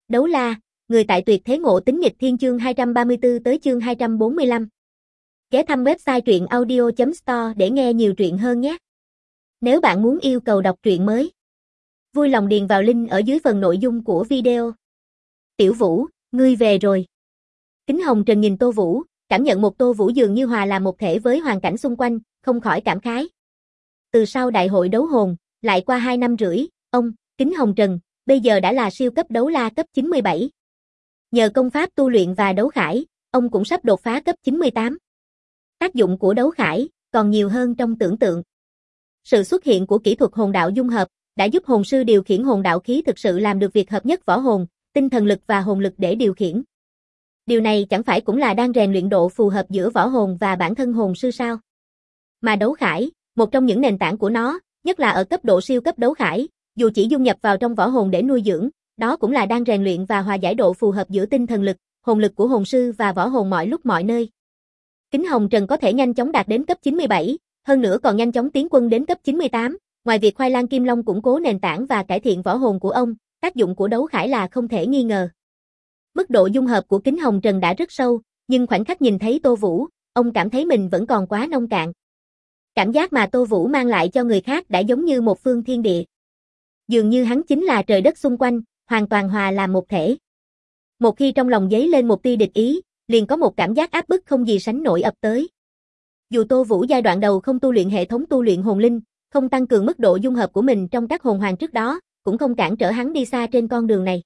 Đấu la, người tại tuyệt thế ngộ tính nghịch thiên chương 234 tới chương 245. Ghé thăm website truyện audio.store để nghe nhiều truyện hơn nhé. Nếu bạn muốn yêu cầu đọc truyện mới, vui lòng điền vào link ở dưới phần nội dung của video. Tiểu Vũ, ngươi về rồi. Kính Hồng Trần nhìn Tô Vũ, cảm nhận một Tô Vũ dường như hòa làm một thể với hoàn cảnh xung quanh, không khỏi cảm khái. Từ sau đại hội đấu hồn, lại qua 2 năm rưỡi, ông, Kính Hồng Trần, bây giờ đã là siêu cấp đấu la cấp 97. Nhờ công pháp tu luyện và đấu khải, ông cũng sắp đột phá cấp 98. Tác dụng của đấu khải còn nhiều hơn trong tưởng tượng. Sự xuất hiện của kỹ thuật hồn đạo dung hợp đã giúp hồn sư điều khiển hồn đạo khí thực sự làm được việc hợp nhất võ hồn, tinh thần lực và hồn lực để điều khiển. Điều này chẳng phải cũng là đang rèn luyện độ phù hợp giữa võ hồn và bản thân hồn sư sao? Mà đấu khải, một trong những nền tảng của nó, nhất là ở cấp độ siêu cấp đấu khải, dù chỉ dung nhập vào trong võ hồn để nuôi dưỡng, đó cũng là đang rèn luyện và hòa giải độ phù hợp giữa tinh thần lực, hồn lực của hồn sư và võ hồn mọi lúc mọi nơi. Kính Hồng Trần có thể nhanh chóng đạt đến cấp 97, hơn nữa còn nhanh chóng tiến quân đến cấp 98, ngoài việc khoai lang kim long củng cố nền tảng và cải thiện võ hồn của ông, tác dụng của đấu khải là không thể nghi ngờ. Mức độ dung hợp của Kính Hồng Trần đã rất sâu, nhưng khoảnh khắc nhìn thấy Tô Vũ, ông cảm thấy mình vẫn còn quá nông cạn. Cảm giác mà Tô Vũ mang lại cho người khác đã giống như một phương thiên địa. Dường như hắn chính là trời đất xung quanh, hoàn toàn hòa làm một thể. Một khi trong lòng dấy lên một tia địch ý, liền có một cảm giác áp bức không gì sánh nổi ập tới. Dù Tô Vũ giai đoạn đầu không tu luyện hệ thống tu luyện hồn linh, không tăng cường mức độ dung hợp của mình trong các hồn hoàng trước đó, cũng không cản trở hắn đi xa trên con đường này.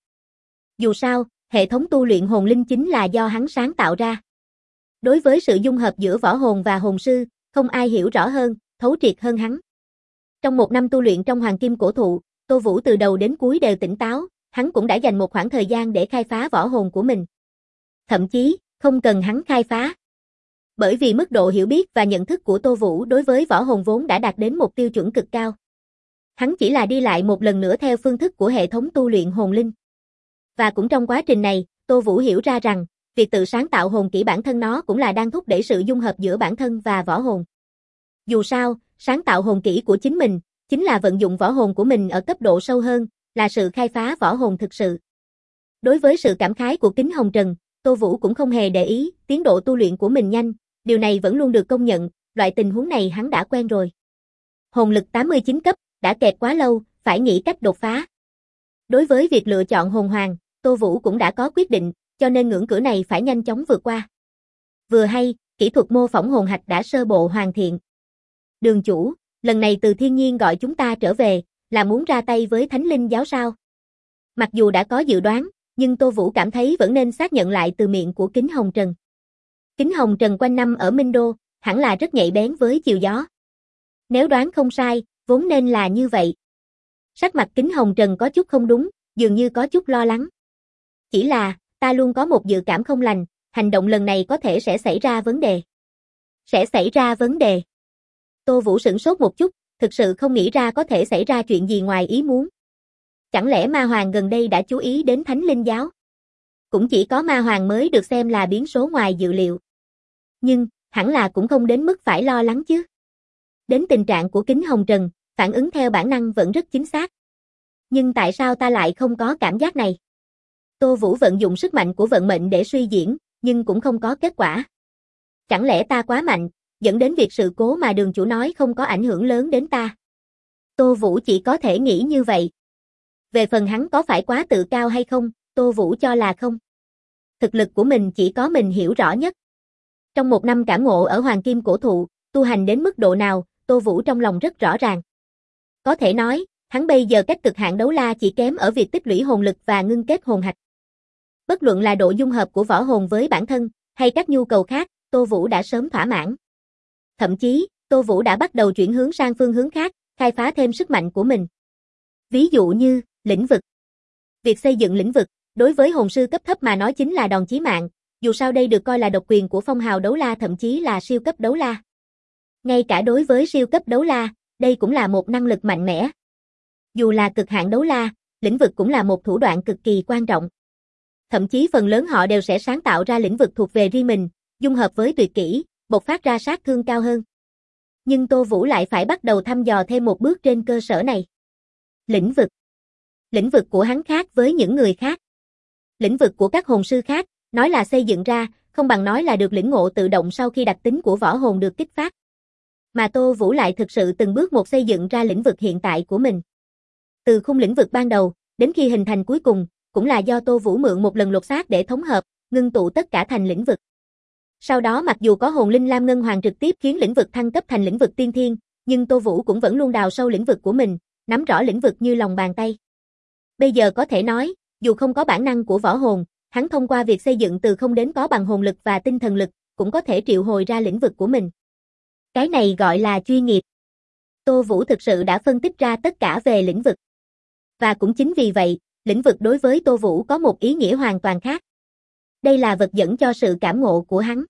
Dù sao, hệ thống tu luyện hồn linh chính là do hắn sáng tạo ra. Đối với sự dung hợp giữa võ hồn và hồn sư, không ai hiểu rõ hơn, thấu triệt hơn hắn. Trong 1 năm tu luyện trong Hoàng Kim Cổ Thụ, Tô Vũ từ đầu đến cuối đều tỉnh táo, hắn cũng đã dành một khoảng thời gian để khai phá võ hồn của mình. Thậm chí, không cần hắn khai phá. Bởi vì mức độ hiểu biết và nhận thức của Tô Vũ đối với võ hồn vốn đã đạt đến một tiêu chuẩn cực cao. Hắn chỉ là đi lại một lần nữa theo phương thức của hệ thống tu luyện hồn linh. Và cũng trong quá trình này, Tô Vũ hiểu ra rằng, việc tự sáng tạo hồn kỹ bản thân nó cũng là đang thúc đẩy sự dung hợp giữa bản thân và võ hồn. Dù sao, sáng tạo hồn kỹ của chính mình, chính là vận dụng võ hồn của mình ở cấp độ sâu hơn, là sự khai phá võ hồn thực sự. Đối với sự cảm khái của Kính Hồng Trần, Tô Vũ cũng không hề để ý, tiến độ tu luyện của mình nhanh, điều này vẫn luôn được công nhận, loại tình huống này hắn đã quen rồi. Hồn lực 89 cấp, đã kẹt quá lâu, phải nghĩ cách đột phá. Đối với việc lựa chọn hồn hoàng, Tô Vũ cũng đã có quyết định, cho nên ngưỡng cửa này phải nhanh chóng vượt qua. Vừa hay, kỹ thuật mô phỏng hồn hạch đã sơ bộ hoàn thiện. Đường chủ, lần này Từ Thiên Nhiên gọi chúng ta trở về, là muốn ra tay với Thánh Linh giáo sao? Mặc dù đã có dự đoán, nhưng Tô Vũ cảm thấy vẫn nên xác nhận lại từ miệng của Kính Hồng Trần. Kính Hồng Trần quanh năm ở Minh Đô, hẳn là rất nhạy bén với chiều gió. Nếu đoán không sai, vốn nên là như vậy. Sắc mặt Kính Hồng Trần có chút không đúng, dường như có chút lo lắng. Chỉ là, ta luôn có một dự cảm không lành, hành động lần này có thể sẽ xảy ra vấn đề. Sẽ xảy ra vấn đề. Tô Vũ sửng sốt một chút, thực sự không nghĩ ra có thể xảy ra chuyện gì ngoài ý muốn. Chẳng lẽ Ma Hoàng gần đây đã chú ý đến Thánh Linh giáo? Cũng chỉ có Ma Hoàng mới được xem là biến số ngoài dự liệu. Nhưng, hẳn là cũng không đến mức phải lo lắng chứ. Đến tình trạng của Kính Hồng Trần, phản ứng theo bản năng vẫn rất chính xác. Nhưng tại sao ta lại không có cảm giác này? Tô Vũ vận dụng sức mạnh của vận mệnh để suy diễn, nhưng cũng không có kết quả. Chẳng lẽ ta quá mạnh, dẫn đến việc sự cố mà đường chủ nói không có ảnh hưởng lớn đến ta? Tô Vũ chỉ có thể nghĩ như vậy. Về phần hắn có phải quá tự cao hay không, Tô Vũ cho là không. Thực lực của mình chỉ có mình hiểu rõ nhất. Trong 1 năm cảm ngộ ở Hoàng Kim Cổ Thụ, tu hành đến mức độ nào, Tô Vũ trong lòng rất rõ ràng. Có thể nói, hắn bây giờ cách cực hạn đấu la chỉ kém ở việc tích lũy hồn lực và ngưng kết hồn hạch. Bất luận là độ dung hợp của võ hồn với bản thân, hay các nhu cầu khác, Tô Vũ đã sớm thỏa mãn. Thậm chí, Tô Vũ đã bắt đầu chuyển hướng sang phương hướng khác, khai phá thêm sức mạnh của mình. Ví dụ như, lĩnh vực. Việc xây dựng lĩnh vực, đối với hồn sư cấp thấp mà nói chính là đòn chí mạng, dù sao đây được coi là độc quyền của phong hào đấu la thậm chí là siêu cấp đấu la. Ngay cả đối với siêu cấp đấu la, đây cũng là một năng lực mạnh mẽ. Dù là cực hạn đấu la, lĩnh vực cũng là một thủ đoạn cực kỳ quan trọng. Thậm chí phần lớn họ đều sẽ sáng tạo ra lĩnh vực thuộc về riêng mình, dung hợp với tuyệt kỹ, bộc phát ra sát thương cao hơn. Nhưng Tô Vũ lại phải bắt đầu thăm dò thêm một bước trên cơ sở này. Lĩnh vực. Lĩnh vực của hắn khác với những người khác. Lĩnh vực của các hồn sư khác, nói là xây dựng ra, không bằng nói là được lĩnh ngộ tự động sau khi đặc tính của võ hồn được kích phát. Mà Tô Vũ lại thực sự từng bước một xây dựng ra lĩnh vực hiện tại của mình. Từ khung lĩnh vực ban đầu, đến khi hình thành cuối cùng, cũng là do Tô Vũ mượn một lần lột xác để thống hợp, ngưng tụ tất cả thành lĩnh vực. Sau đó mặc dù có hồn linh lam ngân hoàng trực tiếp khiến lĩnh vực thăng cấp thành lĩnh vực tiên thiên, nhưng Tô Vũ cũng vẫn luôn đào sâu lĩnh vực của mình, nắm rõ lĩnh vực như lòng bàn tay. Bây giờ có thể nói, dù không có bản năng của võ hồn, hắn thông qua việc xây dựng từ không đến có bằng hồn lực và tinh thần lực, cũng có thể triệu hồi ra lĩnh vực của mình. Cái này gọi là chuyên nghiệp. Tô Vũ thực sự đã phân tích ra tất cả về lĩnh vực. Và cũng chính vì vậy, lĩnh vực đối với Tô Vũ có một ý nghĩa hoàn toàn khác. Đây là vật dẫn cho sự cảm ngộ của hắn.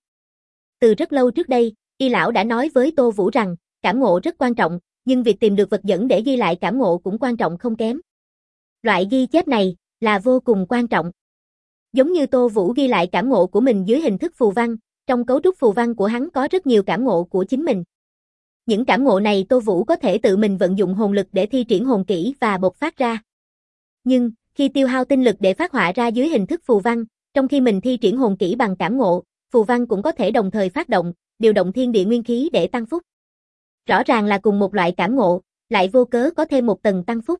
Từ rất lâu trước đây, Y Lão đã nói với Tô Vũ rằng, cảm ngộ rất quan trọng, nhưng việc tìm được vật dẫn để ghi lại cảm ngộ cũng quan trọng không kém. Loại ghi chép này là vô cùng quan trọng. Giống như Tô Vũ ghi lại cảm ngộ của mình dưới hình thức phù văn, trong cấu trúc phù văn của hắn có rất nhiều cảm ngộ của chính mình. Những cảm ngộ này Tô Vũ có thể tự mình vận dụng hồn lực để thi triển hồn kỹ và bộc phát ra. Nhưng, khi tiêu hao tinh lực để phát họa ra dưới hình thức phù văn, trong khi mình thi triển hồn kỹ bằng cảm ngộ, phù văn cũng có thể đồng thời phát động, điều động thiên địa nguyên khí để tăng phúc. Rõ ràng là cùng một loại cảm ngộ, lại vô cớ có thêm một tầng tăng phúc.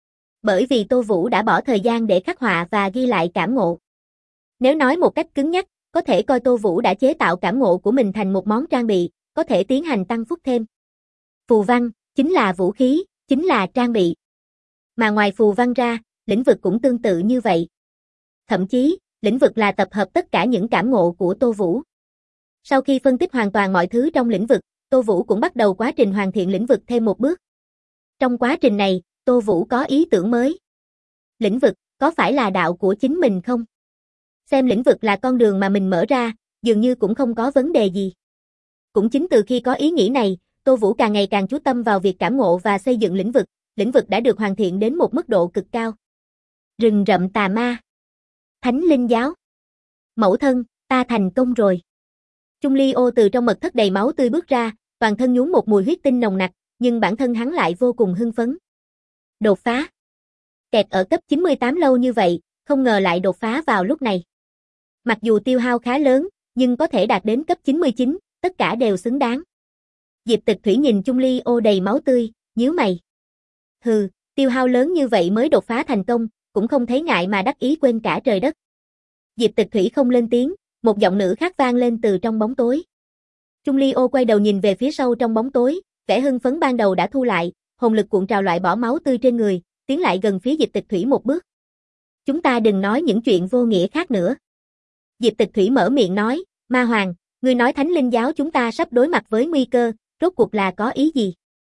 Bởi vì Tô Vũ đã bỏ thời gian để khắc họa và ghi lại cảm ngộ. Nếu nói một cách cứng nhắc, có thể coi Tô Vũ đã chế tạo cảm ngộ của mình thành một món trang bị, có thể tiến hành tăng phúc thêm. Phù văn, chính là vũ khí, chính là trang bị. Mà ngoài phù văn ra, lĩnh vực cũng tương tự như vậy. Thậm chí, lĩnh vực là tập hợp tất cả những cảm ngộ của Tô Vũ. Sau khi phân tích hoàn toàn mọi thứ trong lĩnh vực, Tô Vũ cũng bắt đầu quá trình hoàn thiện lĩnh vực thêm một bước. Trong quá trình này, Tô Vũ có ý tưởng mới. Lĩnh vực, có phải là đạo của chính mình không? Xem lĩnh vực là con đường mà mình mở ra, dường như cũng không có vấn đề gì. Cũng chính từ khi có ý nghĩ này, Tô Vũ càng ngày càng chú tâm vào việc cảm ngộ và xây dựng lĩnh vực đã được hoàn thiện đến một mức độ cực cao. Rừng rậm tà ma. Thánh linh giáo. Mẫu thân, ta thành công rồi. Chung Ly Ô từ trong mật thất đầy máu tươi bước ra, toàn thân nhuốm một mùi huyết tinh nồng nặc, nhưng bản thân hắn lại vô cùng hưng phấn. Đột phá. Kẹt ở cấp 98 lâu như vậy, không ngờ lại đột phá vào lúc này. Mặc dù tiêu hao khá lớn, nhưng có thể đạt đến cấp 99, tất cả đều xứng đáng. Diệp Tịch Thủy nhìn Chung Ly Ô đầy máu tươi, nhíu mày. Hừ, tiêu hao lớn như vậy mới đột phá thành công, cũng không thấy ngại mà đắc ý quên cả trời đất. Diệp Tịch Thủy không lên tiếng, một giọng nữ khác vang lên từ trong bóng tối. Chung Ly Ô quay đầu nhìn về phía sau trong bóng tối, vẻ hưng phấn ban đầu đã thu lại, hồn lực cuộn trào loại bỏ máu tươi trên người, tiến lại gần phía Diệp Tịch Thủy một bước. Chúng ta đừng nói những chuyện vô nghĩa khác nữa. Diệp Tịch Thủy mở miệng nói, Ma Hoàng, ngươi nói Thánh Linh giáo chúng ta sắp đối mặt với nguy cơ, rốt cuộc là có ý gì?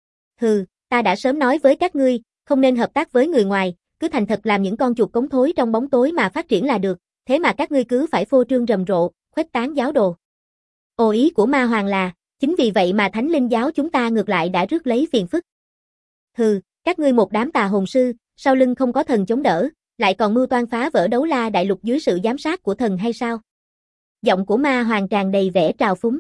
Hừ, ta đã sớm nói với các ngươi, không nên hợp tác với người ngoài, cứ thành thật làm những con chuột cống thối trong bóng tối mà phát triển là được, thế mà các ngươi cứ phải phô trương rầm rộ, khuếch tán giáo đồ. Ồ, ý của Ma Hoàng là, chính vì vậy mà Thánh Linh giáo chúng ta ngược lại đã rước lấy phiền phức. Hừ, các ngươi một đám tà hồn sư, sau lưng không có thần chống đỡ, lại còn mưu toan phá vỡ Đấu La đại lục dưới sự giám sát của thần hay sao? Giọng của Ma Hoàng tràn đầy vẻ trào phúng.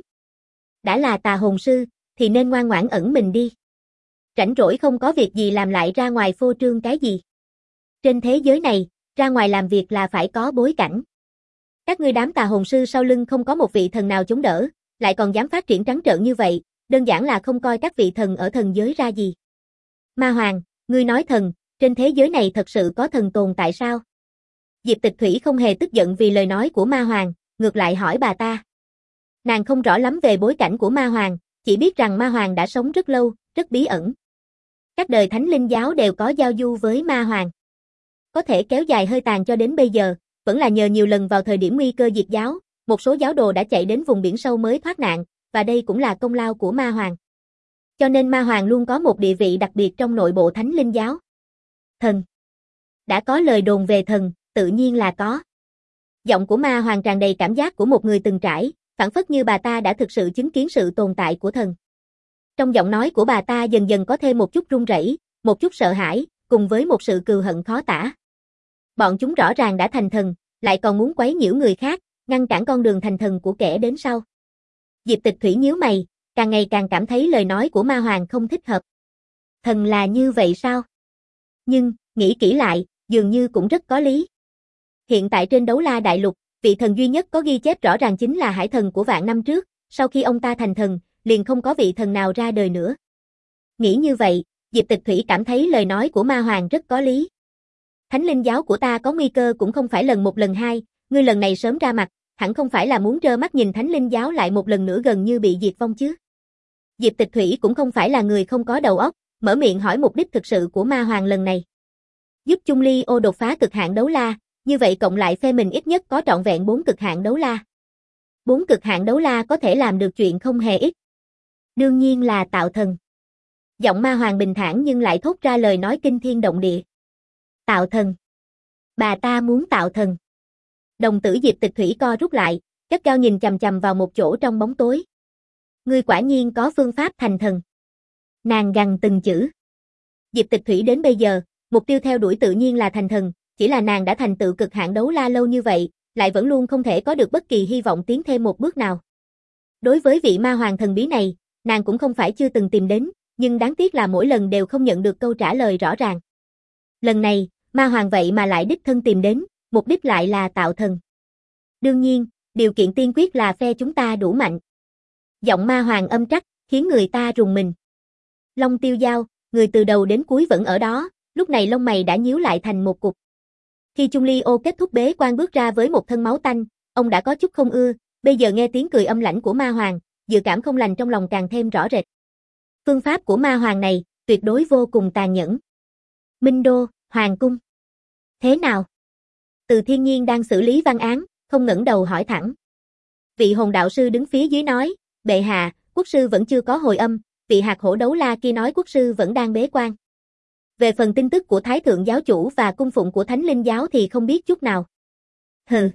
Đã là tà hồn sư, thì nên ngoan ngoãn ẩn mình đi. Rảnh rỗi không có việc gì làm lại ra ngoài phô trương cái gì. Trên thế giới này, ra ngoài làm việc là phải có bối cảnh. Các ngươi đám tà hồn sư sau lưng không có một vị thần nào chống đỡ, lại còn dám phát triển trắng trợn như vậy, đơn giản là không coi các vị thần ở thần giới ra gì. Ma Hoàng, ngươi nói thần, trên thế giới này thật sự có thần tồn tại sao? Diệp Tịch Thủy không hề tức giận vì lời nói của Ma Hoàng, ngược lại hỏi bà ta. Nàng không rõ lắm về bối cảnh của Ma Hoàng, chỉ biết rằng Ma Hoàng đã sống rất lâu, rất bí ẩn. Các đời Thánh Linh giáo đều có giao du với Ma Hoàng. Có thể kéo dài hơi tàn cho đến bây giờ, vẫn là nhờ nhiều lần vào thời điểm nguy cơ diệt giáo, một số giáo đồ đã chạy đến vùng biển sâu mới thoát nạn, và đây cũng là công lao của Ma Hoàng. Cho nên Ma Hoàng luôn có một địa vị đặc biệt trong nội bộ Thánh Linh giáo. Thần. Đã có lời đồn về thần, tự nhiên là có. Giọng của Ma Hoàng tràn đầy cảm giác của một người từng trải, phảng phất như bà ta đã thực sự chứng kiến sự tồn tại của thần. Trong giọng nói của bà ta dần dần có thêm một chút run rẩy, một chút sợ hãi, cùng với một sự cừu hận khó tả. Bọn chúng rõ ràng đã thành thần, lại còn muốn quấy nhiễu người khác, ngăn cản con đường thành thần của kẻ đến sau. Diệp Tịch Thủy nhíu mày, càng ngày càng cảm thấy lời nói của Ma Hoàng không thích hợp. Thần là như vậy sao? Nhưng, nghĩ kỹ lại, dường như cũng rất có lý. Hiện tại trên Đấu La Đại Lục, vị thần duy nhất có ghi chép rõ ràng chính là Hải Thần của vạn năm trước, sau khi ông ta thành thần, liền không có vị thần nào ra đời nữa. Nghĩ như vậy, Diệp Tịch Thủy cảm thấy lời nói của Ma Hoàng rất có lý. Thánh linh giáo của ta có nguy cơ cũng không phải lần một lần hai, ngươi lần này sớm ra mặt, hẳn không phải là muốn trơ mắt nhìn Thánh linh giáo lại một lần nữa gần như bị diệt vong chứ. Diệp Tịch Thủy cũng không phải là người không có đầu óc, mở miệng hỏi mục đích thực sự của Ma Hoàng lần này. Giúp Chung Ly Ô đột phá cực hạn đấu la, như vậy cộng lại phe mình ít nhất có trọn vẹn 4 cực hạn đấu la. 4 cực hạn đấu la có thể làm được chuyện không hề ít. Đương nhiên là tạo thần. Giọng Ma Hoàng bình thản nhưng lại thốt ra lời nói kinh thiên động địa. Tạo thần. Bà ta muốn tạo thần. Đồng tử Diệp Tịch Thủy co rút lại, gắt gao nhìn chằm chằm vào một chỗ trong bóng tối. Ngươi quả nhiên có phương pháp thành thần. Nàng gằn từng chữ. Diệp Tịch Thủy đến bây giờ, mục tiêu theo đuổi tự nhiên là thành thần, chỉ là nàng đã thành tựu cực hạn đấu la lâu như vậy, lại vẫn luôn không thể có được bất kỳ hy vọng tiến thêm một bước nào. Đối với vị Ma Hoàng thần bí này, nàng cũng không phải chưa từng tìm đến, nhưng đáng tiếc là mỗi lần đều không nhận được câu trả lời rõ ràng. Lần này, Ma Hoàng vậy mà lại đích thân tìm đến, mục đích lại là tạo thần. Đương nhiên, điều kiện tiên quyết là phe chúng ta đủ mạnh. Giọng Ma Hoàng âm trắc, khiến người ta rùng mình. Long Tiêu Giao, người từ đầu đến cuối vẫn ở đó, lúc này lông mày đã nhíu lại thành một cục. Khi Chung Ly Ô kết thúc bế quan bước ra với một thân máu tanh, ông đã có chút không ưa, bây giờ nghe tiếng cười âm lãnh của Ma Hoàng, dự cảm không lành trong lòng càng thêm rõ rệt. Phương pháp của Ma Hoàng này, tuyệt đối vô cùng tàn nhẫn. Minh Đô, Hoàng cung. Thế nào? Từ Thiên Nhiên đang xử lý văn án, không ngẩng đầu hỏi thẳng. Vị hồn đạo sư đứng phía dưới nói, bệ hạ, quốc sư vẫn chưa có hồi âm, vị hạt hổ đấu la kia nói quốc sư vẫn đang bế quan. Về phần tin tức của Thái Thượng giáo chủ và cung phụng của Thánh Linh giáo thì không biết chút nào. Hừ.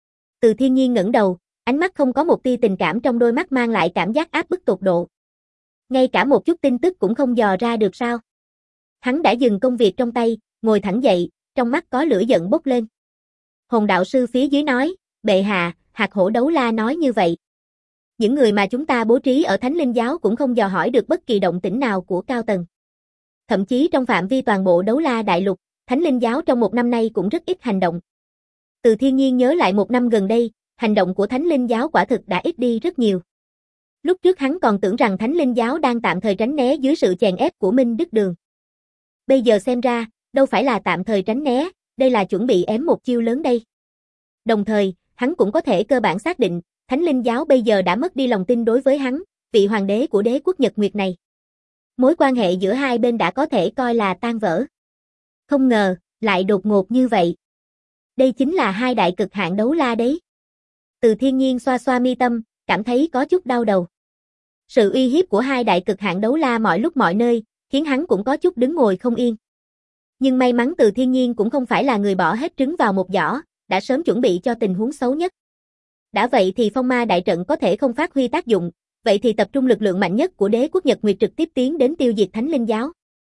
Từ Thiên Nhiên ngẩng đầu, ánh mắt không có một tia tình cảm trong đôi mắt mang lại cảm giác áp bức tột độ. Ngay cả một chút tin tức cũng không dò ra được sao? Hắn đã dừng công việc trong tay, ngồi thẳng dậy, trong mắt có lửa giận bốc lên. Hồn đạo sư phía dưới nói, bệ hạ, hạt hổ đấu la nói như vậy. Những người mà chúng ta bố trí ở Thánh Linh giáo cũng không dò hỏi được bất kỳ động tĩnh nào của cao tầng. Thậm chí trong phạm vi toàn bộ Đấu La Đại Lục, Thánh Linh giáo trong một năm nay cũng rất ít hành động. Từ Thiên Nhiên nhớ lại một năm gần đây, hành động của Thánh Linh giáo quả thực đã ít đi rất nhiều. Lúc trước hắn còn tưởng rằng Thánh Linh giáo đang tạm thời tránh né dưới sự chèn ép của Minh Đức Đường. Bây giờ xem ra, đâu phải là tạm thời tránh né, đây là chuẩn bị ém một chiêu lớn đây. Đồng thời, hắn cũng có thể cơ bản xác định, Thánh Linh giáo bây giờ đã mất đi lòng tin đối với hắn, vị hoàng đế của đế quốc Nhật Nguyệt này. Mối quan hệ giữa hai bên đã có thể coi là tan vỡ. Không ngờ, lại đột ngột như vậy. Đây chính là hai đại cực hạn đấu la đấy. Từ Thiên Nhiên xoa xoa mi tâm, cảm thấy có chút đau đầu. Sự uy hiếp của hai đại cực hạn đấu la mọi lúc mọi nơi, khiến hắn cũng có chút đứng ngồi không yên. Nhưng may mắn Từ Thiên Nhiên cũng không phải là người bỏ hết trứng vào một giỏ, đã sớm chuẩn bị cho tình huống xấu nhất. Đã vậy thì phong ma đại trận có thể không phát huy tác dụng, vậy thì tập trung lực lượng mạnh nhất của đế quốc Nhật Nguyệt trực tiếp tiến đến tiêu diệt Thánh Linh giáo.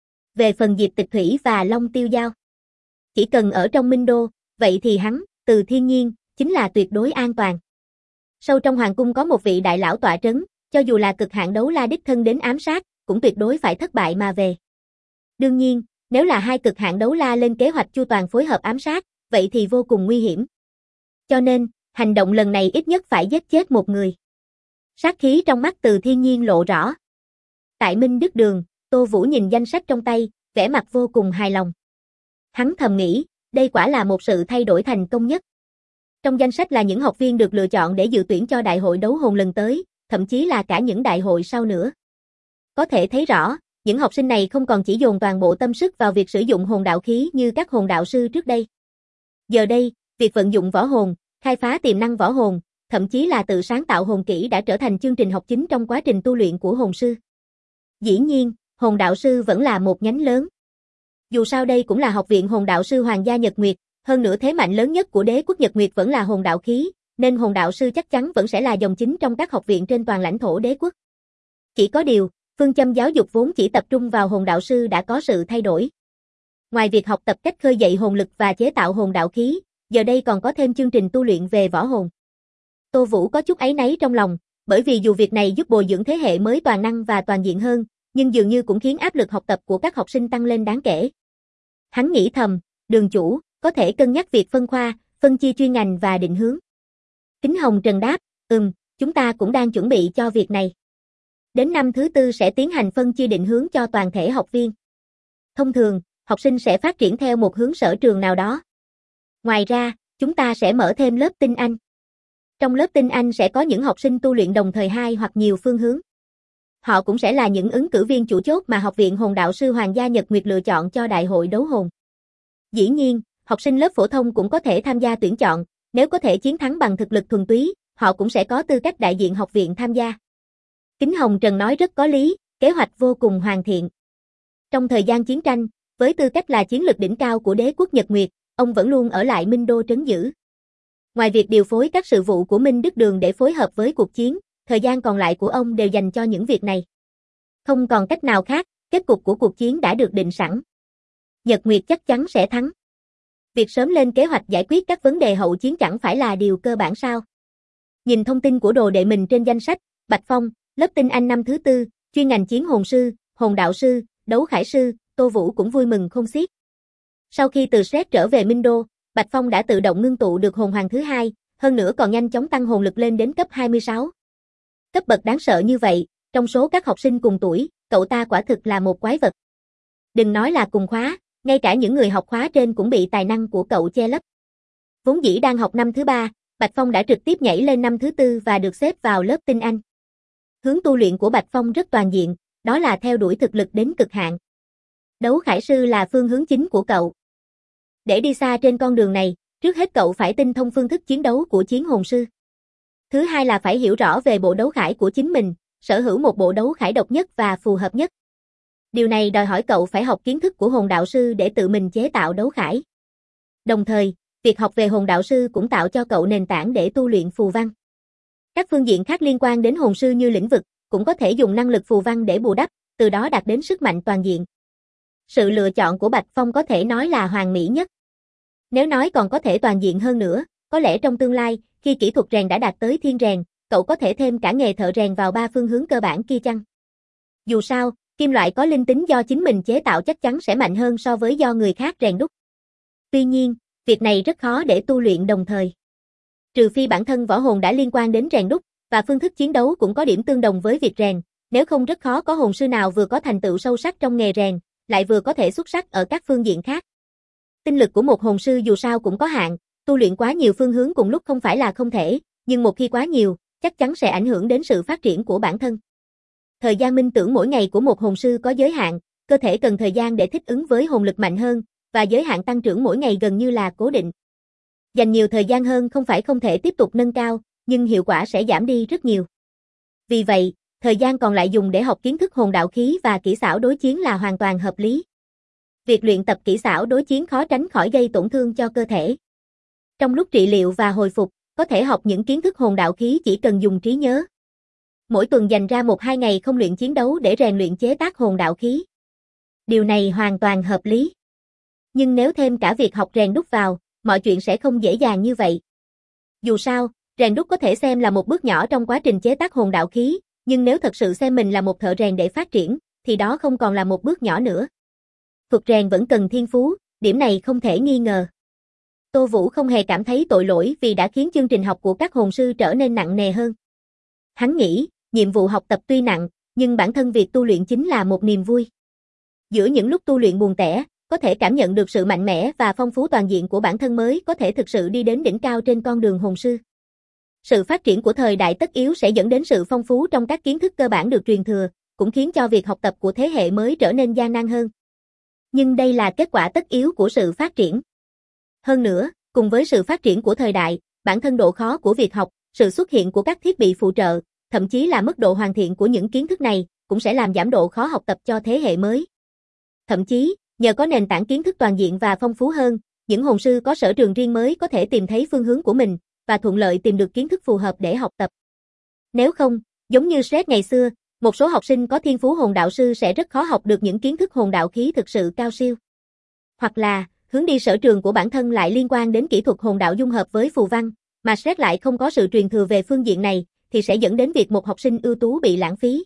Về phần Diệp Tịch Thủy và Long Tiêu Giao, chỉ cần ở trong Minh Đô, vậy thì hắn, Từ Thiên Nhiên, chính là tuyệt đối an toàn. Sâu trong hoàng cung có một vị đại lão tọa trấn, cho dù là cực hạn đấu la đích thân đến ám sát, cũng tuyệt đối phải thất bại mà về. Đương nhiên, nếu là hai cực hạn đấu la lên kế hoạch chu toàn phối hợp ám sát, vậy thì vô cùng nguy hiểm. Cho nên, hành động lần này ít nhất phải giết chết một người. Sát khí trong mắt Từ Thiên Nhiên lộ rõ. Tại Minh Đức Đường, Tô Vũ nhìn danh sách trong tay, vẻ mặt vô cùng hài lòng. Hắn thầm nghĩ, đây quả là một sự thay đổi thành công nhất. Trong danh sách là những học viên được lựa chọn để dự tuyển cho đại hội đấu hồn lần tới, thậm chí là cả những đại hội sau nữa. Có thể thấy rõ, những học sinh này không còn chỉ dồn toàn bộ tâm sức vào việc sử dụng hồn đạo khí như các hồn đạo sư trước đây. Giờ đây, việc vận dụng võ hồn, khai phá tiềm năng võ hồn, thậm chí là tự sáng tạo hồn kỹ đã trở thành chương trình học chính trong quá trình tu luyện của hồn sư. Dĩ nhiên, hồn đạo sư vẫn là một nhánh lớn. Dù sao đây cũng là học viện hồn đạo sư Hoàng gia Nhật Nguyệt, hơn nữa thế mạnh lớn nhất của đế quốc Nhật Nguyệt vẫn là hồn đạo khí, nên hồn đạo sư chắc chắn vẫn sẽ là dòng chính trong các học viện trên toàn lãnh thổ đế quốc. Chỉ có điều, phương châm giáo dục vốn chỉ tập trung vào hồn đạo sư đã có sự thay đổi. Ngoài việc học tập cách khơi dậy hồn lực và chế tạo hồn đạo khí, giờ đây còn có thêm chương trình tu luyện về võ hồn. Tô Vũ có chút áy náy trong lòng, bởi vì dù việc này giúp bồi dưỡng thế hệ mới toàn năng và toàn diện hơn, nhưng dường như cũng khiến áp lực học tập của các học sinh tăng lên đáng kể. Hắn nghĩ thầm, Đường chủ, có thể cân nhắc việc phân khoa, phân chia chuyên ngành và định hướng. Kính Hồng Trần đáp, chúng ta cũng đang chuẩn bị cho việc này. Đến năm thứ 4 sẽ tiến hành phân chia định hướng cho toàn thể học viên. Thông thường, học sinh sẽ phát triển theo một hướng sở trường nào đó. Ngoài ra, chúng ta sẽ mở thêm lớp tinh Anh. Trong lớp tinh Anh sẽ có những học sinh tu luyện đồng thời 2 hoặc nhiều phương hướng. Họ cũng sẽ là những ứng cử viên chủ chốt mà Học viện Hồn Đạo Sư Hoàng gia Nhật Nguyệt lựa chọn cho Đại hội đấu hồn. Dĩ nhiên, học sinh lớp phổ thông cũng có thể tham gia tuyển chọn, nếu có thể chiến thắng bằng thực lực thuần túy, họ cũng sẽ có tư cách đại diện học viện tham gia. Kính Hồng Trần nói rất có lý, kế hoạch vô cùng hoàn thiện. Trong thời gian chiến tranh, với tư cách là chiến lực đỉnh cao của đế quốc Nhật Nguyệt, ông vẫn luôn ở lại Minh Đô trấn giữ. Ngoài việc điều phối các sự vụ của Minh Đức Đường để phối hợp với cuộc chiến, thời gian còn lại của ông đều dành cho những việc này. Không còn cách nào khác, kết cục của cuộc chiến đã được định sẵn. Nhật Nguyệt chắc chắn sẽ thắng. Việc sớm lên kế hoạch giải quyết các vấn đề hậu chiến chẳng phải là điều cơ bản sao? Nhìn thông tin của đồ đệ mình trên danh sách, Bạch Phong, lớp tinh Anh năm thứ 4, chuyên ngành chiến hồn sư, hồn đạo sư, đấu khải sư, Tô Vũ cũng vui mừng không xiết. Sau khi từ Sret trở về Minh Đô, Bạch Phong đã tự động ngưng tụ được hồn hoàng thứ 2, hơn nữa còn nhanh chóng tăng hồn lực lên đến cấp 26. Cấp bậc đáng sợ như vậy, trong số các học sinh cùng tuổi, cậu ta quả thực là một quái vật. Đừng nói là cùng khóa, ngay cả những người học khóa trên cũng bị tài năng của cậu che lấp. Vốn dĩ đang học năm thứ 3, Bạch Phong đã trực tiếp nhảy lên năm thứ 4 và được xếp vào lớp tinh Anh. Hướng tu luyện của Bạch Phong rất toàn diện, đó là theo đuổi thực lực đến cực hạn. Đấu khải sư là phương hướng chính của cậu. Để đi xa trên con đường này, trước hết cậu phải tinh thông phương thức chiến đấu của chiến hồn sư. Thứ hai là phải hiểu rõ về bộ đấu khải của chính mình, sở hữu một bộ đấu khải độc nhất và phù hợp nhất. Điều này đòi hỏi cậu phải học kiến thức của hồn đạo sư để tự mình chế tạo đấu khải. Đồng thời, việc học về hồn đạo sư cũng tạo cho cậu nền tảng để tu luyện phù văn. Các phương diện khác liên quan đến hồn sư như lĩnh vực, cũng có thể dùng năng lực phù văn để bù đắp, từ đó đạt đến sức mạnh toàn diện. Sự lựa chọn của Bạch Phong có thể nói là hoàn mỹ nhất. Nếu nói còn có thể toàn diện hơn nữa, có lẽ trong tương lai, khi kỹ thuật rèn đã đạt tới thiên rèn, cậu có thể thêm cả nghề thợ rèn vào 3 phương hướng cơ bản kia chăng? Dù sao, kim loại có linh tính do chính mình chế tạo chắc chắn sẽ mạnh hơn so với do người khác rèn đúc. Tuy nhiên, việc này rất khó để tu luyện đồng thời. Trừ phi bản thân võ hồn đã liên quan đến rèn đúc, và phương thức chiến đấu cũng có điểm tương đồng với việc rèn, nếu không rất khó có hồn sư nào vừa có thành tựu sâu sắc trong nghề rèn, lại vừa có thể xuất sắc ở các phương diện khác. Tinh lực của một hồn sư dù sao cũng có hạn, tu luyện quá nhiều phương hướng cùng lúc không phải là không thể, nhưng một khi quá nhiều, chắc chắn sẽ ảnh hưởng đến sự phát triển của bản thân. Thời gian minh tưởng mỗi ngày của một hồn sư có giới hạn, cơ thể cần thời gian để thích ứng với hồn lực mạnh hơn, và giới hạn tăng trưởng mỗi ngày gần như là cố định. Dành nhiều thời gian hơn không phải không thể tiếp tục nâng cao, nhưng hiệu quả sẽ giảm đi rất nhiều. Vì vậy, thời gian còn lại dùng để học kiến thức hồn đạo khí và kỹ xảo đối chiến là hoàn toàn hợp lý. Việc luyện tập kỹ xảo đối chiến khó tránh khỏi gây tổn thương cho cơ thể. Trong lúc trị liệu và hồi phục, có thể học những kiến thức hồn đạo khí chỉ cần dùng trí nhớ. Mỗi tuần dành ra 1-2 ngày không luyện chiến đấu để rèn luyện chế tác hồn đạo khí. Điều này hoàn toàn hợp lý. Nhưng nếu thêm cả việc học rèn đúc vào, mọi chuyện sẽ không dễ dàng như vậy. Dù sao, rèn đúc có thể xem là một bước nhỏ trong quá trình chế tác hồn đạo khí, nhưng nếu thật sự xem mình là một thợ rèn để phát triển, thì đó không còn là một bước nhỏ nữa. Thuật rèn vẫn cần thiên phú, điểm này không thể nghi ngờ. Tô Vũ không hề cảm thấy tội lỗi vì đã khiến chương trình học của các hồn sư trở nên nặng nề hơn. Hắn nghĩ, nhiệm vụ học tập tuy nặng, nhưng bản thân việc tu luyện chính là một niềm vui. Giữa những lúc tu luyện buồn tẻ, có thể cảm nhận được sự mạnh mẽ và phong phú toàn diện của bản thân mới có thể thực sự đi đến đỉnh cao trên con đường hồn sư. Sự phát triển của thời đại tất yếu sẽ dẫn đến sự phong phú trong các kiến thức cơ bản được truyền thừa, cũng khiến cho việc học tập của thế hệ mới trở nên gian nan hơn. Nhưng đây là kết quả tất yếu của sự phát triển. Hơn nữa, cùng với sự phát triển của thời đại, bản thân độ khó của việc học, sự xuất hiện của các thiết bị phụ trợ, thậm chí là mức độ hoàn thiện của những kiến thức này, cũng sẽ làm giảm độ khó học tập cho thế hệ mới. Thậm chí, nhờ có nền tảng kiến thức toàn diện và phong phú hơn, những hồn sư có sở trường riêng mới có thể tìm thấy phương hướng của mình, và thuận lợi tìm được kiến thức phù hợp để học tập. Nếu không, giống như Sret ngày xưa, một số học sinh có thiên phú hồn đạo sư sẽ rất khó học được những kiến thức hồn đạo khí thực sự cao siêu. Hoặc là, hướng đi sở trường của bản thân lại liên quan đến kỹ thuật hồn đạo dung hợp với phù văn, mà Sret lại không có sự truyền thừa về phương diện này, thì sẽ dẫn đến việc một học sinh ưu tú bị lãng phí.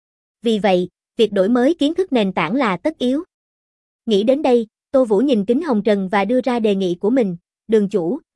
Vì vậy, việc đổi mới kiến thức nền tảng là tất yếu. Nghĩ đến đây, Tô Vũ nhìn Kính Hồng Trần và đưa ra đề nghị của mình, đường chủ,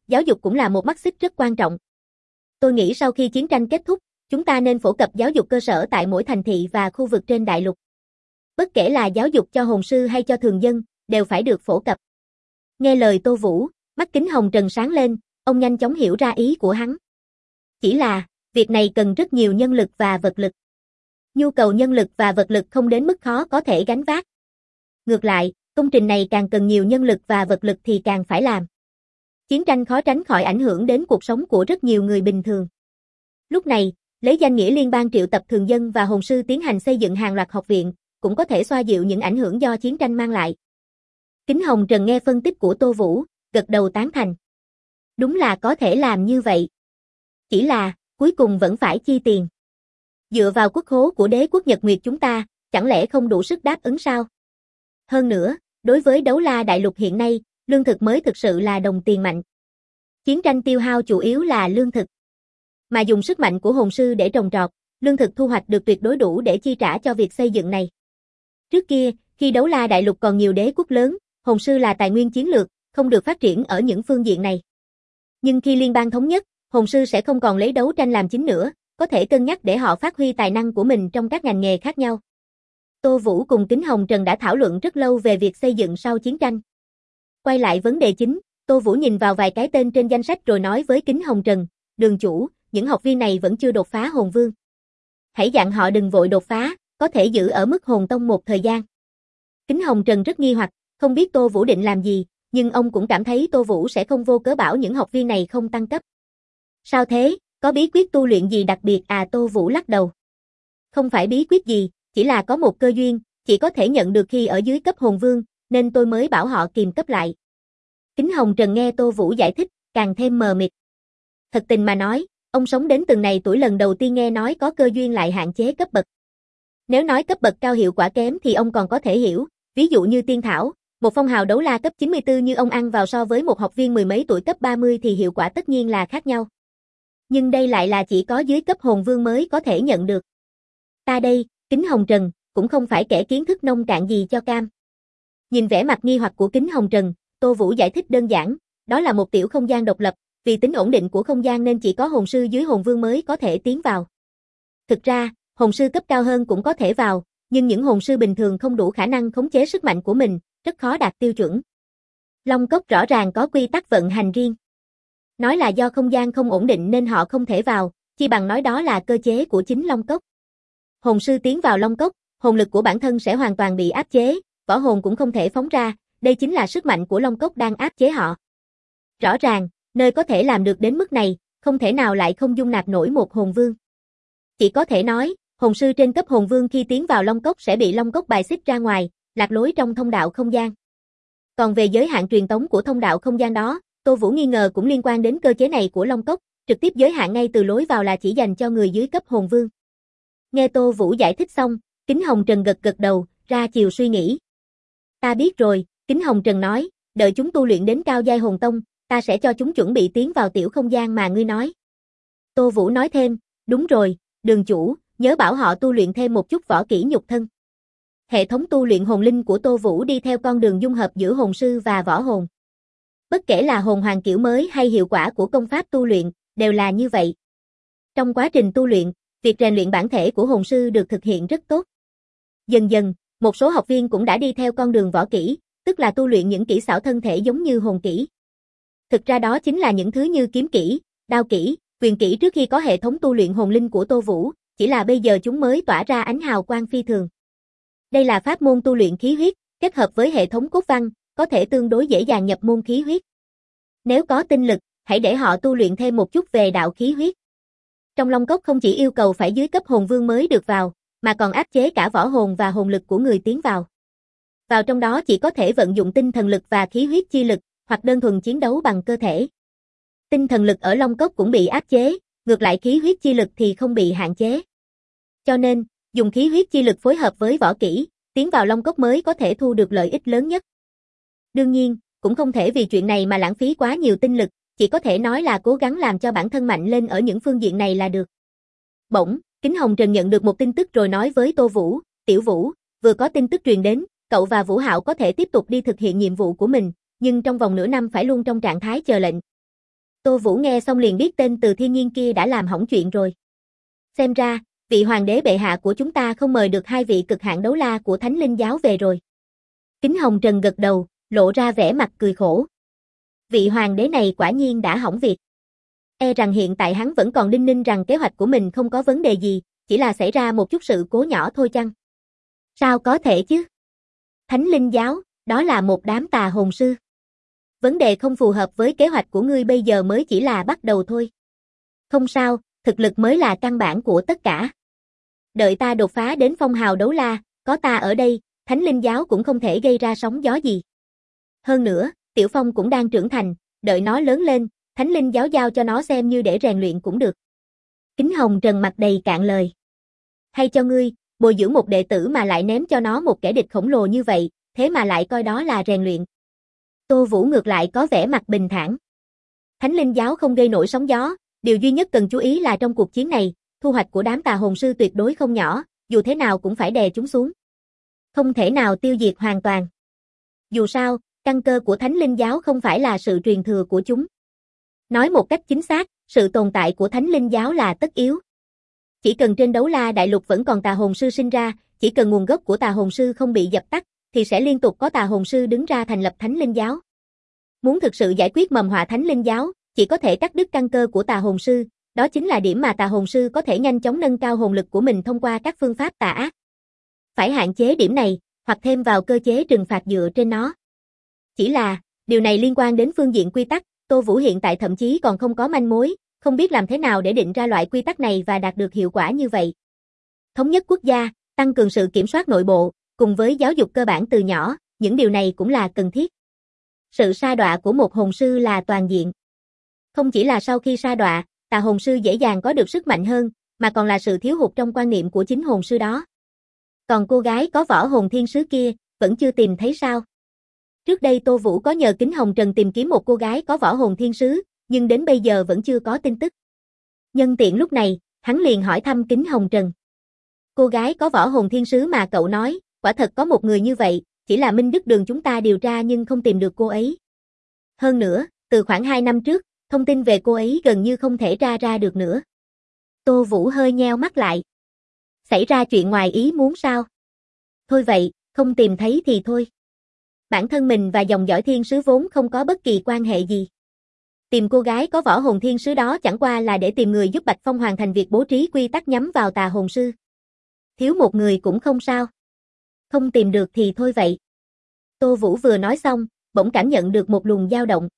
giáo dục cũng là một mắt xích rất quan trọng. Tôi nghĩ sau khi chiến tranh kết thúc, chúng ta nên phổ cập giáo dục cơ sở tại mỗi thành thị và khu vực trên đại lục. Bất kể là giáo dục cho hồn sư hay cho thường dân, đều phải được phổ cập. Nghe lời Tô Vũ, mắt Kính Hồng Trần sáng lên, ông nhanh chóng hiểu ra ý của hắn. Chỉ là, việc này cần rất nhiều nhân lực và vật lực. Nhu cầu nhân lực và vật lực không đến mức khó có thể gánh vác. Ngược lại, công trình này càng cần nhiều nhân lực và vật lực thì càng phải làm. Chiến tranh khó tránh khỏi ảnh hưởng đến cuộc sống của rất nhiều người bình thường. Lúc này, lấy danh nghĩa liên bang triệu tập thường dân và hồn sư tiến hành xây dựng hàng loạt học viện, cũng có thể xoa dịu những ảnh hưởng do chiến tranh mang lại. Kính Hồng Trần nghe phân tích của Tô Vũ, gật đầu tán thành. Đúng là có thể làm như vậy. Chỉ là, cuối cùng vẫn phải chi tiền. Dựa vào quốc khố của đế quốc Nhật Nguyệt chúng ta, chẳng lẽ không đủ sức đáp ứng sao? Hơn nữa, đối với Đấu La Đại Lục hiện nay, lương thực mới thực sự là đồng tiền mạnh. Chiến tranh tiêu hao chủ yếu là lương thực. Mà dùng sức mạnh của hồn sư để trồng trọt, lương thực thu hoạch được tuyệt đối đủ để chi trả cho việc xây dựng này. Trước kia, khi Đấu La Đại Lục còn nhiều đế quốc lớn, hồn sư là tài nguyên chiến lược, không được phát triển ở những phương diện này. Nhưng khi liên bang thống nhất, hồn sư sẽ không còn lấy đấu tranh làm chính nữa, có thể cân nhắc để họ phát huy tài năng của mình trong các ngành nghề khác nhau. Tô Vũ cùng Kính Hồng Trần đã thảo luận rất lâu về việc xây dựng sau chiến tranh. Quay lại vấn đề chính, Tô Vũ nhìn vào vài cái tên trên danh sách rồi nói với Kính Hồng Trần, Đường chủ, những học viên này vẫn chưa đột phá hồn vương. Hãy dặn họ đừng vội đột phá, có thể giữ ở mức hồn tông một thời gian. Kính Hồng Trần rất nghi hoặc, không biết Tô Vũ định làm gì, nhưng ông cũng cảm thấy Tô Vũ sẽ không vô cớ bảo những học viên này không tăng cấp. Sao thế, có bí quyết tu luyện gì đặc biệt à? Tô Vũ lắc đầu. Không phải bí quyết gì, chỉ là có một cơ duyên, chỉ có thể nhận được khi ở dưới cấp hồn vương, nên tôi mới bảo họ kiềm cấp lại. Kính Hồng Trần nghe Tô Vũ giải thích, càng thêm mờ mịt. Thật tình mà nói, ông sống đến từng này tuổi lần đầu tiên nghe nói có cơ duyên lại hạn chế cấp bậc. Nếu nói cấp bậc cao hiệu quả kém thì ông còn có thể hiểu, ví dụ như tiên thảo, một phong hào đấu la cấp 94 như ông ăn vào so với một học viên mười mấy tuổi cấp 30 thì hiệu quả tất nhiên là khác nhau. Nhưng đây lại là chỉ có dưới cấp hồn vương mới có thể nhận được. Ta đây, Kính Hồng Trần, cũng không phải kẻ kiến thức nông cạn gì cho cam. Nhìn vẻ mặt nghi hoặc của Kính Hồng Trần, Tô Vũ giải thích đơn giản, đó là một tiểu không gian độc lập, vì tính ổn định của không gian nên chỉ có hồn sư dưới hồn vương mới có thể tiến vào. Thực ra, hồn sư cấp cao hơn cũng có thể vào, nhưng những hồn sư bình thường không đủ khả năng khống chế sức mạnh của mình, rất khó đạt tiêu chuẩn. Long Cốc rõ ràng có quy tắc vận hành riêng. Nói là do không gian không ổn định nên họ không thể vào, chi bằng nói đó là cơ chế của chính Long Cốc. Hồn sư tiến vào Long Cốc, hồn lực của bản thân sẽ hoàn toàn bị áp chế, võ hồn cũng không thể phóng ra, đây chính là sức mạnh của Long Cốc đang áp chế họ. Rõ ràng, nơi có thể làm được đến mức này, không thể nào lại không dung nạp nổi một hồn vương. Chỉ có thể nói, hồn sư trên cấp hồn vương khi tiến vào Long Cốc sẽ bị Long Cốc bài xích ra ngoài, lạc lối trong thông đạo không gian. Còn về giới hạn truyền tống của thông đạo không gian đó, Tô Vũ nghi ngờ cũng liên quan đến cơ chế này của Long Cốc, trực tiếp giới hạn ngay từ lối vào là chỉ dành cho người dưới cấp hồn vương. Nghe Tô Vũ giải thích xong, Kính Hồng Trần gật gật đầu, ra chiều suy nghĩ. Ta biết rồi, Kính Hồng Trần nói, đợi chúng tu luyện đến cao giai hồn tông, ta sẽ cho chúng chuẩn bị tiến vào tiểu không gian mà ngươi nói. Tô Vũ nói thêm, đúng rồi, Đường chủ, nhớ bảo họ tu luyện thêm một chút võ kỹ nhục thân. Hệ thống tu luyện hồn linh của Tô Vũ đi theo con đường dung hợp giữa hồn sư và võ hồn. Bất kể là hồn hoàng kiểu mới hay hiệu quả của công pháp tu luyện, đều là như vậy. Trong quá trình tu luyện, việc rèn luyện bản thể của hồn sư được thực hiện rất tốt. Dần dần, một số học viên cũng đã đi theo con đường võ kỹ, tức là tu luyện những kỹ xảo thân thể giống như hồn kỹ. Thực ra đó chính là những thứ như kiếm kỹ, đao kỹ, quyền kỹ trước khi có hệ thống tu luyện hồn linh của Tô Vũ, chỉ là bây giờ chúng mới tỏa ra ánh hào quang phi thường. Đây là pháp môn tu luyện khí huyết, kết hợp với hệ thống cốt văn, có thể tương đối dễ dàng nhập môn khí huyết. Nếu có tinh lực, hãy để họ tu luyện thêm một chút về đạo khí huyết. Trong Long Cốc không chỉ yêu cầu phải dưới cấp hồn vương mới được vào, mà còn áp chế cả võ hồn và hồn lực của người tiến vào. Vào trong đó chỉ có thể vận dụng tinh thần lực và khí huyết chi lực, hoặc đơn thuần chiến đấu bằng cơ thể. Tinh thần lực ở Long Cốc cũng bị áp chế, ngược lại khí huyết chi lực thì không bị hạn chế. Cho nên, dùng khí huyết chi lực phối hợp với võ kỹ, tiến vào Long Cốc mới có thể thu được lợi ích lớn nhất. Đương nhiên, cũng không thể vì chuyện này mà lãng phí quá nhiều tinh lực, chỉ có thể nói là cố gắng làm cho bản thân mạnh lên ở những phương diện này là được. Bỗng, Kính Hồng Trần nhận được một tin tức rồi nói với Tô Vũ, Tiểu Vũ, vừa có tin tức truyền đến, cậu và Vũ Hạo có thể tiếp tục đi thực hiện nhiệm vụ của mình, nhưng trong vòng nửa năm phải luôn trong trạng thái chờ lệnh. Tô Vũ nghe xong liền biết tên Từ Thiên Nhiên kia đã làm hỏng chuyện rồi. Xem ra, vị hoàng đế bệ hạ của chúng ta không mời được hai vị cực hạn đấu la của Thánh Linh giáo về rồi. Kính Hồng Trần gật đầu, lộ ra vẻ mặt cười khổ. Vị hoàng đế này quả nhiên đã hỏng việc. E rằng hiện tại hắn vẫn còn đinh ninh rằng kế hoạch của mình không có vấn đề gì, chỉ là xảy ra một chút sự cố nhỏ thôi chăng? Sao có thể chứ? Thánh Linh giáo, đó là một đám tà hồn sư. Vấn đề không phù hợp với kế hoạch của ngươi bây giờ mới chỉ là bắt đầu thôi. Không sao, thực lực mới là căn bản của tất cả. Đợi ta đột phá đến phong hào đấu la, có ta ở đây, Thánh Linh giáo cũng không thể gây ra sóng gió gì. Hơn nữa, Tiểu Phong cũng đang trưởng thành, đợi nó lớn lên, Thánh Linh giáo giao cho nó xem như để rèn luyện cũng được. Kính Hồng Trần mặt đầy cạn lời. Hay cho ngươi, bồi dưỡng một đệ tử mà lại ném cho nó một kẻ địch khổng lồ như vậy, thế mà lại coi đó là rèn luyện. Tô Vũ ngược lại có vẻ mặt bình thản. Thánh Linh giáo không gây nổi sóng gió, điều duy nhất cần chú ý là trong cuộc chiến này, thu hoạch của đám tà hồn sư tuyệt đối không nhỏ, dù thế nào cũng phải đè chúng xuống. Không thể nào tiêu diệt hoàn toàn. Dù sao, căn cơ của Thánh Linh giáo không phải là sự truyền thừa của chúng. Nói một cách chính xác, sự tồn tại của Thánh Linh giáo là tất yếu. Chỉ cần trên đấu la đại lục vẫn còn tà hồn sư sinh ra, chỉ cần nguồn gốc của tà hồn sư không bị dập tắt, thì sẽ liên tục có tà hồn sư đứng ra thành lập Thánh Linh giáo. Muốn thực sự giải quyết mầm họa Thánh Linh giáo, chỉ có thể cắt đứt căn cơ của tà hồn sư, đó chính là điểm mà tà hồn sư có thể nhanh chóng nâng cao hồn lực của mình thông qua các phương pháp tà ác. Phải hạn chế điểm này, hoặc thêm vào cơ chế trừng phạt dựa trên nó. Chỉ là, điều này liên quan đến phương diện quy tắc, Tô Vũ hiện tại thậm chí còn không có manh mối, không biết làm thế nào để định ra loại quy tắc này và đạt được hiệu quả như vậy. Thống nhất quốc gia, tăng cường sự kiểm soát nội bộ, cùng với giáo dục cơ bản từ nhỏ, những điều này cũng là cần thiết. Sự sa đọa của một hồn sư là toàn diện. Không chỉ là sau khi sa đọa, tà hồn sư dễ dàng có được sức mạnh hơn, mà còn là sự thiếu hụt trong quan niệm của chính hồn sư đó. Còn cô gái có võ hồn thiên sứ kia, vẫn chưa tìm thấy sao? Trước đây Tô Vũ có nhờ Kính Hồng Trần tìm kiếm một cô gái có võ hồn thiên sứ, nhưng đến bây giờ vẫn chưa có tin tức. Nhân tiện lúc này, hắn liền hỏi thăm Kính Hồng Trần. Cô gái có võ hồn thiên sứ mà cậu nói, quả thật có một người như vậy, chỉ là Minh Đức Đường chúng ta điều tra nhưng không tìm được cô ấy. Hơn nữa, từ khoảng 2 năm trước, thông tin về cô ấy gần như không thể tra ra được nữa. Tô Vũ hơi nheo mắt lại. Xảy ra chuyện ngoài ý muốn sao? Thôi vậy, không tìm thấy thì thôi. Bản thân mình và dòng dõi thiên sứ vốn không có bất kỳ quan hệ gì. Tìm cô gái có võ hồn thiên sứ đó chẳng qua là để tìm người giúp Bạch Phong hoàn thành việc bố trí quy tắc nhắm vào tà hồn sư. Thiếu một người cũng không sao. Không tìm được thì thôi vậy. Tô Vũ vừa nói xong, bỗng cảm nhận được một luồng dao động.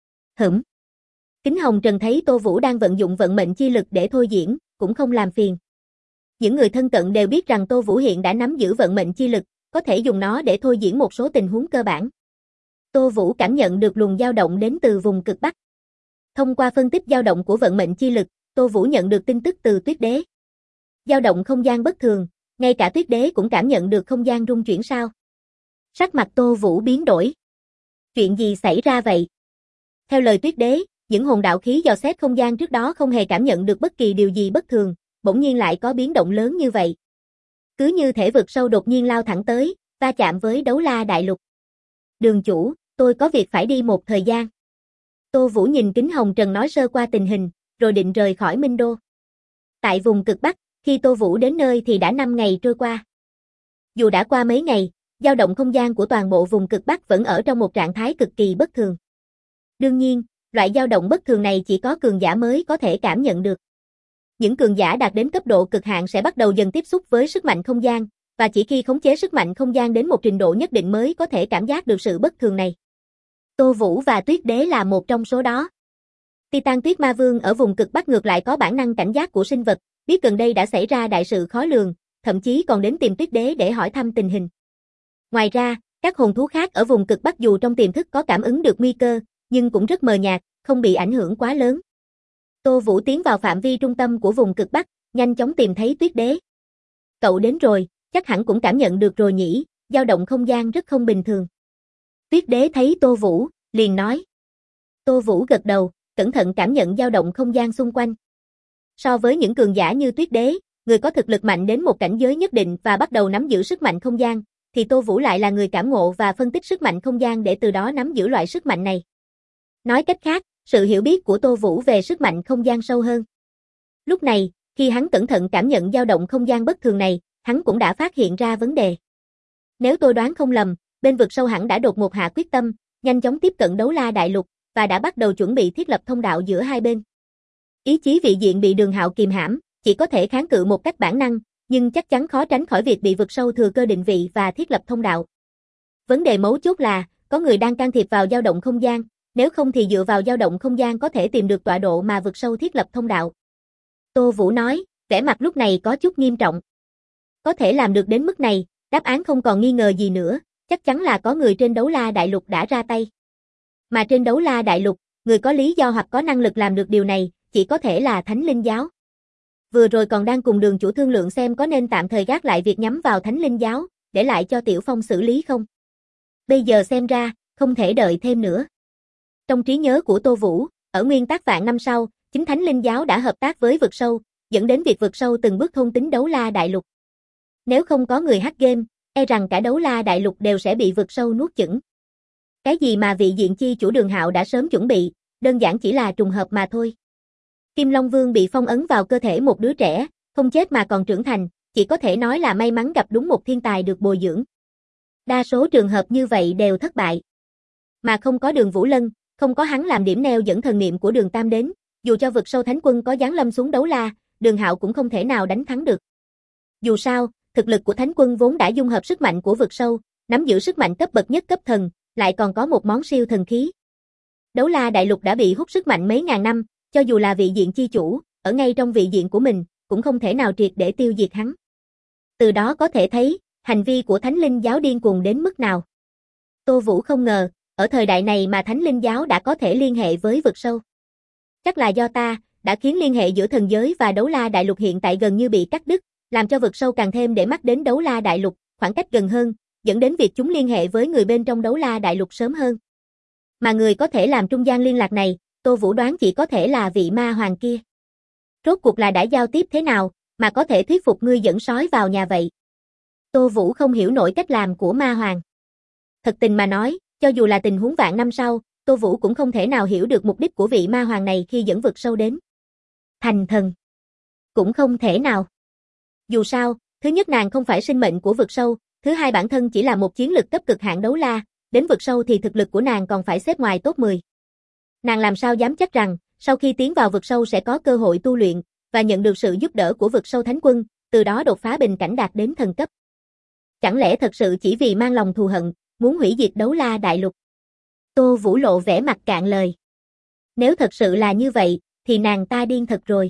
Kính Hồng Trần thấy Tô Vũ đang vận dụng vận mệnh chi lực để thôi diễn, cũng không làm phiền. Những người thân cận đều biết rằng Tô Vũ hiện đã nắm giữ vận mệnh chi lực, có thể dùng nó để thôi diễn một số tình huống cơ bản. Tô Vũ cảm nhận được luồng dao động đến từ vùng cực Bắc. Thông qua phân tích dao động của vận mệnh chi lực, Tô Vũ nhận được tin tức từ Tuyết Đế. Dao động không gian bất thường, ngay cả Tuyết Đế cũng cảm nhận được không gian rung chuyển sao. Sắc mặt Tô Vũ biến đổi. Chuyện gì xảy ra vậy? Theo lời Tuyết Đế, những hồn đạo khí dò xét không gian trước đó không hề cảm nhận được bất kỳ điều gì bất thường, bỗng nhiên lại có biến động lớn như vậy. Cứ như thể vực sâu đột nhiên lao thẳng tới, va chạm với đấu la đại lục. Đường chủ, tôi có việc phải đi một thời gian. Tô Vũ nhìn Kính Hồng Trần nói sơ qua tình hình, rồi định rời khỏi Minh Đô. Tại vùng cực Bắc, khi Tô Vũ đến nơi thì đã 5 ngày trôi qua. Dù đã qua mấy ngày, dao động không gian của toàn bộ vùng cực Bắc vẫn ở trong một trạng thái cực kỳ bất thường. Đương nhiên, loại dao động bất thường này chỉ có cường giả mới có thể cảm nhận được. Những cường giả đạt đến cấp độ cực hạn sẽ bắt đầu dần tiếp xúc với sức mạnh không gian, và chỉ khi khống chế sức mạnh không gian đến một trình độ nhất định mới có thể cảm giác được sự bất thường này. Tô Vũ và Tuyết Đế là một trong số đó. Titan Tuyết Ma Vương ở vùng cực Bắc ngược lại có bản năng cảnh giác của sinh vật, biết gần đây đã xảy ra đại sự khó lường, thậm chí còn đến tìm Tuyết Đế để hỏi thăm tình hình. Ngoài ra, các hồn thú khác ở vùng cực Bắc dù trong tiềm thức có cảm ứng được nguy cơ, nhưng cũng rất mờ nhạt, không bị ảnh hưởng quá lớn. Tô Vũ tiến vào phạm vi trung tâm của vùng cực Bắc, nhanh chóng tìm thấy Tuyết Đế. Cậu đến rồi, chắc hẳn cũng cảm nhận được rồi nhỉ, dao động không gian rất không bình thường. Tuyết Đế thấy Tô Vũ, liền nói. Tô Vũ gật đầu, cẩn thận cảm nhận dao động không gian xung quanh. So với những cường giả như Tuyết Đế, người có thực lực mạnh đến một cảnh giới nhất định và bắt đầu nắm giữ sức mạnh không gian, thì Tô Vũ lại là người cảm ngộ và phân tích sức mạnh không gian để từ đó nắm giữ loại sức mạnh này. Nói cách khác, sự hiểu biết của Tô Vũ về sức mạnh không gian sâu hơn. Lúc này, khi hắn cẩn thận cảm nhận dao động không gian bất thường này, hắn cũng đã phát hiện ra vấn đề. Nếu tôi đoán không lầm, bên vực sâu hẳn đã đột ngột hạ quyết tâm, nhanh chóng tiếp cận Đấu La Đại Lục, và đã bắt đầu chuẩn bị thiết lập thông đạo giữa hai bên. Ý chí vị diện bị Đường Hạo kìm hãm, chỉ có thể kháng cự một cách bản năng, nhưng chắc chắn khó tránh khỏi việc bị vực sâu thừa cơ định vị và thiết lập thông đạo. Vấn đề mấu chốt là, có người đang can thiệp vào dao động không gian, nếu không thì dựa vào dao động không gian có thể tìm được tọa độ mà vực sâu thiết lập thông đạo. Tô Vũ nói, vẻ mặt lúc này có chút nghiêm trọng. Có thể làm được đến mức này, đáp án không còn nghi ngờ gì nữa, chắc chắn là có người trên Đấu La Đại Lục đã ra tay. Mà trên Đấu La Đại Lục, người có lý do hoặc có năng lực làm được điều này, chỉ có thể là Thánh Linh Giáo. Vừa rồi còn đang cùng Đường chủ thương lượng xem có nên tạm thời gác lại việc nhắm vào Thánh Linh Giáo, để lại cho Tiểu Phong xử lý không. Bây giờ xem ra, không thể đợi thêm nữa. Trong trí nhớ của Tô Vũ, ở nguyên tắc vạn năm sau, chính Thánh Linh Giáo đã hợp tác với vực sâu, dẫn đến việc vực sâu từng bước thôn tính Đấu La Đại Lục. Nếu không có người hack game, e rằng cả Đấu La Đại Lục đều sẽ bị vực sâu nuốt chửng. Cái gì mà vị diện chi chủ Đường Hạo đã sớm chuẩn bị, đơn giản chỉ là trùng hợp mà thôi. Kim Long Vương bị phong ấn vào cơ thể một đứa trẻ, không chết mà còn trưởng thành, chỉ có thể nói là may mắn gặp đúng một thiên tài được bồi dưỡng. Đa số trường hợp như vậy đều thất bại. Mà không có Đường Vũ Lân, không có hắn làm điểm neo dẫn thần niệm của Đường Tam đến, dù cho vực sâu thánh quân có giáng lâm xuống Đấu La, Đường Hạo cũng không thể nào đánh thắng được. Dù sao, thực lực của thánh quân vốn đã dung hợp sức mạnh của vực sâu, nắm giữ sức mạnh cấp bậc nhất cấp thần, lại còn có một món siêu thần khí. Đấu La Đại Lục đã bị hút sức mạnh mấy ngàn năm, cho dù là vị diện chi chủ, ở ngay trong vị diện của mình, cũng không thể nào triệt để tiêu diệt hắn. Từ đó có thể thấy, hành vi của Thánh Linh Giáo điên cuồng đến mức nào. Tô Vũ không ngờ, ở thời đại này mà Thánh Linh Giáo đã có thể liên hệ với vực sâu. Chắc là do ta, đã khiến liên hệ giữa thần giới và Đấu La Đại Lục hiện tại gần như bị cắt đứt, làm cho vực sâu càng thêm để mắt đến Đấu La Đại Lục, khoảng cách gần hơn, dẫn đến việc chúng liên hệ với người bên trong Đấu La Đại Lục sớm hơn. Mà người có thể làm trung gian liên lạc này, Tô Vũ đoán chỉ có thể là vị ma hoàng kia. Rốt cuộc là đã giao tiếp thế nào, mà có thể thuyết phục ngươi dẫn sói vào nhà vậy? Tô Vũ không hiểu nổi cách làm của ma hoàng. Thật tình mà nói, cho dù là tình huống vạn năm sau, Tô Vũ cũng không thể nào hiểu được mục đích của vị ma hoàng này khi dẫn vực sâu đến. Thành thần. Cũng không thể nào. Dù sao, thứ nhất nàng không phải sinh mệnh của vực sâu, thứ hai bản thân chỉ là một chiến lực cấp cực hạn Đấu La, đến vực sâu thì thực lực của nàng còn phải xếp ngoài top 10. Nàng làm sao dám chắc rằng, sau khi tiến vào vực sâu sẽ có cơ hội tu luyện, và nhận được sự giúp đỡ của vực sâu thánh quân, từ đó đột phá bình cảnh đạt đến thần cấp. Chẳng lẽ thật sự chỉ vì mang lòng thù hận, muốn hủy diệt Đấu La Đại Lục? Tô Vũ lộ vẻ mặt cạn lời. Nếu thật sự là như vậy, thì nàng ta điên thật rồi.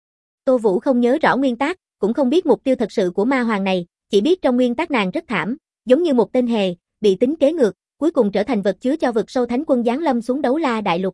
Tô Vũ không nhớ rõ nguyên tắc, cũng không biết mục tiêu thật sự của ma hoàng này, chỉ biết trong nguyên tắc nàng rất thảm, giống như một tên hề, bị tính kế ngược, cuối cùng trở thành vật chứa cho vực sâu thánh quân giáng lâm xuống Đấu La Đại Lục.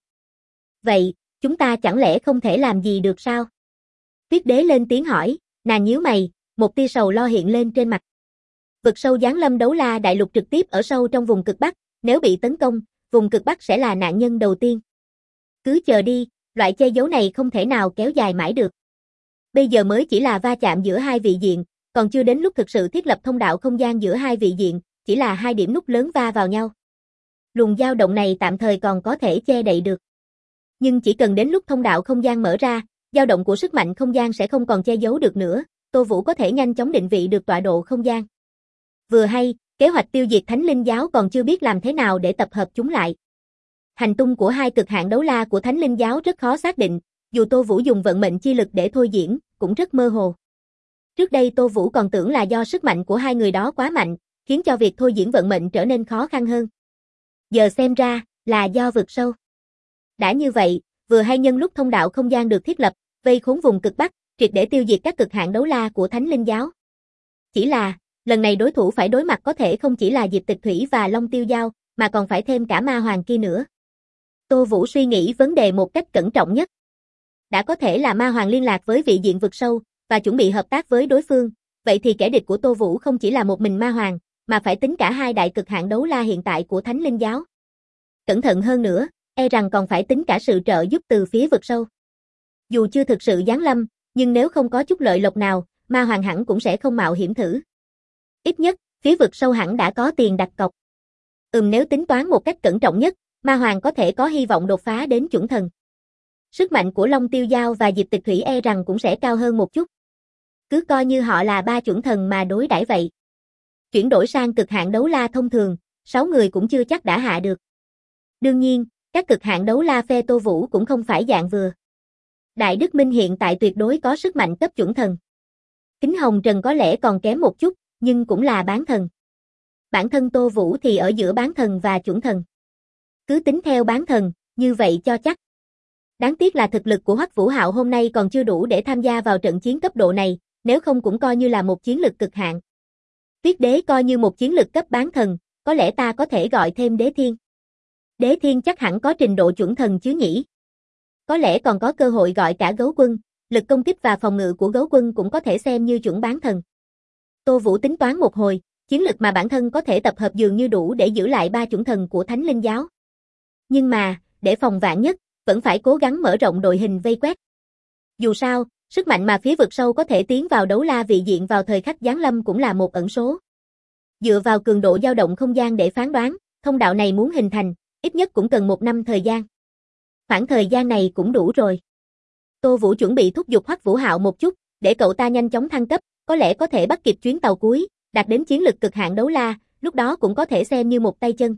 Vậy, chúng ta chẳng lẽ không thể làm gì được sao? Tuyết Đế lên tiếng hỏi, nàng nhíu mày, một tia sầu lo hiện lên trên mặt. Vực sâu giáng lâm Đấu La Đại Lục trực tiếp ở sâu trong vùng cực Bắc, nếu bị tấn công, vùng cực Bắc sẽ là nạn nhân đầu tiên. Cứ chờ đi, loại che giấu này không thể nào kéo dài mãi được. Bây giờ mới chỉ là va chạm giữa hai vị diện, còn chưa đến lúc thực sự thiết lập thông đạo không gian giữa hai vị diện, chỉ là hai điểm nút lớn va vào nhau. Luồng dao động này tạm thời còn có thể che đậy được. Nhưng chỉ cần đến lúc thông đạo không gian mở ra, dao động của sức mạnh không gian sẽ không còn che giấu được nữa, Tô Vũ có thể nhanh chóng định vị được tọa độ không gian. Vừa hay, kế hoạch tiêu diệt Thánh Linh Giáo còn chưa biết làm thế nào để tập hợp chúng lại. Hành tung của hai cực hạn Đấu La của Thánh Linh Giáo rất khó xác định, dù Tô Vũ dùng vận mệnh chi lực để thôi diễn, cũng rất mơ hồ. Trước đây Tô Vũ còn tưởng là do sức mạnh của hai người đó quá mạnh, khiến cho việc thôi diễn vận mệnh trở nên khó khăn hơn. Giờ xem ra, là do vực sâu. Đã như vậy, vừa hay nhân lúc thông đạo không gian được thiết lập, vây khốn vùng cực Bắc, triệt để tiêu diệt các cực hạn Đấu La của Thánh Linh Giáo. Chỉ là, lần này đối thủ phải đối mặt có thể không chỉ là Diệp Tịch Thủy và Long Tiêu Giao, mà còn phải thêm cả ma hoàng kia nữa. Tô Vũ suy nghĩ vấn đề một cách cẩn trọng nhất. Đã có thể là ma hoàng liên lạc với vị diện vực sâu, và chuẩn bị hợp tác với đối phương, vậy thì kẻ địch của Tô Vũ không chỉ là một mình ma hoàng, mà phải tính cả hai đại cực hạn Đấu La hiện tại của Thánh Linh Giáo. Cẩn thận hơn nữa, e rằng còn phải tính cả sự trợ giúp từ phía vực sâu. Dù chưa thực sự giáng lâm, nhưng nếu không có chút lợi lộc nào, ma hoàng hẳn cũng sẽ không mạo hiểm thử. Ít nhất, phía vực sâu hẳn đã có tiền đặt cọc. Nếu tính toán một cách cẩn trọng nhất, Ma Hoàng có thể có hy vọng đột phá đến chuẩn thần. Sức mạnh của Long Tiêu Dao và Diệp Tịch Thủy e rằng cũng sẽ cao hơn một chút. Cứ coi như họ là 3 chuẩn thần mà đối đãi vậy. Chuyển đổi sang cực hạn đấu la thông thường, 6 người cũng chưa chắc đã hạ được. Đương nhiên, các cực hạn đấu la phe Tô Vũ cũng không phải dạng vừa. Đại Đức Minh hiện tại tuyệt đối có sức mạnh cấp chuẩn thần. Kính Hồng Trần có lẽ còn kém một chút, nhưng cũng là bán thần. Bản thân Tô Vũ thì ở giữa bán thần và chuẩn thần. Cứ tính theo bán thần, như vậy cho chắc. Đáng tiếc là thực lực của Hoắc Vũ Hạo hôm nay còn chưa đủ để tham gia vào trận chiến cấp độ này, nếu không cũng coi như là một chiến lực cực hạn. Tuyết Đế coi như một chiến lực cấp bán thần, có lẽ ta có thể gọi thêm Đế Thiên. Đế Thiên chắc hẳn có trình độ chuẩn thần chứ nhỉ? Có lẽ còn có cơ hội gọi cả Gấu Quân, lực công kích và phòng ngự của Gấu Quân cũng có thể xem như chuẩn bán thần. Tô Vũ tính toán một hồi, chiến lực mà bản thân có thể tập hợp dường như đủ để giữ lại 3 chuẩn thần của Thánh Linh Giáo. Nhưng mà, để phòng vạn nhất, vẫn phải cố gắng mở rộng đội hình vây quét. Dù sao, sức mạnh mà phía vực sâu có thể tiến vào đấu la vị diện vào thời khắc giáng lâm cũng là một ẩn số. Dựa vào cường độ dao động không gian để phán đoán, thông đạo này muốn hình thành, ít nhất cũng cần 1 năm thời gian. Khoảng thời gian này cũng đủ rồi. Tô Vũ chuẩn bị thúc giục Hoắc Vũ Hạo một chút, để cậu ta nhanh chóng thăng cấp, có lẽ có thể bắt kịp chuyến tàu cuối, đạt đến chiến lực cực hạn đấu la, lúc đó cũng có thể xem như một tay chân.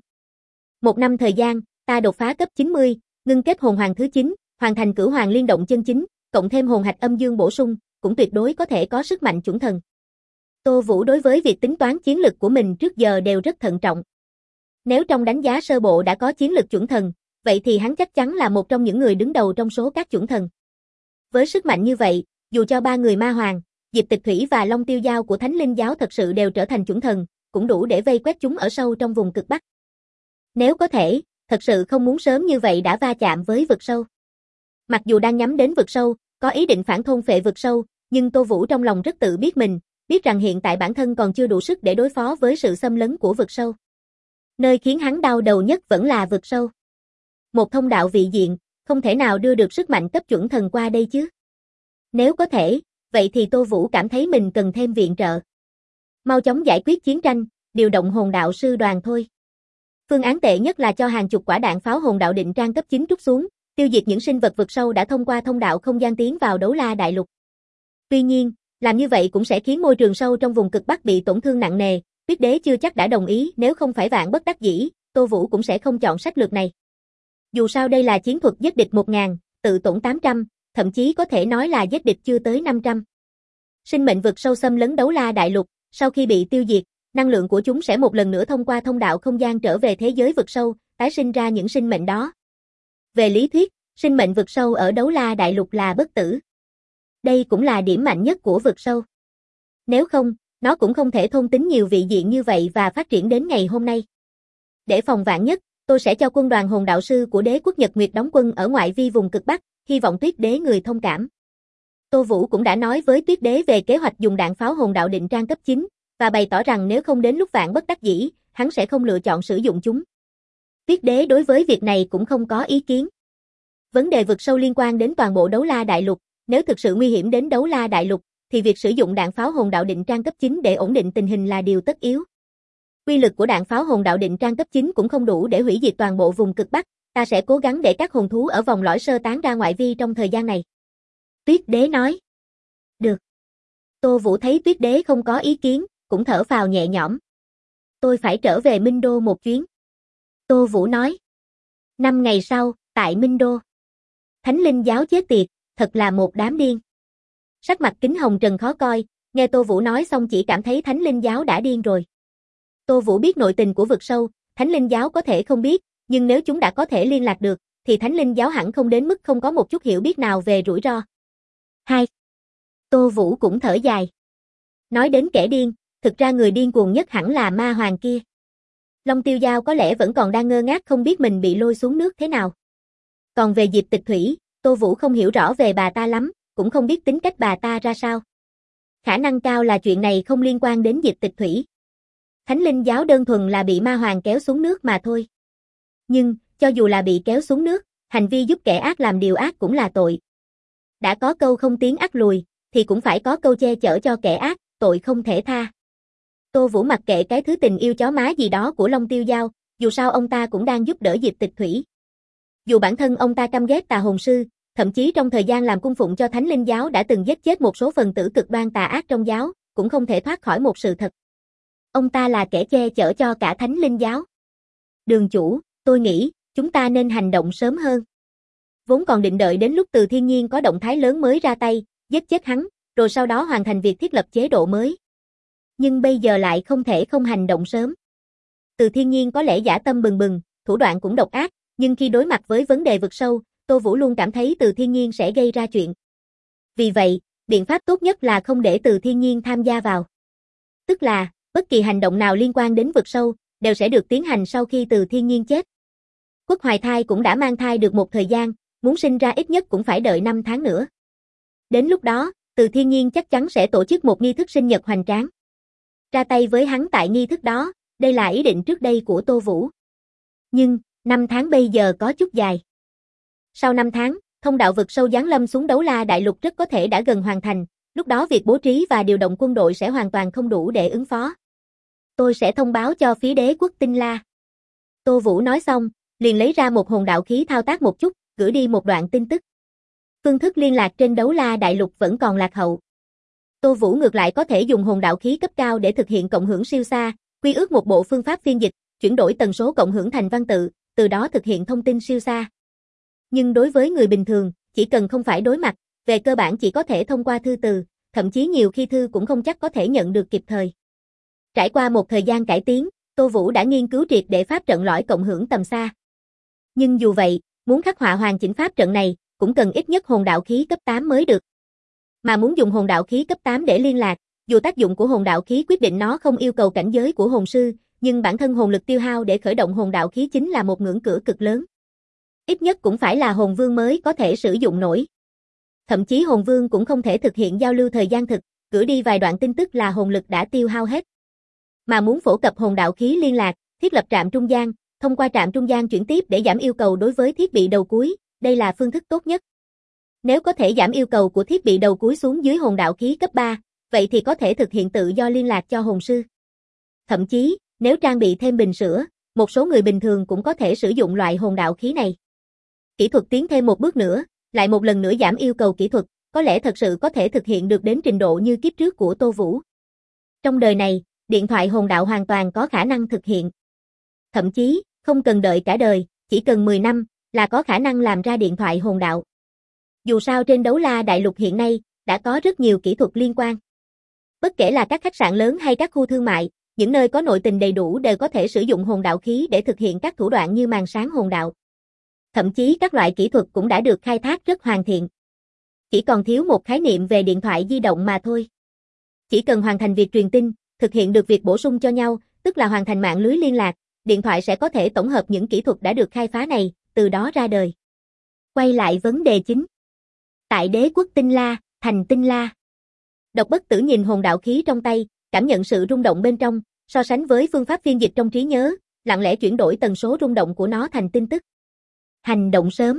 1 năm thời gian, ta đột phá cấp 90, ngưng kết hồn hoàng thứ 9, hoàn thành cửu hoàng liên động chân chính, cộng thêm hồn hạch âm dương bổ sung, cũng tuyệt đối có thể có sức mạnh chuẩn thần. Tô Vũ đối với việc tính toán chiến lực của mình trước giờ đều rất thận trọng. Nếu trong đánh giá sơ bộ đã có chiến lực chuẩn thần, vậy thì hắn chắc chắn là một trong những người đứng đầu trong số các chuẩn thần. Với sức mạnh như vậy, dù cho 3 người Ma Hoàng, Diệp Tịch Thủy và Long Tiêu Dao của Thánh Linh Giáo thật sự đều trở thành chuẩn thần, cũng đủ để vây quét chúng ở sâu trong vùng cực Bắc. Nếu có thể, thật sự không muốn sớm như vậy đã va chạm với vực sâu. Mặc dù đang nhắm đến vực sâu, có ý định phản thôn phệ vực sâu, nhưng Tô Vũ trong lòng rất tự biết mình, biết rằng hiện tại bản thân còn chưa đủ sức để đối phó với sự xâm lấn của vực sâu. Nơi khiến hắn đau đầu nhất vẫn là vực sâu. Một thông đạo vị diện, không thể nào đưa được sức mạnh cấp chuẩn thần qua đây chứ. Nếu có thể, vậy thì Tô Vũ cảm thấy mình cần thêm viện trợ. Mau chóng giải quyết chiến tranh, điều động hồn đạo sư đoàn thôi. Phương án tệ nhất là cho hàng chục quả đạn pháo hồn đạo định trang cấp 9 trút xuống, tiêu diệt những sinh vật vực sâu đã thông qua thông đạo không gian tiến vào đấu la đại lục. Tuy nhiên, làm như vậy cũng sẽ khiến môi trường sâu trong vùng cực Bắc bị tổn thương nặng nề, Tuyết Đế chưa chắc đã đồng ý, nếu không phải vạn bất đắc dĩ, Tô Vũ cũng sẽ không chọn sách lược này. Dù sao đây là chiến thuật giết địch 1000, tự tổn 800, thậm chí có thể nói là giết địch chưa tới 500. Sinh mệnh vực sâu xâm lấn đấu la đại lục, sau khi bị tiêu diệt, năng lượng của chúng sẽ một lần nữa thông qua thông đạo không gian trở về thế giới vực sâu, tái sinh ra những sinh mệnh đó. Về lý thuyết, sinh mệnh vực sâu ở đấu la đại lục là bất tử. Đây cũng là điểm mạnh nhất của vực sâu. Nếu không, nó cũng không thể thôn tính nhiều vị diện như vậy và phát triển đến ngày hôm nay. Để phòng vạn nhất, tôi sẽ cho quân đoàn hồn đạo sư của đế quốc Nhật Nguyệt đóng quân ở ngoại vi vùng cực Bắc, hy vọng Tuyết Đế người thông cảm. Tô Vũ cũng đã nói với Tuyết Đế về kế hoạch dùng đạn pháo hồn đạo định trang cấp 9, và bày tỏ rằng nếu không đến lúc vạn bất đắc dĩ, hắn sẽ không lựa chọn sử dụng chúng. Tuyết Đế đối với việc này cũng không có ý kiến. Vấn đề vực sâu liên quan đến toàn bộ đấu la đại lục, nếu thực sự nguy hiểm đến đấu la đại lục, thì việc sử dụng đạn pháo hồn đạo định trang cấp 9 để ổn định tình hình là điều tất yếu. Uy lực của đạn pháo hồn đạo định trang cấp 9 cũng không đủ để hủy diệt toàn bộ vùng cực Bắc, ta sẽ cố gắng để các hồn thú ở vòng lõi sơ tán ra ngoại vi trong thời gian này. Tuyết Đế nói. Được. Tô Vũ thấy Tuyết Đế không có ý kiến, cũng thở phào nhẹ nhõm. Tôi phải trở về Minh Đô một chuyến. Tô Vũ nói. 5 ngày sau, tại Minh Đô. Thánh Linh Giáo chết tiệt, thật là một đám điên. Sắc mặt Kính Hồng Trần khó coi, nghe Tô Vũ nói xong chỉ cảm thấy Thánh Linh Giáo đã điên rồi. Tô Vũ biết nội tình của vực sâu, Thánh Linh Giáo có thể không biết, nhưng nếu chúng đã có thể liên lạc được, thì Thánh Linh Giáo hẳn không đến mức không có một chút hiểu biết nào về rủi ro. 2. Tô Vũ cũng thở dài. Nói đến kẻ điên, thực ra người điên cuồng nhất hẳn là Ma Hoàng kia. Long Tiêu Dao có lẽ vẫn còn đang ngơ ngác không biết mình bị lôi xuống nước thế nào. Còn về Diệp Tịch Thủy, Tô Vũ không hiểu rõ về bà ta lắm, cũng không biết tính cách bà ta ra sao. Khả năng cao là chuyện này không liên quan đến Diệp Tịch Thủy. Thánh Linh Giáo đơn thuần là bị Ma Hoàng kéo xuống nước mà thôi. Nhưng, cho dù là bị kéo xuống nước, hành vi giúp kẻ ác làm điều ác cũng là tội. Đã có câu không tiến ác lùi, thì cũng phải có câu che chở cho kẻ ác, tội không thể tha. Tô Vũ mặc kệ cái thứ tình yêu chó má gì đó của Long Tiêu Dao, Dù sao ông ta cũng đang giúp đỡ Diệp Tịch Thủy. Dù bản thân ông ta căm ghét Tà Hồn Sư, thậm chí trong thời gian làm cung phụng cho Thánh Linh giáo đã từng giết chết một số phần tử cực đoan tà ác trong giáo, cũng không thể thoát khỏi một sự thật. Ông ta là kẻ che chở cho cả Thánh Linh giáo. Đường chủ, tôi nghĩ, chúng ta nên hành động sớm hơn. Vốn còn định đợi đến lúc Từ Thiên Nhiên có động thái lớn mới ra tay, giết chết hắn, rồi sau đó hoàn thành việc thiết lập chế độ mới. Nhưng bây giờ lại không thể không hành động sớm. Từ Thiên Nhiên có lẽ dã tâm bừng bừng, thủ đoạn cũng độc ác, nhưng khi đối mặt với vấn đề vực sâu, Tô Vũ luôn cảm thấy Từ Thiên Nhiên sẽ gây ra chuyện. Vì vậy, biện pháp tốt nhất là không để Từ Thiên Nhiên tham gia vào. Tức là, bất kỳ hành động nào liên quan đến vực sâu, đều sẽ được tiến hành sau khi Từ Thiên Nhiên chết. Quốc Hoài Thai cũng đã mang thai được một thời gian, muốn sinh ra ít nhất cũng phải đợi 5 tháng nữa. Đến lúc đó, Từ Thiên Nhiên chắc chắn sẽ tổ chức một nghi thức sinh nhật hoành tráng. Ra tay với hắn tại nghi thức đó, đây là ý định trước đây của Tô Vũ. Nhưng, 5 tháng bây giờ có chút dài. Sau 5 tháng, thông đạo vực sâu giáng lâm xuống Đấu La Đại Lục rất có thể đã gần hoàn thành, lúc đó việc bố trí và điều động quân đội sẽ hoàn toàn không đủ để ứng phó. Tôi sẽ thông báo cho phía đế quốc Tinh La. Tô Vũ nói xong, liền lấy ra một hồn đạo khí thao tác một chút, gửi đi một đoạn tin tức. Phương thức liên lạc trên Đấu La Đại Lục vẫn còn lạc hậu. Tô Vũ ngược lại có thể dùng hồn đạo khí cấp cao để thực hiện cộng hưởng siêu xa, quy ước một bộ phương pháp phiên dịch, chuyển đổi tần số cộng hưởng thành văn tự, từ đó thực hiện thông tin siêu xa. Nhưng đối với người bình thường, chỉ cần không phải đối mặt, về cơ bản chỉ có thể thông qua thư từ, thậm chí nhiều khi thư cũng không chắc có thể nhận được kịp thời. Trải qua một thời gian cải tiến, Tô Vũ đã nghiên cứu triệt để pháp trận lõi cộng hưởng tầm xa. Nhưng dù vậy, muốn khắc họa hoàn chỉnh pháp trận này, cũng cần ít nhất hồn đạo khí cấp 8 mới được. Mà muốn dùng hồn đạo khí cấp 8 để liên lạc, dù tác dụng của hồn đạo khí quyết định nó không yêu cầu cảnh giới của hồn sư, nhưng bản thân hồn lực tiêu hao để khởi động hồn đạo khí chính là một ngưỡng cửa cực lớn. Ít nhất cũng phải là hồn vương mới có thể sử dụng nổi. Thậm chí hồn vương cũng không thể thực hiện giao lưu thời gian thực, gửi đi vài đoạn tin tức là hồn lực đã tiêu hao hết. Mà muốn phổ cập hồn đạo khí liên lạc, thiết lập trạm trung gian, thông qua trạm trung gian chuyển tiếp để giảm yêu cầu đối với thiết bị đầu cuối, đây là phương thức tốt nhất. Nếu có thể giảm yêu cầu của thiết bị đầu cuối xuống dưới hồn đạo khí cấp 3, vậy thì có thể thực hiện tự do liên lạc cho hồn sư. Thậm chí, nếu trang bị thêm bình sữa, một số người bình thường cũng có thể sử dụng loại hồn đạo khí này. Kỹ thuật tiến thêm một bước nữa, lại một lần nữa giảm yêu cầu kỹ thuật, có lẽ thật sự có thể thực hiện được đến trình độ như kiếp trước của Tô Vũ. Trong đời này, điện thoại hồn đạo hoàn toàn có khả năng thực hiện. Thậm chí, không cần đợi cả đời, chỉ cần 10 năm, là có khả năng làm ra điện thoại hồn đạo. Dù sao trên Đấu La Đại Lục hiện nay, đã có rất nhiều kỹ thuật liên quan. Bất kể là các khách sạn lớn hay các khu thương mại, những nơi có nội tình đầy đủ đều có thể sử dụng hồn đạo khí để thực hiện các thủ đoạn như màn sáng hồn đạo. Thậm chí các loại kỹ thuật cũng đã được khai thác rất hoàn thiện. Chỉ còn thiếu một khái niệm về điện thoại di động mà thôi. Chỉ cần hoàn thành việc truyền tin, thực hiện được việc bổ sung cho nhau, tức là hoàn thành mạng lưới liên lạc, điện thoại sẽ có thể tổng hợp những kỹ thuật đã được khai phá này, từ đó ra đời. Quay lại vấn đề chính. Tại đế quốc Tinh La, thành Tinh La. Độc Bất Tử nhìn hồn đạo khí trong tay, cảm nhận sự rung động bên trong, so sánh với phương pháp phiên dịch trong trí nhớ, lặng lẽ chuyển đổi tần số rung động của nó thành tin tức. Hành động sớm.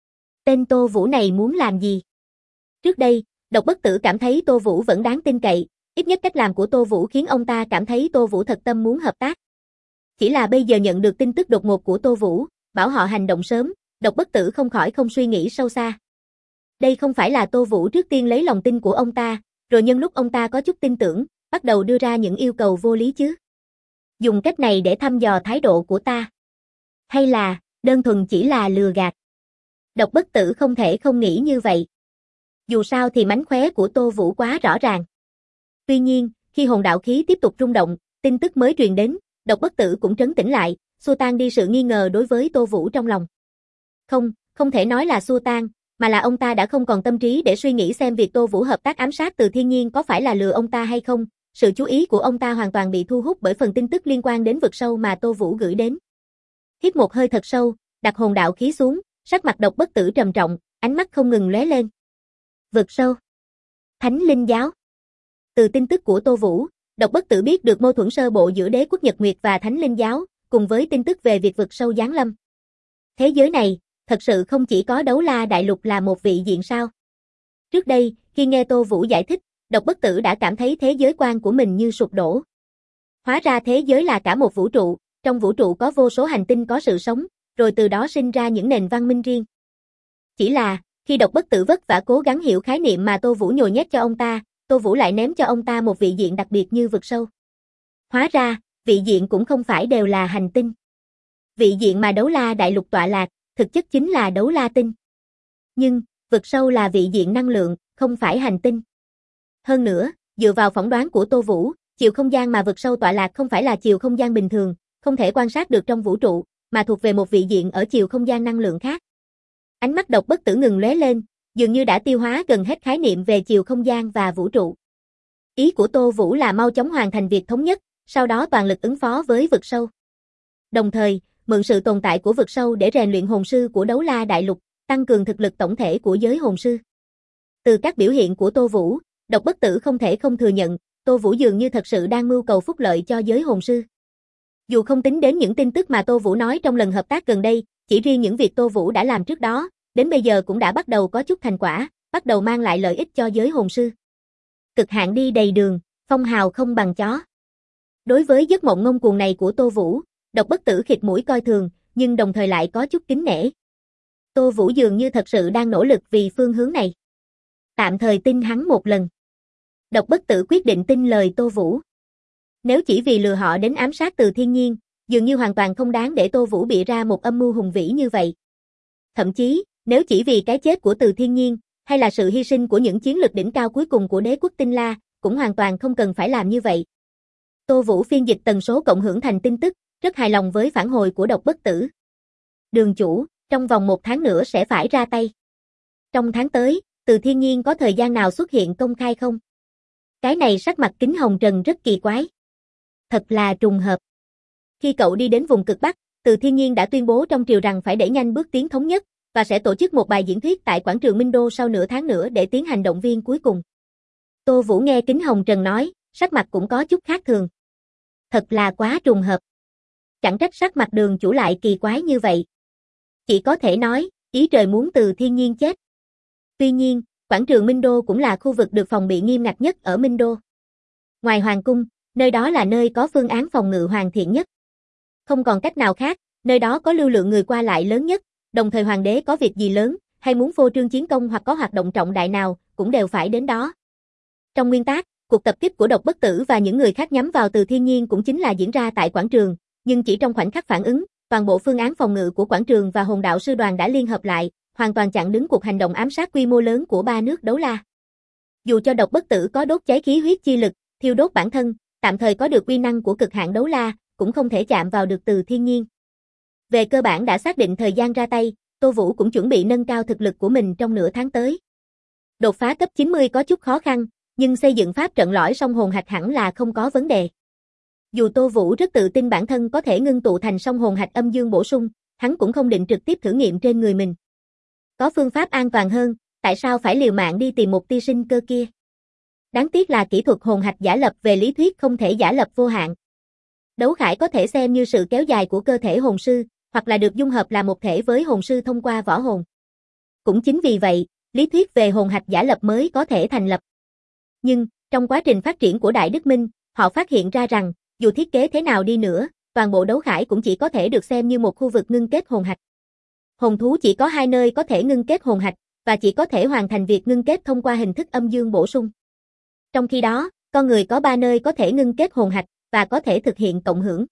Tên Tô Vũ này muốn làm gì? Trước đây, Độc Bất Tử cảm thấy Tô Vũ vẫn đáng tin cậy, ít nhất cách làm của Tô Vũ khiến ông ta cảm thấy Tô Vũ thật tâm muốn hợp tác. Chỉ là bây giờ nhận được tin tức đột ngột của Tô Vũ, bảo họ hành động sớm, Độc Bất Tử không khỏi không suy nghĩ sâu xa. Đây không phải là Tô Vũ trước tiên lấy lòng tin của ông ta, rồi nhân lúc ông ta có chút tin tưởng, bắt đầu đưa ra những yêu cầu vô lý chứ. Dùng cách này để thăm dò thái độ của ta. Hay là, đơn thuần chỉ là lừa gạt. Độc Bất Tử không thể không nghĩ như vậy. Dù sao thì mánh khóe của Tô Vũ quá rõ ràng. Tuy nhiên, khi hồn đạo khí tiếp tục rung động, tin tức mới truyền đến, Độc Bất Tử cũng trấn tĩnh lại, xua tan đi sự nghi ngờ đối với Tô Vũ trong lòng. Không thể nói là xua tan, mà là ông ta đã không còn tâm trí để suy nghĩ xem việc Tô Vũ hợp tác ám sát Từ Thiên Nhiên có phải là lừa ông ta hay không, sự chú ý của ông ta hoàn toàn bị thu hút bởi phần tin tức liên quan đến vực sâu mà Tô Vũ gửi đến. Hít một hơi thật sâu, đặt hồn đạo khí xuống, sắc mặt Độc Bất Tử trầm trọng, ánh mắt không ngừng lóe lên. Vực sâu. Thánh Linh giáo. Từ tin tức của Tô Vũ, Độc Bất Tử biết được mâu thuẫn sơ bộ giữa đế quốc Nhật Nguyệt và Thánh Linh giáo, cùng với tin tức về việc vực sâu giáng lâm. Thế giới này, thật sự không chỉ có Đấu La Đại Lục là một vị diện sao? Trước đây, khi nghe Tô Vũ giải thích, Độc Bất Tử đã cảm thấy thế giới quan của mình như sụp đổ. Hóa ra thế giới là cả một vũ trụ, trong vũ trụ có vô số hành tinh có sự sống, rồi từ đó sinh ra những nền văn minh riêng. Chỉ là, khi Độc Bất Tử vất vả cố gắng hiểu khái niệm mà Tô Vũ nhồi nhét cho ông ta, Tô Vũ lại ném cho ông ta một vị diện đặc biệt như vực sâu. Hóa ra, vị diện cũng không phải đều là hành tinh. Vị diện mà Đấu La Đại Lục tọa lạc, thực chất chính là Đấu La Tinh. Nhưng, vực sâu là vị diện năng lượng, không phải hành tinh. Hơn nữa, dựa vào phỏng đoán của Tô Vũ, chiều không gian mà vực sâu tọa lạc không phải là chiều không gian bình thường, không thể quan sát được trong vũ trụ, mà thuộc về một vị diện ở chiều không gian năng lượng khác. Ánh mắt Độc Bất Tử ngừng lóe lên, dường như đã tiêu hóa gần hết khái niệm về chiều không gian và vũ trụ. Ý của Tô Vũ là mau chóng hoàn thành việc thống nhất, sau đó toàn lực ứng phó với vực sâu. Đồng thời, mượn sự tồn tại của vực sâu để rèn luyện hồn sư của Đấu La Đại Lục, tăng cường thực lực tổng thể của giới hồn sư. Từ các biểu hiện của Tô Vũ, Độc Bất Tử không thể không thừa nhận, Tô Vũ dường như thật sự đang mưu cầu phúc lợi cho giới hồn sư. Dù không tính đến những tin tức mà Tô Vũ nói trong lần hợp tác gần đây, chỉ riêng những việc Tô Vũ đã làm trước đó, đến bây giờ cũng đã bắt đầu có chút thành quả, bắt đầu mang lại lợi ích cho giới hồn sư. Cực hạn đi đầy đường, phong hào không bằng chó. Đối với giấc mộng ngông cuồng này của Tô Vũ, Độc Bất Tử khịt mũi coi thường, nhưng đồng thời lại có chút kính nể. Tô Vũ dường như thật sự đang nỗ lực vì phương hướng này. Tạm thời tin hắn một lần. Độc Bất Tử quyết định tin lời Tô Vũ. Nếu chỉ vì lừa họ đến ám sát Từ Thiên Nhiên, dường như hoàn toàn không đáng để Tô Vũ bịa ra một âm mưu hùng vĩ như vậy. Thậm chí, nếu chỉ vì cái chết của Từ Thiên Nhiên, hay là sự hy sinh của những chiến lực đỉnh cao cuối cùng của đế quốc Tinh La, cũng hoàn toàn không cần phải làm như vậy. Tô Vũ phiên dịch tần số cộng hưởng thành tin tức, rất hài lòng với phản hồi của Độc Bất Tử. Đường chủ, trong vòng 1 tháng nữa sẽ phải ra tay. Trong tháng tới, Từ Thiên Nhiên có thời gian nào xuất hiện công khai không? Cái này sắc mặt Kính Hồng Trần rất kỳ quái. Thật là trùng hợp. Khi cậu đi đến vùng cực Bắc, Từ Thiên Nhiên đã tuyên bố trong triều rằng phải đẩy nhanh bước tiến thống nhất, và sẽ tổ chức một bài diễn thuyết tại quảng trường Minh Đô sau nửa tháng nữa để tiến hành động viên cuối cùng. Tô Vũ nghe Kính Hồng Trần nói, sắc mặt cũng có chút khác thường. Thật là quá trùng hợp. Chẳng trách sắc mặt Đường chủ lại kỳ quái như vậy. Chỉ có thể nói, ý trời muốn Từ Thiên Nhiên chết. Tuy nhiên, quảng trường Minh Đô cũng là khu vực được phòng bị nghiêm ngặt nhất ở Minh Đô. Ngoài Hoàng cung, nơi đó là nơi có phương án phòng ngự hoàn thiện nhất. Không còn cách nào khác, nơi đó có lưu lượng người qua lại lớn nhất, đồng thời hoàng đế có việc gì lớn, hay muốn phô trương chiến công hoặc có hoạt động trọng đại nào, cũng đều phải đến đó. Trong nguyên tắc, cuộc tập kích của Độc Bất Tử và những người khác nhắm vào Từ Thiên Nhiên cũng chính là diễn ra tại quảng trường, nhưng chỉ trong khoảnh khắc phản ứng, toàn bộ phương án phòng ngự của quảng trường và hồn đạo sư đoàn đã liên hợp lại, hoàn toàn chặn đứng cuộc hành động ám sát quy mô lớn của 3 nước Đấu La. Dù cho Độc Bất Tử có đốt cháy khí huyết chi lực, thiêu đốt bản thân, tạm thời có được uy năng của cực hạn Đấu La, cũng không thể chạm vào được Từ Thiên Nhiên. Về cơ bản đã xác định thời gian ra tay, Tô Vũ cũng chuẩn bị nâng cao thực lực của mình trong nửa tháng tới. Đột phá cấp 90 có chút khó khăn, nhưng xây dựng pháp trận lõi song hồn hạch hẳn là không có vấn đề. Dù Tô Vũ rất tự tin bản thân có thể ngưng tụ thành song hồn hạch âm dương bổ sung, hắn cũng không định trực tiếp thử nghiệm trên người mình. Có phương pháp an toàn hơn, tại sao phải liều mạng đi tìm một tia sinh cơ kia? Đáng tiếc là kỹ thuật hồn hạch giả lập về lý thuyết không thể giả lập vô hạn. Đấu khải có thể xem như sự kéo dài của cơ thể hồn sư, hoặc là được dung hợp là một thể với hồn sư thông qua võ hồn. Cũng chính vì vậy, lý thuyết về hồn hạch giả lập mới có thể thành lập. Nhưng, trong quá trình phát triển của Đại Đức Minh, họ phát hiện ra rằng, dù thiết kế thế nào đi nữa, toàn bộ đấu khải cũng chỉ có thể được xem như một khu vực ngưng kết hồn hạch. Hồn thú chỉ có 2 nơi có thể ngưng kết hồn hạch, và chỉ có thể hoàn thành việc ngưng kết thông qua hình thức âm dương bổ sung. Trong khi đó, con người có 3 nơi có thể ngưng kết hồn hạch, và có thể thực hiện cộng hưởng.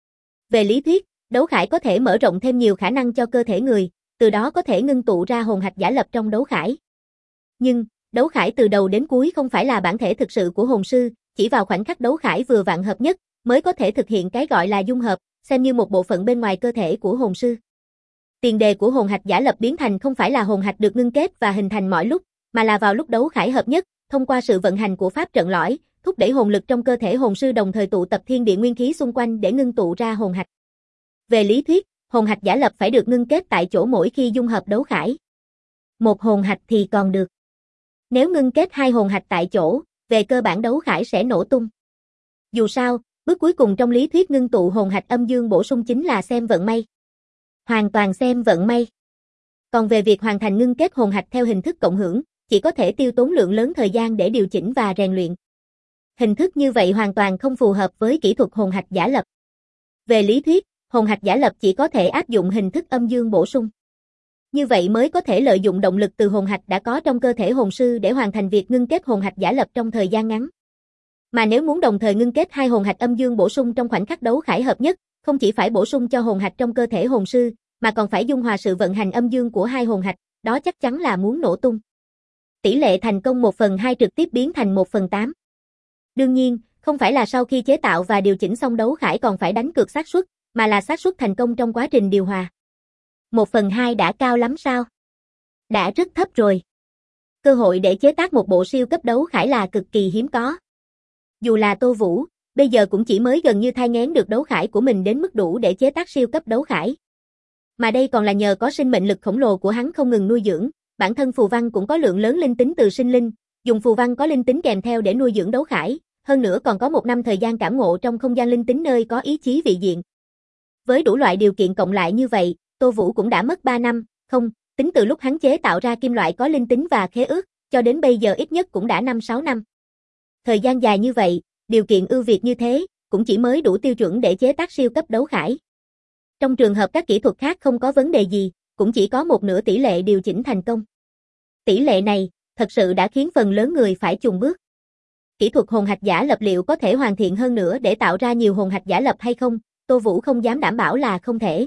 Về lý thuyết, đấu khải có thể mở rộng thêm nhiều khả năng cho cơ thể người, từ đó có thể ngưng tụ ra hồn hạch giả lập trong đấu khải. Nhưng, đấu khải từ đầu đến cuối không phải là bản thể thực sự của hồn sư, chỉ vào khoảnh khắc đấu khải vừa vặn hợp nhất, mới có thể thực hiện cái gọi là dung hợp, xem như một bộ phận bên ngoài cơ thể của hồn sư. Tiền đề của hồn hạch giả lập biến thành không phải là hồn hạch được ngưng kết và hình thành mọi lúc, mà là vào lúc đấu khải hợp nhất, thông qua sự vận hành của pháp trận lõi, thúc đẩy hồn lực trong cơ thể hồn sư đồng thời tụ tập thiên địa nguyên khí xung quanh để ngưng tụ ra hồn hạch. Về lý thuyết, hồn hạch giả lập phải được ngưng kết tại chỗ mỗi khi dung hợp đấu khải. Một hồn hạch thì còn được. Nếu ngưng kết 2 hồn hạch tại chỗ, về cơ bản đấu khải sẽ nổ tung. Dù sao, bước cuối cùng trong lý thuyết ngưng tụ hồn hạch âm dương bổ sung chính là xem vận may. Hoàn toàn xem vận may. Còn về việc hoàn thành ngưng kết hồn hạch theo hình thức cộng hưởng, chỉ có thể tiêu tốn lượng lớn thời gian để điều chỉnh và rèn luyện. Hình thức như vậy hoàn toàn không phù hợp với kỹ thuật hồn hạch giả lập. Về lý thuyết, hồn hạch giả lập chỉ có thể áp dụng hình thức âm dương bổ sung. Như vậy mới có thể lợi dụng động lực từ hồn hạch đã có trong cơ thể hồn sư để hoàn thành việc ngưng kết hồn hạch giả lập trong thời gian ngắn. Mà nếu muốn đồng thời ngưng kết hai hồn hạch âm dương bổ sung trong khoảnh khắc đấu khải hợp nhất, không chỉ phải bổ sung cho hồn hạch trong cơ thể hồn sư, mà còn phải dung hòa sự vận hành âm dương của hai hồn hạch, đó chắc chắn là muốn nổ tung. Tỷ lệ thành công 1/2 trực tiếp biến thành 1/8. Đương nhiên, không phải là sau khi chế tạo và điều chỉnh xong đấu khải còn phải đánh cược xác suất, mà là xác suất thành công trong quá trình điều hòa. 1/2 đã cao lắm sao? Đã rất thấp rồi. Cơ hội để chế tác một bộ siêu cấp đấu khải là cực kỳ hiếm có. Dù là Tô Vũ, bây giờ cũng chỉ mới gần như thai nghén được đấu khải của mình đến mức đủ để chế tác siêu cấp đấu khải. Mà đây còn là nhờ có sinh mệnh lực khổng lồ của hắn không ngừng nuôi dưỡng, bản thân phù văn cũng có lượng lớn linh tính từ sinh linh, dùng phù văn có linh tính kèm theo để nuôi dưỡng đấu khải, hơn nữa còn có 1 năm thời gian cảm ngộ trong không gian linh tính nơi có ý chí vị diện. Với đủ loại điều kiện cộng lại như vậy, Tô Vũ cũng đã mất 3 năm, không, tính từ lúc hắn chế tạo ra kim loại có linh tính và khế ước, cho đến bây giờ ít nhất cũng đã 5-6 năm. Thời gian dài như vậy, điều kiện ưu việt như thế, cũng chỉ mới đủ tiêu chuẩn để chế tác siêu cấp đấu khải. Trong trường hợp các kỹ thuật khác không có vấn đề gì, cũng chỉ có 1/2 tỷ lệ điều chỉnh thành công. Tỷ lệ này, thật sự đã khiến phần lớn người phải chùn bước. Kỹ thuật hồn hạch giả lập liệu có thể hoàn thiện hơn nữa để tạo ra nhiều hồn hạch giả lập hay không, Tô Vũ không dám đảm bảo là không thể.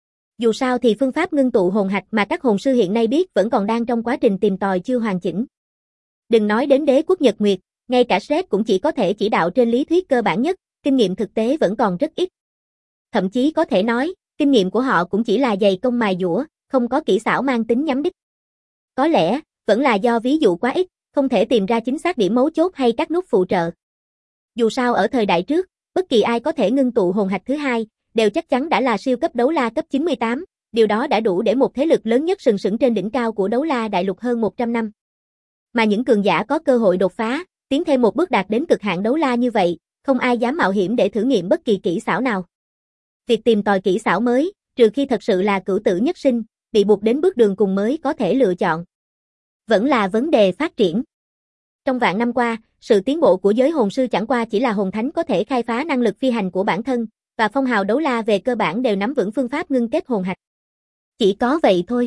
Dù sao thì phương pháp ngưng tụ hồn hạch mà các hồn sư hiện nay biết vẫn còn đang trong quá trình tìm tòi chưa hoàn chỉnh. Đừng nói đến đế quốc Nhật Nguyệt, ngay cả Shrek cũng chỉ có thể chỉ đạo trên lý thuyết cơ bản nhất, kinh nghiệm thực tế vẫn còn rất ít. Thậm chí có thể nói, kinh nghiệm của họ cũng chỉ là dày công mài dũa, không có kỹ xảo mang tính nhắm đích. Có lẽ, vẫn là do ví dụ quá ít, không thể tìm ra chính xác điểm mấu chốt hay các nút phụ trợ. Dù sao ở thời đại trước, bất kỳ ai có thể ngưng tụ hồn hạch thứ hai, đều chắc chắn đã là siêu cấp đấu la cấp 98, điều đó đã đủ để một thế lực lớn nhất sừng sững trên đỉnh cao của đấu la đại lục hơn 100 năm. Mà những cường giả có cơ hội đột phá, tiến thêm một bước đạt đến cực hạn đấu la như vậy, không ai dám mạo hiểm để thử nghiệm bất kỳ kỹ xảo nào. Việc tìm tòi kỹ xảo mới, trừ khi thật sự là cửu tử nhất sinh, bị buộc đến bước đường cùng mới có thể lựa chọn. Vẫn là vấn đề phát triển. Trong vạn năm qua, sự tiến bộ của giới hồn sư chẳng qua chỉ là hồn thánh có thể khai phá năng lực phi hành của bản thân, và phong hào đấu la về cơ bản đều nắm vững phương pháp ngưng kết hồn hạch. Chỉ có vậy thôi.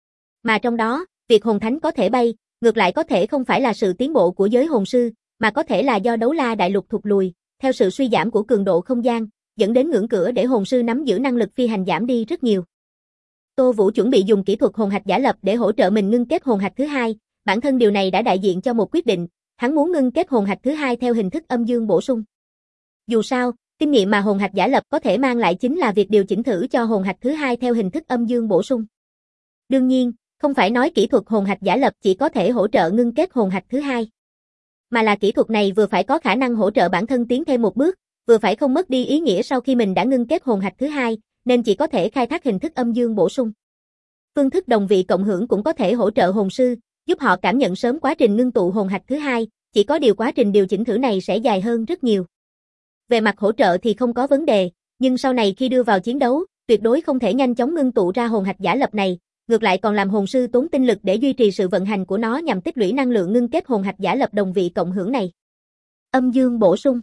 Mà trong đó, việc hồn thánh có thể bay, ngược lại có thể không phải là sự tiến bộ của giới hồn sư, mà có thể là do đấu la đại lục thụt lùi, theo sự suy giảm của cường độ không gian, dẫn đến ngưỡng cửa để hồn sư nắm giữ năng lực phi hành giảm đi rất nhiều. Tô Vũ chuẩn bị dùng kỹ thuật hồn hạch giả lập để hỗ trợ mình ngưng kết hồn hạch thứ hai, bản thân điều này đã đại diện cho một quyết định, hắn muốn ngưng kết hồn hạch thứ hai theo hình thức âm dương bổ sung. Dù sao, kinh nghiệm mà hồn hạch giả lập có thể mang lại chính là việc điều chỉnh thử cho hồn hạch thứ hai theo hình thức âm dương bổ sung. Đương nhiên, không phải nói kỹ thuật hồn hạch giả lập chỉ có thể hỗ trợ ngưng kết hồn hạch thứ hai, mà là kỹ thuật này vừa phải có khả năng hỗ trợ bản thân tiến thêm một bước, vừa phải không mất đi ý nghĩa sau khi mình đã ngưng kết hồn hạch thứ hai, nên chỉ có thể khai thác hình thức âm dương bổ sung. Phương thức đồng vị cộng hưởng cũng có thể hỗ trợ hồn sư, giúp họ cảm nhận sớm quá trình ngưng tụ hồn hạch thứ hai, chỉ có điều quá trình điều chỉnh thử này sẽ dài hơn rất nhiều. Về mặt hỗ trợ thì không có vấn đề, nhưng sau này khi đưa vào chiến đấu, tuyệt đối không thể nhanh chóng ngưng tụ ra hồn hạch giả lập này, ngược lại còn làm hồn sư tốn tinh lực để duy trì sự vận hành của nó nhằm tích lũy năng lượng ngưng kết hồn hạch giả lập đồng vị cộng hưởng này. Âm dương bổ sung.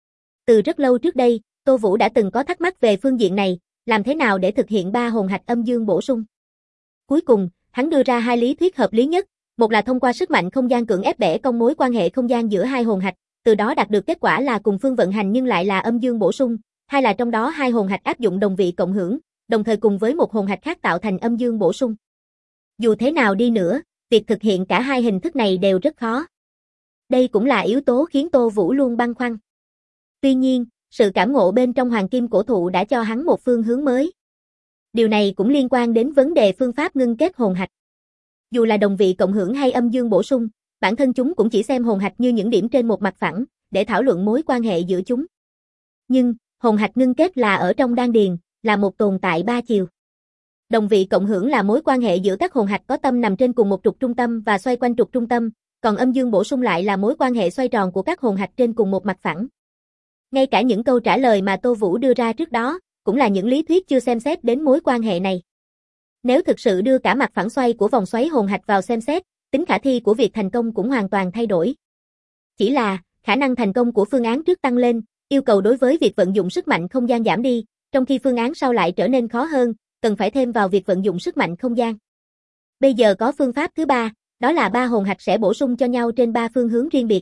Từ rất lâu trước đây, Tô Vũ đã từng có thắc mắc về phương diện này, làm thế nào để thực hiện 3 hồn hạch âm dương bổ sung. Cuối cùng, hắn đưa ra 2 lý thuyết hợp lý nhất, một là thông qua sức mạnh không gian cưỡng ép bẻ cong mối quan hệ không gian giữa hai hồn hạch, từ đó đạt được kết quả là cùng phương vận hành nhưng lại là âm dương bổ sung, hai là trong đó hai hồn hạch áp dụng đồng vị cộng hưởng, đồng thời cùng với một hồn hạch khác tạo thành âm dương bổ sung. Dù thế nào đi nữa, việc thực hiện cả hai hình thức này đều rất khó. Đây cũng là yếu tố khiến Tô Vũ luôn băn khoăn. Tuy nhiên, sự cảm ngộ bên trong hoàng kim cổ thụ đã cho hắn một phương hướng mới. Điều này cũng liên quan đến vấn đề phương pháp ngưng kết hồn hạch. Dù là đồng vị cộng hưởng hay âm dương bổ sung, bản thân chúng cũng chỉ xem hồn hạch như những điểm trên một mặt phẳng, để thảo luận mối quan hệ giữa chúng. Nhưng, hồn hạch ngưng kết là ở trong đan điền, là một tồn tại 3 chiều. Đồng vị cộng hưởng là mối quan hệ giữa các hồn hạch có tâm nằm trên cùng một trục trung tâm và xoay quanh trục trung tâm, còn âm dương bổ sung lại là mối quan hệ xoay tròn của các hồn hạch trên cùng một mặt phẳng. Ngay cả những câu trả lời mà Tô Vũ đưa ra trước đó, cũng là những lý thuyết chưa xem xét đến mối quan hệ này. Nếu thực sự đưa cả mặt phẳng xoay của vòng xoáy hồn hạch vào xem xét, tính khả thi của việc thành công cũng hoàn toàn thay đổi. Chỉ là, khả năng thành công của phương án trước tăng lên, yêu cầu đối với việc vận dụng sức mạnh không gian giảm đi, trong khi phương án sau lại trở nên khó hơn, cần phải thêm vào việc vận dụng sức mạnh không gian. Bây giờ có phương pháp thứ ba, đó là ba hồn hạch sẽ bổ sung cho nhau trên ba phương hướng riêng biệt.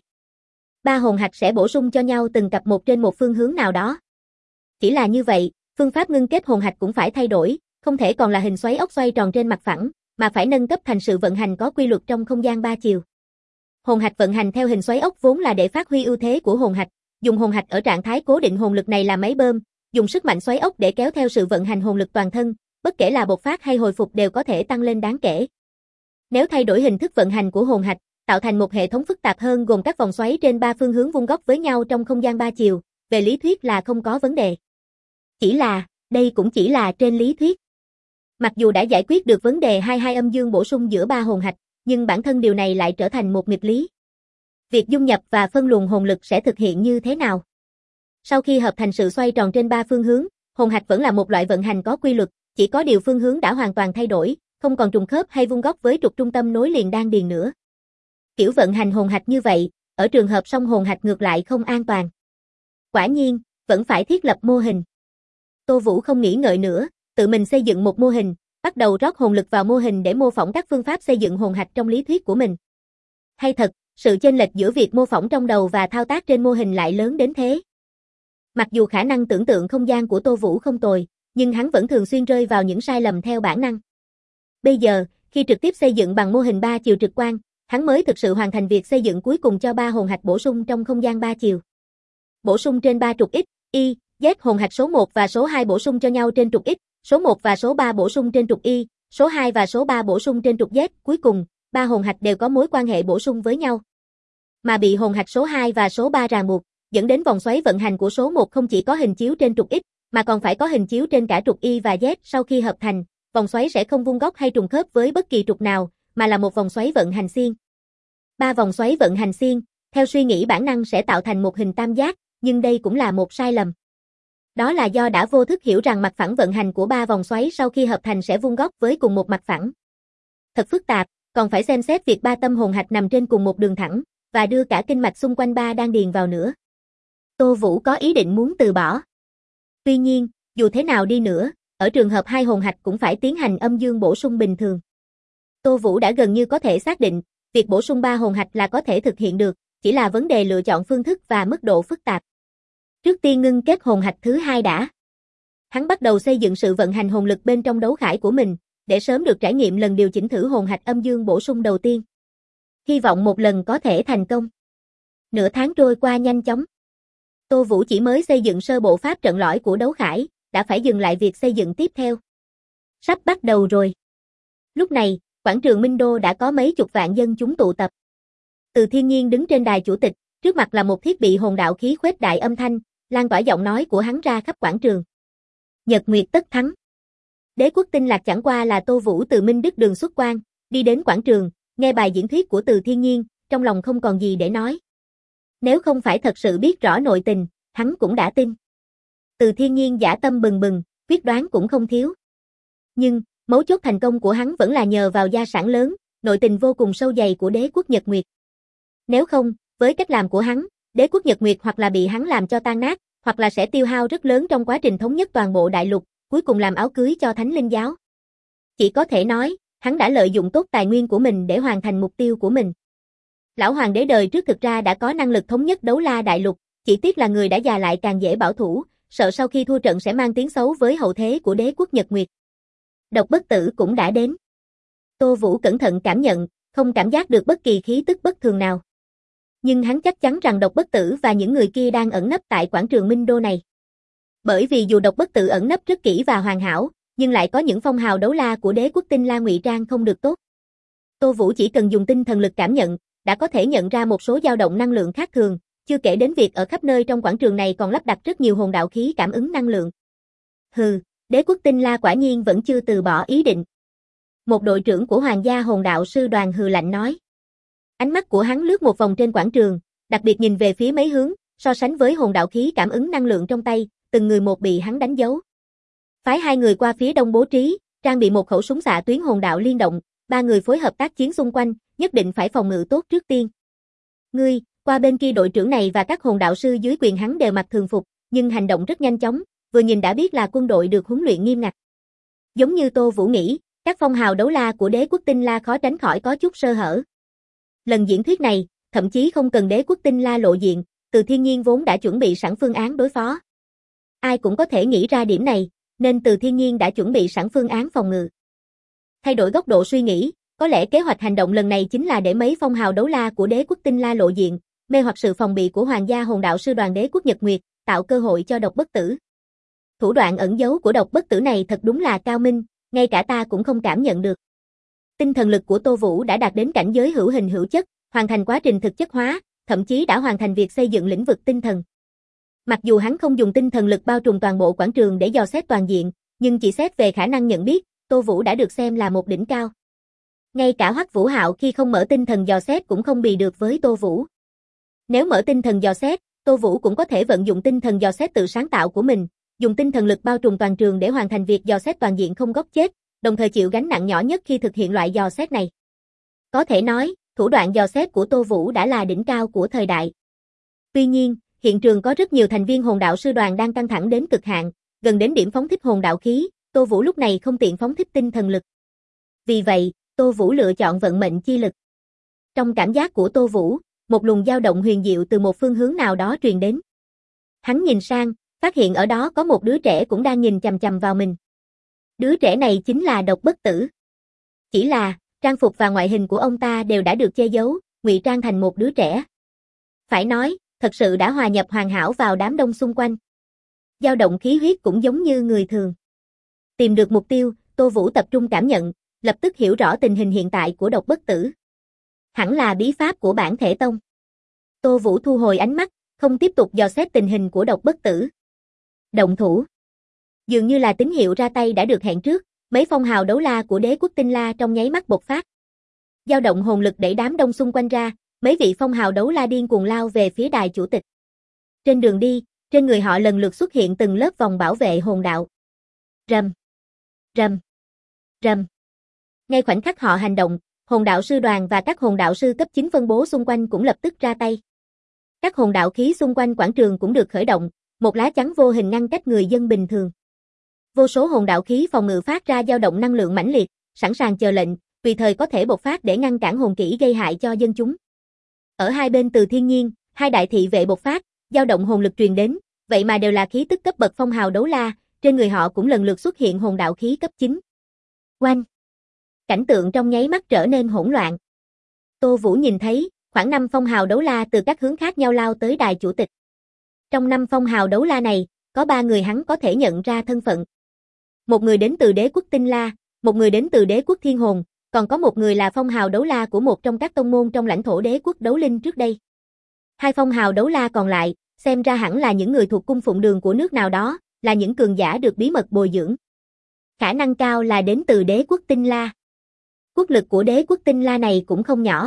Ba hồn hạch sẽ bổ sung cho nhau từng cặp một trên một phương hướng nào đó. Chỉ là như vậy, phương pháp ngưng kết hồn hạch cũng phải thay đổi, không thể còn là hình xoáy ốc xoay tròn trên mặt phẳng, mà phải nâng cấp thành sự vận hành có quy luật trong không gian ba chiều. Hồn hạch vận hành theo hình xoáy ốc vốn là để phát huy ưu thế của hồn hạch, dùng hồn hạch ở trạng thái cố định hồn lực này làm máy bơm, dùng sức mạnh xoáy ốc để kéo theo sự vận hành hồn lực toàn thân, bất kể là bộc phát hay hồi phục đều có thể tăng lên đáng kể. Nếu thay đổi hình thức vận hành của hồn hạch, tạo thành một hệ thống phức tạp hơn gồm các vòng xoáy trên ba phương hướng vuông góc với nhau trong không gian ba chiều, về lý thuyết là không có vấn đề. Chỉ là, đây cũng chỉ là trên lý thuyết. Mặc dù đã giải quyết được vấn đề hai âm dương bổ sung giữa ba hồn hạch, nhưng bản thân điều này lại trở thành một nghịch lý. Việc dung nhập và phân luồng hồn lực sẽ thực hiện như thế nào? Sau khi hợp thành sự xoay tròn trên ba phương hướng, hồn hạch vẫn là một loại vận hành có quy luật, chỉ có điều phương hướng đã hoàn toàn thay đổi, không còn trùng khớp hay vuông góc với trục trung tâm nối liền đan điền nữa. Kiểu vận hành hồn hạch như vậy, ở trường hợp song hồn hạch ngược lại không an toàn. Quả nhiên, vẫn phải thiết lập mô hình. Tô Vũ không nghĩ ngợi nữa, tự mình xây dựng một mô hình, bắt đầu rót hồn lực vào mô hình để mô phỏng các phương pháp xây dựng hồn hạch trong lý thuyết của mình. Hay thật, sự chênh lệch giữa việc mô phỏng trong đầu và thao tác trên mô hình lại lớn đến thế. Mặc dù khả năng tưởng tượng không gian của Tô Vũ không tồi, nhưng hắn vẫn thường xuyên rơi vào những sai lầm theo bản năng. Bây giờ, khi trực tiếp xây dựng bằng mô hình ba chiều trực quan, hắn mới thực sự hoàn thành việc xây dựng cuối cùng cho ba hồn hạch bổ sung trong không gian ba chiều. Bổ sung trên ba trục X, Y, Z hồn hạch số 1 và số 2 bổ sung cho nhau trên trục X, số 1 và số 3 bổ sung trên trục Y, số 2 và số 3 bổ sung trên trục Z, cuối cùng, ba hồn hạch đều có mối quan hệ bổ sung với nhau. Mà bị hồn hạch số 2 và số 3 ràng buộc, dẫn đến vòng xoáy vận hành của số 1 không chỉ có hình chiếu trên trục X, mà còn phải có hình chiếu trên cả trục Y và Z. Sau khi hợp thành, vòng xoáy sẽ không vuông góc hay trùng khớp với bất kỳ trục nào, mà là một vòng xoáy vận hành xiên. Ba vòng xoáy vận hành xiên, theo suy nghĩ bản năng sẽ tạo thành một hình tam giác, nhưng đây cũng là một sai lầm. Đó là do đã vô thức hiểu rằng mặt phẳng vận hành của ba vòng xoáy sau khi hợp thành sẽ vuông góc với cùng một mặt phẳng. Thật phức tạp, còn phải xem xét việc ba tâm hồn hạch nằm trên cùng một đường thẳng, và đưa cả kinh mạch xung quanh ba đan điền vào nữa. Tô Vũ có ý định muốn từ bỏ. Tuy nhiên, dù thế nào đi nữa, ở trường hợp hai hồn hạch cũng phải tiến hành âm dương bổ sung bình thường. Tô Vũ đã gần như có thể xác định, việc bổ sung ba hồn hạch là có thể thực hiện được, chỉ là vấn đề lựa chọn phương thức và mức độ phức tạp. Trước tiên ngưng kết hồn hạch thứ hai đã. Hắn bắt đầu xây dựng sự vận hành hồn lực bên trong đấu khải của mình, để sớm được trải nghiệm lần điều chỉnh thử hồn hạch âm dương bổ sung đầu tiên. Hy vọng một lần có thể thành công. Nửa tháng trôi qua nhanh chóng. Tô Vũ chỉ mới xây dựng sơ bộ pháp trận lõi của đấu khải, đã phải dừng lại việc xây dựng tiếp theo. Sắp bắt đầu rồi. Lúc này, quảng trường Minh Đô đã có mấy chục vạn dân chúng tụ tập. Từ Thiên Nhiên đứng trên đài chủ tịch, trước mặt là một thiết bị hồn đạo khí khuếch đại âm thanh, lan tỏa giọng nói của hắn ra khắp quảng trường. Nhật Nguyệt tất thắng. Đế quốc Tinh Lạc chẳng qua là Tô Vũ từ Minh Đức Đường xuất quan, đi đến quảng trường, nghe bài diễn thuyết của Từ Thiên Nhiên, trong lòng không còn gì để nói. Nếu không phải thật sự biết rõ nội tình, hắn cũng đã tin. Từ Thiên Nhiên dã tâm bừng bừng, quyết đoán cũng không thiếu. Nhưng, mấu chốt thành công của hắn vẫn là nhờ vào gia sản lớn, nội tình vô cùng sâu dày của đế quốc Nhật Nguyệt. Nếu không, với cách làm của hắn, đế quốc Nhật Nguyệt hoặc là bị hắn làm cho tan nát, hoặc là sẽ tiêu hao rất lớn trong quá trình thống nhất toàn bộ đại lục, cuối cùng làm áo cưới cho Thánh Linh giáo. Chỉ có thể nói, hắn đã lợi dụng tốt tài nguyên của mình để hoàn thành mục tiêu của mình. Lão hoàng đế đời trước thực ra đã có năng lực thống nhất Đấu La đại lục, chỉ tiếc là người đã già lại càng dễ bảo thủ, sợ sau khi thua trận sẽ mang tiếng xấu với hậu thế của đế quốc Nhật Nguyệt. Độc Bất Tử cũng đã đến. Tô Vũ cẩn thận cảm nhận, không cảm giác được bất kỳ khí tức bất thường nào. Nhưng hắn chắc chắn rằng Độc Bất Tử và những người kia đang ẩn nấp tại quảng trường Minh Đô này. Bởi vì dù Độc Bất Tử ẩn nấp rất kỹ và hoàn hảo, nhưng lại có những phong hào đấu la của đế quốc Tinh La ngụy trang không được tốt. Tô Vũ chỉ cần dùng tinh thần lực cảm nhận, đã có thể nhận ra một số dao động năng lượng khác thường, chưa kể đến việc ở khắp nơi trong quảng trường này còn lắp đặt rất nhiều hồn đạo khí cảm ứng năng lượng. Hừ, đế quốc Tinh La quả nhiên vẫn chưa từ bỏ ý định. Một đội trưởng của Hoàng gia hồn đạo sư đoàn hừ lạnh nói. Ánh mắt của hắn lướt một vòng trên quảng trường, đặc biệt nhìn về phía mấy hướng, so sánh với hồn đạo khí cảm ứng năng lượng trong tay, từng người một bị hắn đánh dấu. Phái 2 người qua phía đông bố trí, trang bị một khẩu súng xạ tuyến hồn đạo liên động, 3 người phối hợp tác chiến xung quanh, nhất định phải phòng ngự tốt trước tiên. Ngươi, qua bên kia đội trưởng này và các hồn đạo sư dưới quyền hắn đều mặc thường phục, nhưng hành động rất nhanh chóng, vừa nhìn đã biết là quân đội được huấn luyện nghiêm ngặt. Giống như Tô Vũ nghĩ, các phong hào đấu la của đế quốc Tinh La khó tránh khỏi có chút sơ hở. Lần diễn thuyết này, thậm chí không cần đế quốc Tinh La lộ diện, Từ Thiên Nhiên vốn đã chuẩn bị sẵn phương án đối phó. Ai cũng có thể nghĩ ra điểm này, nên Từ Thiên Nhiên đã chuẩn bị sẵn phương án phòng ngự. Thay đổi góc độ suy nghĩ, có lẽ kế hoạch hành động lần này chính là để mấy phong hào đấu la của đế quốc Tinh La lộ diện, mê hoặc sự phòng bị của Hoàng gia Hồn Đạo Sư đoàn đế quốc Nhật Nguyệt, tạo cơ hội cho Độc Bất Tử. Thủ đoạn ẩn giấu của Độc Bất Tử này thật đúng là cao minh, ngay cả ta cũng không cảm nhận được. Tinh thần lực của Tô Vũ đã đạt đến cảnh giới hữu hình hữu chất, hoàn thành quá trình thực chất hóa, thậm chí đã hoàn thành việc xây dựng lĩnh vực tinh thần. Mặc dù hắn không dùng tinh thần lực bao trùm toàn bộ quảng trường để dò xét toàn diện, nhưng chỉ xét về khả năng nhận biết, Tô Vũ đã được xem là một đỉnh cao. Ngay cả Hoắc Vũ Hạo khi không mở tinh thần dò xét cũng không bì được với Tô Vũ. Nếu mở tinh thần dò xét, Tô Vũ cũng có thể vận dụng tinh thần dò xét tự sáng tạo của mình, dùng tinh thần lực bao trùm toàn trường để hoàn thành việc dò xét toàn diện không góc chết, đồng thời chịu gánh nặng nhỏ nhất khi thực hiện loại dò xét này. Có thể nói, thủ đoạn dò xét của Tô Vũ đã là đỉnh cao của thời đại. Tuy nhiên, hiện trường có rất nhiều thành viên Hồn Đạo Sư đoàn đang căng thẳng đến cực hạn, gần đến điểm phóng thích hồn đạo khí, Tô Vũ lúc này không tiện phóng thích tinh thần lực. Vì vậy, Tô Vũ lựa chọn vận mệnh chi lực. Trong cảm giác của Tô Vũ, một luồng dao động huyền diệu từ một phương hướng nào đó truyền đến. Hắn nhìn sang, phát hiện ở đó có một đứa trẻ cũng đang nhìn chằm chằm vào mình. Đứa trẻ này chính là Độc Bất Tử. Chỉ là, trang phục và ngoại hình của ông ta đều đã được che giấu, ngụy trang thành một đứa trẻ. Phải nói, thật sự đã hòa nhập hoàn hảo vào đám đông xung quanh. Dao động khí huyết cũng giống như người thường. Tìm được mục tiêu, Tô Vũ tập trung cảm nhận, lập tức hiểu rõ tình hình hiện tại của Độc Bất Tử. Hẳn là bí pháp của bản thể tông. Tô Vũ thu hồi ánh mắt, không tiếp tục dò xét tình hình của Độc Bất Tử. Động thủ. Dường như là tín hiệu ra tay đã được hẹn trước, mấy phong hào đấu la của đế quốc Tinh La trong nháy mắt bộc phát. Dao động hồn lực đẩy đám đông xung quanh ra, mấy vị phong hào đấu la điên cuồng lao về phía đài chủ tịch. Trên đường đi, trên người họ lần lượt xuất hiện từng lớp vòng bảo vệ hồn đạo. Rầm, rầm, rầm. Ngay khoảnh khắc họ hành động, hồn đạo sư đoàn và các hồn đạo sư cấp 9 phân bố xung quanh cũng lập tức ra tay. Các hồn đạo khí xung quanh quảng trường cũng được khởi động, một lá chắn vô hình ngăn cách người dân bình thường. Vô số hồn đạo khí phòng ngự phát ra dao động năng lượng mãnh liệt, sẵn sàng chờ lệnh, tùy thời có thể bộc phát để ngăn cản hồn kỹ gây hại cho dân chúng. Ở hai bên Từ Thiên Nhiên, hai đại thị vệ bộc phát, dao động hồn lực truyền đến, vậy mà đều là khí tức cấp bậc phong hào đấu la, trên người họ cũng lần lượt xuất hiện hồn đạo khí cấp 9. Oanh! Cảnh tượng trong nháy mắt trở nên hỗn loạn. Tô Vũ nhìn thấy, khoảng 5 phong hào đấu la từ các hướng khác nhau lao tới đài chủ tịch. Trong 5 phong hào đấu la này, có 3 người hắn có thể nhận ra thân phận. Một người đến từ đế quốc Tinh La, một người đến từ đế quốc Thiên Hồn, còn có một người là phong hào đấu la của một trong các tông môn trong lãnh thổ đế quốc Đấu Linh trước đây. Hai phong hào đấu la còn lại, xem ra hẳn là những người thuộc cung phụng đường của nước nào đó, là những cường giả được bí mật bồi dưỡng. Khả năng cao là đến từ đế quốc Tinh La. Quốc lực của đế quốc Tinh La này cũng không nhỏ.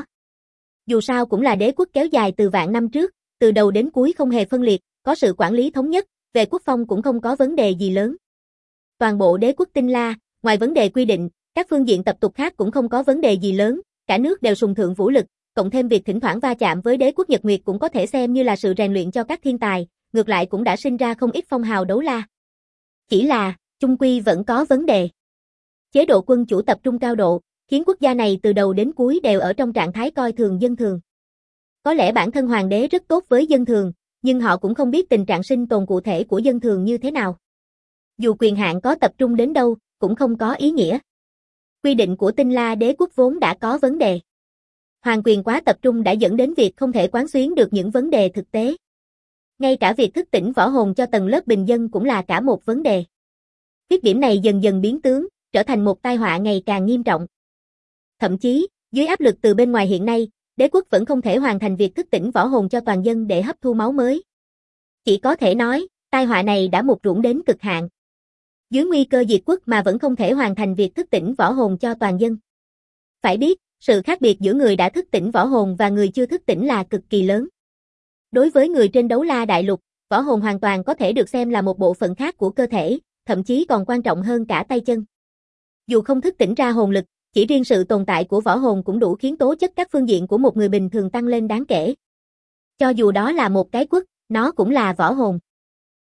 Dù sao cũng là đế quốc kéo dài từ vạn năm trước, từ đầu đến cuối không hề phân liệt, có sự quản lý thống nhất, về quốc phong cũng không có vấn đề gì lớn. Toàn bộ đế quốc Tinh La, ngoài vấn đề quy định, các phương diện tập tục khác cũng không có vấn đề gì lớn, cả nước đều sùng thượng vũ lực, cộng thêm việc thỉnh thoảng va chạm với đế quốc Nhật Nguyệt cũng có thể xem như là sự rèn luyện cho các thiên tài, ngược lại cũng đã sinh ra không ít phong hào đấu la. Chỉ là, chung quy vẫn có vấn đề. Chế độ quân chủ tập trung cao độ, khiến quốc gia này từ đầu đến cuối đều ở trong trạng thái coi thường dân thường. Có lẽ bản thân hoàng đế rất tốt với dân thường, nhưng họ cũng không biết tình trạng sinh tồn cụ thể của dân thường như thế nào. Dù quyền hạn có tập trung đến đâu, cũng không có ý nghĩa. Quy định của Tinh La đế quốc vốn đã có vấn đề. Hoàng quyền quá tập trung đã dẫn đến việc không thể quán xuyến được những vấn đề thực tế. Ngay cả việc thức tỉnh võ hồn cho tầng lớp bình dân cũng là cả một vấn đề. Khuyết điểm này dần dần biến tướng, trở thành một tai họa ngày càng nghiêm trọng. Thậm chí, dưới áp lực từ bên ngoài hiện nay, đế quốc vẫn không thể hoàn thành việc thức tỉnh võ hồn cho toàn dân để hấp thu máu mới. Chỉ có thể nói, tai họa này đã mục ruỗng đến cực hạn. Dưới nguy cơ diệt quốc mà vẫn không thể hoàn thành việc thức tỉnh võ hồn cho toàn dân. Phải biết, sự khác biệt giữa người đã thức tỉnh võ hồn và người chưa thức tỉnh là cực kỳ lớn. Đối với người trên Đấu La Đại Lục, võ hồn hoàn toàn có thể được xem là một bộ phận khác của cơ thể, thậm chí còn quan trọng hơn cả tay chân. Dù không thức tỉnh ra hồn lực, chỉ riêng sự tồn tại của võ hồn cũng đủ khiến tố chất các phương diện của một người bình thường tăng lên đáng kể. Cho dù đó là một cái quất, nó cũng là võ hồn.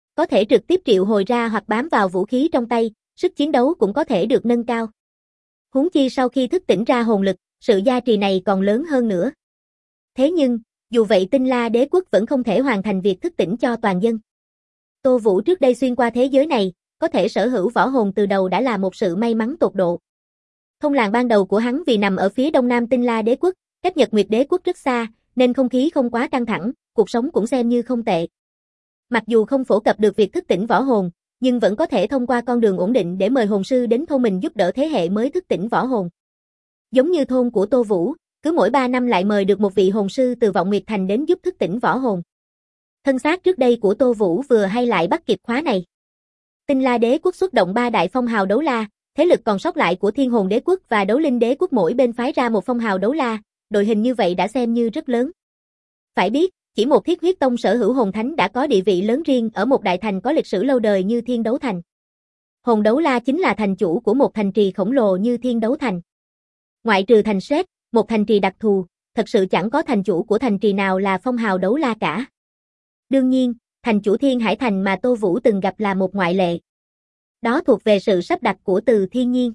có thể trực tiếp triệu hồi ra hoặc bám vào vũ khí trong tay, sức chiến đấu cũng có thể được nâng cao. Huống chi sau khi thức tỉnh ra hồn lực, sự gia trì này còn lớn hơn nữa. Thế nhưng, dù vậy Tinh La Đế quốc vẫn không thể hoàn thành việc thức tỉnh cho toàn dân. Tô Vũ trước đây xuyên qua thế giới này, có thể sở hữu võ hồn từ đầu đã là một sự may mắn tột độ. Thông làng ban đầu của hắn vì nằm ở phía đông nam Tinh La Đế quốc, cách Nhật Nguyệt Đế quốc rất xa, nên không khí không quá căng thẳng, cuộc sống cũng xem như không tệ. Mặc dù không phổ cập được việc thức tỉnh võ hồn, nhưng vẫn có thể thông qua con đường ổn định để mời hồn sư đến thôn mình giúp đỡ thế hệ mới thức tỉnh võ hồn. Giống như thôn của Tô Vũ, cứ mỗi 3 năm lại mời được một vị hồn sư từ Vọng Nguyệt Thành đến giúp thức tỉnh võ hồn. Thân xác trước đây của Tô Vũ vừa hay lại bắt kịp khóa này. Tinh La Đế quốc xuất động 3 đại phong hào đấu la, thế lực còn sót lại của Thiên Hồn Đế quốc và Đấu Linh Đế quốc mỗi bên phái ra một phong hào đấu la, đội hình như vậy đã xem như rất lớn. Phải biết, chỉ một Thiết Huyết Tông sở hữu hồn thánh đã có địa vị lớn riêng ở một đại thành có lịch sử lâu đời như Thiên Đấu Thành. Hồn đấu la chính là thành chủ của một thành trì khổng lồ như Thiên Đấu Thành. Ngoại trừ thành Sét, một thành trì đặc thù, thật sự chẳng có thành chủ của thành trì nào là phong hào đấu la cả. Đương nhiên, thành chủ Thiên Hải Thành mà Tô Vũ từng gặp là một ngoại lệ. Đó thuộc về sự sắp đặt của Từ Thiên Nhiên.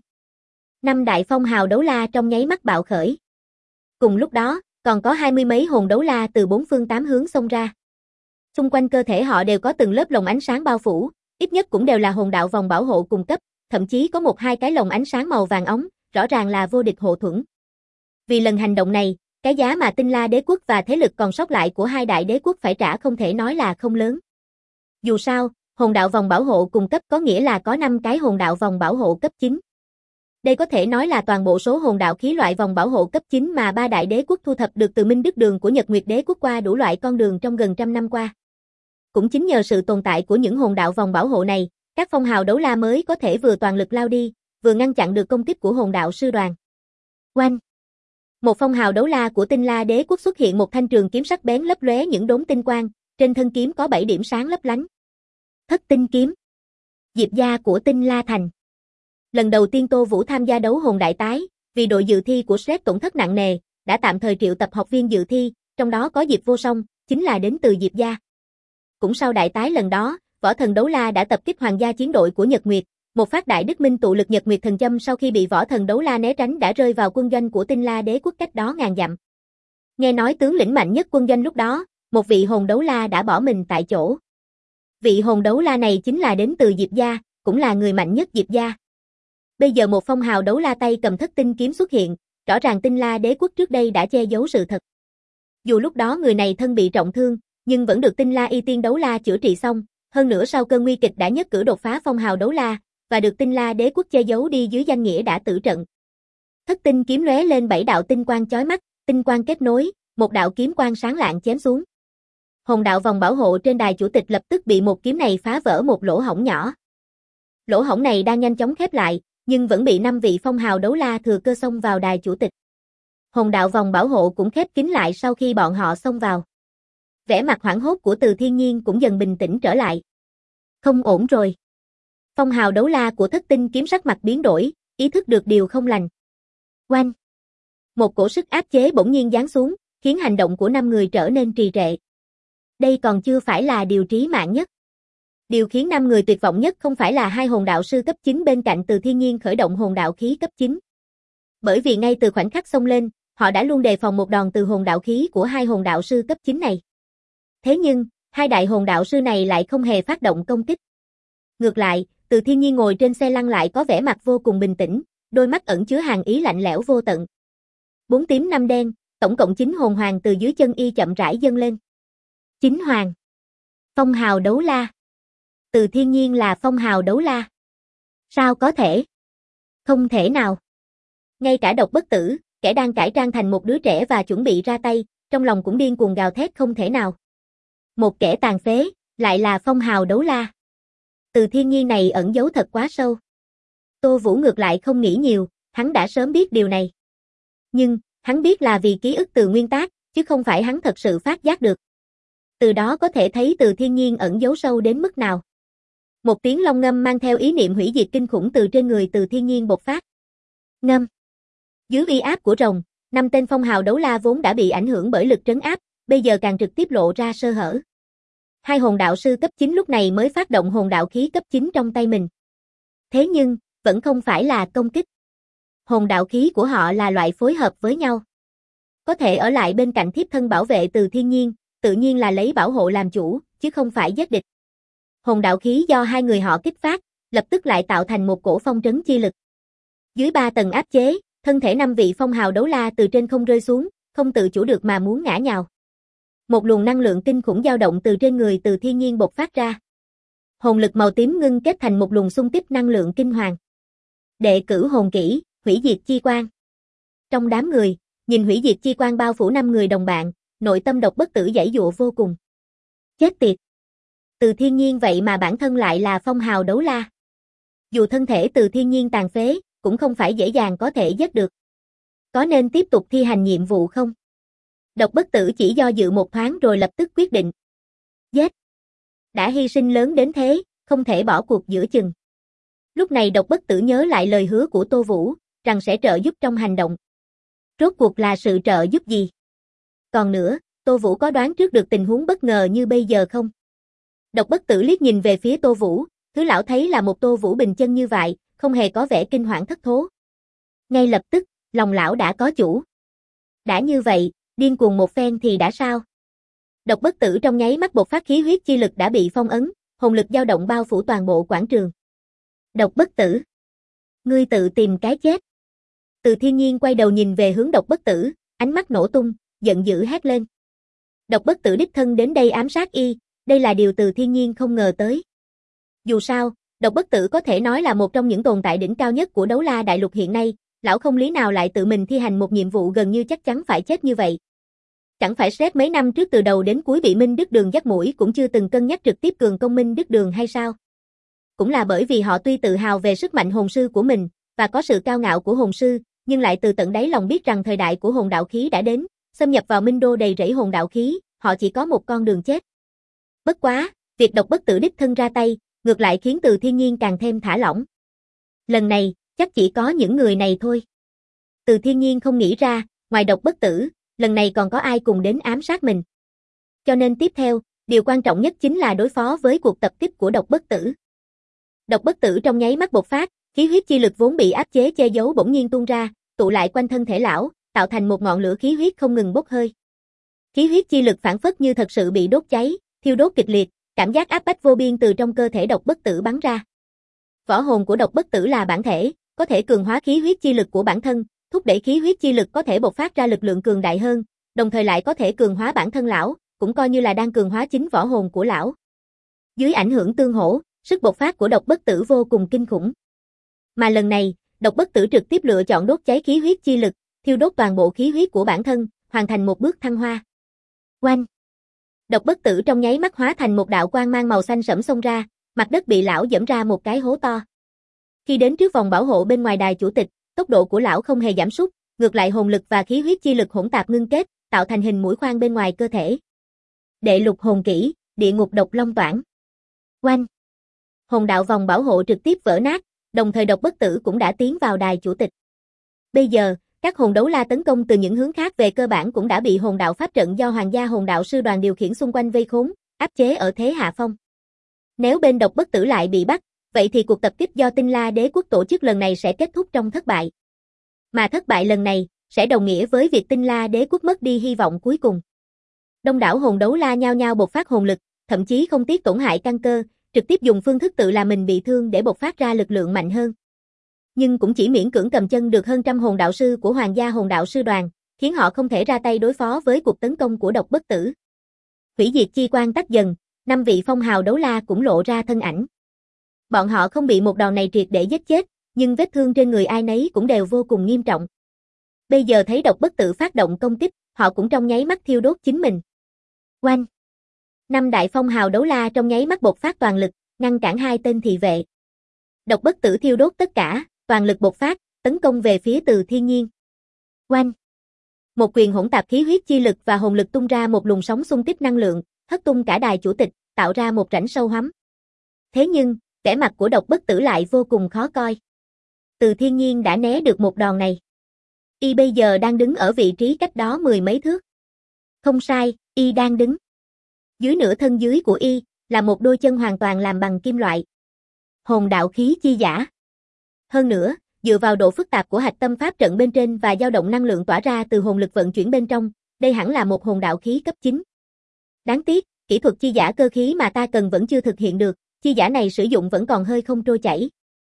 5 đại phong hào đấu la trong nháy mắt bạo khởi. Cùng lúc đó, còn có 20 mấy hồn đấu la từ 4 phương 8 hướng xông ra. Xung quanh cơ thể họ đều có từng lớp lồng ánh sáng bao phủ, ít nhất cũng đều là hồn đạo vòng bảo hộ cùng cấp, thậm chí có 1-2 cái lồng ánh sáng màu vàng óng, rõ ràng là vô địch hộ thuẫn. Vì lần hành động này, cái giá mà Tinh La Đế quốc và thế lực còn sót lại của 2 đại đế quốc phải trả không thể nói là không lớn. Dù sao, hồn đạo vòng bảo hộ cùng cấp có nghĩa là có 5 cái hồn đạo vòng bảo hộ cấp 9. Đây có thể nói là toàn bộ số hồn đạo khí loại vòng bảo hộ cấp 9 mà 3 đại đế quốc thu thập được từ Minh Đức Đường của Nhật Nguyệt Đế quốc qua đủ loại con đường trong gần 100 năm qua. Cũng chính nhờ sự tồn tại của những hồn đạo vòng bảo hộ này, các phong hào đấu la mới có thể vừa toàn lực lao đi, vừa ngăn chặn được công kích của hồn đạo sư đoàn. Oanh! Một phong hào đấu la của Tinh La Đế quốc xuất hiện một thanh trường kiếm sắc bén lấp lóe những đốm tinh quang, trên thân kiếm có 7 điểm sáng lấp lánh. Thất tinh kiếm. Diệp gia của Tinh La Thành. Lần đầu tiên Tô Vũ tham gia đấu hồn đại tái, vì đội dự thi của Sret tổn thất nặng nề, đã tạm thời triệu tập học viên dự thi, trong đó có Diệp Vô Song, chính là đến từ Diệp gia. Cũng sau đại tái lần đó, Võ Thần Đấu La đã tập kích hoàng gia chiến đội của Nhật Nguyệt, một phát đại đức minh tụ lực Nhật Nguyệt thần châm sau khi bị Võ Thần Đấu La né tránh đã rơi vào quân doanh của Tinh La Đế quốc cách đó ngàn dặm. Nghe nói tướng lĩnh mạnh nhất quân doanh lúc đó, một vị hồn đấu la đã bỏ mình tại chỗ. Vị hồn đấu la này chính là đến từ Diệp gia, cũng là người mạnh nhất Diệp gia. Bây giờ một phong hào đấu la tay cầm thất tinh kiếm xuất hiện, rõ ràng Tinh La Đế quốc trước đây đã che giấu sự thật. Dù lúc đó người này thân bị trọng thương, nhưng vẫn được Tinh La Y Tiên đấu la chữa trị xong, hơn nữa sau cơn nguy kịch đã nhất cử đột phá phong hào đấu la, và được Tinh La Đế quốc che giấu đi dưới danh nghĩa đã tử trận. Thất tinh kiếm lóe lên 7 đạo tinh quang chói mắt, tinh quang kết nối, một đạo kiếm quang sáng lạng chém xuống. Hồn đạo vòng bảo hộ trên đài chủ tịch lập tức bị một kiếm này phá vỡ một lỗ hổng nhỏ. Lỗ hổng này đang nhanh chóng khép lại, nhưng vẫn bị 5 vị phong hào đấu la thừa cơ xông vào đài chủ tịch. Hồn đạo vòng bảo hộ cũng khép kín lại sau khi bọn họ xông vào. Vẻ mặt hoảng hốt của Từ Thiên Nhiên cũng dần bình tĩnh trở lại. Không ổn rồi. Phong hào đấu la của thất tinh kiếm sắc mặt biến đổi, ý thức được điều không lành. Oanh! Một cổ sức áp chế bỗng nhiên giáng xuống, khiến hành động của 5 người trở nên trì trệ. Đây còn chưa phải là điều trí mạng nhất. Điều khiến 5 người tuyệt vọng nhất không phải là 2 hồn đạo sư cấp 9 bên cạnh Từ Thiên Nhiên khởi động hồn đạo khí cấp 9. Bởi vì ngay từ khoảnh khắc xông lên, họ đã luôn đề phòng một đòn từ hồn đạo khí của 2 hồn đạo sư cấp 9 này. Thế nhưng, 2 đại hồn đạo sư này lại không hề phát động công kích. Ngược lại, Từ Thiên Nhiên ngồi trên xe lăn lại có vẻ mặt vô cùng bình tĩnh, đôi mắt ẩn chứa hàn ý lạnh lẽo vô tận. 4 tím 5 đen, tổng cộng 9 hồn hoàng từ dưới chân y chậm rãi dâng lên. 9 hoàng. Phong hào đấu la. Từ Thiên Nhiên là phong hào đấu la. Sao có thể? Không thể nào. Ngay cả Độc Bất Tử, kẻ đang cải trang thành một đứa trẻ và chuẩn bị ra tay, trong lòng cũng điên cuồng gào thét không thể nào. Một kẻ tàn phế, lại là phong hào đấu la. Từ Thiên Nhiên này ẩn giấu thật quá sâu. Tô Vũ ngược lại không nghĩ nhiều, hắn đã sớm biết điều này. Nhưng, hắn biết là vì ký ức từ nguyên tác, chứ không phải hắn thật sự phát giác được. Từ đó có thể thấy Từ Thiên Nhiên ẩn giấu sâu đến mức nào. Một tiếng long ngâm mang theo ý niệm hủy diệt kinh khủng từ trên người Từ Thiên Nhiên bộc phát. Ngâm. Dưới uy áp của rồng, 5 tên phong hào đấu la vốn đã bị ảnh hưởng bởi lực trấn áp, bây giờ càng trực tiếp lộ ra sơ hở. Hai hồn đạo sư cấp 9 lúc này mới phát động hồn đạo khí cấp 9 trong tay mình. Thế nhưng, vẫn không phải là công kích. Hồn đạo khí của họ là loại phối hợp với nhau. Có thể ở lại bên cạnh thiếp thân bảo vệ Từ Thiên Nhiên, tự nhiên là lấy bảo hộ làm chủ, chứ không phải giết địch. Hồn đạo khí do hai người họ kích phát, lập tức lại tạo thành một cổ phong trấn chi lực. Dưới 3 tầng áp chế, thân thể 5 vị phong hào đấu la từ trên không rơi xuống, không tự chủ được mà muốn ngã nhào. Một luồng năng lượng kinh khủng dao động từ trên người Từ Thiên Nhiên bộc phát ra. Hồn lực màu tím ngưng kết thành một luồng xung kích năng lượng kinh hoàng. Đệ cửu hồn kỹ, hủy diệt chi quang. Trong đám người, nhìn hủy diệt chi quang bao phủ 5 người đồng bạn, nội tâm Độc Bất Tử giãy giụa vô cùng. Chết tiệt. Từ Thiên Nhiên vậy mà bản thân lại là phong hào đấu la. Dù thân thể Từ Thiên Nhiên tàn phế, cũng không phải dễ dàng có thể giết được. Có nên tiếp tục thi hành nhiệm vụ không? Độc Bất Tử chỉ do dự một thoáng rồi lập tức quyết định. Giết. Đã hy sinh lớn đến thế, không thể bỏ cuộc giữa chừng. Lúc này Độc Bất Tử nhớ lại lời hứa của Tô Vũ, rằng sẽ trợ giúp trong hành động. Rốt cuộc là sự trợ giúp gì? Còn nữa, Tô Vũ có đoán trước được tình huống bất ngờ như bây giờ không? Độc Bất Tử liếc nhìn về phía Tô Vũ, thứ lão thấy là một Tô Vũ bình chân như vậy, không hề có vẻ kinh hoảng thất thố. Ngay lập tức, lòng lão đã có chủ. Đã như vậy, điên cuồng một phen thì đã sao? Độc Bất Tử trong nháy mắt bộc phát khí huyết chi lực đã bị phong ấn, hồn lực dao động bao phủ toàn bộ quảng trường. Độc Bất Tử, ngươi tự tìm cái chết. Từ Thiên Nhiên quay đầu nhìn về hướng Độc Bất Tử, ánh mắt nổ tung, giận dữ hét lên. Độc Bất Tử đích thân đến đây ám sát y, đây là điều Từ Thiên Nhiên không ngờ tới. Dù sao, Độc Bất Tử có thể nói là một trong những tồn tại đỉnh cao nhất của đấu la đại lục hiện nay, lão không lý nào lại tự mình thi hành một nhiệm vụ gần như chắc chắn phải chết như vậy. Chẳng phải Sếp mấy năm trước từ đầu đến cuối bị Minh Đức Đường dắt mũi cũng chưa từng cân nhắc trực tiếp cường công Minh Đức Đường hay sao? Cũng là bởi vì họ tuy tự hào về sức mạnh hồn sư của mình, và có sự cao ngạo của hồn sư, nhưng lại từ tận đáy lòng biết rằng thời đại của hồn đạo khí đã đến, xâm nhập vào Minh Đô đầy rẫy hồn đạo khí, họ chỉ có một con đường chết. Bất quá, việc Độc Bất Tử đích thân ra tay, ngược lại khiến Từ Thiên Nhiên càng thêm thả lỏng. Lần này, chắc chỉ có những người này thôi. Từ Thiên Nhiên không nghĩ ra, ngoài Độc Bất Tử, lần này còn có ai cùng đến ám sát mình. Cho nên tiếp theo, điều quan trọng nhất chính là đối phó với cuộc tập kích của Độc Bất Tử. Độc Bất Tử trong nháy mắt bộc phát, khí huyết chi lực vốn bị áp chế che giấu bỗng nhiên tuôn ra, tụ lại quanh thân thể lão, tạo thành một ngọn lửa khí huyết không ngừng bốc hơi. Khí huyết chi lực phản phất như thật sự bị đốt cháy, thiêu đốt kịch liệt, cảm giác áp bách vô biên từ trong cơ thể Độc Bất Tử bắn ra. Võ hồn của Độc Bất Tử là bản thể, có thể cường hóa khí huyết chi lực của bản thân, thúc đẩy khí huyết chi lực có thể bộc phát ra lực lượng cường đại hơn, đồng thời lại có thể cường hóa bản thân lão, cũng coi như là đang cường hóa chính võ hồn của lão. Dưới ảnh hưởng tương hỗ, sức bộc phát của Độc Bất Tử vô cùng kinh khủng. Mà lần này, Độc Bất Tử trực tiếp lựa chọn đốt cháy khí huyết chi lực, thiêu đốt toàn bộ khí huyết của bản thân, hoàn thành một bước thăng hoa. Oanh! Độc Bất Tử trong nháy mắt hóa thành một đạo quang mang màu xanh sẫm xông ra, mặt đất bị lão giẫm ra một cái hố to. Khi đến trước vòng bảo hộ bên ngoài đài chủ tịch, tốc độ của lão không hề giảm sút, ngược lại hồn lực và khí huyết chi lực hỗn tạp ngưng kết, tạo thành hình mũi khoan bên ngoài cơ thể. Đệ lục hồn kỹ, Địa ngục độc long toản. Oanh! Hồn đạo vòng bảo hộ trực tiếp vỡ nát, đồng thời Độc Bất Tử cũng đã tiến vào đài chủ tịch. Bây giờ, các hồn đấu la tấn công từ những hướng khác về cơ bản cũng đã bị hồn đạo pháp trận do Hoàng gia hồn đạo sư đoàn điều khiển xung quanh vây khốn, áp chế ở thế hạ phong. Nếu bên Độc Bất Tử lại bị bắt, vậy thì cuộc tập kích do Tinh La Đế quốc tổ chức lần này sẽ kết thúc trong thất bại. Mà thất bại lần này, sẽ đồng nghĩa với việc Tinh La Đế quốc mất đi hy vọng cuối cùng. Đông đảo hồn đấu la nhao nhao bộc phát hồn lực, thậm chí không tiếc tổn hại căn cơ, trực tiếp dùng phương thức tự làm mình bị thương để bộc phát ra lực lượng mạnh hơn. Nhưng cũng chỉ miễn cưỡng cầm chân được hơn trăm hồn đạo sư của Hoàng gia hồn đạo sư đoàn, khiến họ không thể ra tay đối phó với cuộc tấn công của Độc Bất Tử. Hủy diệt chi quang tắt dần, 5 vị phong hào đấu la cũng lộ ra thân ảnh. Bọn họ không bị một đòn này triệt để giết chết, nhưng vết thương trên người ai nấy cũng đều vô cùng nghiêm trọng. Bây giờ thấy Độc Bất Tử phát động công kích, họ cũng trong nháy mắt thiêu đốt chính mình. Oanh! 5 đại phong hào đấu la trong nháy mắt bộc phát toàn lực, ngăn cản 2 tên thị vệ. Độc Bất Tử thiêu đốt tất cả, toàn lực bộc phát, tấn công về phía Từ Thiên Nhiên. Oanh! Một quyền hỗn tạp khí huyết chi lực và hồn lực tung ra một luồng sóng xung kích năng lượng, hất tung cả đài chủ tịch, tạo ra một rãnh sâu hoắm. Thế nhưng, vẻ mặt của Độc Bất Tử lại vô cùng khó coi. Từ Thiên Nhiên đã né được một đòn này. Y bây giờ đang đứng ở vị trí cách đó 10 mấy thước. Không sai, Y đang đứng. Dưới nửa thân dưới của y là một đôi chân hoàn toàn làm bằng kim loại. Hồn đạo khí chi giả. Hơn nữa, dựa vào độ phức tạp của hạch tâm pháp trận bên trên và dao động năng lượng tỏa ra từ hồn lực vận chuyển bên trong, đây hẳn là một hồn đạo khí cấp 9. Đáng tiếc, kỹ thuật chi giả cơ khí mà ta cần vẫn chưa thực hiện được, chi giả này sử dụng vẫn còn hơi không trôi chảy.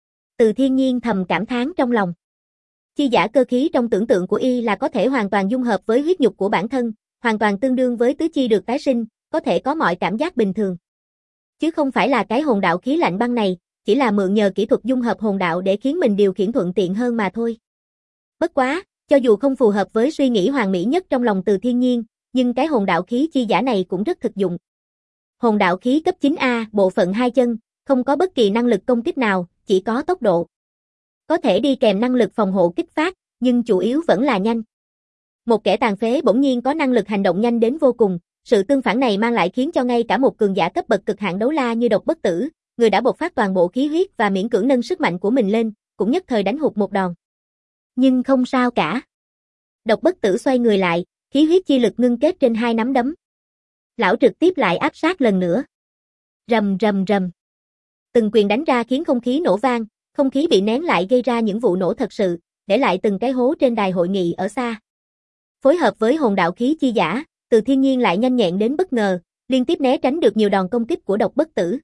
Từ Thiên Nhiên thầm cảm thán trong lòng. Chi giả cơ khí trong tưởng tượng của y là có thể hoàn toàn dung hợp với huyết nhục của bản thân, hoàn toàn tương đương với tứ chi được tái sinh, có thể có mọi cảm giác bình thường. Chứ không phải là cái hồn đạo khí lạnh băng này, chỉ là mượn nhờ kỹ thuật dung hợp hồn đạo để khiến mình điều khiển thuận tiện hơn mà thôi. Bất quá, cho dù không phù hợp với suy nghĩ hoàn mỹ nhất trong lòng Từ Thiên Nhiên, nhưng cái hồn đạo khí chi giả này cũng rất thực dụng. Hồn đạo khí cấp 9A, bộ phận hai chân, không có bất kỳ năng lực công kích nào, chỉ có tốc độ. Có thể đi kèm năng lực phòng hộ kích phát, nhưng chủ yếu vẫn là nhanh. Một kẻ tàn phế bỗng nhiên có năng lực hành động nhanh đến vô cùng, sự tương phản này mang lại khiến cho ngay cả một cường giả cấp bậc cực hạn đấu la như Độc Bất Tử, người đã bộc phát toàn bộ khí huyết và miễn cưỡng nâng sức mạnh của mình lên, cũng nhất thời đánh hụt một đòn. Nhưng không sao cả. Độc Bất Tử xoay người lại, khí huyết chi lực ngưng kết trên hai nắm đấm. Lão trực tiếp lại áp sát lần nữa. Rầm rầm rầm. Từng quyền đánh ra khiến không khí nổ vang, không khí bị nén lại gây ra những vụ nổ thật sự, để lại từng cái hố trên đài hội nghị ở xa. Phối hợp với hồn đạo khí chi giả, Từ Thiên Nhiên lại nhanh nhẹn đến bất ngờ, liên tiếp né tránh được nhiều đòn công kích của Độc Bất Tử.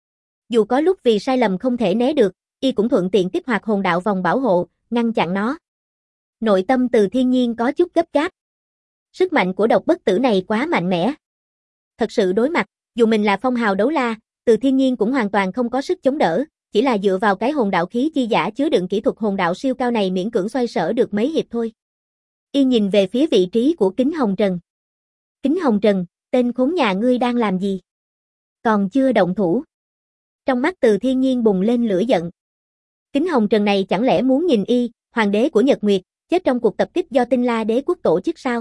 Dù có lúc vì sai lầm không thể né được, y cũng thuận tiện kích hoạt hồn đạo vòng bảo hộ, ngăn chặn nó. Nội tâm Từ Thiên Nhiên có chút gấp gáp. Sức mạnh của Độc Bất Tử này quá mạnh mẽ. Thật sự đối mặt, dù mình là phong hào đấu la, Từ Thiên Nhiên cũng hoàn toàn không có sức chống đỡ, chỉ là dựa vào cái hồn đạo khí chi giả chứa đựng kỹ thuật hồn đạo siêu cao này miễn cưỡng xoay sở được mấy hiệp thôi. Y nhìn về phía vị trí của Kính Hồng Trần. Kính Hồng Trần, tên khốn nhà ngươi đang làm gì? Còn chưa động thủ. Trong mắt Từ Thiên Nhiên bùng lên lửa giận. Kính Hồng Trần này chẳng lẽ muốn nhìn y, hoàng đế của Nhật Nguyệt, chết trong cuộc tập kích do Tinh La Đế quốc tổ chức sao?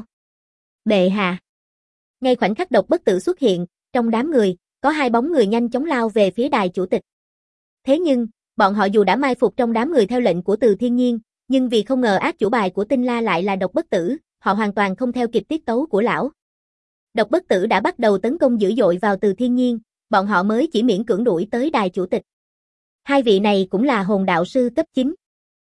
Bệ hạ. Ngay khoảnh khắc Độc Bất Tử xuất hiện, trong đám người, có hai bóng người nhanh chóng lao về phía đài chủ tịch. Thế nhưng, bọn họ dù đã mai phục trong đám người theo lệnh của Từ Thiên Nhiên, nhưng vì không ngờ ác chủ bài của Tinh La lại là Độc Bất Tử, họ hoàn toàn không theo kịp tiết tấu của lão. Độc Bất Tử đã bắt đầu tấn công dữ dội vào Từ Thiên Nhiên, bọn họ mới chỉ miễn cưỡng đuổi tới đài chủ tịch. Hai vị này cũng là hồn đạo sư cấp 9.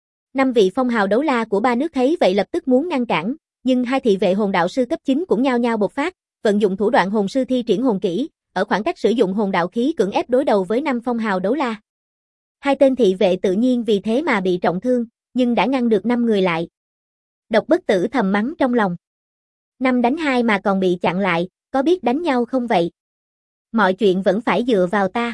5 vị phong hào đấu la của ba nước thấy vậy lập tức muốn ngăn cản, nhưng hai thị vệ hồn đạo sư cấp 9 cũng nhao nhao bộc phát, vận dụng thủ đoạn hồn sư thi triển hồn kỹ, ở khoảng cách sử dụng hồn đạo khí cưỡng ép đối đầu với 5 phong hào đấu la. Hai tên thị vệ tự nhiên vì thế mà bị trọng thương, nhưng đã ngăn được 5 người lại. Độc Bất Tử thầm mắng trong lòng. 5 đánh 2 mà còn bị chặn lại, có biết đánh nhau không vậy? Mọi chuyện vẫn phải dựa vào ta.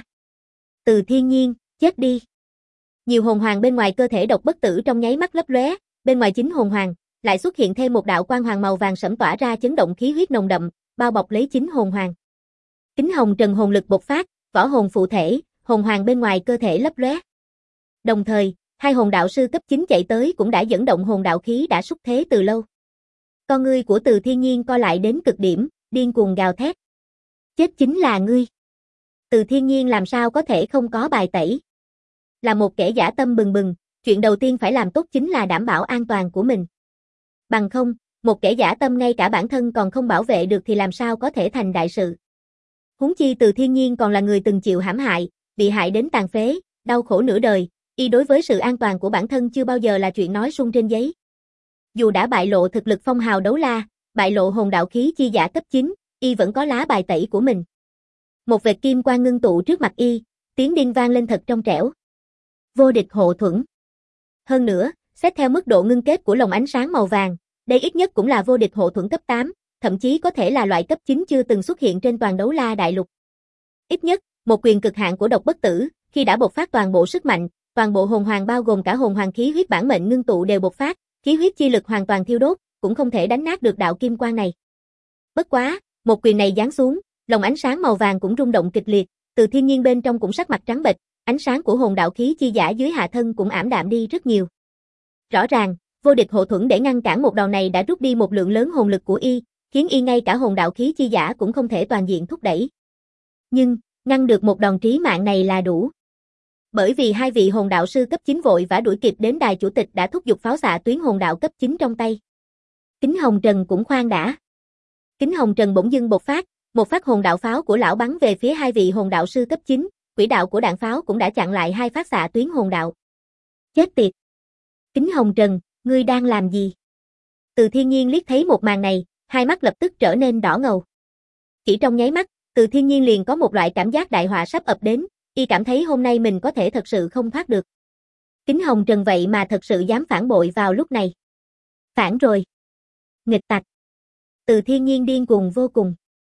Từ Thiên Nhiên, chết đi. Nhiều hồn hoàng bên ngoài cơ thể Độc Bất Tử trong nháy mắt lấp lóe, bên ngoài chính hồn hoàng, lại xuất hiện thêm một đạo quang hoàng màu vàng sẫm tỏa ra chấn động khí huyết nồng đậm, bao bọc lấy chính hồn hoàng. Kính Hồng Trần hồn lực bộc phát, võ hồn phụ thể, hồn hoàng bên ngoài cơ thể lấp lóe. Đồng thời, hai hồn đạo sư cấp 9 chạy tới cũng đã dẫn động hồn đạo khí đã xúc thế từ lâu. Con ngươi của Từ Thiên Nhiên co lại đến cực điểm, điên cuồng gào thét. Chết chính là ngươi. Từ Thiên Nhiên làm sao có thể không có bài tẩy. Là một kẻ dã tâm bừng bừng, chuyện đầu tiên phải làm tốt chính là đảm bảo an toàn của mình. Bằng không, một kẻ dã tâm ngay cả bản thân còn không bảo vệ được thì làm sao có thể thành đại sự. Huống chi Từ Thiên Nhiên còn là người từng chịu hãm hại, bị hại đến tàn phế, đau khổ nửa đời, y đối với sự an toàn của bản thân chưa bao giờ là chuyện nói suông trên giấy. Dù đã bại lộ thực lực phong hào đấu la, bại lộ hồn đạo khí chi giả cấp 9, y vẫn có lá bài tẩy của mình. Một vệt kim quang ngưng tụ trước mặt y, tiếng đinh vang lên thật trong trẻo. Vô địch hộ thuẫn. Hơn nữa, xét theo mức độ ngưng kết của lồng ánh sáng màu vàng, đây ít nhất cũng là vô địch hộ thuẫn cấp 8, thậm chí có thể là loại cấp 9 chưa từng xuất hiện trên toàn đấu la đại lục. Ít nhất, một quyền cực hạn của Độc Bất Tử, khi đã bộc phát toàn bộ sức mạnh, toàn bộ hồn hoàng bao gồm cả hồn hoàng khí huyết bản mệnh ngưng tụ đều bộc phát, khí huyết chi lực hoàn toàn thiêu đốt, cũng không thể đánh nát được đạo kim quang này. Bất quá, một quyền này giáng xuống, lồng ánh sáng màu vàng cũng rung động kịch liệt, Từ Thiên Nhiên bên trong cũng sắc mặt trắng bệch, ánh sáng của hồn đạo khí chi giả dưới hạ thân cũng ảm đạm đi rất nhiều. Rõ ràng, vô địch hộ thuẫn để ngăn cản một đòn này đã rút đi một lượng lớn hồn lực của y, khiến y ngay cả hồn đạo khí chi giả cũng không thể toàn diện thúc đẩy. Nhưng, ngăn được một đòn trí mạng này là đủ. Bởi vì hai vị hồn đạo sư cấp 9 vội vã đuổi kịp đến đài chủ tịch đã thúc giục pháo xạ tuyến hồn đạo cấp 9 trong tay. Kính Hồng Trần cũng khoan đã. Kính Hồng Trần bỗng dưng bộc phát, Một phát hồn đạo pháo của lão bắn về phía hai vị hồn đạo sư cấp 9, quỹ đạo của đạn pháo cũng đã chặn lại hai phát xạ tuyến hồn đạo. Chết tiệt! Kính Hồng Trần, ngươi đang làm gì? Từ Thiên Nhiên liếc thấy một màn này, hai mắt lập tức trở nên đỏ ngầu. Chỉ trong nháy mắt, Từ Thiên Nhiên liền có một loại cảm giác đại họa sắp ập đến, y cảm thấy hôm nay mình có thể thật sự không thoát được. Kính Hồng Trần vậy mà thật sự dám phản bội vào lúc này. Phản rồi. Nghịch tặc. Từ Thiên Nhiên điên cuồng vô cùng.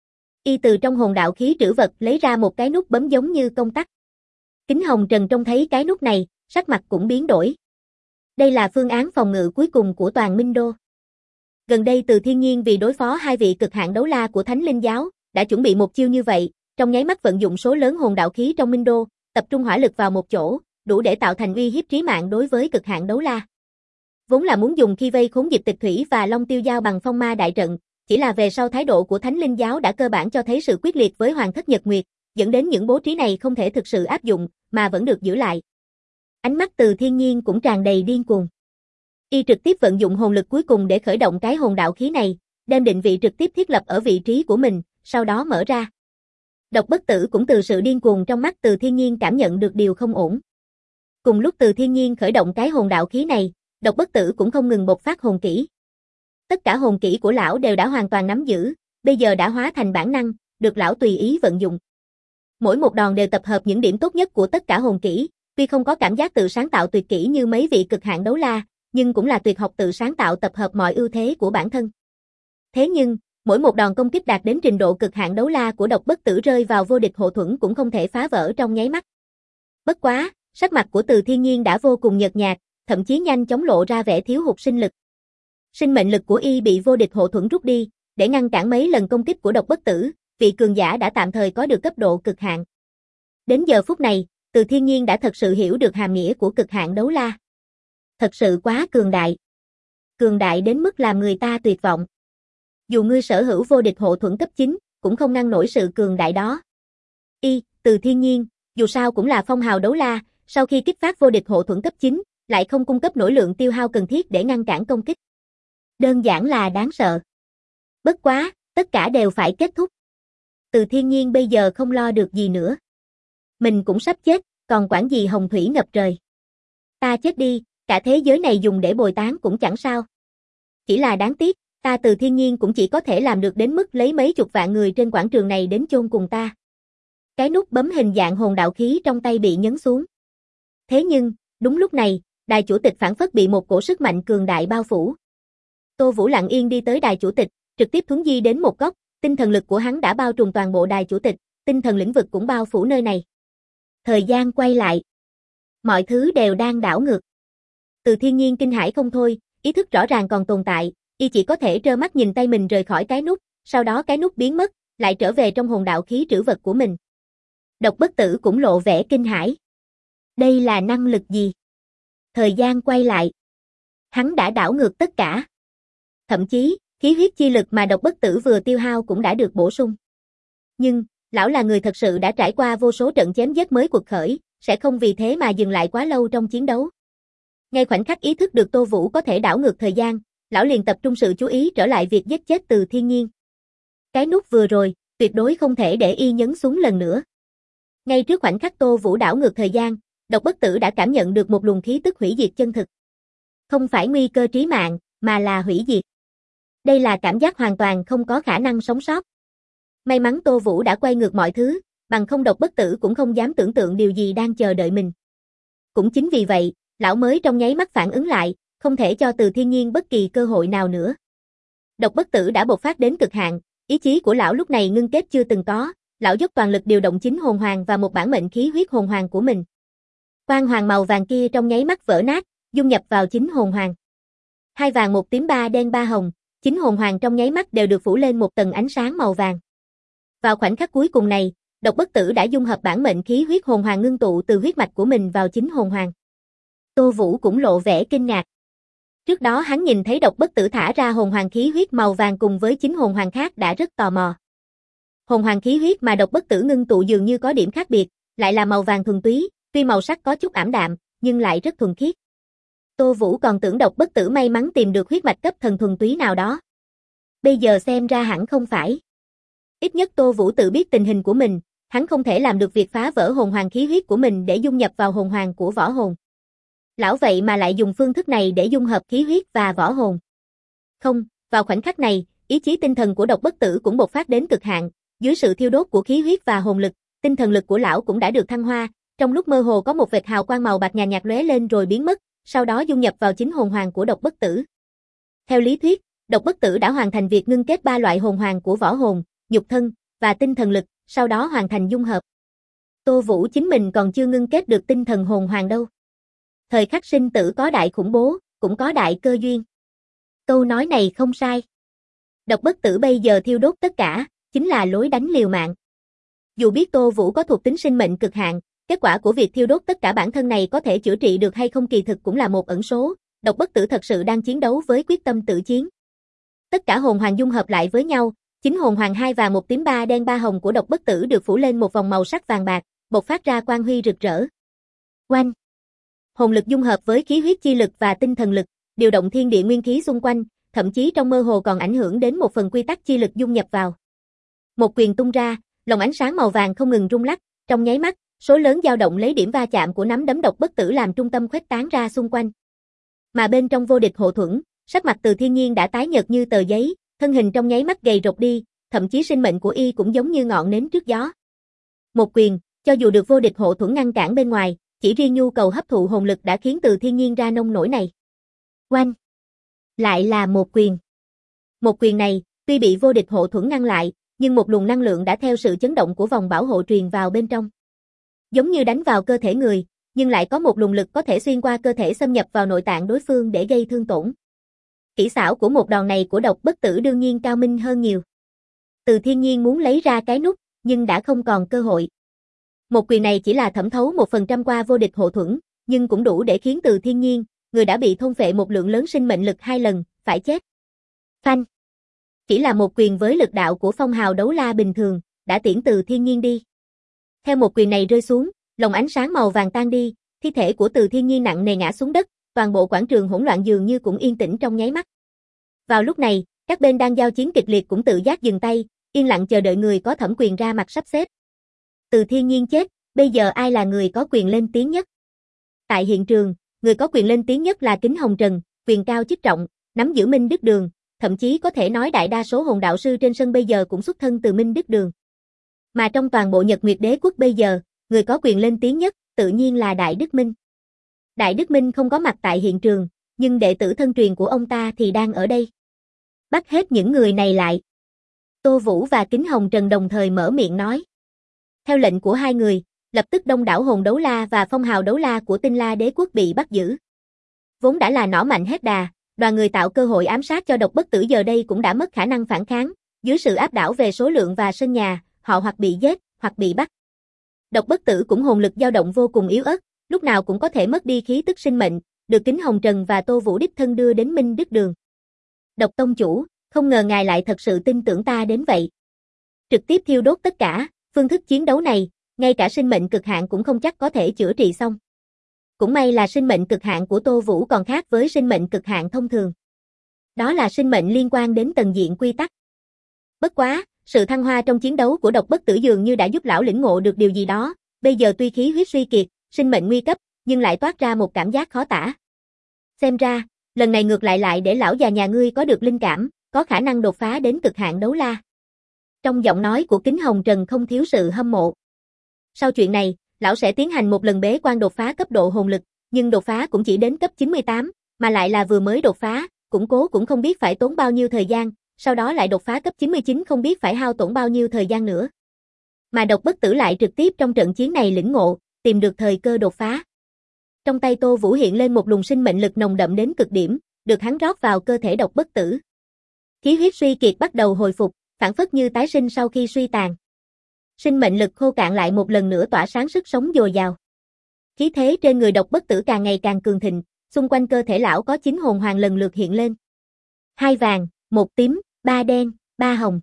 Y từ trong hồn đạo khí trữ vật lấy ra một cái nút bấm giống như công tắc. Kính Hồng Trần trông thấy cái nút này, sắc mặt cũng biến đổi. Đây là phương án phòng ngự cuối cùng của toàn Minh Đô. Gần đây Từ Thiên Nhiên vì đối phó hai vị cực hạn đấu la của Thánh Linh Giáo, đã chuẩn bị một chiêu như vậy, trong nháy mắt vận dụng số lớn hồn đạo khí trong Minh Đô, tập trung hỏa lực vào một chỗ, đủ để tạo thành uy hiếp trí mạng đối với cực hạn đấu la. Vốn là muốn dùng khi vây khốn Dịch Tịch Thủy và Long Tiêu Giao bằng phong ma đại trận, chỉ là về sau thái độ của Thánh Linh Giáo đã cơ bản cho thấy sự quyết liệt với Hoàng Thất Nhật Nguyệt, dẫn đến những bố trí này không thể thực sự áp dụng, mà vẫn được giữ lại. Ánh mắt Từ Thiên Nhiên cũng tràn đầy điên cuồng. Y trực tiếp vận dụng hồn lực cuối cùng để khởi động cái hồn đạo khí này, đem định vị trực tiếp thiết lập ở vị trí của mình, sau đó mở ra. Độc Bất Tử cũng từ sự điên cuồng trong mắt Từ Thiên Nhiên cảm nhận được điều không ổn. Cùng lúc Từ Thiên Nhiên khởi động cái hồn đạo khí này, Độc Bất Tử cũng không ngừng bộc phát hồn kỹ. Tất cả hồn kỹ của lão đều đã hoàn toàn nắm giữ, bây giờ đã hóa thành bản năng, được lão tùy ý vận dụng. Mỗi một đòn đều tập hợp những điểm tốt nhất của tất cả hồn kỹ, tuy không có cảm giác tự sáng tạo tuyệt kỹ như mấy vị cực hạn đấu la, nhưng cũng là tuyệt học tự sáng tạo tập hợp mọi ưu thế của bản thân. Thế nhưng, mỗi một đòn công kích đạt đến trình độ cực hạn đấu la của Độc Bất Tử rơi vào vô địch hộ thuẫn cũng không thể phá vỡ trong nháy mắt. Bất quá, sắc mặt của Từ Thiên Nhiên đã vô cùng nhợt nhạt, thậm chí nhanh chóng lộ ra vẻ thiếu hụt sinh lực. Sinh mệnh lực của y bị vô địch hộ thuẫn rút đi, để ngăn cản mấy lần công kích của Độc Bất Tử, vị cường giả đã tạm thời có được cấp độ cực hạn. Đến giờ phút này, Từ Thiên Nhiên đã thật sự hiểu được hàm nghĩa của cực hạn đấu la. Thật sự quá cường đại. Cường đại đến mức làm người ta tuyệt vọng. Dù ngươi sở hữu vô địch hộ thuẫn cấp 9, cũng không ngăn nổi sự cường đại đó. Từ Thiên Nhiên, dù sao cũng là phong hào đấu la, sau khi kích phát vô địch hộ thuẫn cấp 9, lại không cung cấp nổi lượng tiêu hao cần thiết để ngăn cản công kích. Đơn giản là đáng sợ. Bất quá, tất cả đều phải kết thúc. Từ Thiên Nhiên bây giờ không lo được gì nữa. Mình cũng sắp chết, còn quản gì hồng thủy ngập trời. Ta chết đi, cả thế giới này dùng để bồi táng cũng chẳng sao. Chỉ là đáng tiếc, ta Từ Thiên Nhiên cũng chỉ có thể làm được đến mức lấy mấy chục vạn người trên quảng trường này đến chôn cùng ta. Cái nút bấm hình dạng hồn đạo khí trong tay bị nhấn xuống. Thế nhưng, đúng lúc này, đài chủ tịch phảng phất bị một cổ sức mạnh cường đại bao phủ. Tô Vũ lặng yên đi tới đài chủ tịch, trực tiếp thuấn di đến một góc, tinh thần lực của hắn đã bao trùm toàn bộ đài chủ tịch, tinh thần lĩnh vực cũng bao phủ nơi này. Thời gian quay lại. Mọi thứ đều đang đảo ngược. Từ Thiên Nhiên kinh hãi không thôi, ý thức rõ ràng còn tồn tại, y chỉ có thể trơ mắt nhìn tay mình rời khỏi cái nút, sau đó cái nút biến mất, lại trở về trong hồn đạo khí trữ vật của mình. Độc Bất Tử cũng lộ vẻ kinh hãi. Đây là năng lực gì? Thời gian quay lại. Hắn đã đảo ngược tất cả. Thậm chí, khí huyết chi lực mà Độc Bất Tử vừa tiêu hao cũng đã được bổ sung. Nhưng, lão là người thật sự đã trải qua vô số trận chém giết mới quật khởi, sẽ không vì thế mà dừng lại quá lâu trong chiến đấu. Ngay khoảnh khắc ý thức được Tô Vũ có thể đảo ngược thời gian, lão liền tập trung sự chú ý trở lại việc giết chết Từ Thiên Nhiên. Cái nút vừa rồi, tuyệt đối không thể để y nhấn xuống lần nữa. Ngay trước khoảnh khắc Tô Vũ đảo ngược thời gian, Độc Bất Tử đã cảm nhận được một luồng khí tức hủy diệt chân thực. Không phải nguy cơ trí mạng, mà là hủy diệt. Đây là cảm giác hoàn toàn không có khả năng sống sót. May mắn Tô Vũ đã quay ngược mọi thứ, bằng không Độc Bất Tử cũng không dám tưởng tượng điều gì đang chờ đợi mình. Cũng chính vì vậy, lão mới trong nháy mắt phản ứng lại, không thể cho Từ Thiên Nhiên bất kỳ cơ hội nào nữa. Độc Bất Tử đã bộc phát đến cực hạn, ý chí của lão lúc này ngưng kết chưa từng có, lão dốc toàn lực điều động chính hồn hoàng và một bản mệnh khí huyết hồn hoàng của mình. Quang hoàng màu vàng kia trong nháy mắt vỡ nát, dung nhập vào chính hồn hoàng. Hai vàng một tím ba đen ba hồng, chính hồn hoàng trong nháy mắt đều được phủ lên một tầng ánh sáng màu vàng. Vào khoảnh khắc cuối cùng này, Độc Bất Tử đã dung hợp bản mệnh khí huyết hồn hoàng ngưng tụ từ huyết mạch của mình vào chính hồn hoàng. Tô Vũ cũng lộ vẻ kinh ngạc. Trước đó hắn nhìn thấy Độc Bất Tử thả ra hồn hoàng khí huyết màu vàng cùng với chính hồn hoàng khác đã rất tò mò. Hồn hoàng khí huyết mà Độc Bất Tử ngưng tụ dường như có điểm khác biệt, lại là màu vàng thuần túy, tuy màu sắc có chút ảm đạm, nhưng lại rất thuần khiết. Tô Vũ còn tưởng Độc Bất Tử may mắn tìm được huyết mạch cấp thần thuần túy nào đó. Bây giờ xem ra hẳn không phải. Ít nhất Tô Vũ tự biết tình hình của mình, hắn không thể làm được việc phá vỡ hồn hoàng khí huyết của mình để dung nhập vào hồn hoàng của võ hồn. Lão vậy mà lại dùng phương thức này để dung hợp khí huyết và võ hồn. Không, vào khoảnh khắc này, ý chí tinh thần của Độc Bất Tử cũng bộc phát đến cực hạn, dưới sự thiêu đốt của khí huyết và hồn lực, tinh thần lực của lão cũng đã được thăng hoa, trong lúc mơ hồ có một vệt hào quang màu bạc nhàn nhạt lóe lên rồi biến mất, sau đó dung nhập vào chính hồn hoàng của Độc Bất Tử. Theo lý thuyết, Độc Bất Tử đã hoàn thành việc ngưng kết 3 loại hồn hoàng của võ hồn, nhục thân và tinh thần lực, sau đó hoàn thành dung hợp. Tô Vũ chính mình còn chưa ngưng kết được tinh thần hồn hoàng đâu. Thời khắc sinh tử có đại khủng bố, cũng có đại cơ duyên. Câu nói này không sai. Độc Bất Tử bây giờ thiêu đốt tất cả, chính là lối đánh liều mạng. Dù biết Tô Vũ có thuộc tính sinh mệnh cực hạn, kết quả của việc thiêu đốt tất cả bản thân này có thể chữa trị được hay không kỳ thực cũng là một ẩn số, Độc Bất Tử thật sự đang chiến đấu với quyết tâm tự chiến. Tất cả hồn hoàng dung hợp lại với nhau, chính hồn hoàng 2 vàng 1 tím 3 đen 3 hồng của Độc Bất Tử được phủ lên một vòng màu sắc vàng bạc, bộc phát ra quang huy rực rỡ. Oanh! Hồn lực dung hợp với khí huyết chi lực và tinh thần lực, điều động thiên địa nguyên khí xung quanh, thậm chí trong mơ hồ còn ảnh hưởng đến một phần quy tắc chi lực dung nhập vào. Một quyền tung ra, lồng ánh sáng màu vàng không ngừng rung lắc, trong nháy mắt, số lớn dao động lấy điểm va chạm của nắm đấm Độc Bất Tử làm trung tâm khuếch tán ra xung quanh. Mà bên trong vô địch hộ thuẫn, sắc mặt Từ Thiên Nhiên đã tái nhợt như tờ giấy, thân hình trong nháy mắt gầy rộc đi, thậm chí sinh mệnh của y cũng giống như ngọn nến trước gió. Một quyền, cho dù được vô địch hộ thuẫn ngăn cản bên ngoài, chỉ riêng nhu cầu hấp thụ hồn lực đã khiến Từ Thiên Nhiên ra nông nổi này. Oanh! Lại là một quyền. Một quyền này, tuy bị vô địch hộ thuẫn ngăn lại, nhưng một luồng năng lượng đã theo sự chấn động của vòng bảo hộ truyền vào bên trong. Giống như đánh vào cơ thể người, nhưng lại có một luồng lực có thể xuyên qua cơ thể xâm nhập vào nội tạng đối phương để gây thương tổn. Kỹ xảo của một đòn này của Độc Bất Tử đương nhiên cao minh hơn nhiều. Từ Thiên Nhiên muốn lấy ra cái nút, nhưng đã không còn cơ hội. Một quyền này chỉ là thẩm thấu 1% qua vô địch hộ thuẫn, nhưng cũng đủ để khiến Từ Thiên Nhiên, người đã bị thôn phệ một lượng lớn sinh mệnh lực 2 lần, phải chết. Phanh! Chỉ là một quyền với lực đạo của phong hào đấu la bình thường, đã tiễn Từ Thiên Nhiên đi. Theo một quyền này rơi xuống, lồng ánh sáng màu vàng tan đi, thi thể của Từ Thiên Nhiên nặng nề ngã xuống đất, toàn bộ quảng trường hỗn loạn dường như cũng yên tĩnh trong nháy mắt. Vào lúc này, các bên đang giao chiến kịch liệt cũng tự giác dừng tay, yên lặng chờ đợi người có thẩm quyền ra mặt sắp xếp. Từ Thiên Nhiên chết, bây giờ ai là người có quyền lên tiếng nhất? Tại hiện trường, người có quyền lên tiếng nhất là Kính Hồng Trần, quyền cao chức trọng, nắm giữ Minh Đức Đường, thậm chí có thể nói đại đa số hồn đạo sư trên sân bây giờ cũng xuất thân từ Minh Đức Đường. Mà trong toàn bộ Nhật Nguyệt Đế quốc bây giờ, người có quyền lên tiếng nhất, tự nhiên là Đại Đức Minh. Đại Đức Minh không có mặt tại hiện trường, nhưng đệ tử thân truyền của ông ta thì đang ở đây. Bắt hết những người này lại. Tô Vũ và Kính Hồng Trần đồng thời mở miệng nói. Theo lệnh của hai người, lập tức đông đảo hồn đấu la và phong hào đấu la của Tinh La Đế quốc bị bắt giữ. Vốn đã là nỏ mạnh hết đà, đoàn người tạo cơ hội ám sát cho Độc Bất Tử giờ đây cũng đã mất khả năng phản kháng, dưới sự áp đảo về số lượng và sân nhà, họ hoặc bị giết, hoặc bị bắt. Độc Bất Tử cũng hồn lực dao động vô cùng yếu ớt, lúc nào cũng có thể mất đi khí tức sinh mệnh, được Kính Hồng Trần và Tô Vũ đích thân đưa đến Minh Đức Đường. Độc tông chủ, không ngờ ngài lại thật sự tin tưởng ta đến vậy. Trực tiếp thiêu đốt tất cả, phương thức chiến đấu này, ngay cả sinh mệnh cực hạn cũng không chắc có thể chữa trị xong. Cũng may là sinh mệnh cực hạn của Tô Vũ còn khác với sinh mệnh cực hạn thông thường. Đó là sinh mệnh liên quan đến tầng diện quy tắc. Bất quá, sự thăng hoa trong chiến đấu của Độc Bất Tử dường như đã giúp lão lĩnh ngộ được điều gì đó, bây giờ tuy khí huyết suy kiệt, sinh mệnh nguy cấp, nhưng lại toát ra một cảm giác khó tả. Xem ra, lần này ngược lại để lão già nhà ngươi có được linh cảm, có khả năng đột phá đến cực hạn đấu la. Trong giọng nói của Kính Hồng Trần không thiếu sự hâm mộ. Sau chuyện này, lão sẽ tiến hành một lần bế quan đột phá cấp độ hồn lực, nhưng đột phá cũng chỉ đến cấp 98, mà lại là vừa mới đột phá, củng cố cũng không biết phải tốn bao nhiêu thời gian, sau đó lại đột phá cấp 99 không biết phải hao tổn bao nhiêu thời gian nữa. Mà Độc Bất Tử lại trực tiếp trong trận chiến này lĩnh ngộ, tìm được thời cơ đột phá. Trong tay Tô Vũ hiện lên một luồng sinh mệnh lực nồng đậm đến cực điểm, được hắn rót vào cơ thể Độc Bất Tử. Khí huyết suy kiệt bắt đầu hồi phục, phản phất như tái sinh sau khi suy tàn. Sinh mệnh lực khô cạn lại một lần nữa tỏa sáng sức sống dồi dào. Khí thế trên người Độc Bất Tử càng ngày càng cường thịnh, xung quanh cơ thể lão có 9 hồn hoàng lần lượt hiện lên. 2 vàng, 1 tím, 3 đen, 3 hồng.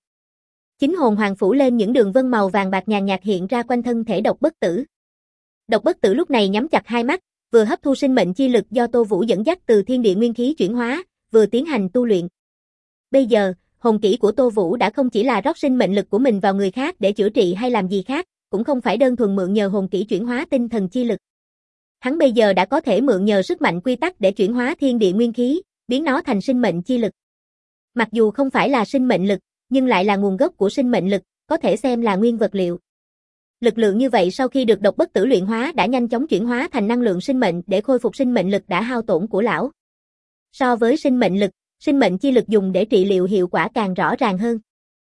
9 hồn hoàng phủ lên những đường vân màu vàng bạc nhàn nhạt hiện ra quanh thân thể Độc Bất Tử. Độc Bất Tử lúc này nhắm chặt hai mắt, vừa hấp thu sinh mệnh chi lực do Tô Vũ dẫn dắt từ thiên địa nguyên khí chuyển hóa, vừa tiến hành tu luyện. Bây giờ, hồn kỹ của Tô Vũ đã không chỉ là rót sinh mệnh lực của mình vào người khác để chữa trị hay làm gì khác, cũng không phải đơn thuần mượn nhờ hồn kỹ chuyển hóa tinh thần chi lực. Hắn bây giờ đã có thể mượn nhờ sức mạnh quy tắc để chuyển hóa thiên địa nguyên khí, biến nó thành sinh mệnh chi lực. Mặc dù không phải là sinh mệnh lực, nhưng lại là nguồn gốc của sinh mệnh lực, có thể xem là nguyên vật liệu. Lực lượng như vậy sau khi được độc bất tử luyện hóa đã nhanh chóng chuyển hóa thành năng lượng sinh mệnh để khôi phục sinh mệnh lực đã hao tổn của lão. So với sinh mệnh lực, sinh mệnh chi lực dùng để trị liệu hiệu quả càng rõ ràng hơn.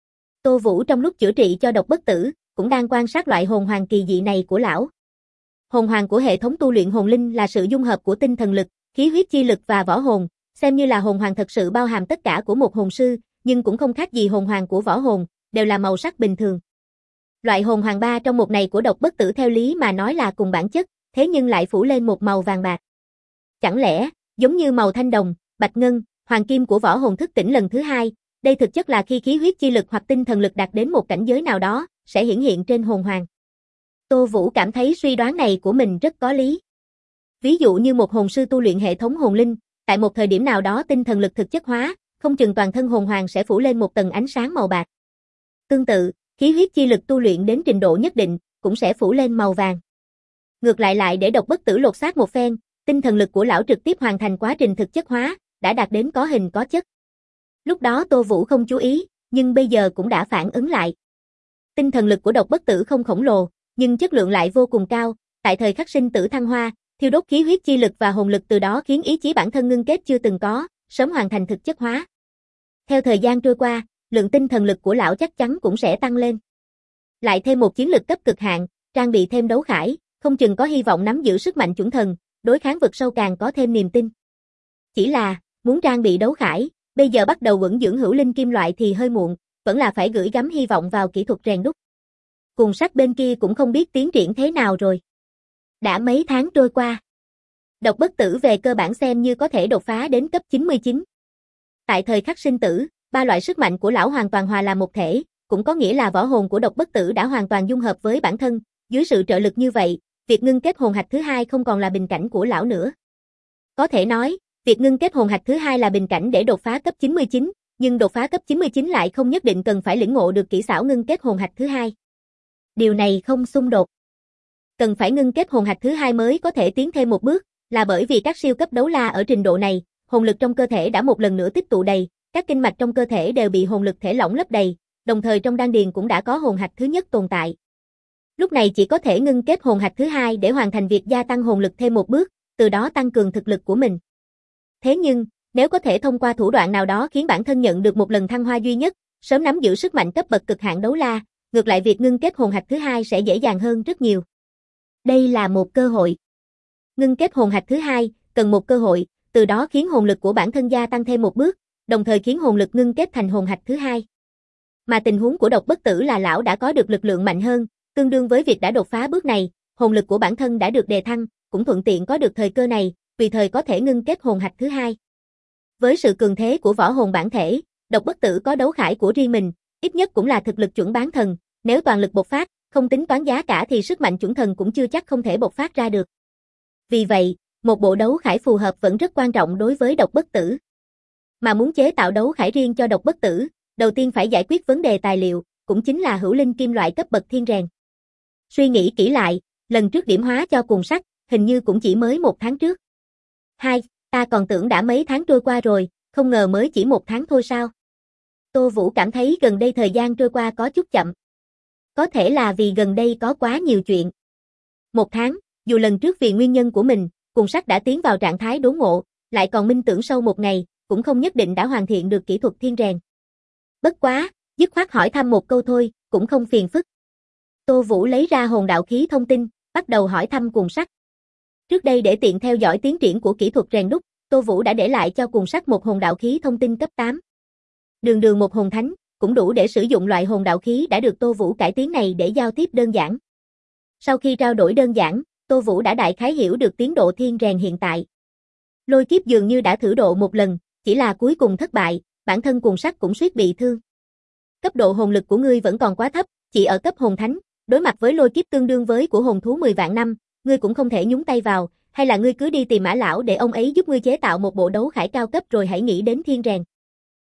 Tô Vũ trong lúc chữa trị cho độc bất tử, cũng đang quan sát loại hồn hoàng kỳ dị này của lão. Hồn hoàng của hệ thống tu luyện hồn linh là sự dung hợp của tinh thần lực, khí huyết chi lực và võ hồn, xem như là hồn hoàng thật sự bao hàm tất cả của một hồn sư, nhưng cũng không khác gì hồn hoàng của võ hồn, đều là màu sắc bình thường. Loại hồn hoàng 3 trong một này của độc bất tử theo lý mà nói là cùng bản chất, thế nhưng lại phủ lên một màu vàng bạc. Chẳng lẽ, giống như màu thanh đồng, bạch ngân, hoàng kim của võ hồn thức tỉnh lần thứ 2, đây thực chất là khi khí huyết chi lực hoặc tinh thần lực đạt đến một cảnh giới nào đó, sẽ hiển hiện trên hồn hoàng. Tô Vũ cảm thấy suy đoán này của mình rất có lý. Ví dụ như một hồn sư tu luyện hệ thống hồn linh, tại một thời điểm nào đó tinh thần lực thực chất hóa, không chừng toàn thân hồn hoàng sẽ phủ lên một tầng ánh sáng màu bạc. Tương tự, khí huyết chi lực tu luyện đến trình độ nhất định, cũng sẽ phủ lên màu vàng. Ngược lại để độc bất tử lột xác một phen, tinh thần lực của lão trực tiếp hoàn thành quá trình thực chất hóa, đã đạt đến có hình có chất. Lúc đó Tô Vũ không chú ý, nhưng bây giờ cũng đã phản ứng lại. Tinh thần lực của độc bất tử không khổng lồ, nhưng chất lượng lại vô cùng cao, tại thời khắc sinh tử thăng hoa, thiêu đốt khí huyết chi lực và hồn lực từ đó khiến ý chí bản thân ngưng kết chưa từng có, sớm hoàn thành thực chất hóa. Theo thời gian trôi qua, lượng tinh thần lực của lão chắc chắn cũng sẽ tăng lên. Lại thêm một chiến lực cấp cực hạn, trang bị thêm đấu khải, không chừng có hy vọng nắm giữ sức mạnh chuẩn thần, đối kháng vực sâu càng có thêm niềm tin. Chỉ là, muốn trang bị đấu khải, bây giờ bắt đầu vững dưỡng hữu linh kim loại thì hơi muộn, vẫn là phải gửi gắm hy vọng vào kỹ thuật rèn đúc. Cùng sắt bên kia cũng không biết tiến triển thế nào rồi. Đã mấy tháng trôi qua. Độc bất tử về cơ bản xem như có thể đột phá đến cấp 99. Tại thời khắc sinh tử, ba loại sức mạnh của lão hoàn toàn hòa làm một thể, cũng có nghĩa là võ hồn của độc bất tử đã hoàn toàn dung hợp với bản thân, dưới sự trợ lực như vậy, việc ngưng kết hồn hạch thứ 2 không còn là bình cảnh của lão nữa. Có thể nói, việc ngưng kết hồn hạch thứ 2 là bình cảnh để đột phá cấp 99, nhưng đột phá cấp 99 lại không nhất định cần phải lĩnh ngộ được kỹ xảo ngưng kết hồn hạch thứ 2. Điều này không xung đột. Cần phải ngưng kết hồn hạch thứ 2 mới có thể tiến thêm một bước, là bởi vì các siêu cấp đấu la ở trình độ này, hồn lực trong cơ thể đã một lần nữa tích tụ đầy, các kinh mạch trong cơ thể đều bị hồn lực thể lỏng lấp đầy, đồng thời trong đan điền cũng đã có hồn hạch thứ nhất tồn tại. Lúc này chỉ có thể ngưng kết hồn hạch thứ 2 để hoàn thành việc gia tăng hồn lực thêm một bước, từ đó tăng cường thực lực của mình. Thế nhưng, nếu có thể thông qua thủ đoạn nào đó khiến bản thân nhận được một lần thăng hoa duy nhất, sớm nắm giữ sức mạnh cấp bậc cực hạn đấu la, ngược lại việc ngưng kết hồn hạch thứ 2 sẽ dễ dàng hơn rất nhiều. Đây là một cơ hội. Ngưng kết hồn hạch thứ 2, cần một cơ hội, từ đó khiến hồn lực của bản thân gia tăng thêm một bước, đồng thời khiến hồn lực ngưng kết thành hồn hạch thứ 2. Mà tình huống của độc bất tử là lão đã có được lực lượng mạnh hơn, tương đương với việc đã đột phá bước này, hồn lực của bản thân đã được đề thăng, cũng thuận tiện có được thời cơ này, tùy thời có thể ngưng kết hồn hạch thứ 2. Với sự cường thế của võ hồn bản thể, độc bất tử có đấu khải của riêng mình, ít nhất cũng là thực lực chuẩn bán thần, nếu toàn lực bộc phát, không tính toán giá cả thì sức mạnh chuẩn thần cũng chưa chắc không thể bộc phát ra được. Vì vậy, một bộ đấu khải phù hợp vẫn rất quan trọng đối với độc bất tử. Mà muốn chế tạo đấu khải riêng cho độc bất tử, đầu tiên phải giải quyết vấn đề tài liệu, cũng chính là hữu linh kim loại cấp bậc thiên rèn. Suy nghĩ kỹ lại, lần trước điểm hóa cho cuồng sắt, hình như cũng chỉ mới 1 tháng trước. Ta còn tưởng đã mấy tháng trôi qua rồi, không ngờ mới chỉ 1 tháng thôi sao. Tô Vũ cảm thấy gần đây thời gian trôi qua có chút chậm. Có thể là vì gần đây có quá nhiều chuyện. 1 tháng, dù lần trước vì nguyên nhân của mình, cuồng sắt đã tiến vào trạng thái đốn ngộ, lại còn minh tưởng sâu một ngày, cũng không nhất định đã hoàn thiện được kỹ thuật thiên rèn. Bất quá, dứt khoát hỏi thăm một câu thôi, cũng không phiền phức. Tô Vũ lấy ra hồn đạo khí thông tin, bắt đầu hỏi thăm cuồng sắt. Trước đây để tiện theo dõi tiến triển của kỹ thuật rèn đúc, Tô Vũ đã để lại cho cuồng sắt một hồn đạo khí thông tin cấp 8. Đường một hồn thánh, cũng đủ để sử dụng loại hồn đạo khí đã được Tô Vũ cải tiến này để giao tiếp đơn giản. Sau khi trao đổi đơn giản, Tô Vũ đã đại khái hiểu được tiến độ thiên rèn hiện tại. Lôi kiếp dường như đã thử độ một lần, chỉ là cuối cùng thất bại, bản thân cuồng sắt cũng suýt bị thương. Cấp độ hồn lực của ngươi vẫn còn quá thấp, chỉ ở cấp hồn thánh, đối mặt với lôi kiếp tương đương với của hồn thú 10 vạn năm, ngươi cũng không thể nhúng tay vào, hay là ngươi cứ đi tìm Mã lão để ông ấy giúp ngươi chế tạo một bộ đấu khải cao cấp rồi hãy nghĩ đến thiên rèn.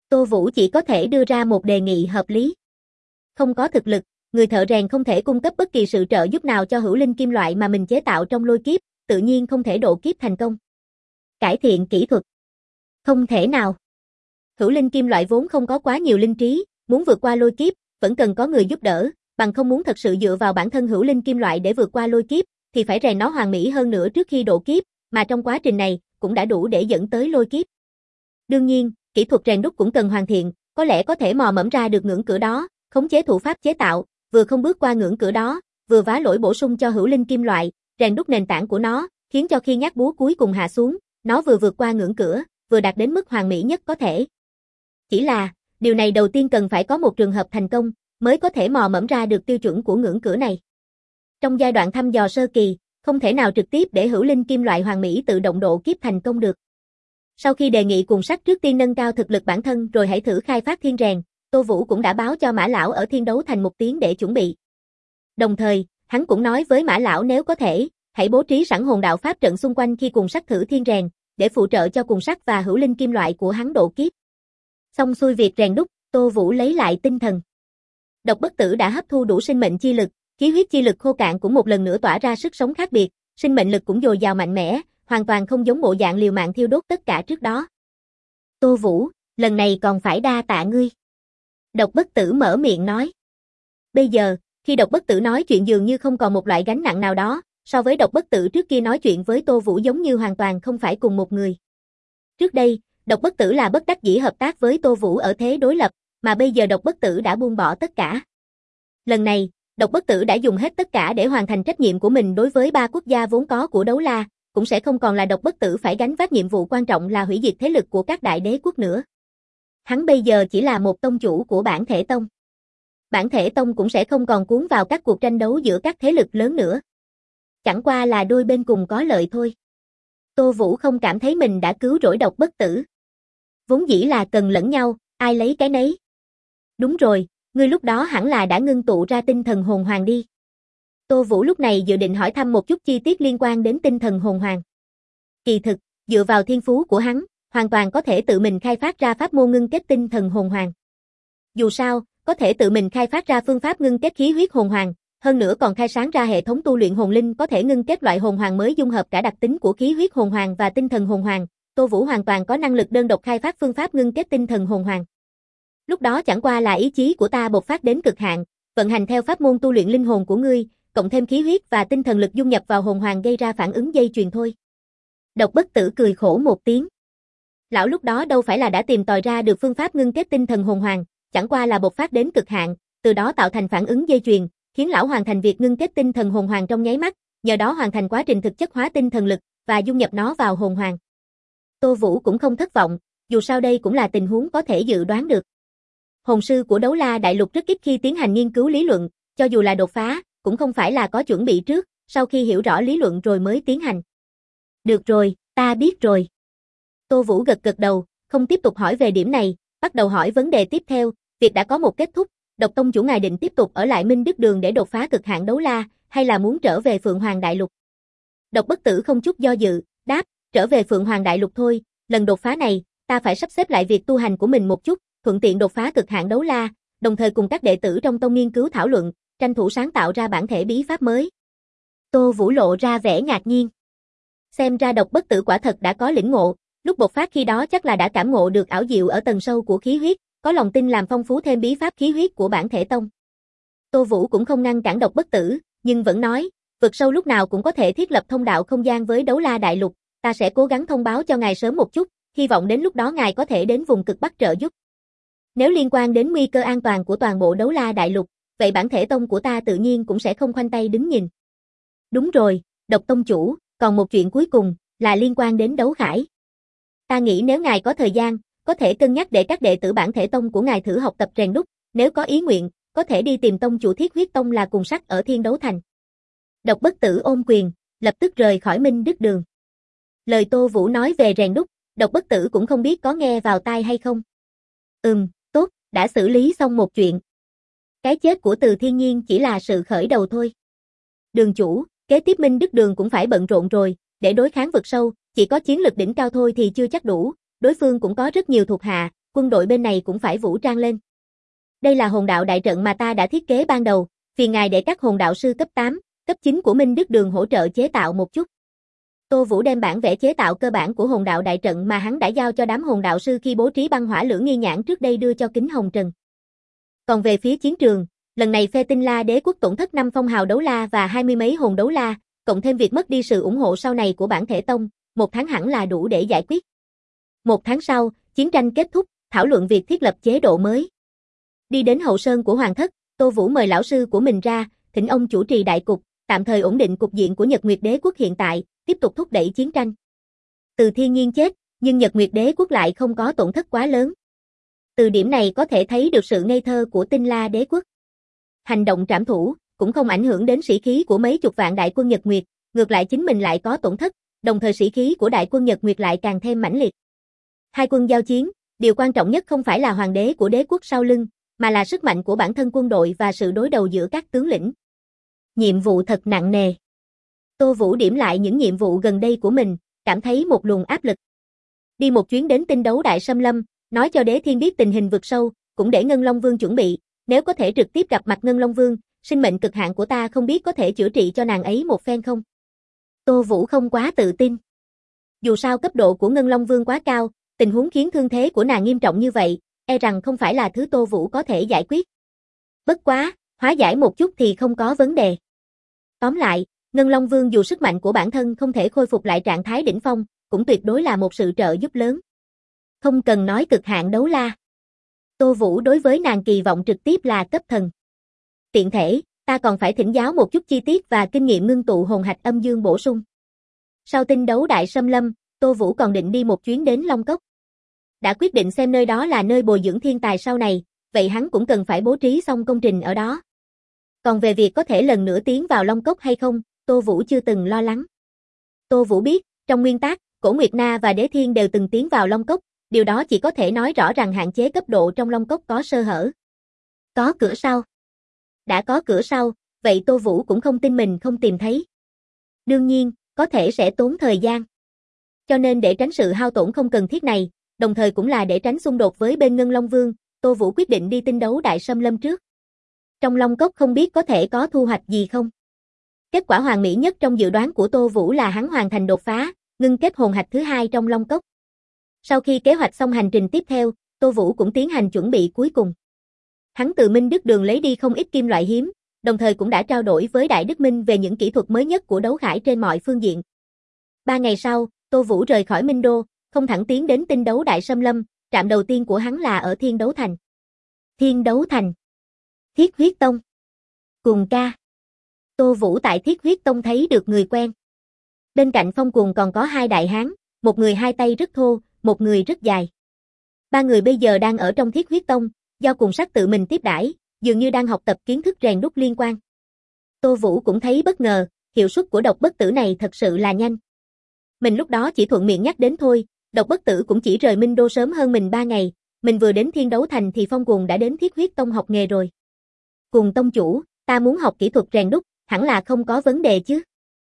Tô Vũ chỉ có thể đưa ra một đề nghị hợp lý. Không có thực lực, người thợ rèn không thể cung cấp bất kỳ sự trợ giúp nào cho hữu linh kim loại mà mình chế tạo trong lôi kiếp, tự nhiên không thể độ kiếp thành công. Cải thiện kỹ thuật. Không thể nào. Hữu linh kim loại vốn không có quá nhiều linh trí, muốn vượt qua lôi kiếp, vẫn cần có người giúp đỡ, bằng không muốn thật sự dựa vào bản thân hữu linh kim loại để vượt qua lôi kiếp, thì phải rèn nó hoàn mỹ hơn nữa trước khi độ kiếp, mà trong quá trình này, cũng đã đủ để dẫn tới lôi kiếp. Đương nhiên, kỹ thuật rèn đúc cũng cần hoàn thiện, có lẽ có thể mò mẫm ra được ngưỡng cửa đó, khống chế thủ pháp chế tạo, vừa không bước qua ngưỡng cửa đó, vừa vá lỗi bổ sung cho hữu linh kim loại, rèn đúc nền tảng của nó, khiến cho khi nhát búa cuối cùng hạ xuống, nó vừa vượt qua ngưỡng cửa, vừa đạt đến mức hoàn mỹ nhất có thể. Chỉ là, điều này đầu tiên cần phải có một trường hợp thành công, mới có thể mò mẫm ra được tiêu chuẩn của ngưỡng cửa này. Trong giai đoạn thăm dò sơ kỳ, không thể nào trực tiếp để hữu linh kim loại hoàn mỹ tự động độ kiếp thành công được. Sau khi đề nghị cùng sắt trước tiên nâng cao thực lực bản thân rồi hãy thử khai phát thiên rèn, Tô Vũ cũng đã báo cho Mã Lão ở Thiên Đấu Thành một tiếng để chuẩn bị. Đồng thời, hắn cũng nói với Mã Lão nếu có thể, hãy bố trí sẵn hồn đạo pháp trận xung quanh khi cùng sắt thử thiên rèn, để phụ trợ cho cùng sắt và hữu linh kim loại của hắn độ kiếp. Xong xuôi việc rèn đúc, Tô Vũ lấy lại tinh thần. Độc Bất Tử đã hấp thu đủ sinh mệnh chi lực, khí huyết chi lực khô cạn cũng một lần nữa tỏa ra sức sống khác biệt, sinh mệnh lực cũng dồi dào mạnh mẽ, hoàn toàn không giống bộ dạng liều mạng thiêu đốt tất cả trước đó. Tô Vũ, lần này còn phải đa tạ ngươi. Độc Bất Tử mở miệng nói. Bây giờ, khi Độc Bất Tử nói chuyện dường như không còn một loại gánh nặng nào đó, so với Độc Bất Tử trước kia nói chuyện với Tô Vũ giống như hoàn toàn không phải cùng một người. Trước đây, Độc Bất Tử là bất đắc dĩ hợp tác với Tô Vũ ở thế đối lập, mà bây giờ Độc Bất Tử đã buông bỏ tất cả. Lần này, Độc Bất Tử đã dùng hết tất cả để hoàn thành trách nhiệm của mình đối với 3 quốc gia vốn có của Đấu La, cũng sẽ không còn là Độc Bất Tử phải gánh vác nhiệm vụ quan trọng là hủy diệt thế lực của các đại đế quốc nữa. Hắn bây giờ chỉ là một tông chủ của Bản Thể Tông. Bản Thể Tông cũng sẽ không còn cuốn vào các cuộc tranh đấu giữa các thế lực lớn nữa. Chẳng qua là đôi bên cùng có lợi thôi. Tô Vũ không cảm thấy mình đã cứu rỗi Độc Bất Tử. Vốn dĩ là cần lẫn nhau, ai lấy cái nấy. Đúng rồi, ngươi lúc đó hẳn là đã ngưng tụ ra tinh thần hồn hoàng đi. Tô Vũ lúc này dự định hỏi thăm một chút chi tiết liên quan đến tinh thần hồn hoàng. Kỳ thực, dựa vào thiên phú của hắn, hoàn toàn có thể tự mình khai phát ra pháp môn ngưng kết tinh thần hồn hoàng. Dù sao, có thể tự mình khai phát ra phương pháp ngưng kết khí huyết hồn hoàng, hơn nữa còn khai sáng ra hệ thống tu luyện hồn linh có thể ngưng kết loại hồn hoàng mới dung hợp cả đặc tính của khí huyết hồn hoàng và tinh thần hồn hoàng. Tô Vũ hoàn toàn có năng lực đơn độc khai phát phương pháp ngưng kết tinh thần hồn hoàng. Lúc đó chẳng qua là ý chí của ta bộc phát đến cực hạn, vận hành theo pháp môn tu luyện linh hồn của ngươi, cộng thêm khí huyết và tinh thần lực dung nhập vào hồn hoàng gây ra phản ứng dây chuyền thôi. Độc Bất Tử cười khổ một tiếng. Lão lúc đó đâu phải là đã tìm tòi ra được phương pháp ngưng kết tinh thần hồn hoàng, chẳng qua là bộc phát đến cực hạn, từ đó tạo thành phản ứng dây chuyền, khiến lão hoàn thành việc ngưng kết tinh thần hồn hoàng trong nháy mắt, nhờ đó hoàn thành quá trình thực chất hóa tinh thần lực và dung nhập nó vào hồn hoàng. Tô Vũ cũng không thất vọng, dù sao đây cũng là tình huống có thể dự đoán được. Hồn sư của Đấu La Đại Lục rất ít khi tiến hành nghiên cứu lý luận, cho dù là đột phá, cũng không phải là có chuẩn bị trước, sau khi hiểu rõ lý luận rồi mới tiến hành. Được rồi, ta biết rồi. Tô Vũ gật gật đầu, không tiếp tục hỏi về điểm này, bắt đầu hỏi vấn đề tiếp theo, việc đã có một kết thúc, Độc Tông chủ ngài định tiếp tục ở lại Minh Đức Đường để đột phá cực hạn Đấu La, hay là muốn trở về Phượng Hoàng Đại Lục? Độc Bất Tử không chút do dự, đáp, trở về Phượng Hoàng Đại Lục thôi, lần đột phá này, ta phải sắp xếp lại việc tu hành của mình một chút, thuận tiện đột phá cực hạn Đấu La, đồng thời cùng các đệ tử trong tông nghiên cứu thảo luận, tranh thủ sáng tạo ra bản thể bí pháp mới. Tô Vũ lộ ra vẻ ngạc nhiên. Xem ra Độc Bất Tử quả thật đã có lĩnh ngộ, lúc bộc phát khi đó chắc là đã cảm ngộ được ảo diệu ở tầng sâu của khí huyết, có lòng tin làm phong phú thêm bí pháp khí huyết của Bản Thể Tông. Tô Vũ cũng không ngăn cản Độc Bất Tử, nhưng vẫn nói, vực sâu lúc nào cũng có thể thiết lập thông đạo không gian với Đấu La Đại Lục, ta sẽ cố gắng thông báo cho ngài sớm một chút, hy vọng đến lúc đó ngài có thể đến vùng cực Bắc trợ giúp. Nếu liên quan đến nguy cơ an toàn của toàn bộ Đấu La Đại Lục, vậy Bản Thể Tông của ta tự nhiên cũng sẽ không khoanh tay đứng nhìn. Đúng rồi, Độc Tông chủ, còn một chuyện cuối cùng, là liên quan đến Đấu Khải. Ta nghĩ nếu ngài có thời gian, có thể cân nhắc để các đệ tử Bản Thể Tông của ngài thử học tập rèn đúc, nếu có ý nguyện, có thể đi tìm tông chủ Thiết Huyết Tông là cùng sắt ở Thiên Đấu Thành. Độc Bất Tử ôm quyền, lập tức rời khỏi Minh Đức Đường. Lời Tô Vũ nói về rèn đúc, Độc Bất Tử cũng không biết có nghe vào tai hay không. Tốt, đã xử lý xong một chuyện. Cái chết của Từ Thiên Nhiên chỉ là sự khởi đầu thôi. Đường chủ, kế tiếp Minh Đức Đường cũng phải bận rộn rồi, để đối kháng vực sâu, chỉ có chiến lực đỉnh cao thôi thì chưa chắc đủ, đối phương cũng có rất nhiều thuộc hạ, quân đội bên này cũng phải vũ trang lên. Đây là hồn đạo đại trận mà ta đã thiết kế ban đầu, phiền ngài để các hồn đạo sư cấp 8, cấp 9 của Minh Đức Đường hỗ trợ chế tạo một chút. Tô Vũ đem bản vẽ chế tạo cơ bản của hồn đạo đại trận mà hắn đã giao cho đám hồn đạo sư khi bố trí băng hỏa lửa nghi nhãn trước đây đưa cho Kính Hồng Trần. Còn về phía chiến trường, lần này phe Tinh La Đế quốc tổn thất 5 phong hào đấu la và 20 mấy hồn đấu la, cộng thêm việc mất đi sự ủng hộ sau này của bản thể tông, 1 tháng hẳn là đủ để giải quyết. 1 tháng sau, chiến tranh kết thúc, thảo luận việc thiết lập chế độ mới. Đi đến hậu sơn của Hoàng thất, Tô Vũ mời lão sư của mình ra, thỉnh ông chủ trì đại cục, tạm thời ổn định cục diện của Nhật Nguyệt Đế quốc hiện tại, tiếp tục thúc đẩy chiến tranh. Từ Thiên Nhiên chết, nhưng Nhật Nguyệt Đế quốc lại không có tổn thất quá lớn. Từ điểm này có thể thấy được sự ngây thơ của Tinh La Đế quốc. Hành động trảm thủ cũng không ảnh hưởng đến sĩ khí của mấy chục vạn đại quân Nhật Nguyệt, ngược lại chính mình lại có tổn thất, đồng thời sĩ khí của đại quân Nhật Nguyệt lại càng thêm mãnh liệt. Hai quân giao chiến, điều quan trọng nhất không phải là hoàng đế của đế quốc sau lưng, mà là sức mạnh của bản thân quân đội và sự đối đầu giữa các tướng lĩnh. Nhiệm vụ thật nặng nề. Tô Vũ điểm lại những nhiệm vụ gần đây của mình, cảm thấy một luồng áp lực. Đi một chuyến đến tinh đấu Đại Sâm Lâm, nói cho Đế Thiên biết tình hình vực sâu, cũng để Ngân Long Vương chuẩn bị, nếu có thể trực tiếp gặp mặt Ngân Long Vương, sinh mệnh cực hạn của ta không biết có thể chữa trị cho nàng ấy một phen không. Tô Vũ không quá tự tin. Dù sao cấp độ của Ngân Long Vương quá cao, tình huống khiến thương thế của nàng nghiêm trọng như vậy, e rằng không phải là thứ Tô Vũ có thể giải quyết. Bất quá, hóa giải một chút thì không có vấn đề. Tóm lại, Ngân Long Vương dù sức mạnh của bản thân không thể khôi phục lại trạng thái đỉnh phong, cũng tuyệt đối là một sự trợ giúp lớn. Không cần nói cực hạn đấu la. Tô Vũ đối với nàng kỳ vọng trực tiếp là cấp thần. Tiện thể, ta còn phải thỉnh giáo một chút chi tiết và kinh nghiệm ngưng tụ hồn hạch âm dương bổ sung. Sau tinh đấu Đại Sâm Lâm, Tô Vũ còn định đi một chuyến đến Long Cốc. Đã quyết định xem nơi đó là nơi bồi dưỡng thiên tài sau này, vậy hắn cũng cần phải bố trí xong công trình ở đó. Còn về việc có thể lần nữa tiến vào Long Cốc hay không, Tô Vũ chưa từng lo lắng. Tô Vũ biết, trong nguyên tắc, Cổ Nguyệt Na và Đế Thiên đều từng tiến vào Long Cốc, điều đó chỉ có thể nói rõ rằng hạn chế cấp độ trong Long Cốc có sơ hở. Có cửa sau. Đã có cửa sau, vậy Tô Vũ cũng không tin mình không tìm thấy. Đương nhiên, có thể sẽ tốn thời gian. Cho nên để tránh sự hao tổn không cần thiết này, đồng thời cũng là để tránh xung đột với bên Ngân Long Vương, Tô Vũ quyết định đi tinh đấu Đại Sâm Lâm trước. Trong Long Cốc không biết có thể có thu hoạch gì không? Kết quả hoàn mỹ nhất trong dự đoán của Tô Vũ là hắn hoàn thành đột phá, ngưng kết hồn hạch thứ 2 trong Long Cốc. Sau khi kế hoạch xong hành trình tiếp theo, Tô Vũ cũng tiến hành chuẩn bị cuối cùng. Hắn từ Minh Đức Đường lấy đi không ít kim loại hiếm, đồng thời cũng đã trao đổi với Đại Đức Minh về những kỹ thuật mới nhất của đấu khải trên mọi phương diện. 3 ngày sau, Tô Vũ rời khỏi Minh Đô, không thẳng tiến đến tinh đấu Đại Sâm Lâm, trạm đầu tiên của hắn là ở Thiên Đấu Thành. Thiên Đấu Thành. Thiết Huyết Tông. Cùng ca. Tô Vũ tại Thiết Huyết Tông thấy được người quen. Bên cạnh Phong Cuồng còn có 2 đại hán, một người 2 tay rất thô, một người rất dài. 3 người bây giờ đang ở trong Thiết Huyết Tông, do Cùng Sắc tự mình tiếp đãi, dường như đang học tập kiến thức rèn đúc liên quan. Tô Vũ cũng thấy bất ngờ, hiệu suất của độc bất tử này thật sự là nhanh. Mình lúc đó chỉ thuận miệng nhắc đến thôi, độc bất tử cũng chỉ rời Minh Đô sớm hơn mình 3 ngày, mình vừa đến Thiên Đấu Thành thì Phong Cuồng đã đến Thiết Huyết Tông học nghề rồi. Cùng tông chủ, ta muốn học kỹ thuật rèn đúc, hẳn là không có vấn đề chứ.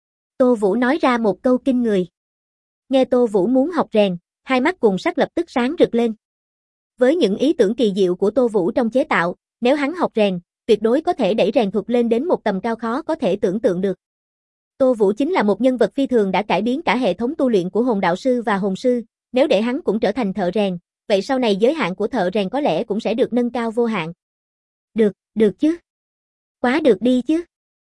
Tô Vũ nói ra một câu kinh người. Nghe Tô Vũ muốn học rèn, hai mắt Cùng Sắc lập tức sáng rực lên. Với những ý tưởng kỳ diệu của Tô Vũ trong chế tạo, nếu hắn học rèn, tuyệt đối có thể đẩy rèn thuật lên đến một tầm cao khó có thể tưởng tượng được. Tô Vũ chính là một nhân vật phi thường đã cải biến cả hệ thống tu luyện của hồn đạo sư và hồn sư, nếu để hắn cũng trở thành thợ rèn, vậy sau này giới hạn của thợ rèn có lẽ cũng sẽ được nâng cao vô hạn. Được chứ. Quá được đi chứ.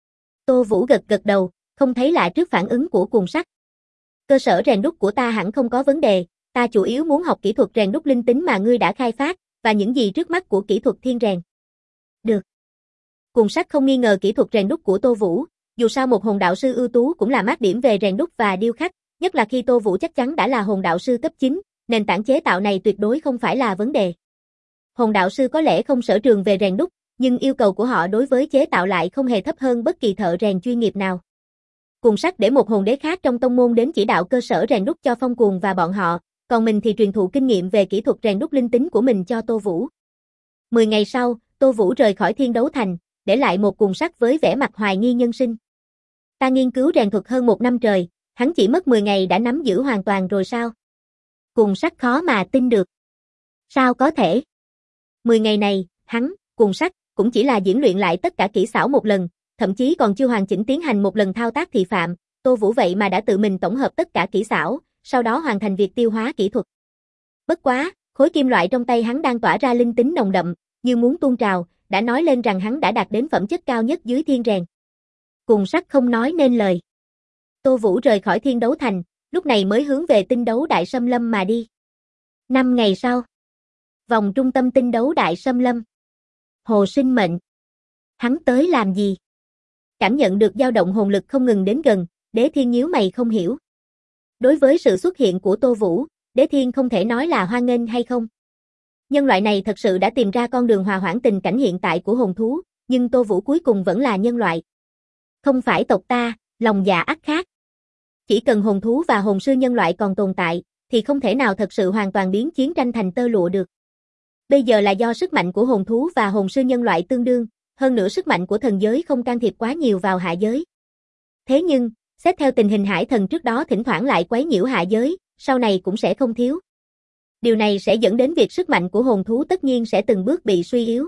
Tô Vũ gật gật đầu, không thấy lạ trước phản ứng của Cùng Sắc. Cơ sở rèn đúc của ta hẳn không có vấn đề, ta chủ yếu muốn học kỹ thuật rèn đúc linh tính mà ngươi đã khai phát, và những gì trước mắt của kỹ thuật thiên rèn. Được. Cùng Sắc không nghi ngờ kỹ thuật rèn đúc của Tô Vũ, dù sao một hồn đạo sư ưu tú cũng là mát điểm về rèn đúc và điêu khắc, nhất là khi Tô Vũ chắc chắn đã là hồn đạo sư cấp 9, nền tảng chế tạo này tuyệt đối không phải là vấn đề. Hồn đạo sư có lẽ không sở trường về rèn đúc, nhưng yêu cầu của họ đối với chế tạo lại không hề thấp hơn bất kỳ thợ rèn chuyên nghiệp nào. Cùng Sắc để một hồn đế khác trong tông môn đến chỉ đạo cơ sở rèn đúc cho Phong Cuồng và bọn họ, còn mình thì truyền thụ kinh nghiệm về kỹ thuật rèn đúc linh tính của mình cho Tô Vũ. 10 ngày sau, Tô Vũ rời khỏi Thiên Đấu Thành, để lại một Cùng Sắc với vẻ mặt hoài nghi nhân sinh. Ta nghiên cứu rèn thuật hơn 1 năm trời, hắn chỉ mất 10 ngày đã nắm giữ hoàn toàn rồi sao? Cùng Sắc khó mà tin được. Sao có thể? 10 ngày này, hắn, cùng sắc, cũng chỉ là diễn luyện lại tất cả kỹ xảo một lần, thậm chí còn chưa hoàn chỉnh tiến hành một lần thao tác thị phạm, Tô Vũ vậy mà đã tự mình tổng hợp tất cả kỹ xảo, sau đó hoàn thành việc tiêu hóa kỹ thuật. Bất quá, khối kim loại trong tay hắn đang tỏa ra linh tính nồng đậm, như muốn tuôn trào, đã nói lên rằng hắn đã đạt đến phẩm chất cao nhất dưới thiên rèn. Cùng sắc không nói nên lời. Tô Vũ rời khỏi thiên đấu thành, lúc này mới hướng về tinh đấu đại xâm lâm mà đi. 5 ngày sau, vòng trung tâm tinh đấu đại xâm lâm. Hồ Sinh Mệnh. Hắn tới làm gì? Cảm nhận được dao động hồn lực không ngừng đến gần, Đế Thiên nhíu mày không hiểu. Đối với sự xuất hiện của Tô Vũ, Đế Thiên không thể nói là hoan nghênh hay không. Nhân loại này thật sự đã tìm ra con đường hòa hoãn tình cảnh hiện tại của hồn thú, nhưng Tô Vũ cuối cùng vẫn là nhân loại. Không phải tộc ta, lòng dạ ắt khác. Chỉ cần hồn thú và hồn sư nhân loại còn tồn tại, thì không thể nào thật sự hoàn toàn biến chiến tranh thành tơ lụa được. Bây giờ là do sức mạnh của hồn thú và hồn sư nhân loại tương đương, hơn nữa sức mạnh của thần giới không can thiệp quá nhiều vào hạ giới. Thế nhưng, xét theo tình hình hải thần trước đó thỉnh thoảng lại quấy nhiễu hạ giới, sau này cũng sẽ không thiếu. Điều này sẽ dẫn đến việc sức mạnh của hồn thú tất nhiên sẽ từng bước bị suy yếu.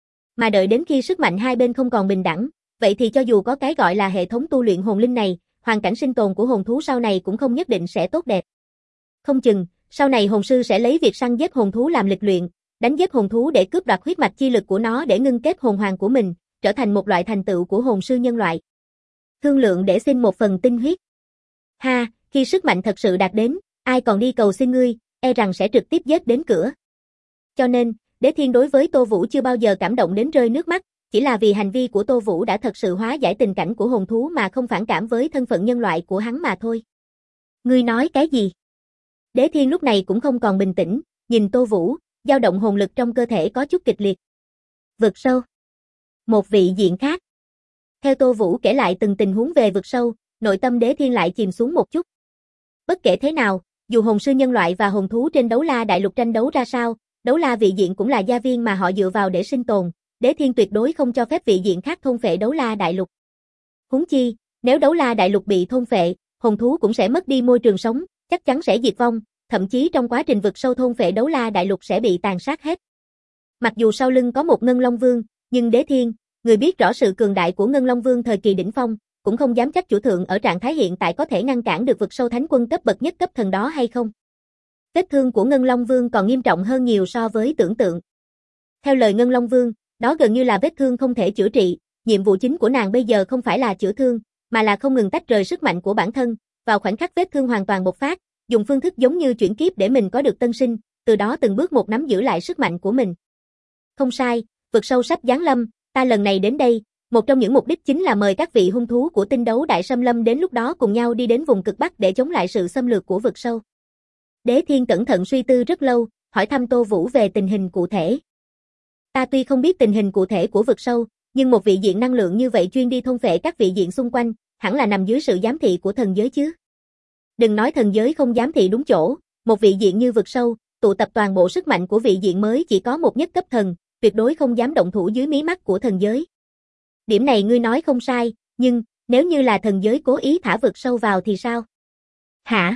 Mà đợi đến khi sức mạnh hai bên không còn bình đẳng, vậy thì cho dù có cái gọi là hệ thống tu luyện hồn linh này, hoàn cảnh sinh tồn của hồn thú sau này cũng không nhất định sẽ tốt đẹp. Không chừng, sau này hồn sư sẽ lấy việc săn giết hồn thú làm lịch luyện, đánh giết hồn thú để cướp đoạt huyết mạch chi lực của nó để ngưng kết hồn hoàng của mình, trở thành một loại thành tựu của hồn sư nhân loại. Thương lượng để xin một phần tinh huyết. Ha, khi sức mạnh thật sự đạt đến, ai còn đi cầu xin ngươi, e rằng sẽ trực tiếp giết đến cửa. Cho nên, Đế Thiên đối với Tô Vũ chưa bao giờ cảm động đến rơi nước mắt, chỉ là vì hành vi của Tô Vũ đã thật sự hóa giải tình cảnh của hồn thú mà không phản cảm với thân phận nhân loại của hắn mà thôi. Ngươi nói cái gì? Đế Thiên lúc này cũng không còn bình tĩnh, nhìn Tô Vũ, dao động hồn lực trong cơ thể có chút kịch liệt. Vực sâu. Một vị diện khác. Theo Tô Vũ kể lại từng tình huống về vực sâu, nội tâm Đế Thiên lại chìm xuống một chút. Bất kể thế nào, dù hồn sư nhân loại và hồn thú trên Đấu La Đại Lục tranh đấu ra sao, Đấu La vị diện cũng là gia viên mà họ dựa vào để sinh tồn, Đế Thiên tuyệt đối không cho phép vị diện khác thôn phệ Đấu La Đại Lục. Huống chi, nếu Đấu La Đại Lục bị thôn phệ, hồn thú cũng sẽ mất đi môi trường sống, chắc chắn sẽ diệt vong, thậm chí trong quá trình vực sâu thôn phệ Đấu La Đại Lục sẽ bị tàn sát hết. Mặc dù sau lưng có một Ngân Long Vương, nhưng Đế Thiên, người biết rõ sự cường đại của Ngân Long Vương thời kỳ đỉnh phong, cũng không dám chắc chủ thượng ở trạng thái hiện tại có thể ngăn cản được vực sâu thánh quân cấp bậc nhất cấp thần đó hay không. Vết thương của Ngân Long Vương còn nghiêm trọng hơn nhiều so với tưởng tượng. Theo lời Ngân Long Vương, đó gần như là vết thương không thể chữa trị, nhiệm vụ chính của nàng bây giờ không phải là chữa thương, mà là không ngừng tách rời sức mạnh của bản thân, vào khoảnh khắc vết thương hoàn toàn bộc phát, dùng phương thức giống như chuyển kiếp để mình có được tân sinh, từ đó từng bước một nắm giữ lại sức mạnh của mình. Không sai, vực sâu sắp giáng lâm, ta lần này đến đây, một trong những mục đích chính là mời các vị hung thú của tinh đấu đại xâm lâm đến lúc đó cùng nhau đi đến vùng cực Bắc để chống lại sự xâm lược của vực sâu. Đế Thiên cẩn thận suy tư rất lâu, hỏi thăm Tô Vũ về tình hình cụ thể. Ta tuy không biết tình hình cụ thể của vực sâu, nhưng một vị diện năng lượng như vậy chuyên đi thôn phệ các vị diện xung quanh, hẳn là nằm dưới sự giám thị của thần giới chứ. Đừng nói thần giới không giám thị đúng chỗ, một vị diện như vực sâu, tụ tập toàn bộ sức mạnh của vị diện mới chỉ có một nhất cấp thần, tuyệt đối không dám động thủ dưới mí mắt của thần giới. Điểm này ngươi nói không sai, nhưng, nếu như là thần giới cố ý thả vực sâu vào thì sao? Hả?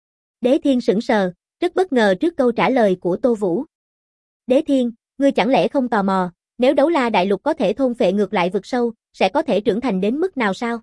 Đế Thiên sững sờ, rất bất ngờ trước câu trả lời của Tô Vũ. Đế Thiên, ngươi chẳng lẽ không tò mò, nếu Đấu La Đại Lục có thể thôn phệ ngược lại vực sâu, sẽ có thể trưởng thành đến mức nào sao?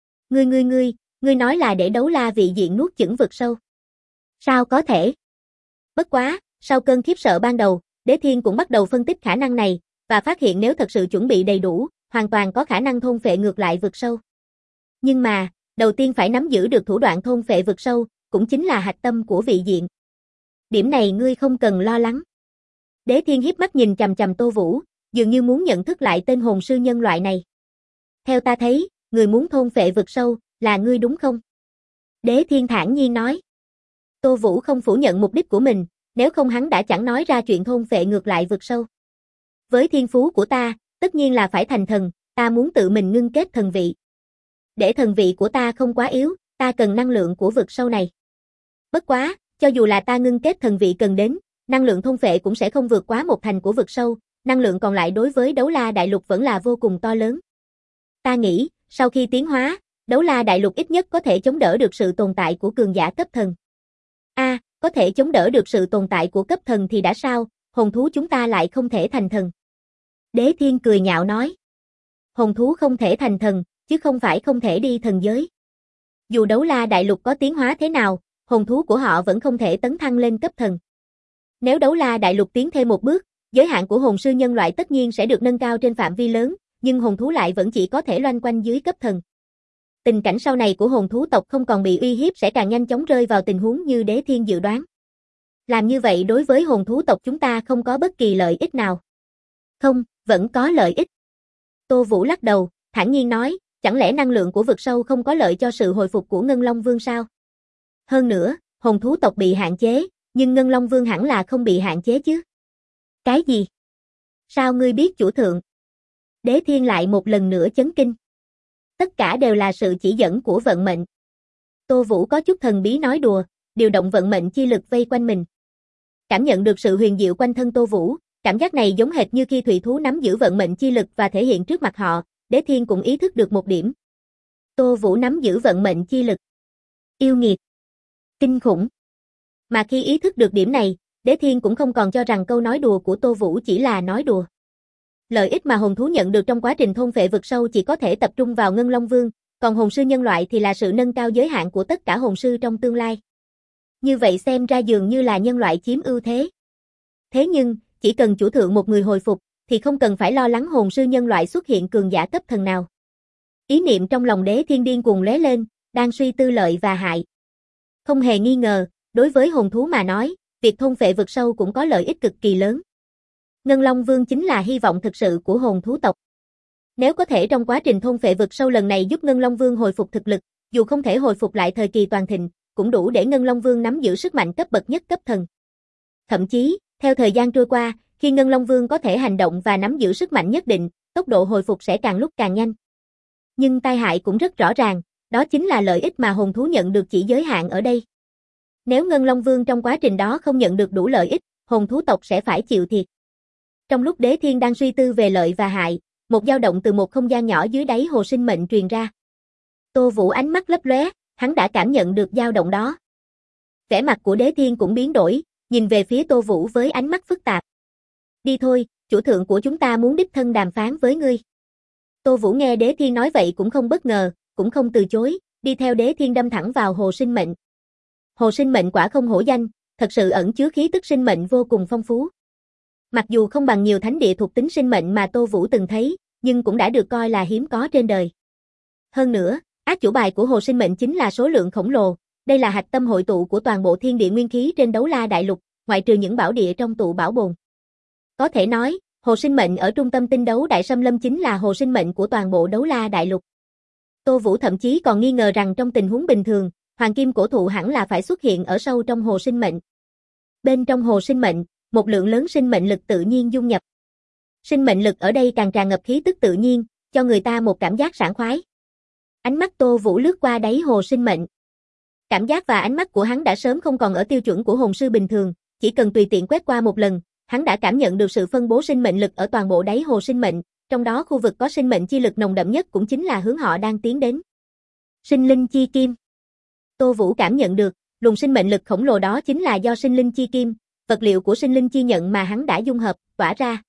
Ngươi nói là để Đấu La vị diện nuốt chửng vực sâu. Sao có thể? Bất quá, sau cơn khiếp sợ ban đầu, Đế Thiên cũng bắt đầu phân tích khả năng này, và phát hiện nếu thật sự chuẩn bị đầy đủ, hoàn toàn có khả năng thôn phệ ngược lại vực sâu. Nhưng mà, đầu tiên phải nắm giữ được thủ đoạn thôn phệ vực sâu, cũng chính là hạch tâm của vị diện. Điểm này ngươi không cần lo lắng. Đế Thiên hiếp mắt nhìn chằm chằm Tô Vũ, dường như muốn nhận thức lại tên hồn sư nhân loại này. Theo ta thấy, người muốn thôn phệ vực sâu, là ngươi đúng không? Đế Thiên thản nhiên nói. Tô Vũ không phủ nhận mục đích của mình, nếu không hắn đã chẳng nói ra chuyện thôn phệ ngược lại vực sâu. Với thiên phú của ta, tất nhiên là phải thành thần, ta muốn tự mình ngưng kết thần vị. Để thần vị của ta không quá yếu, ta cần năng lượng của vực sâu này. Bất quá, cho dù là ta ngưng kết thần vị cần đến, năng lượng thôn phệ cũng sẽ không vượt quá một thành của vực sâu, năng lượng còn lại đối với Đấu La Đại Lục vẫn là vô cùng to lớn. Ta nghĩ, sau khi tiến hóa, Đấu La Đại Lục ít nhất có thể chống đỡ được sự tồn tại của cường giả cấp thần. Có thể chống đỡ được sự tồn tại của cấp thần thì đã sao, hồn thú chúng ta lại không thể thành thần. Đế Thiên cười nhạo nói. Hồn thú không thể thành thần, chứ không phải không thể đi thần giới. Dù Đấu La Đại Lục có tiến hóa thế nào, hồn thú của họ vẫn không thể tấn thăng lên cấp thần. Nếu Đấu La Đại Lục tiến thêm một bước, giới hạn của hồn sư nhân loại tất nhiên sẽ được nâng cao trên phạm vi lớn, nhưng hồn thú lại vẫn chỉ có thể loanh quanh dưới cấp thần. Tình cảnh sau này của hồn thú tộc không còn bị uy hiếp sẽ càng nhanh chóng rơi vào tình huống như Đế Thiên dự đoán. Làm như vậy đối với hồn thú tộc chúng ta không có bất kỳ lợi ích nào. Không, vẫn có lợi ích. Tô Vũ lắc đầu, thản nhiên nói, chẳng lẽ năng lượng của vực sâu không có lợi cho sự hồi phục của Ngân Long Vương sao? Hơn nữa, hồn thú tộc bị hạn chế, nhưng Ngân Long Vương hẳn là không bị hạn chế chứ. Cái gì? Sao ngươi biết chủ thượng? Đế Thiên lại một lần nữa chấn kinh. Tất cả đều là sự chỉ dẫn của vận mệnh. Tô Vũ có chút thần bí nói đùa, điều động vận mệnh chi lực vây quanh mình. Cảm nhận được sự huyền diệu quanh thân Tô Vũ, cảm giác này giống hệt như khi thủy thú nắm giữ vận mệnh chi lực và thể hiện trước mặt họ, Đế Thiên cũng ý thức được một điểm. Tô Vũ nắm giữ vận mệnh chi lực. Yêu nghiệt. Kinh khủng. Mà khi ý thức được điểm này, Đế Thiên cũng không còn cho rằng câu nói đùa của Tô Vũ chỉ là nói đùa. Lợi ích mà hồn thú nhận được trong quá trình thôn phệ vực sâu chỉ có thể tập trung vào Ngân Long Vương, còn hồn sư nhân loại thì là sự nâng cao giới hạn của tất cả hồn sư trong tương lai. Như vậy xem ra dường như là nhân loại chiếm ưu thế. Thế nhưng, chỉ cần chủ thượng một người hồi phục, thì không cần phải lo lắng hồn sư nhân loại xuất hiện cường giả cấp thần nào. Ý niệm trong lòng Đế Thiên điên cuồng lóe lên, đang suy tư lợi và hại. Không hề nghi ngờ, đối với hồn thú mà nói, việc thôn phệ vực sâu cũng có lợi ích cực kỳ lớn. Ngân Long Vương chính là hy vọng thực sự của hồn thú tộc. Nếu có thể trong quá trình thôn phệ vực sâu lần này giúp Ngân Long Vương hồi phục thực lực, dù không thể hồi phục lại thời kỳ toàn thịnh, cũng đủ để Ngân Long Vương nắm giữ sức mạnh cấp bậc nhất cấp thần. Thậm chí, theo thời gian trôi qua, khi Ngân Long Vương có thể hành động và nắm giữ sức mạnh nhất định, tốc độ hồi phục sẽ càng lúc càng nhanh. Nhưng tai hại cũng rất rõ ràng, đó chính là lợi ích mà hồn thú nhận được chỉ giới hạn ở đây. Nếu Ngân Long Vương trong quá trình đó không nhận được đủ lợi ích, hồn thú tộc sẽ phải chịu thiệt. Trong lúc Đế Thiên đang suy tư về lợi và hại, một dao động từ một không gian nhỏ dưới đáy hồ sinh mệnh truyền ra. Tô Vũ ánh mắt lấp lóe, hắn đã cảm nhận được dao động đó. Vẻ mặt của Đế Thiên cũng biến đổi, nhìn về phía Tô Vũ với ánh mắt phức tạp. Đi thôi, chủ thượng của chúng ta muốn đích thân đàm phán với ngươi. Tô Vũ nghe Đế Thiên nói vậy cũng không bất ngờ, cũng không từ chối, đi theo Đế Thiên đâm thẳng vào hồ sinh mệnh. Hồ sinh mệnh quả không hổ danh, thật sự ẩn chứa khí tức sinh mệnh vô cùng phong phú. Mặc dù không bằng nhiều thánh địa thuộc tính sinh mệnh mà Tô Vũ từng thấy, nhưng cũng đã được coi là hiếm có trên đời. Hơn nữa, át chủ bài của hồ sinh mệnh chính là số lượng khổng lồ, đây là hạch tâm hội tụ của toàn bộ thiên địa nguyên khí trên Đấu La Đại Lục, ngoại trừ những bảo địa trong tụ bảo bồn. Có thể nói, hồ sinh mệnh ở trung tâm tinh đấu Đại Xâm Lâm chính là hồ sinh mệnh của toàn bộ Đấu La Đại Lục. Tô Vũ thậm chí còn nghi ngờ rằng trong tình huống bình thường, Hoàng Kim Cổ Thụ hẳn là phải xuất hiện ở sâu trong hồ sinh mệnh. Bên trong hồ sinh mệnh, một lượng lớn sinh mệnh lực tự nhiên dung nhập. Sinh mệnh lực ở đây càng tràn ngập khí tức tự nhiên, cho người ta một cảm giác sảng khoái. Ánh mắt Tô Vũ lướt qua đáy hồ sinh mệnh. Cảm giác và ánh mắt của hắn đã sớm không còn ở tiêu chuẩn của hồn sư bình thường, chỉ cần tùy tiện quét qua một lần, hắn đã cảm nhận được sự phân bố sinh mệnh lực ở toàn bộ đáy hồ sinh mệnh, trong đó khu vực có sinh mệnh chi lực nồng đậm nhất cũng chính là hướng họ đang tiến đến. Sinh linh chi kim. Tô Vũ cảm nhận được, luồng sinh mệnh lực khổng lồ đó chính là do sinh linh chi kim, vật liệu của sinh linh chi nhận mà hắn đã dung hợp, tỏa ra.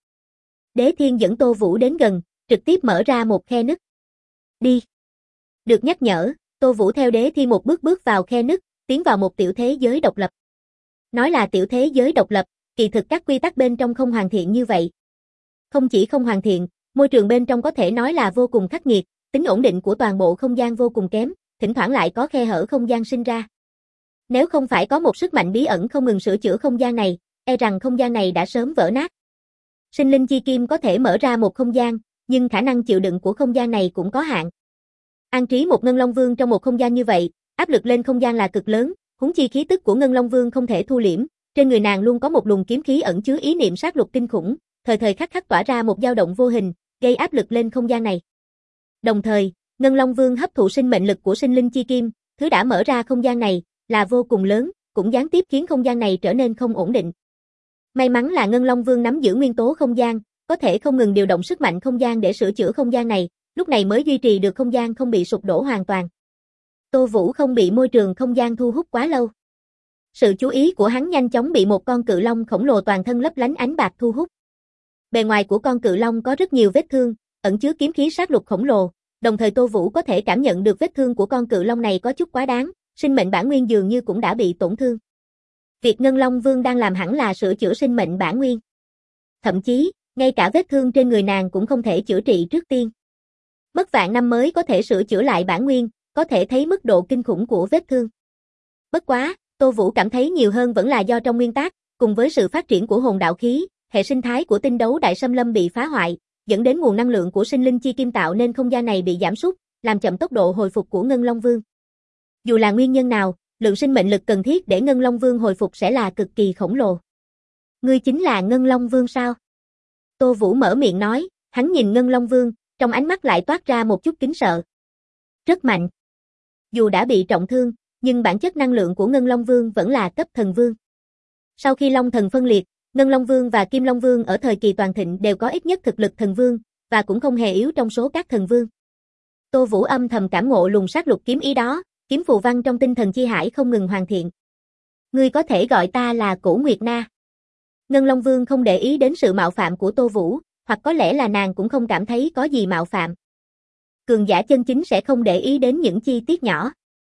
Đế Thiên dẫn Tô Vũ đến gần, trực tiếp mở ra một khe nứt. Đi. Được nhắc nhở, Tô Vũ theo Đế Thiên một bước bước vào khe nứt, tiến vào một tiểu thế giới độc lập. Nói là tiểu thế giới độc lập, kỳ thực các quy tắc bên trong không hoàn thiện như vậy. Không chỉ không hoàn thiện, môi trường bên trong có thể nói là vô cùng khắc nghiệt, tính ổn định của toàn bộ không gian vô cùng kém, thỉnh thoảng lại có khe hở không gian sinh ra. Nếu không phải có một sức mạnh bí ẩn không ngừng sửa chữa không gian này, e rằng không gian này đã sớm vỡ nát. Sinh linh chi kim có thể mở ra một không gian, nhưng khả năng chịu đựng của không gian này cũng có hạn. An trí một Ngân Long Vương trong một không gian như vậy, áp lực lên không gian là cực lớn, huống chi khí tức của Ngân Long Vương không thể thu liễm, trên người nàng luôn có một luồng kiếm khí ẩn chứa ý niệm sát lục kinh khủng, thời thời khắc khắc tỏa ra một dao động vô hình, gây áp lực lên không gian này. Đồng thời, Ngân Long Vương hấp thụ sinh mệnh lực của sinh linh chi kim, thứ đã mở ra không gian này, là vô cùng lớn, cũng gián tiếp khiến không gian này trở nên không ổn định. May mắn là Ngân Long Vương nắm giữ nguyên tố không gian, có thể không ngừng điều động sức mạnh không gian để sửa chữa không gian này, lúc này mới duy trì được không gian không bị sụp đổ hoàn toàn. Tô Vũ không bị môi trường không gian thu hút quá lâu. Sự chú ý của hắn nhanh chóng bị một con cự long khổng lồ toàn thân lấp lánh ánh bạc thu hút. Bề ngoài của con cự long có rất nhiều vết thương, ẩn chứa kiếm khí sát lục khổng lồ, đồng thời Tô Vũ có thể cảm nhận được vết thương của con cự long này có chút quá đáng, sinh mệnh bản nguyên dường như cũng đã bị tổn thương. Việc Ngân Long Vương đang làm hẳn là sửa chữa sinh mệnh bản nguyên. Thậm chí, ngay cả vết thương trên người nàng cũng không thể chữa trị trước tiên. Mất vạn năm mới có thể sửa chữa lại bản nguyên, có thể thấy mức độ kinh khủng của vết thương. Bất quá, Tô Vũ cảm thấy nhiều hơn vẫn là do trong nguyên tắc, cùng với sự phát triển của hồn đạo khí, hệ sinh thái của tinh đấu đại xâm lâm bị phá hoại, dẫn đến nguồn năng lượng của sinh linh chi kim tạo nên không gian này bị giảm sút, làm chậm tốc độ hồi phục của Ngân Long Vương. Dù là nguyên nhân nào, lượng sinh mệnh lực cần thiết để Ngân Long Vương hồi phục sẽ là cực kỳ khổng lồ. Ngươi chính là Ngân Long Vương sao? Tô Vũ mở miệng nói, hắn nhìn Ngân Long Vương, trong ánh mắt lại toát ra một chút kính sợ. Rất mạnh. Dù đã bị trọng thương, nhưng bản chất năng lượng của Ngân Long Vương vẫn là cấp thần vương. Sau khi Long Thần phân liệt, Ngân Long Vương và Kim Long Vương ở thời kỳ toàn thịnh đều có ít nhất thực lực thần vương, và cũng không hề yếu trong số các thần vương. Tô Vũ âm thầm cảm ngộ luồng sát lục kiếm ý đó, kiếm phù văn trong tinh thần chi hải không ngừng hoàn thiện. Ngươi có thể gọi ta là Cổ Nguyệt Na. Ngân Long Vương không để ý đến sự mạo phạm của Tô Vũ, hoặc có lẽ là nàng cũng không cảm thấy có gì mạo phạm. Cường giả chân chính sẽ không để ý đến những chi tiết nhỏ.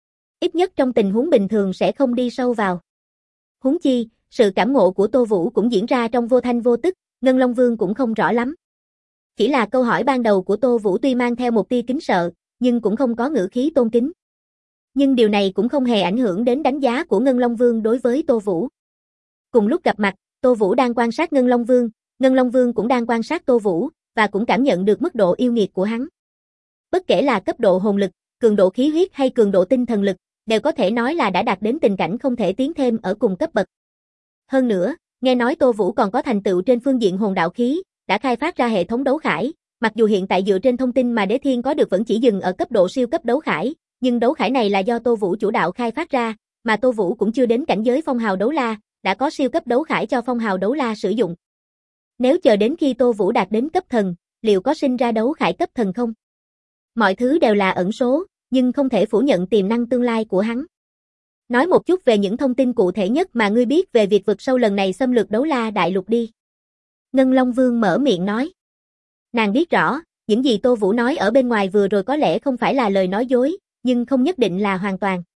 Ít nhất trong tình huống bình thường sẽ không đi sâu vào. Huống chi, sự cảm ngộ của Tô Vũ cũng diễn ra trong vô thanh vô tức, Ngân Long Vương cũng không rõ lắm. Chỉ là câu hỏi ban đầu của Tô Vũ tuy mang theo một tia kính sợ, nhưng cũng không có ngữ khí tôn kính. Nhưng điều này cũng không hề ảnh hưởng đến đánh giá của Ngân Long Vương đối với Tô Vũ. Cùng lúc gặp mặt, Tô Vũ đang quan sát Ngân Long Vương cũng đang quan sát Tô Vũ, và cũng cảm nhận được mức độ yêu nghiệt của hắn. Bất kể là cấp độ hồn lực, cường độ khí huyết hay cường độ tinh thần lực, đều có thể nói là đã đạt đến tình cảnh không thể tiến thêm ở cùng cấp bậc. Hơn nữa, nghe nói Tô Vũ còn có thành tựu trên phương diện hồn đạo khí, đã khai phát ra hệ thống đấu khải, mặc dù hiện tại dựa trên thông tin mà Đế Thiên có được vẫn chỉ dừng ở cấp độ siêu cấp đấu khải, nhưng đấu khải này là do Tô Vũ chủ đạo khai phát ra, mà Tô Vũ cũng chưa đến cảnh giới phong hào đấu la, đã có siêu cấp đấu khải cho phong hào đấu la sử dụng. Nếu chờ đến khi Tô Vũ đạt đến cấp thần, liệu có sinh ra đấu khải cấp thần không? Mọi thứ đều là ẩn số, nhưng không thể phủ nhận tiềm năng tương lai của hắn. Nói một chút về những thông tin cụ thể nhất mà ngươi biết về việc vực sâu lần này xâm lược đấu la đại lục đi. Ngân Long Vương mở miệng nói. Nàng biết rõ, những gì Tô Vũ nói ở bên ngoài vừa rồi có lẽ không phải là lời nói dối, nhưng không nhất định là hoàn toàn.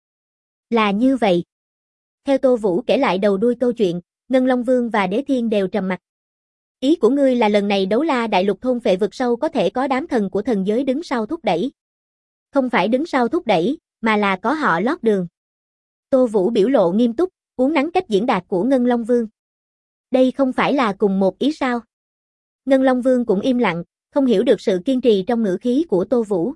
Là như vậy. Theo Tô Vũ kể lại đầu đuôi câu chuyện, Ngân Long Vương và Đế Thiên đều trầm mặc. Ý của ngươi là lần này đấu la đại lục thôn phệ vực sâu có thể có đám thần của thần giới đứng sau thúc đẩy. Không phải đứng sau thúc đẩy, mà là có họ lót đường. Tô Vũ biểu lộ nghiêm túc, uốn nắn cách diễn đạt của Ngân Long Vương. Đây không phải là cùng một ý sao? Ngân Long Vương cũng im lặng, không hiểu được sự kiên trì trong ngữ khí của Tô Vũ.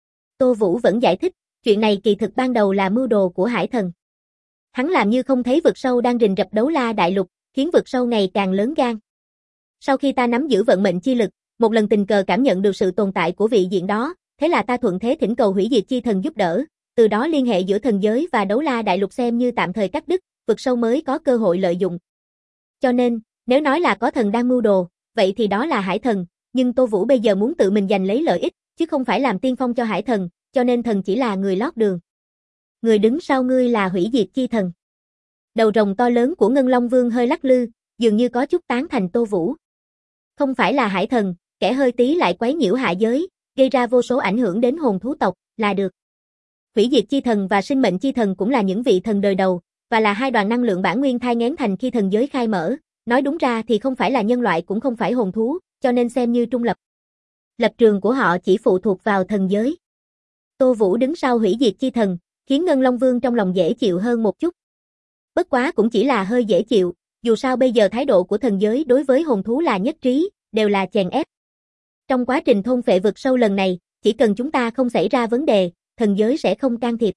Tô Vũ vẫn giải thích, chuyện này kỳ thực ban đầu là mưu đồ của Hải Thần. Hắn làm như không thấy vực sâu đang rình rập đấu la đại lục, khiến vực sâu ngày càng lớn gan. Sau khi ta nắm giữ vận mệnh chi lực, một lần tình cờ cảm nhận được sự tồn tại của vị diện đó, thế là ta thuận thế thỉnh cầu hủy diệt chi thần giúp đỡ, từ đó liên hệ giữa thần giới và đấu la đại lục xem như tạm thời cắt đứt, vực sâu mới có cơ hội lợi dụng. Cho nên, nếu nói là có thần đang mưu đồ, vậy thì đó là Hải Thần, nhưng Tô Vũ bây giờ muốn tự mình giành lấy lợi ích, chứ không phải làm tiên phong cho Hải Thần, cho nên thần chỉ là người lót đường. Người đứng sau ngươi là hủy diệt chi thần. Đầu rồng to lớn của Ngân Long Vương hơi lắc lư, dường như có chút tán thành Tô Vũ. Không phải là Hải Thần, kẻ hơi tí lại quấy nhiễu hạ giới, gây ra vô số ảnh hưởng đến hồn thú tộc, là được. Hủy diệt chi thần và sinh mệnh chi thần cũng là những vị thần đời đầu, và là hai đoàn năng lượng bản nguyên thai nghén thành khi thần giới khai mở, nói đúng ra thì không phải là nhân loại cũng không phải hồn thú, cho nên xem như trung lập. Lập trường của họ chỉ phụ thuộc vào thần giới. Tô Vũ đứng sau hủy diệt chi thần, khiến Ngân Long Vương trong lòng dễ chịu hơn một chút. Bất quá cũng chỉ là hơi dễ chịu, dù sao bây giờ thái độ của thần giới đối với hồn thú là nhất trí, đều là chèn ép. Trong quá trình thôn phệ vực sâu lần này, chỉ cần chúng ta không xảy ra vấn đề, thần giới sẽ không can thiệp.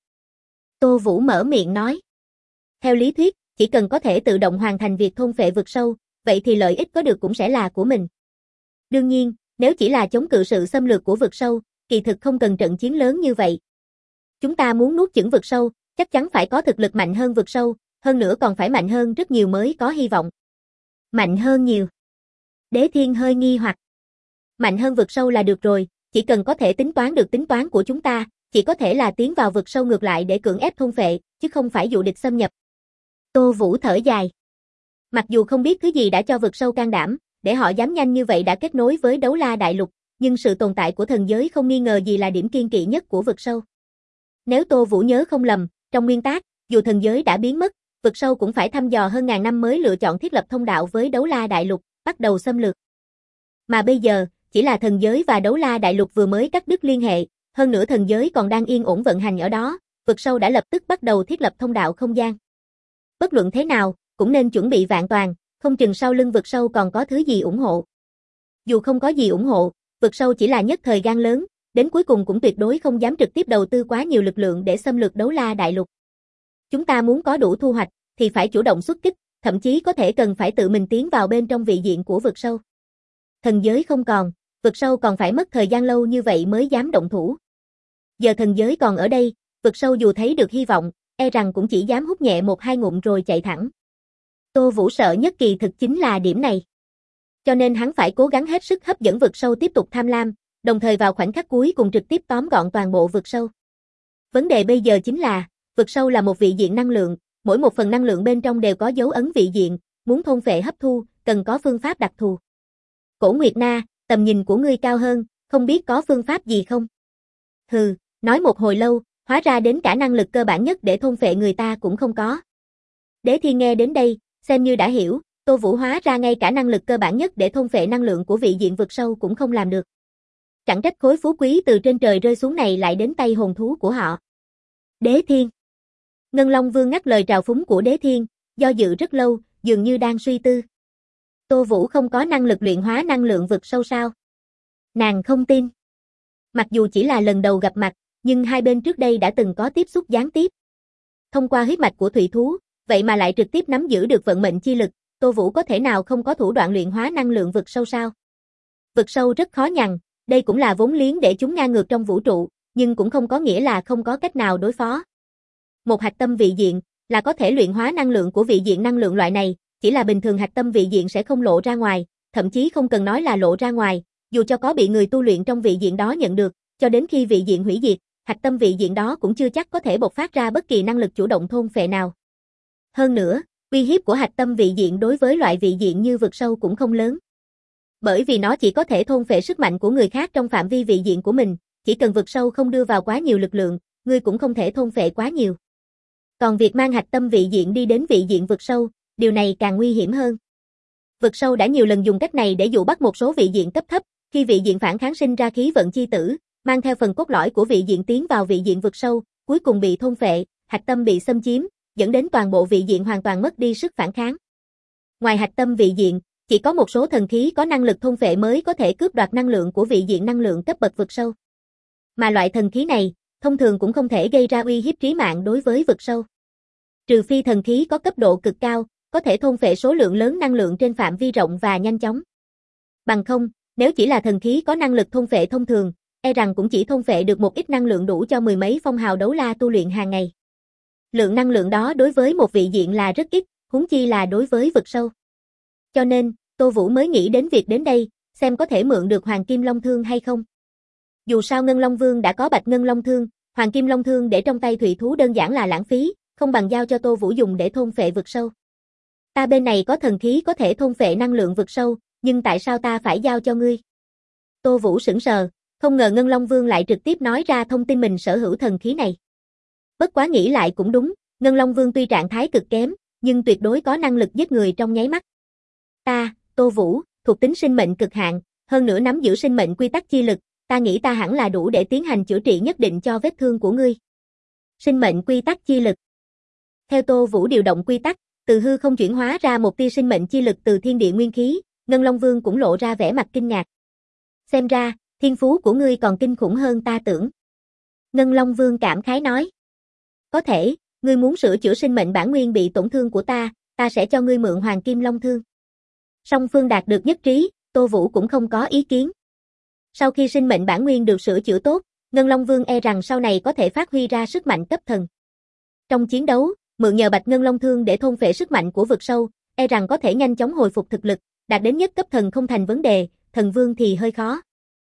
Tô Vũ mở miệng nói. Theo lý thuyết, chỉ cần có thể tự động hoàn thành việc thôn phệ vực sâu, vậy thì lợi ích có được cũng sẽ là của mình. Đương nhiên, nếu chỉ là chống cự sự xâm lược của vực sâu, kỳ thực không cần trận chiến lớn như vậy. Chúng ta muốn nuốt chửng vực sâu, chắc chắn phải có thực lực mạnh hơn vực sâu, hơn nữa còn phải mạnh hơn rất nhiều mới có hy vọng. Mạnh hơn nhiều. Đế Thiên hơi nghi hoặc. Mạnh hơn vực sâu là được rồi, chỉ cần có thể tính toán được tính toán của chúng ta, chỉ có thể là tiến vào vực sâu ngược lại để cưỡng ép thôn phệ, chứ không phải dụ địch xâm nhập. Tô Vũ thở dài. Mặc dù không biết thứ gì đã cho vực sâu can đảm, để họ dám nhanh như vậy đã kết nối với Đấu La Đại Lục, nhưng sự tồn tại của thần giới không nghi ngờ gì là điểm kiên kỵ nhất của vực sâu. Nếu Tô Vũ nhớ không lầm, trong nguyên tác, dù thần giới đã biến mất, vực sâu cũng phải thăm dò hơn ngàn năm mới lựa chọn thiết lập thông đạo với Đấu La Đại Lục, bắt đầu xâm lược. Mà bây giờ, chỉ là thần giới và Đấu La Đại Lục vừa mới cắt đứt liên hệ, hơn nữa thần giới còn đang yên ổn vận hành ở đó, vực sâu đã lập tức bắt đầu thiết lập thông đạo không gian. Bất luận thế nào, cũng nên chuẩn bị vạn toàn, không chừng sau lưng vực sâu còn có thứ gì ủng hộ. Dù không có gì ủng hộ, vực sâu chỉ là nhất thời gan lớn, đến cuối cùng cũng tuyệt đối không dám trực tiếp đầu tư quá nhiều lực lượng để xâm lược Đấu La Đại Lục. Chúng ta muốn có đủ thu hoạch, thì phải chủ động xuất kích, thậm chí có thể cần phải tự mình tiến vào bên trong vị diện của vực sâu. Thần giới không còn, vực sâu còn phải mất thời gian lâu như vậy mới dám động thủ. Giờ thần giới còn ở đây, vực sâu dù thấy được hy vọng, e rằng cũng chỉ dám hút nhẹ một hai ngụm rồi chạy thẳng. Tô Vũ sợ nhất kỳ thực chính là điểm này. Cho nên hắn phải cố gắng hết sức hấp dẫn vực sâu tiếp tục tham lam, đồng thời vào khoảnh khắc cuối cùng trực tiếp tóm gọn toàn bộ vực sâu. Vấn đề bây giờ chính là, vực sâu là một vị diện năng lượng, mỗi một phần năng lượng bên trong đều có dấu ấn vị diện, muốn thôn phệ hấp thu, cần có phương pháp đặc thù. Cổ Nguyệt Na, tầm nhìn của ngươi cao hơn, không biết có phương pháp gì không? Hừ, nói một hồi lâu, hóa ra đến cả năng lực cơ bản nhất để thôn phệ người ta cũng không có. Đế Thiên nghe đến đây, xem như đã hiểu, Tô Vũ hóa ra ngay cả năng lực cơ bản nhất để thôn phệ năng lượng của vị diện vực sâu cũng không làm được. Chẳng trách khối phú quý từ trên trời rơi xuống này lại đến tay hồn thú của họ. Đế Thiên. Ngân Long Vương ngắt lời trào phúng của Đế Thiên, do dự rất lâu, dường như đang suy tư. Tô Vũ không có năng lực luyện hóa năng lượng vực sâu sao? Nàng không tin. Mặc dù chỉ là lần đầu gặp mặt, nhưng hai bên trước đây đã từng có tiếp xúc gián tiếp. Thông qua huyết mạch của thủy thú, vậy mà lại trực tiếp nắm giữ được vận mệnh chi lực, Tô Vũ có thể nào không có thủ đoạn luyện hóa năng lượng vực sâu sao? Vực sâu rất khó nhằn, đây cũng là vốn liếng để chúng ngang ngược trong vũ trụ, nhưng cũng không có nghĩa là không có cách nào đối phó. Một hạch tâm vị diện là có thể luyện hóa năng lượng của vị diện năng lượng loại này, chỉ là bình thường hạch tâm vị diện sẽ không lộ ra ngoài, thậm chí không cần nói là lộ ra ngoài, dù cho có bị người tu luyện trong vị diện đó nhận được, cho đến khi vị diện hủy diệt, hạch tâm vị diện đó cũng chưa chắc có thể bộc phát ra bất kỳ năng lực chủ động thôn phệ nào. Hơn nữa, uy hiếp của hạch tâm vị diện đối với loại vị diện như vực sâu cũng không lớn. Bởi vì nó chỉ có thể thôn phệ sức mạnh của người khác trong phạm vi vị diện của mình, chỉ cần vực sâu không đưa vào quá nhiều lực lượng, ngươi cũng không thể thôn phệ quá nhiều. Còn việc mang hạch tâm vị diện đi đến vị diện vực sâu, điều này càng nguy hiểm hơn. Vực sâu đã nhiều lần dùng cách này để dụ bắt một số vị diện cấp thấp, khi vị diện phản kháng sinh ra khí vận chi tử, mang theo phần cốt lõi của vị diện tiến vào vị diện vực sâu, cuối cùng bị thôn phệ, hạch tâm bị xâm chiếm, dẫn đến toàn bộ vị diện hoàn toàn mất đi sức phản kháng. Ngoài hạch tâm vị diện, chỉ có một số thần khí có năng lực thôn phệ mới có thể cướp đoạt năng lượng của vị diện năng lượng cấp bậc vực sâu. Mà loại thần khí này, thông thường cũng không thể gây ra uy hiếp trí mạng đối với vực sâu. Trừ phi thần khí có cấp độ cực cao, có thể thôn phệ số lượng lớn năng lượng trên phạm vi rộng và nhanh chóng. Bằng không, nếu chỉ là thần khí có năng lực thôn phệ thông thường, e rằng cũng chỉ thôn phệ được một ít năng lượng đủ cho mười mấy phong hào đấu la tu luyện hàng ngày. Lượng năng lượng đó đối với một vị diện là rất ít, huống chi là đối với vực sâu. Cho nên, Tô Vũ mới nghĩ đến việc đến đây, xem có thể mượn được Hoàng Kim Long Thương hay không. Dù sao Ngân Long Vương đã có Bạch Ngân Long Thương, Hoàng Kim Long Thương để trong tay thủy thú đơn giản là lãng phí, không bằng giao cho Tô Vũ dùng để thôn phệ vực sâu. Ta bên này có thần khí có thể thôn phệ năng lượng vực sâu, nhưng tại sao ta phải giao cho ngươi? Tô Vũ sững sờ, không ngờ Ngân Long Vương lại trực tiếp nói ra thông tin mình sở hữu thần khí này. Bất quá nghĩ lại cũng đúng, Ngân Long Vương tuy trạng thái cực kém, nhưng tuyệt đối có năng lực giết người trong nháy mắt. Ta, Tô Vũ, thuộc tính sinh mệnh cực hạn, hơn nữa nắm giữ sinh mệnh quy tắc chi lực, ta nghĩ ta hẳn là đủ để tiến hành chữa trị nhất định cho vết thương của ngươi. Sinh mệnh quy tắc chi lực. Theo Tô Vũ điều động quy tắc, từ hư không chuyển hóa ra một tia sinh mệnh chi lực từ thiên địa nguyên khí, Ngân Long Vương cũng lộ ra vẻ mặt kinh ngạc. Xem ra, thiên phú của ngươi còn kinh khủng hơn ta tưởng. Ngân Long Vương cảm khái nói. Có thể, ngươi muốn sửa chữa sinh mệnh bản nguyên bị tổn thương của ta sẽ cho ngươi mượn Hoàng Kim Long Thương. Song phương đạt được nhất trí, Tô Vũ cũng không có ý kiến. Sau khi sinh mệnh bản nguyên được sửa chữa tốt, Ngân Long Vương e rằng sau này có thể phát huy ra sức mạnh cấp thần. Trong chiến đấu, mượn nhờ Bạch Ngân Long Thương để thôn phệ sức mạnh của vực sâu, e rằng có thể nhanh chóng hồi phục thực lực, đạt đến nhất cấp thần không thành vấn đề, thần vương thì hơi khó.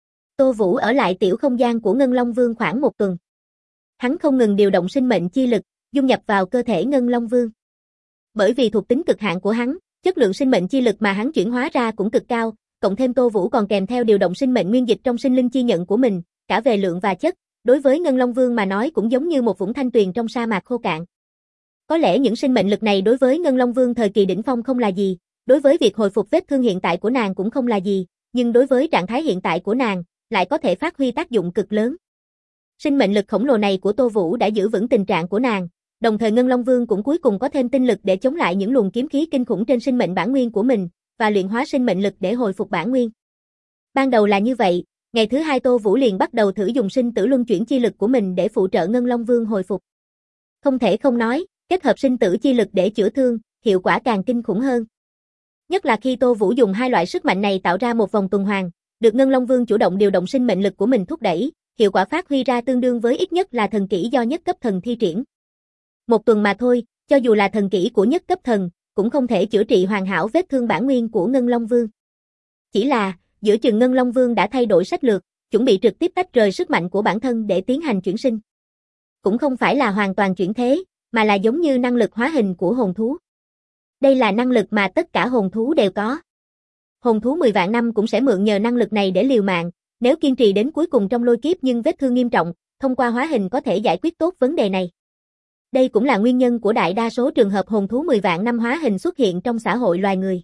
Tô Vũ ở lại tiểu không gian của Ngân Long Vương khoảng một tuần. Hắn không ngừng điều động sinh mệnh chi lực, dung nhập vào cơ thể Ngân Long Vương. Bởi vì thuộc tính cực hạn của hắn, chất lượng sinh mệnh chi lực mà hắn chuyển hóa ra cũng cực cao, cộng thêm Tô Vũ còn kèm theo điều động sinh mệnh nguyên dịch trong sinh linh chi nhận của mình, cả về lượng và chất, đối với Ngân Long Vương mà nói cũng giống như một vũng thanh tuyền trong sa mạc khô cạn. Có lẽ những sinh mệnh lực này đối với Ngân Long Vương thời kỳ đỉnh phong không là gì, đối với việc hồi phục vết thương hiện tại của nàng cũng không là gì, nhưng đối với trạng thái hiện tại của nàng, lại có thể phát huy tác dụng cực lớn. Sinh mệnh lực khổng lồ này của Tô Vũ đã giữ vững tình trạng của nàng, đồng thời Ngân Long Vương cũng cuối cùng có thêm tinh lực để chống lại những luồng kiếm khí kinh khủng trên sinh mệnh bản nguyên của mình, và luyện hóa sinh mệnh lực để hồi phục bản nguyên. Ban đầu là như vậy, ngày thứ 2 Tô Vũ liền bắt đầu thử dùng sinh tử luân chuyển chi lực của mình để phụ trợ Ngân Long Vương hồi phục. Không thể không nói, kết hợp sinh tử chi lực để chữa thương, hiệu quả càng kinh khủng hơn. Nhất là khi Tô Vũ dùng hai loại sức mạnh này tạo ra một vòng tuần hoàn, được Ngân Long Vương chủ động điều động sinh mệnh lực của mình thúc đẩy, hiệu quả phát huy ra tương đương với ít nhất là thần kỹ do nhất cấp thần thi triển. Một tuần mà thôi, cho dù là thần kỹ của nhất cấp thần, cũng không thể chữa trị hoàn hảo vết thương bản nguyên của Ngân Long Vương. Chỉ là, giữa chừng Ngân Long Vương đã thay đổi sách lược, chuẩn bị trực tiếp tách rời sức mạnh của bản thân để tiến hành chuyển sinh. Cũng không phải là hoàn toàn chuyển thế, mà là giống như năng lực hóa hình của hồn thú. Đây là năng lực mà tất cả hồn thú đều có. Hồn thú 10 vạn năm cũng sẽ mượn nhờ năng lực này để liều mạng, nếu kiên trì đến cuối cùng trong lôi kiếp nhưng vết thương nghiêm trọng, thông qua hóa hình có thể giải quyết tốt vấn đề này. Đây cũng là nguyên nhân của đại đa số trường hợp hồn thú 10 vạn năm hóa hình xuất hiện trong xã hội loài người.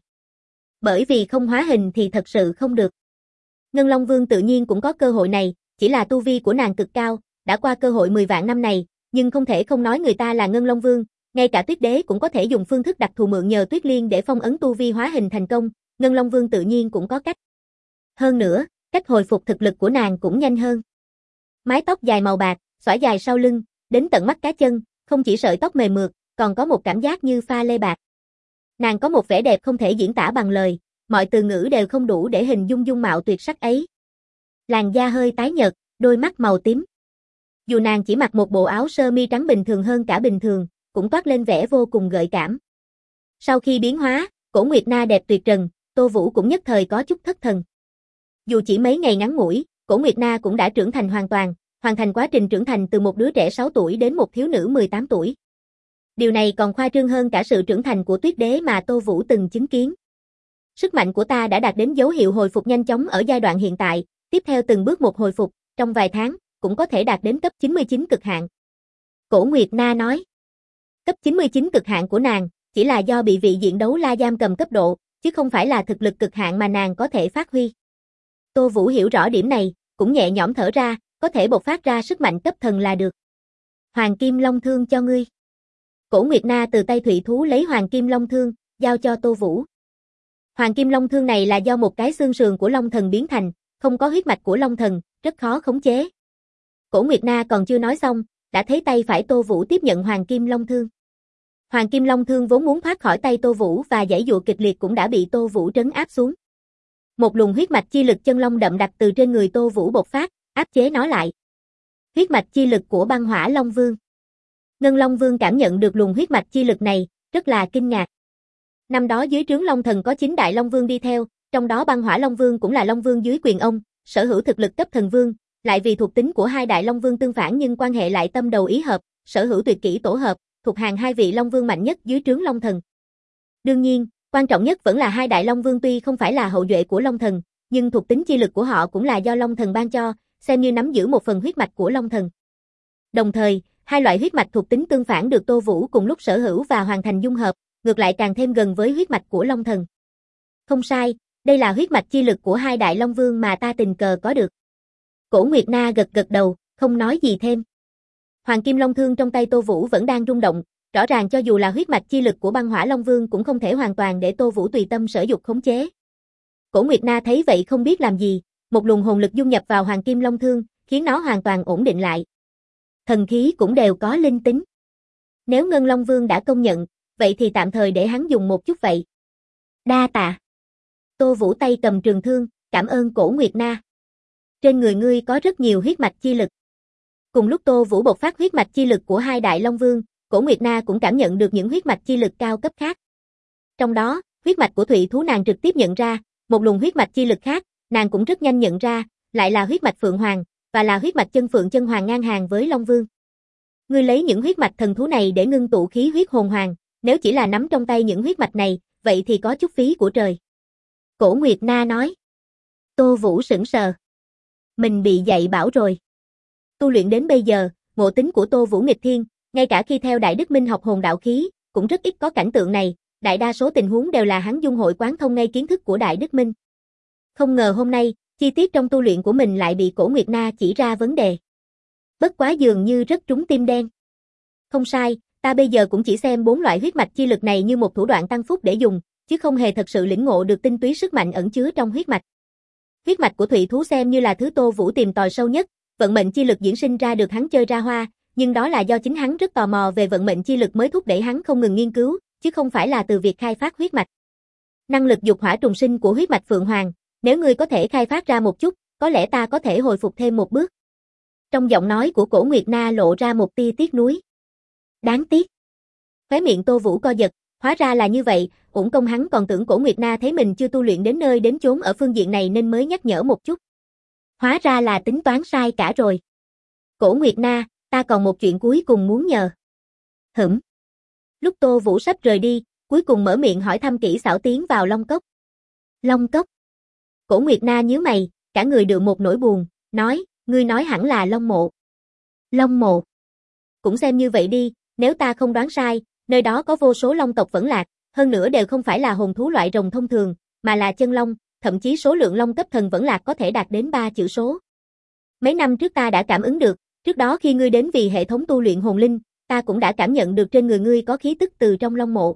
Bởi vì không hóa hình thì thật sự không được. Ngân Long Vương tự nhiên cũng có cơ hội này, chỉ là tu vi của nàng cực cao, đã qua cơ hội 10 vạn năm này, nhưng không thể không nói người ta là Ngân Long Vương, ngay cả Tuyết Đế cũng có thể dùng phương thức đặc thù mượn nhờ Tuyết Liên để phong ấn tu vi hóa hình thành công, Ngân Long Vương tự nhiên cũng có cách. Hơn nữa, cách hồi phục thực lực của nàng cũng nhanh hơn. Mái tóc dài màu bạc, xõa dài sau lưng, đến tận mắt cá chân, không chỉ sợi tóc mềm mượt, còn có một cảm giác như pha lê bạc. Nàng có một vẻ đẹp không thể diễn tả bằng lời, mọi từ ngữ đều không đủ để hình dung dung mạo tuyệt sắc ấy. Làn da hơi tái nhợt, đôi mắt màu tím. Dù nàng chỉ mặc một bộ áo sơ mi trắng bình thường hơn cả bình thường, cũng toát lên vẻ vô cùng gợi cảm. Sau khi biến hóa, Cổ Nguyệt Na đẹp tuyệt trần, Tô Vũ cũng nhất thời có chút thất thần. Dù chỉ mấy ngày ngắn ngủi, Cổ Nguyệt Na cũng đã trưởng thành hoàn thành quá trình trưởng thành từ một đứa trẻ 6 tuổi đến một thiếu nữ 18 tuổi. Điều này còn khoa trương hơn cả sự trưởng thành của Tuyết Đế mà Tô Vũ từng chứng kiến. Sức mạnh của ta đã đạt đến dấu hiệu hồi phục nhanh chóng ở giai đoạn hiện tại, tiếp theo từng bước một hồi phục, trong vài tháng, cũng có thể đạt đến cấp 99 cực hạn. Cổ Nguyệt Na nói. Cấp 99 cực hạn của nàng, chỉ là do bị vị diện đấu la giam cầm cấp độ, chứ không phải là thực lực cực hạn mà nàng có thể phát huy. Tô Vũ hiểu rõ điểm này, cũng nhẹ nhõm thở ra, có thể bộc phát ra sức mạnh cấp thần là được. Hoàng Kim Long Thương cho ngươi. Cổ Nguyệt Na từ tay Thủy Thú lấy Hoàng Kim Long Thương, giao cho Tô Vũ. Hoàng Kim Long Thương này là do một cái xương sườn của Long Thần biến thành, không có huyết mạch của Long Thần, rất khó khống chế. Cổ Nguyệt Na còn chưa nói xong, đã thấy tay phải Tô Vũ tiếp nhận Hoàng Kim Long Thương. Hoàng Kim Long Thương vốn muốn thoát khỏi tay Tô Vũ và giãy giụa kịch liệt cũng đã bị Tô Vũ trấn áp xuống. Một luồng huyết mạch chi lực chân long đậm đặc từ trên người Tô Vũ bộc phát, áp chế nó lại. Huyết mạch chi lực của Băng Hỏa Long Vương. Ngân Long Vương cảm nhận được luồng huyết mạch chi lực này, rất là kinh ngạc. Năm đó dưới trướng Long Thần có 9 đại Long Vương đi theo, trong đó Băng Hỏa Long Vương cũng là Long Vương dưới quyền ông, sở hữu thực lực cấp thần vương, lại vì thuộc tính của hai đại Long Vương tương phản nhưng quan hệ lại tâm đầu ý hợp, sở hữu tuyệt kỹ tổ hợp, thuộc hàng hai vị Long Vương mạnh nhất dưới trướng Long Thần. Đương nhiên, quan trọng nhất vẫn là hai đại Long Vương tuy không phải là hậu duệ của Long Thần, nhưng thuộc tính chi lực của họ cũng là do Long Thần ban cho, xem như nắm giữ một phần huyết mạch của Long Thần. Đồng thời, hai loại huyết mạch thuộc tính tương phản được Tô Vũ cùng lúc sở hữu và hoàn thành dung hợp, ngược lại càng thêm gần với huyết mạch của Long Thần. Không sai, đây là huyết mạch chi lực của hai đại Long Vương mà ta tình cờ có được. Cổ Nguyệt Na gật gật đầu, không nói gì thêm. Hoàng Kim Long Thương trong tay Tô Vũ vẫn đang rung động, rõ ràng cho dù là huyết mạch chi lực của Băng Hỏa Long Vương cũng không thể hoàn toàn để Tô Vũ tùy tâm sở dục khống chế. Cổ Nguyệt Na thấy vậy không biết làm gì, một luồng hồn lực dung nhập vào Hoàng Kim Long Thương, khiến nó hoàn toàn ổn định lại. Thần khí cũng đều có linh tính. Nếu Ngân Long Vương đã công nhận, vậy thì tạm thời để hắn dùng một chút vậy. Đa tạ. Tô Vũ tay cầm trường thương, cảm ơn Cổ Nguyệt Na. Trên người ngươi có rất nhiều huyết mạch chi lực. Cùng lúc Tô Vũ bộc phát huyết mạch chi lực của hai đại Long Vương, Cổ Nguyệt Na cũng cảm nhận được những huyết mạch chi lực cao cấp khác. Trong đó, huyết mạch của Thủy Thú nàng trực tiếp nhận ra, một luồng huyết mạch chi lực khác, nàng cũng rất nhanh nhận ra, lại là huyết mạch Phượng Hoàng, và là huyết mạch chân Phượng chân Hoàng ngang hàng với Long Vương. Ngươi lấy những huyết mạch thần thú này để ngưng tụ khí huyết hồn hoàng, nếu chỉ là nắm trong tay những huyết mạch này, vậy thì có chút phí của trời. Cổ Nguyệt Na nói. Tô Vũ sững sờ. Mình bị dạy bảo rồi. Tu luyện đến bây giờ, ngộ tính của Tô Vũ nghịch thiên, ngay cả khi theo Đại Đức Minh học hồn đạo khí, cũng rất ít có cảnh tượng này, đại đa số tình huống đều là hắn dung hội quán thông ngay kiến thức của Đại Đức Minh. Không ngờ hôm nay, chi tiết trong tu luyện của mình lại bị Cổ Nguyệt Na chỉ ra vấn đề. Bất quá dường như rất trúng tim đen. Không sai, ta bây giờ cũng chỉ xem 4 loại huyết mạch chi lực này như một thủ đoạn tăng phúc để dùng, chứ không hề thật sự lĩnh ngộ được tinh túy sức mạnh ẩn chứa trong huyết mạch. Huyết mạch của Thụy Thú xem như là thứ Tô Vũ tìm tòi sâu nhất, vận mệnh chi lực diễn sinh ra được hắn chơi ra hoa, nhưng đó là do chính hắn rất tò mò về vận mệnh chi lực mới thúc đẩy hắn không ngừng nghiên cứu, chứ không phải là từ việc khai phát huyết mạch. Năng lực dục hỏa trùng sinh của huyết mạch Phượng Hoàng, nếu ngươi có thể khai phát ra một chút, có lẽ ta có thể hồi phục thêm một bước. Trong giọng nói của Cổ Nguyệt Na lộ ra một tia tiếc nuối. Đáng tiếc. Khóe miệng Tô Vũ co giật, hóa ra là như vậy, uổng công hắn còn tưởng Cổ Nguyệt Na thấy mình chưa tu luyện đến nơi đến chốn ở phương diện này nên mới nhắc nhở một chút. Hóa ra là tính toán sai cả rồi. Cổ Nguyệt Na, ta còn một chuyện cuối cùng muốn nhờ. Hửm. Lúc Tô Vũ sắp rời đi, cuối cùng mở miệng hỏi thăm kỹ xảo tiến vào Long Cốc. Long Cốc. Cổ Nguyệt Na nhíu mày, cả người đượm một nỗi buồn, nói, ngươi nói hẳn là Long Mộ. Long Mộ. Cũng xem như vậy đi, nếu ta không đoán sai, nơi đó có vô số long tộc vẫn lạc, hơn nữa đều không phải là hồn thú loại rồng thông thường, mà là chân long, thậm chí số lượng long cấp thần vẫn lạc có thể đạt đến 3 chữ số. Mấy năm trước ta đã cảm ứng được, trước đó khi ngươi đến vì hệ thống tu luyện hồn linh, ta cũng đã cảm nhận được trên người ngươi có khí tức từ trong Long Mộ.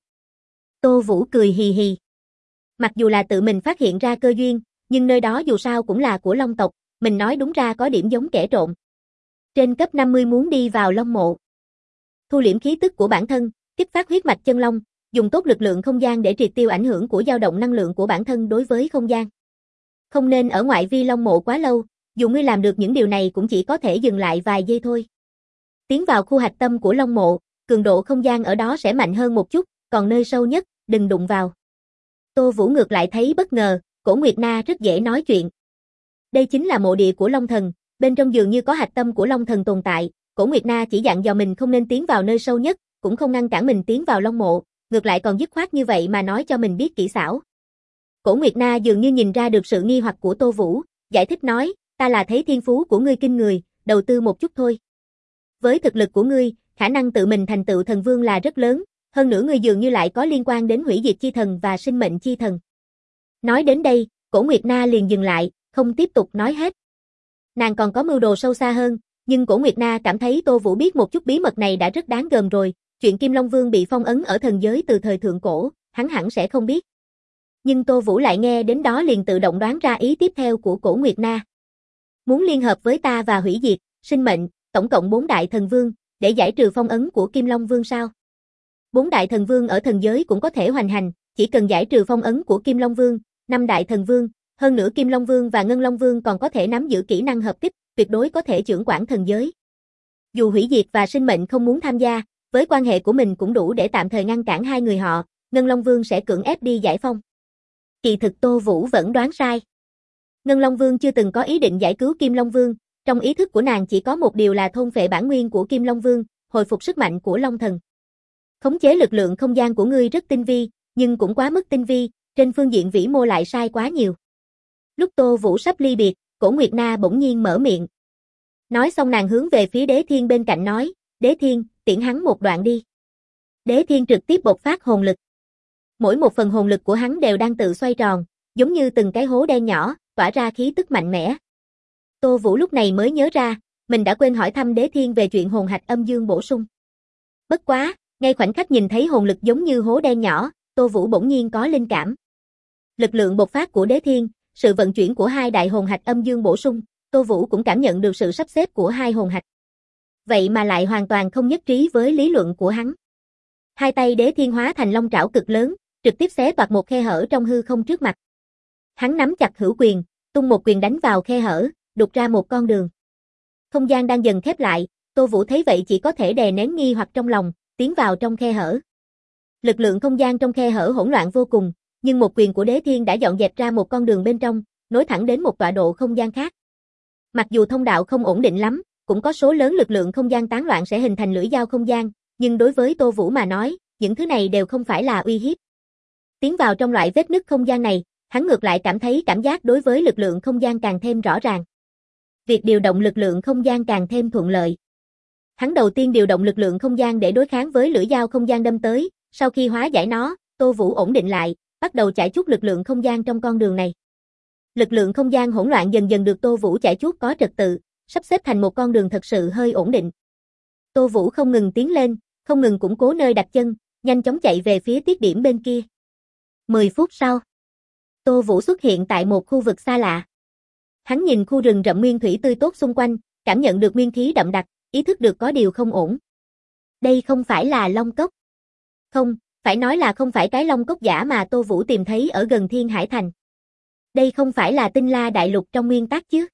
Tô Vũ cười hì hì. Mặc dù là tự mình phát hiện ra cơ duyên, nhưng nơi đó dù sao cũng là của long tộc, mình nói đúng ra có điểm giống kẻ trộm. Trên cấp 50 muốn đi vào Long Mộ. Thu liễm khí tức của bản thân, kích phát huyết mạch chân long, dùng tốt lực lượng không gian để triệt tiêu ảnh hưởng của dao động năng lượng của bản thân đối với không gian. Không nên ở ngoại vi Long Mộ quá lâu, dù ngươi làm được những điều này cũng chỉ có thể dừng lại vài giây thôi. Tiến vào khu hạch tâm của Long Mộ, cường độ không gian ở đó sẽ mạnh hơn một chút, còn nơi sâu nhất, đừng đụng vào. Tô Vũ ngược lại thấy bất ngờ, Cổ Nguyệt Na rất dễ nói chuyện. Đây chính là mộ địa của Long Thần, bên trong dường như có hạch tâm của Long Thần tồn tại, Cổ Nguyệt Na chỉ dặn dò mình không nên tiến vào nơi sâu nhất, cũng không ngăn cản mình tiến vào Long Mộ, ngược lại còn dứt khoát như vậy mà nói cho mình biết kỹ xảo. Cổ Nguyệt Na dường như nhìn ra được sự nghi hoặc của Tô Vũ, giải thích nói, ta là thấy thiên phú của ngươi kinh người, đầu tư một chút thôi. Với thực lực của ngươi, khả năng tự mình thành tựu thần vương là rất lớn, hơn nữa ngươi dường như lại có liên quan đến hủy diệt chi thần và sinh mệnh chi thần. Nói đến đây, Cổ Nguyệt Na liền dừng lại, không tiếp tục nói hết. Nàng còn có mưu đồ sâu xa hơn, nhưng Cổ Nguyệt Na cảm thấy Tô Vũ biết một chút bí mật này đã rất đáng gờm rồi, chuyện Kim Long Vương bị phong ấn ở thần giới từ thời thượng cổ, hắn hẳn sẽ không biết. Nhưng Tô Vũ lại nghe đến đó liền tự động đoán ra ý tiếp theo của Cổ Nguyệt Na. Muốn liên hợp với ta và hủy diệt, sinh mệnh, tổng cộng 4 đại thần vương, để giải trừ phong ấn của Kim Long Vương sao? 4 đại thần vương ở thần giới cũng có thể hoành hành, chỉ cần giải trừ phong ấn của Kim Long Vương, 5 đại thần vương, hơn nữa Kim Long Vương và Ngân Long Vương còn có thể nắm giữ kỹ năng hợp kích, tuyệt đối có thể chưởng quản thần giới. Dù hủy diệt và sinh mệnh không muốn tham gia, với quan hệ của mình cũng đủ để tạm thời ngăn cản hai người họ, Ngân Long Vương sẽ cưỡng ép đi giải phong. Kỳ thực Tô Vũ vẫn đoán sai. Ngân Long Vương chưa từng có ý định giải cứu Kim Long Vương, trong ý thức của nàng chỉ có một điều là thôn phệ bản nguyên của Kim Long Vương, hồi phục sức mạnh của Long Thần. Khống chế lực lượng không gian của ngươi rất tinh vi, nhưng cũng quá mức tinh vi, trên phương diện vĩ mô lại sai quá nhiều. Lúc Tô Vũ sắp ly biệt, Cổ Nguyệt Na bỗng nhiên mở miệng. Nói xong nàng hướng về phía Đế Thiên bên cạnh nói, Đế Thiên, tiễn hắn một đoạn đi. Đế Thiên trực tiếp bộc phát hồn lực. Mỗi một phần hồn lực của hắn đều đang tự xoay tròn, giống như từng cái hố đen nhỏ, tỏa ra khí tức mạnh mẽ. Tô Vũ lúc này mới nhớ ra, mình đã quên hỏi thăm Đế Thiên về chuyện hồn hạch âm dương bổ sung. Bất quá, ngay khoảnh khắc nhìn thấy hồn lực giống như hố đen nhỏ, Tô Vũ bỗng nhiên có linh cảm. Lực lượng bộc phát của Đế Thiên, sự vận chuyển của hai đại hồn hạch âm dương bổ sung, Tô Vũ cũng cảm nhận được sự sắp xếp của hai hồn hạch. Vậy mà lại hoàn toàn không nhất trí với lý luận của hắn. Hai tay Đế Thiên hóa thành long trảo cực lớn, trực tiếp xé toạc một khe hở trong hư không trước mặt. Hắn nắm chặt hữu quyền, tung một quyền đánh vào khe hở, đục ra một con đường. Không gian đang dần khép lại, Tô Vũ thấy vậy chỉ có thể đè nén nghi hoặc trong lòng, tiến vào trong khe hở. Lực lượng không gian trong khe hở hỗn loạn vô cùng, nhưng một quyền của Đế Thiên đã dọn dẹp ra một con đường bên trong, nối thẳng đến một tọa độ không gian khác. Mặc dù thông đạo không ổn định lắm, cũng có số lớn lực lượng không gian tán loạn sẽ hình thành lưỡi dao không gian, nhưng đối với Tô Vũ mà nói, những thứ này đều không phải là uy hiếp. Tiến vào trong loại vết nứt không gian này, hắn ngược lại cảm thấy cảm giác đối với lực lượng không gian càng thêm rõ ràng. Việc điều động lực lượng không gian càng thêm thuận lợi. Hắn đầu tiên điều động lực lượng không gian để đối kháng với lưỡi dao không gian đâm tới, sau khi hóa giải nó, Tô Vũ ổn định lại, bắt đầu chải chuốt lực lượng không gian trong con đường này. Lực lượng không gian hỗn loạn dần dần được Tô Vũ chải chuốt có trật tự, sắp xếp thành một con đường thật sự hơi ổn định. Tô Vũ không ngừng tiến lên, không ngừng củng cố nơi đặt chân, nhanh chóng chạy về phía tiết điểm bên kia. 10 phút sau, Tô Vũ xuất hiện tại một khu vực xa lạ. Hắn nhìn khu rừng rậm nguyên thủy tươi tốt xung quanh, cảm nhận được nguyên khí đậm đặc, ý thức được có điều không ổn. Đây không phải là Long Cốc. Không, phải nói là không phải cái Long Cốc giả mà Tô Vũ tìm thấy ở gần Thiên Hải Thành. Đây không phải là Tinh La Đại Lục trong nguyên tắc chứ.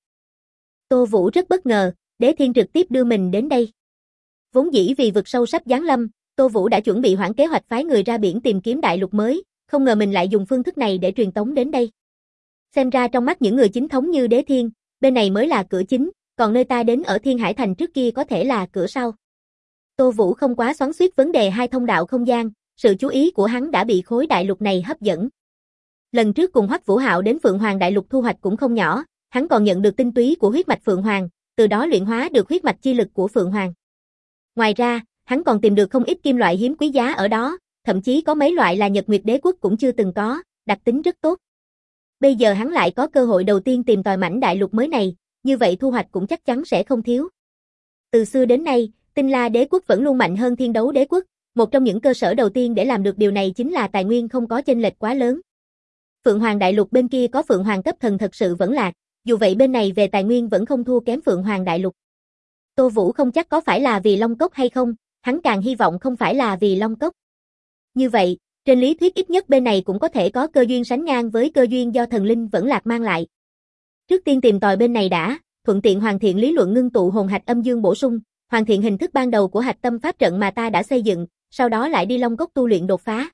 Tô Vũ rất bất ngờ, Đế Thiên trực tiếp đưa mình đến đây. Vốn dĩ vì vực sâu sắp giáng lâm, Tô Vũ đã chuẩn bị hoãn kế hoạch phái người ra biển tìm kiếm đại lục mới, không ngờ mình lại dùng phương thức này để truyền tống đến đây. Xem ra trong mắt những người chính thống như Đế Thiên, bên này mới là cửa chính, còn nơi ta đến ở Thiên Hải Thành trước kia có thể là cửa sau. Tô Vũ không quá xoắn xuýt vấn đề hai thông đạo không gian, sự chú ý của hắn đã bị khối đại lục này hấp dẫn. Lần trước cùng Hoắc Vũ Hạo đến Phượng Hoàng Đại Lục thu hoạch cũng không nhỏ, hắn còn nhận được tinh túy của huyết mạch Phượng Hoàng, từ đó luyện hóa được huyết mạch chi lực của Phượng Hoàng. Ngoài ra, hắn còn tìm được không ít kim loại hiếm quý giá ở đó, thậm chí có mấy loại là Nhật Nguyệt Đế Quốc cũng chưa từng có, đặc tính rất tốt. Bây giờ hắn lại có cơ hội đầu tiên tìm tòi mảnh đại lục mới này, như vậy thu hoạch cũng chắc chắn sẽ không thiếu. Từ xưa đến nay, Tinh La Đế Quốc vẫn luôn mạnh hơn Thiên Đấu Đế Quốc, một trong những cơ sở đầu tiên để làm được điều này chính là tài nguyên không có chênh lệch quá lớn. Phượng Hoàng Đại Lục bên kia có Phượng Hoàng cấp thần thật sự vẫn lạc, dù vậy bên này về tài nguyên vẫn không thua kém Phượng Hoàng Đại Lục. Tô Vũ không chắc có phải là vì Long Cốc hay không, hắn càng hy vọng không phải là vì Long Cốc. Như vậy, trên lý thuyết ít nhất bên này cũng có thể có cơ duyên sánh ngang với cơ duyên do thần linh vẫn lạc mang lại. Trước tiên tìm tòi bên này đã, thuận tiện hoàn thiện lý luận ngưng tụ hồn hạch âm dương bổ sung, hoàn thiện hình thức ban đầu của hạch tâm pháp trận mà ta đã xây dựng, sau đó lại đi Long Cốc tu luyện đột phá.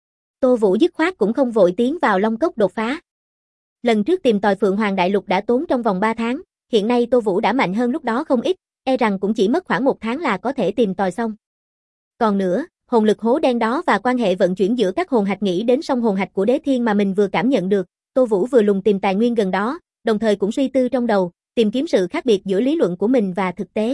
Tô Vũ dứt khoát cũng không vội tiến vào Long Cốc đột phá. Lần trước tìm tòi Phượng Hoàng Đại Lục đã tốn trong vòng 3 tháng, hiện nay Tô Vũ đã mạnh hơn lúc đó không ít, e rằng cũng chỉ mất khoảng 1 tháng là có thể tìm tòi xong. Còn nữa, hồn lực hố đen đó và quan hệ vận chuyển giữa các hồn hạch nghĩ đến song hồn hạch của Đế Thiên mà mình vừa cảm nhận được, Tô Vũ vừa lùng tìm tài nguyên gần đó, đồng thời cũng suy tư trong đầu, tìm kiếm sự khác biệt giữa lý luận của mình và thực tế.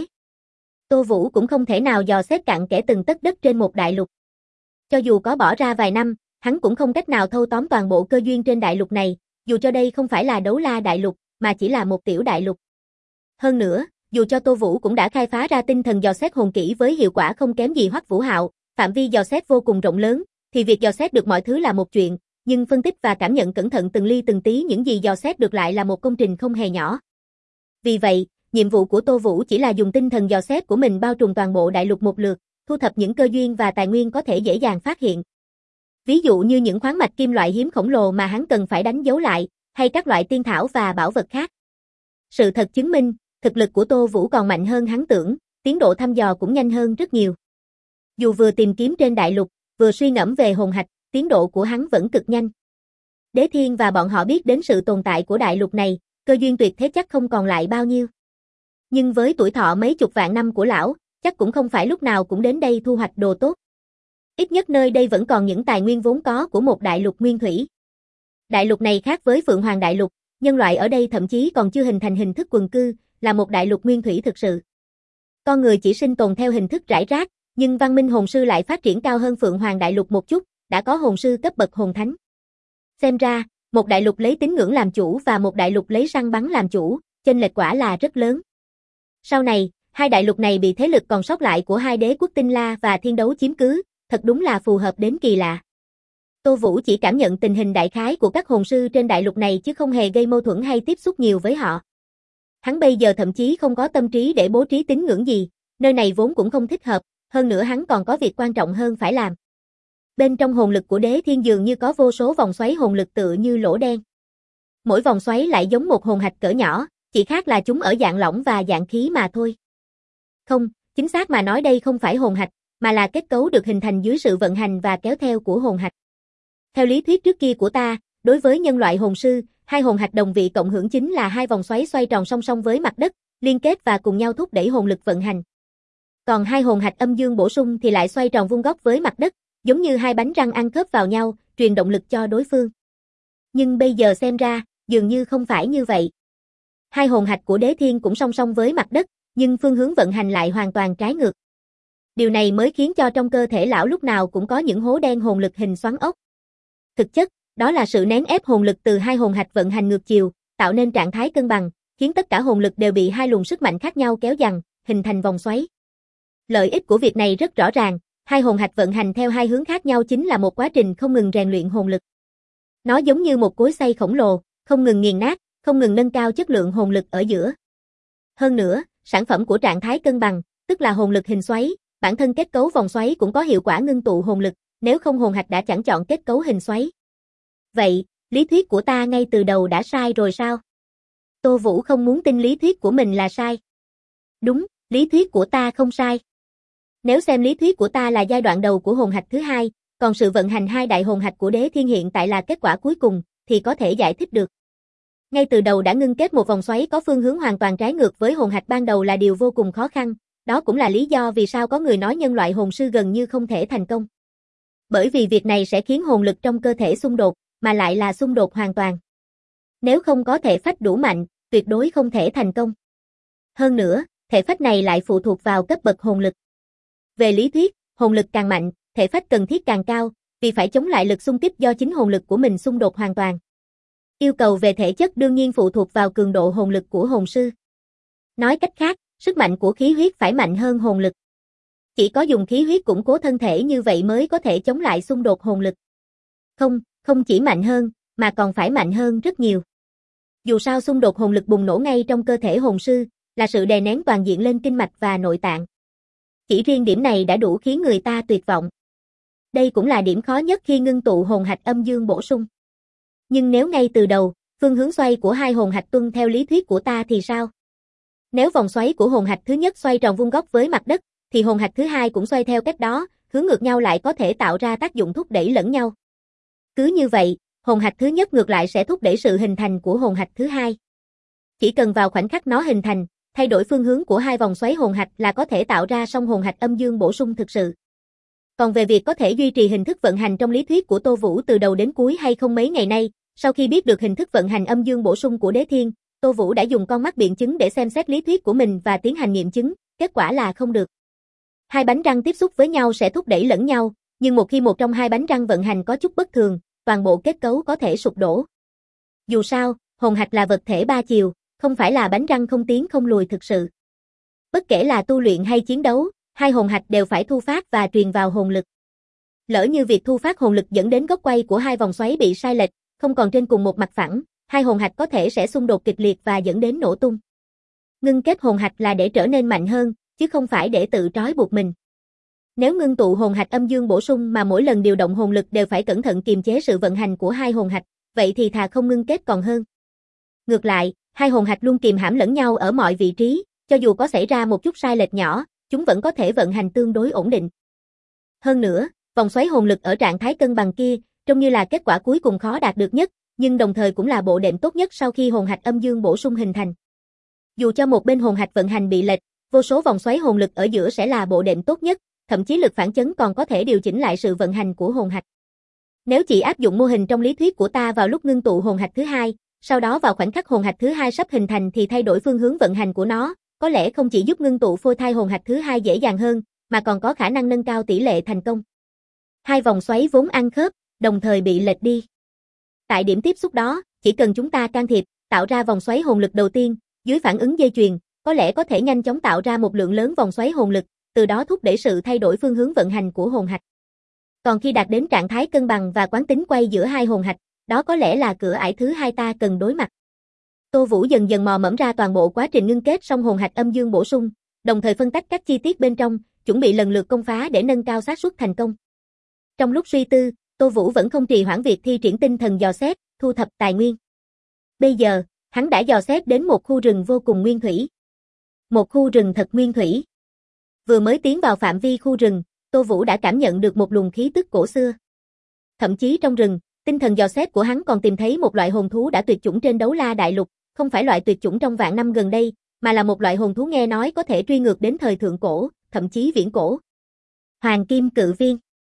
Tô Vũ cũng không thể nào dò xét cặn kẽ từng tấc đất trên một đại lục. Cho dù có bỏ ra vài năm, hắn cũng không cách nào thâu tóm toàn bộ cơ duyên trên đại lục này, dù cho đây không phải là Đấu La Đại Lục, mà chỉ là một tiểu đại lục. Hơn nữa, dù cho Tô Vũ cũng đã khai phá ra tinh thần dò xét hồn kỹ với hiệu quả không kém gì Hoắc Vũ Hạo, phạm vi dò xét vô cùng rộng lớn, thì việc dò xét được mọi thứ là một chuyện, nhưng phân tích và cảm nhận cẩn thận từng ly từng tí những gì dò xét được lại là một công trình không hề nhỏ. Vì vậy, nhiệm vụ của Tô Vũ chỉ là dùng tinh thần dò xét của mình bao trùm toàn bộ đại lục một lượt, thu thập những cơ duyên và tài nguyên có thể dễ dàng phát hiện. Ví dụ như những khoáng mạch kim loại hiếm khổng lồ mà hắn cần phải đánh dấu lại, hay các loại tiên thảo và bảo vật khác. Sự thật chứng minh, thực lực của Tô Vũ còn mạnh hơn hắn tưởng, tiến độ thăm dò cũng nhanh hơn rất nhiều. Dù vừa tìm kiếm trên đại lục, vừa suy ngẫm về hồn hạch, tiến độ của hắn vẫn cực nhanh. Đế Thiên và bọn họ biết đến sự tồn tại của đại lục này, cơ duyên tuyệt thế chắc không còn lại bao nhiêu. Nhưng với tuổi thọ mấy chục vạn năm của lão, chắc cũng không phải lúc nào cũng đến đây thu hoạch đồ tốt. Ít nhất nơi đây vẫn còn những tài nguyên vốn có của một đại lục nguyên thủy. Đại lục này khác với Phượng Hoàng Đại Lục, nhân loại ở đây thậm chí còn chưa hình thành hình thức quần cư, là một đại lục nguyên thủy thực sự. Con người chỉ sinh tồn theo hình thức rải rác, nhưng văn minh hồn sư lại phát triển cao hơn Phượng Hoàng Đại Lục một chút, đã có hồn sư cấp bậc hồn thánh. Xem ra, một đại lục lấy tín ngưỡng làm chủ và một đại lục lấy săn bắn làm chủ, chênh lệch quả là rất lớn. Sau này, hai đại lục này bị thế lực còn sót lại của hai đế quốc Tinh La và Thiên Đấu chiếm cứ, thật đúng là phù hợp đến kỳ lạ. Tô Vũ chỉ cảm nhận tình hình đại khái của các hồn sư trên đại lục này chứ không hề gây mâu thuẫn hay tiếp xúc nhiều với họ. Hắn bây giờ thậm chí không có tâm trí để bố trí tín ngưỡng gì, nơi này vốn cũng không thích hợp, hơn nữa hắn còn có việc quan trọng hơn phải làm. Bên trong hồn lực của Đế Thiên dường như có vô số vòng xoáy hồn lực tựa như lỗ đen. Mỗi vòng xoáy lại giống một hồn hạch cỡ nhỏ, chỉ khác là chúng ở dạng lỏng và dạng khí mà thôi. Không, chính xác mà nói đây không phải hồn hạch, mà là kết cấu được hình thành dưới sự vận hành và kéo theo của hồn hạch. Theo lý thuyết trước kia của ta, đối với nhân loại hồn sư, hai hồn hạch đồng vị cộng hưởng chính là hai vòng xoáy xoay tròn song song với mặt đất, liên kết và cùng nhau thúc đẩy hồn lực vận hành. Còn hai hồn hạch âm dương bổ sung thì lại xoay tròn vuông góc với mặt đất, giống như hai bánh răng ăn khớp vào nhau, truyền động lực cho đối phương. Nhưng bây giờ xem ra, dường như không phải như vậy. Hai hồn hạch của Đế Thiên cũng song song với mặt đất, nhưng phương hướng vận hành lại hoàn toàn trái ngược. Điều này mới khiến cho trong cơ thể lão lúc nào cũng có những hố đen hồn lực hình xoắn ốc. Thực chất, đó là sự nén ép hồn lực từ hai hồn hạch vận hành ngược chiều, tạo nên trạng thái cân bằng, khiến tất cả hồn lực đều bị hai luồng sức mạnh khác nhau kéo giằng, hình thành vòng xoáy. Lợi ích của việc này rất rõ ràng, hai hồn hạch vận hành theo hai hướng khác nhau chính là một quá trình không ngừng rèn luyện hồn lực. Nó giống như một cối xay khổng lồ, không ngừng nghiền nát, không ngừng nâng cao chất lượng hồn lực ở giữa. Hơn nữa, sản phẩm của trạng thái cân bằng, tức là hồn lực hình xoáy, bản thân kết cấu vòng xoáy cũng có hiệu quả ngưng tụ hồn lực, nếu không hồn hạch đã chẳng chọn kết cấu hình xoáy. Vậy, lý thuyết của ta ngay từ đầu đã sai rồi sao? Tô Vũ không muốn tin lý thuyết của mình là sai. Đúng, lý thuyết của ta không sai. Nếu xem lý thuyết của ta là giai đoạn đầu của hồn hạch thứ hai, còn sự vận hành hai đại hồn hạch của Đế Thiên hiện tại là kết quả cuối cùng, thì có thể giải thích được. Ngay từ đầu đã ngưng kết một vòng xoáy có phương hướng hoàn toàn trái ngược với hồn hạch ban đầu là điều vô cùng khó khăn, đó cũng là lý do vì sao có người nói nhân loại hồn sư gần như không thể thành công. Bởi vì việc này sẽ khiến hồn lực trong cơ thể xung đột, mà lại là xung đột hoàn toàn. Nếu không có thể phách đủ mạnh, tuyệt đối không thể thành công. Hơn nữa, thể phách này lại phụ thuộc vào cấp bậc hồn lực. Về lý thuyết, hồn lực càng mạnh, thể phách cần thiết càng cao, vì phải chống lại lực xung kích do chính hồn lực của mình xung đột hoàn toàn. Yêu cầu về thể chất đương nhiên phụ thuộc vào cường độ hồn lực của hồn sư. Nói cách khác, sức mạnh của khí huyết phải mạnh hơn hồn lực. Chỉ có dùng khí huyết củng cố thân thể như vậy mới có thể chống lại xung đột hồn lực. Không chỉ mạnh hơn, mà còn phải mạnh hơn rất nhiều. Dù sao xung đột hồn lực bùng nổ ngay trong cơ thể hồn sư, là sự đè nén toàn diện lên kinh mạch và nội tạng. Chỉ riêng điểm này đã đủ khiến người ta tuyệt vọng. Đây cũng là điểm khó nhất khi ngưng tụ hồn hạch âm dương bổ sung. Nhưng nếu ngay từ đầu, phương hướng xoay của hai hồn hạch tuân theo lý thuyết của ta thì sao? Nếu vòng xoáy của hồn hạch thứ nhất xoay tròn vuông góc với mặt đất, thì hồn hạch thứ hai cũng xoay theo cách đó, hướng ngược nhau lại có thể tạo ra tác dụng thúc đẩy lẫn nhau. Cứ như vậy, hồn hạch thứ nhất ngược lại sẽ thúc đẩy sự hình thành của hồn hạch thứ hai. Chỉ cần vào khoảnh khắc nó hình thành, thay đổi phương hướng của hai vòng xoáy hồn hạch là có thể tạo ra song hồn hạch âm dương bổ sung thực sự. Còn về việc có thể duy trì hình thức vận hành trong lý thuyết của Tô Vũ từ đầu đến cuối hay không mấy ngày nay, sau khi biết được hình thức vận hành âm dương bổ sung của Đế Thiên, Tô Vũ đã dùng con mắt biện chứng để xem xét lý thuyết của mình và tiến hành nghiệm chứng, kết quả là không được. Hai bánh răng tiếp xúc với nhau sẽ thúc đẩy lẫn nhau, nhưng một khi một trong hai bánh răng vận hành có chút bất thường, toàn bộ kết cấu có thể sụp đổ. Dù sao, hồn hạch là vật thể ba chiều, không phải là bánh răng không tiến không lùi thực sự. Bất kể là tu luyện hay chiến đấu, hai hồn hạch đều phải thu phát và truyền vào hồn lực. Lỡ như việc thu phát hồn lực dẫn đến góc quay của hai vòng xoáy bị sai lệch, không còn trên cùng một mặt phẳng, hai hồn hạch có thể sẽ xung đột kịch liệt và dẫn đến nổ tung. Ngưng kết hồn hạch là để trở nên mạnh hơn, chứ không phải để tự trói buộc mình. Nếu ngưng tụ hồn hạch âm dương bổ sung mà mỗi lần điều động hồn lực đều phải cẩn thận kiềm chế sự vận hành của hai hồn hạch, vậy thì thà không ngưng kết còn hơn. Ngược lại, hai hồn hạch luôn kìm hãm lẫn nhau ở mọi vị trí, cho dù có xảy ra một chút sai lệch nhỏ, chúng vẫn có thể vận hành tương đối ổn định. Hơn nữa, vòng xoáy hồn lực ở trạng thái cân bằng kia, trông như là kết quả cuối cùng khó đạt được nhất, nhưng đồng thời cũng là bộ đệm tốt nhất sau khi hồn hạch âm dương bổ sung hình thành. Dù cho một bên hồn hạch vận hành bị lệch, vô số vòng xoáy hồn lực ở giữa sẽ là bộ đệm tốt nhất, thậm chí lực phản chấn còn có thể điều chỉnh lại sự vận hành của hồn hạch. Nếu chỉ áp dụng mô hình trong lý thuyết của ta vào lúc ngưng tụ hồn hạch thứ hai, sau đó vào khoảnh khắc hồn hạch thứ hai sắp hình thành thì thay đổi phương hướng vận hành của nó, có lẽ không chỉ giúp ngưng tụ phôi thai hồn hạch thứ hai dễ dàng hơn, mà còn có khả năng nâng cao tỷ lệ thành công. Hai vòng xoáy vốn ăn khớp, đồng thời bị lệch đi. Tại điểm tiếp xúc đó, chỉ cần chúng ta can thiệp, tạo ra vòng xoáy hồn lực đầu tiên, dưới phản ứng dây chuyền, có lẽ có thể nhanh chóng tạo ra một lượng lớn vòng xoáy hồn lực, từ đó thúc đẩy sự thay đổi phương hướng vận hành của hồn hạch. Còn khi đạt đến trạng thái cân bằng và quán tính quay giữa hai hồn hạch, đó có lẽ là cửa ải thứ hai ta cần đối mặt. Tô Vũ dần dần mò mẫm ra toàn bộ quá trình ngưng kết song hồn hạch âm dương bổ sung, đồng thời phân tách các chi tiết bên trong, chuẩn bị lần lượt công phá để nâng cao xác suất thành công. Trong lúc suy tư, Tô Vũ vẫn không trì hoãn việc thi triển tinh thần dò xét, thu thập tài nguyên. Bây giờ, hắn đã dò xét đến một khu rừng vô cùng nguyên thủy. Một khu rừng thật nguyên thủy. Vừa mới tiến vào phạm vi khu rừng, Tô Vũ đã cảm nhận được một luồng khí tức cổ xưa. Thậm chí trong rừng, tinh thần dò xét của hắn còn tìm thấy một loại hồn thú đã tuyệt chủng trên Đấu La Đại Lục, không phải loại tuyệt chủng trong vạn năm gần đây, mà là một loại hồn thú nghe nói có thể truy ngược đến thời thượng cổ, thậm chí viễn cổ. Hoàng Kim Cự Viên.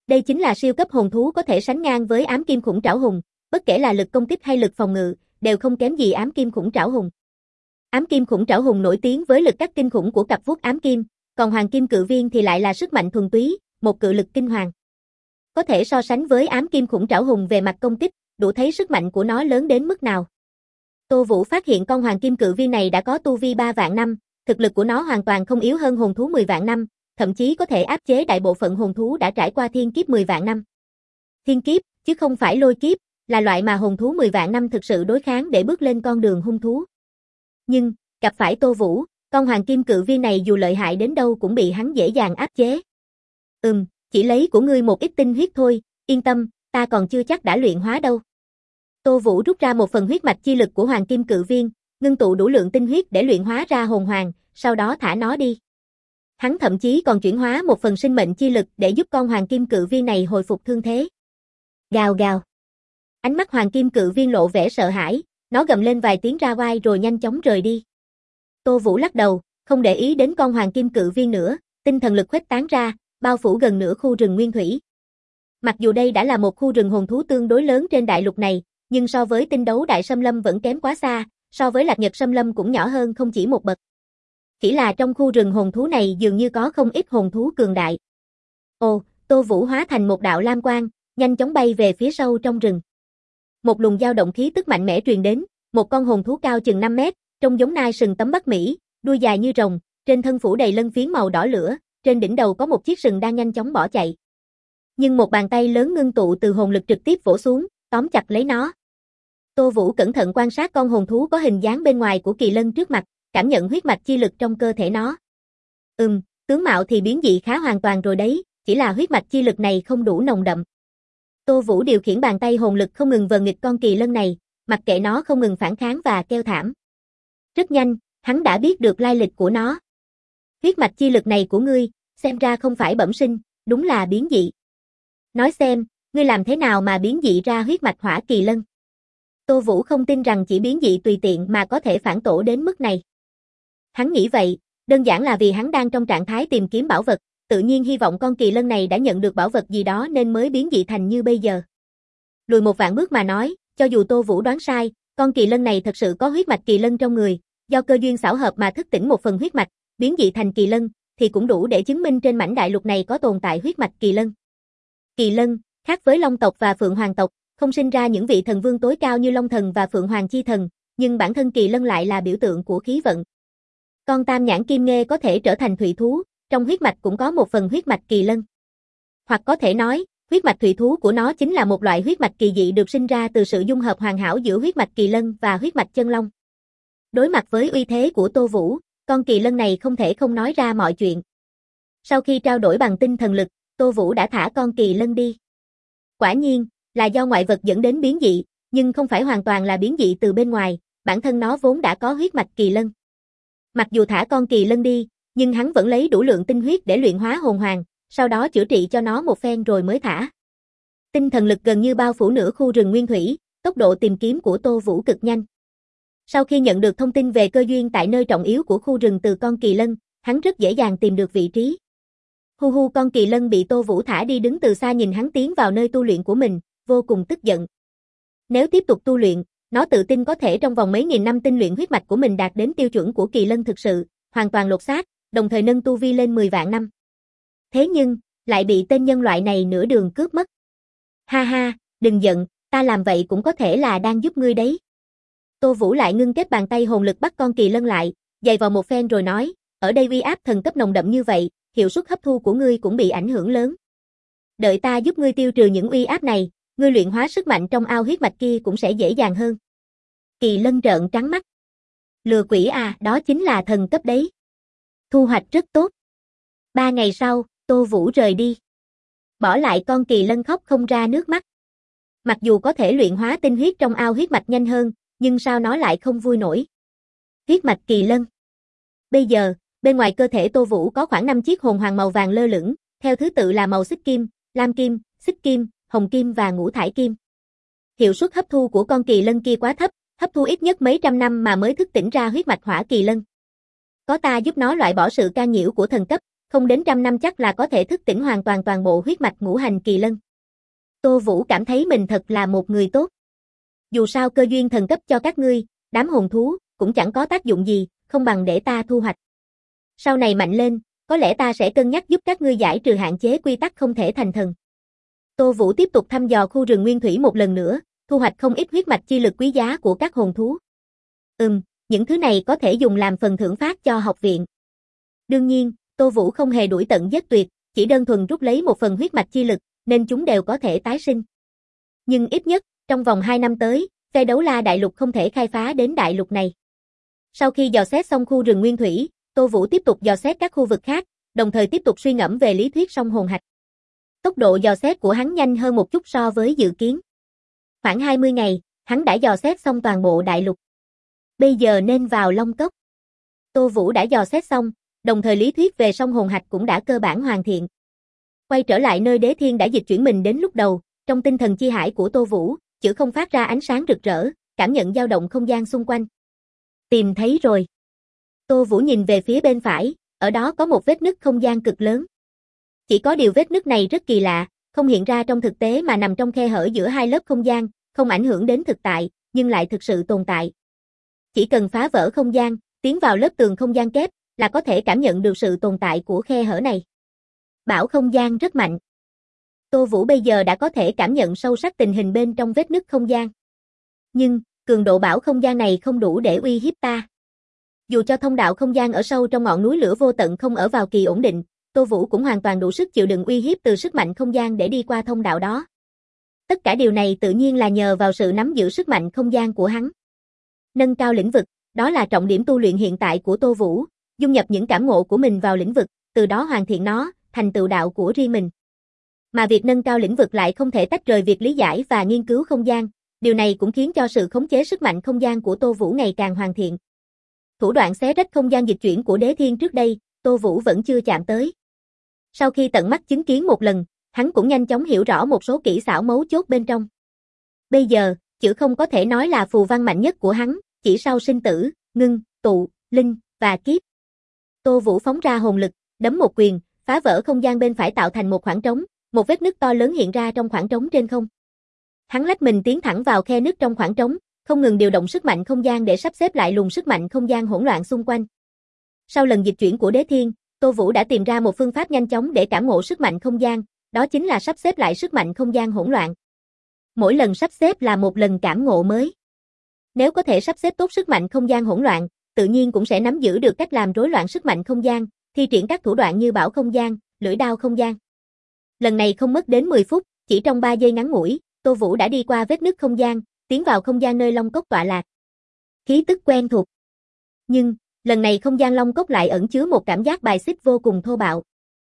Đây chính là siêu cấp hồn thú có thể sánh ngang với ám kim khủng trảo hùng, bất kể là lực công kích hay lực phòng ngự, đều không kém gì ám kim khủng trảo hùng. Ám kim khủng trảo hùng nổi tiếng với lực cắt kinh khủng của cặp vuốt ám kim, còn hoàng kim cự viên thì lại là sức mạnh thuần túy, một cự lực kinh hoàng. Có thể so sánh với ám kim khủng trảo hùng về mặt công kích, đủ thấy sức mạnh của nó lớn đến mức nào. Tô Vũ phát hiện con hoàng kim cự viên này đã có tu vi 3 vạn năm, thực lực của nó hoàn toàn không yếu hơn hồn thú 10 vạn năm, thậm chí có thể áp chế đại bộ phận hồn thú đã trải qua thiên kiếp 10 vạn năm. Thiên kiếp, chứ không phải lôi kiếp, là loại mà hồn thú 10 vạn năm thực sự đối kháng để bước lên con đường hung thú. Nhưng, gặp phải Tô Vũ, con hoàng kim cự viên này dù lợi hại đến đâu cũng bị hắn dễ dàng áp chế. Chỉ lấy của ngươi một ít tinh huyết thôi, yên tâm, ta còn chưa chắc đã luyện hóa đâu. Tô Vũ rút ra một phần huyết mạch chi lực của hoàng kim cự viên, ngưng tụ đủ lượng tinh huyết để luyện hóa ra hồn hoàng, sau đó thả nó đi. Hắn thậm chí còn chuyển hóa một phần sinh mệnh chi lực để giúp con hoàng kim cự viên này hồi phục thương thế. Gào gào. Ánh mắt hoàng kim cự viên lộ vẻ sợ hãi, nó gầm lên vài tiếng ra oai rồi nhanh chóng rời đi. Tô Vũ lắc đầu, không để ý đến con hoàng kim cự viên nữa, tinh thần lực khuếch tán ra, bao phủ gần nửa khu rừng nguyên thủy. Mặc dù đây đã là một khu rừng hồn thú tương đối lớn trên đại lục này, nhưng so với Tinh Đấu Đại Xâm Lâm vẫn kém quá xa, so với Lạc Nhật Xâm Lâm cũng nhỏ hơn không chỉ một bậc. Chỉ là trong khu rừng hồn thú này dường như có không ít hồn thú cường đại. Ồ, Tô Vũ hóa thành một đạo lam quang, nhanh chóng bay về phía sâu trong rừng. Một luồng dao động khí tức mạnh mẽ truyền đến, một con hồn thú cao chừng 5 mét, trông giống nai sừng tấm Bắc Mỹ, đuôi dài như rồng, trên thân phủ đầy lân phiến màu đỏ lửa, trên đỉnh đầu có một chiếc sừng đang nhanh chóng bỏ chạy. Nhưng một bàn tay lớn ngưng tụ từ hồn lực trực tiếp vỗ xuống, tóm chặt lấy nó. Tô Vũ cẩn thận quan sát con hồn thú có hình dáng bên ngoài của kỳ lân trước mặt, cảm nhận huyết mạch chi lực trong cơ thể nó. Tướng mạo thì biến dị khá hoàn toàn rồi đấy, chỉ là huyết mạch chi lực này không đủ nồng đậm. Tô Vũ điều khiển bàn tay hồn lực không ngừng vờn nghịch con kỳ lân này, mặc kệ nó không ngừng phản kháng và kêu thảm. Rất nhanh, hắn đã biết được lai lịch của nó. Huyết mạch chi lực này của ngươi, xem ra không phải bẩm sinh, đúng là biến dị. Nói xem, ngươi làm thế nào mà biến dị ra huyết mạch hỏa kỳ lân? Tô Vũ không tin rằng chỉ biến dị tùy tiện mà có thể phản tổ đến mức này. Hắn nghĩ vậy, đơn giản là vì hắn đang trong trạng thái tìm kiếm bảo vật, tự nhiên hy vọng con kỳ lân này đã nhận được bảo vật gì đó nên mới biến dị thành như bây giờ. Lùi một vạn bước mà nói, cho dù Tô Vũ đoán sai, con kỳ lân này thật sự có huyết mạch kỳ lân trong người, do cơ duyên xảo hợp mà thức tỉnh một phần huyết mạch, biến dị thành kỳ lân, thì cũng đủ để chứng minh trên mảnh đại lục này có tồn tại huyết mạch kỳ lân. Kỳ lân, khác với Long tộc và Phượng Hoàng tộc, không sinh ra những vị thần vương tối cao như Long thần và Phượng Hoàng chi thần, nhưng bản thân kỳ lân lại là biểu tượng của khí vận. Con tam nhãn kim nghê có thể trở thành thủy thú, trong huyết mạch cũng có một phần huyết mạch kỳ lân. Hoặc có thể nói, huyết mạch thủy thú của nó chính là một loại huyết mạch kỳ dị được sinh ra từ sự dung hợp hoàn hảo giữa huyết mạch kỳ lân và huyết mạch chân long. Đối mặt với uy thế của Tô Vũ, con kỳ lân này không thể không nói ra mọi chuyện. Sau khi trao đổi bằng tinh thần lực, Tô Vũ đã thả con kỳ lân đi. Quả nhiên, là do ngoại vật dẫn đến biến dị, nhưng không phải hoàn toàn là biến dị từ bên ngoài, bản thân nó vốn đã có huyết mạch kỳ lân. Mặc dù thả con kỳ lân đi, nhưng hắn vẫn lấy đủ lượng tinh huyết để luyện hóa hồn hoàng, sau đó chữa trị cho nó một phen rồi mới thả. Tinh thần lực gần như bao phủ nửa khu rừng nguyên thủy, tốc độ tìm kiếm của Tô Vũ cực nhanh. Sau khi nhận được thông tin về cơ duyên tại nơi trọng yếu của khu rừng từ con kỳ lân, hắn rất dễ dàng tìm được vị trí. Con kỳ lân bị Tô Vũ thả đi đứng từ xa nhìn hắn tiến vào nơi tu luyện của mình, vô cùng tức giận. Nếu tiếp tục tu luyện, nó tự tin có thể trong vòng mấy nghìn năm tinh luyện huyết mạch của mình đạt đến tiêu chuẩn của kỳ lân thực sự, hoàn toàn lột xác, đồng thời nâng tu vi lên 10 vạn năm. Thế nhưng, lại bị tên nhân loại này nửa đường cướp mất. Ha ha, đừng giận, ta làm vậy cũng có thể là đang giúp ngươi đấy. Tô Vũ lại ngưng kết bàn tay hồn lực bắt con kỳ lân lại, giày vào một phen rồi nói, ở đây uy áp thần cấp nồng đậm như vậy, hiệu suất hấp thu của ngươi cũng bị ảnh hưởng lớn. Đợi ta giúp ngươi tiêu trừ những uy áp này, ngươi luyện hóa sức mạnh trong ao huyết mạch kia cũng sẽ dễ dàng hơn. Kỳ lân trợn trắng mắt. Lừa quỷ à, đó chính là thần cấp đấy. Thu hoạch rất tốt. 3 ngày sau, Tô Vũ rời đi. Bỏ lại con kỳ lân khóc không ra nước mắt. Mặc dù có thể luyện hóa tinh huyết trong ao huyết mạch nhanh hơn, nhưng sao nó lại không vui nổi. Huyết mạch kỳ lân. Bây giờ, bên ngoài cơ thể Tô Vũ có khoảng 5 chiếc hồn hoàng màu vàng lơ lửng, theo thứ tự là màu xích kim, lam kim, xích kim, hồng kim và ngũ thải kim. Hiệu suất hấp thu của con kỳ lân kia quá thấp, hấp thu ít nhất mấy trăm năm mà mới thức tỉnh ra huyết mạch hỏa kỳ lân. Có ta giúp nó loại bỏ sự can nhiễu của thần cấp, không đến trăm năm chắc là có thể thức tỉnh hoàn toàn toàn bộ huyết mạch ngũ hành kỳ lân. Tô Vũ cảm thấy mình thật là một người tốt. Dù sao cơ duyên thần cấp cho các ngươi, đám hồn thú, cũng chẳng có tác dụng gì, không bằng để ta thu hoạch. Sau này mạnh lên, có lẽ ta sẽ cân nhắc giúp các ngươi giải trừ hạn chế quy tắc không thể thành thần. Tô Vũ tiếp tục thăm dò khu rừng nguyên thủy một lần nữa, thu hoạch không ít huyết mạch chi lực quý giá của các hồn thú. Những thứ này có thể dùng làm phần thưởng phát cho học viện. Đương nhiên, Tô Vũ không hề đuổi tận giết tuyệt, chỉ đơn thuần rút lấy một phần huyết mạch chi lực, nên chúng đều có thể tái sinh. Nhưng ít nhất, trong vòng 2 năm tới, phe đấu la đại lục không thể khai phá đến đại lục này. Sau khi dò xét xong khu rừng nguyên thủy, Tô Vũ tiếp tục dò xét các khu vực khác, đồng thời tiếp tục suy ngẫm về lý thuyết song hồn hạch. Tốc độ dò xét của hắn nhanh hơn một chút so với dự kiến. Khoảng 20 ngày, hắn đã dò xét xong toàn bộ đại lục. Bây giờ nên vào Long Cốc. Tô Vũ đã dò xét xong, đồng thời lý thuyết về song hồn hạch cũng đã cơ bản hoàn thiện. Quay trở lại nơi Đế Thiên đã dịch chuyển mình đến lúc đầu, trong tinh thần chi hải của Tô Vũ, chữ không phát ra ánh sáng rực rỡ, cảm nhận dao động không gian xung quanh. Tìm thấy rồi. Tô Vũ nhìn về phía bên phải, ở đó có một vết nứt không gian cực lớn. Chỉ có điều vết nứt này rất kỳ lạ, không hiện ra trong thực tế mà nằm trong khe hở giữa hai lớp không gian, không ảnh hưởng đến thực tại, nhưng lại thực sự tồn tại. Chỉ cần phá vỡ không gian, tiến vào lớp tường không gian kép, là có thể cảm nhận được sự tồn tại của khe hở này. Bảo không gian rất mạnh. Tô Vũ bây giờ đã có thể cảm nhận sâu sắc tình hình bên trong vết nứt không gian. Nhưng, cường độ bảo không gian này không đủ để uy hiếp ta. Dù cho thông đạo không gian ở sâu trong ngọn núi lửa vô tận không ở vào kỳ ổn định, Tô Vũ cũng hoàn toàn đủ sức chịu đựng uy hiếp từ sức mạnh không gian để đi qua thông đạo đó. Tất cả điều này tự nhiên là nhờ vào sự nắm giữ sức mạnh không gian của hắn. Nâng cao lĩnh vực, đó là trọng điểm tu luyện hiện tại của Tô Vũ, dung nhập những cảm ngộ của mình vào lĩnh vực, từ đó hoàn thiện nó, thành tựu đạo của riêng mình. Mà việc nâng cao lĩnh vực lại không thể tách rời việc lý giải và nghiên cứu không gian, điều này cũng khiến cho sự khống chế sức mạnh không gian của Tô Vũ ngày càng hoàn thiện. Thủ đoạn xé rách không gian dịch chuyển của Đế Thiên trước đây, Tô Vũ vẫn chưa chạm tới. Sau khi tận mắt chứng kiến một lần, hắn cũng nhanh chóng hiểu rõ một số kỹ xảo mấu chốt bên trong. Bây giờ, chữ không có thể nói là phù văn mạnh nhất của hắn, chỉ sau sinh tử, ngưng, tụ, linh, và kiếp. Tô Vũ phóng ra hồn lực, đấm một quyền, phá vỡ không gian bên phải tạo thành một khoảng trống, một vết nứt to lớn hiện ra trong khoảng trống trên không. Hắn lách mình tiến thẳng vào khe nứt trong khoảng trống, không ngừng điều động sức mạnh không gian để sắp xếp lại luồng sức mạnh không gian hỗn loạn xung quanh. Sau lần dịch chuyển của Đế Thiên, Tô Vũ đã tìm ra một phương pháp nhanh chóng để cảm ngộ sức mạnh không gian, đó chính là sắp xếp lại sức mạnh không gian hỗn loạn. Mỗi lần sắp xếp là một lần cảm ngộ mới. Nếu có thể sắp xếp tốt sức mạnh không gian hỗn loạn, tự nhiên cũng sẽ nắm giữ được cách làm rối loạn sức mạnh không gian, thi triển các thủ đoạn như bảo không gian, lưỡi đao không gian. Lần này không mất đến 10 phút, chỉ trong 3 giây ngắn ngủi, Tô Vũ đã đi qua vết nứt không gian, tiến vào không gian nơi Long Cốc tọa lạc. Khí tức quen thuộc. Nhưng, lần này không gian Long Cốc lại ẩn chứa một cảm giác bài xích vô cùng thô bạo.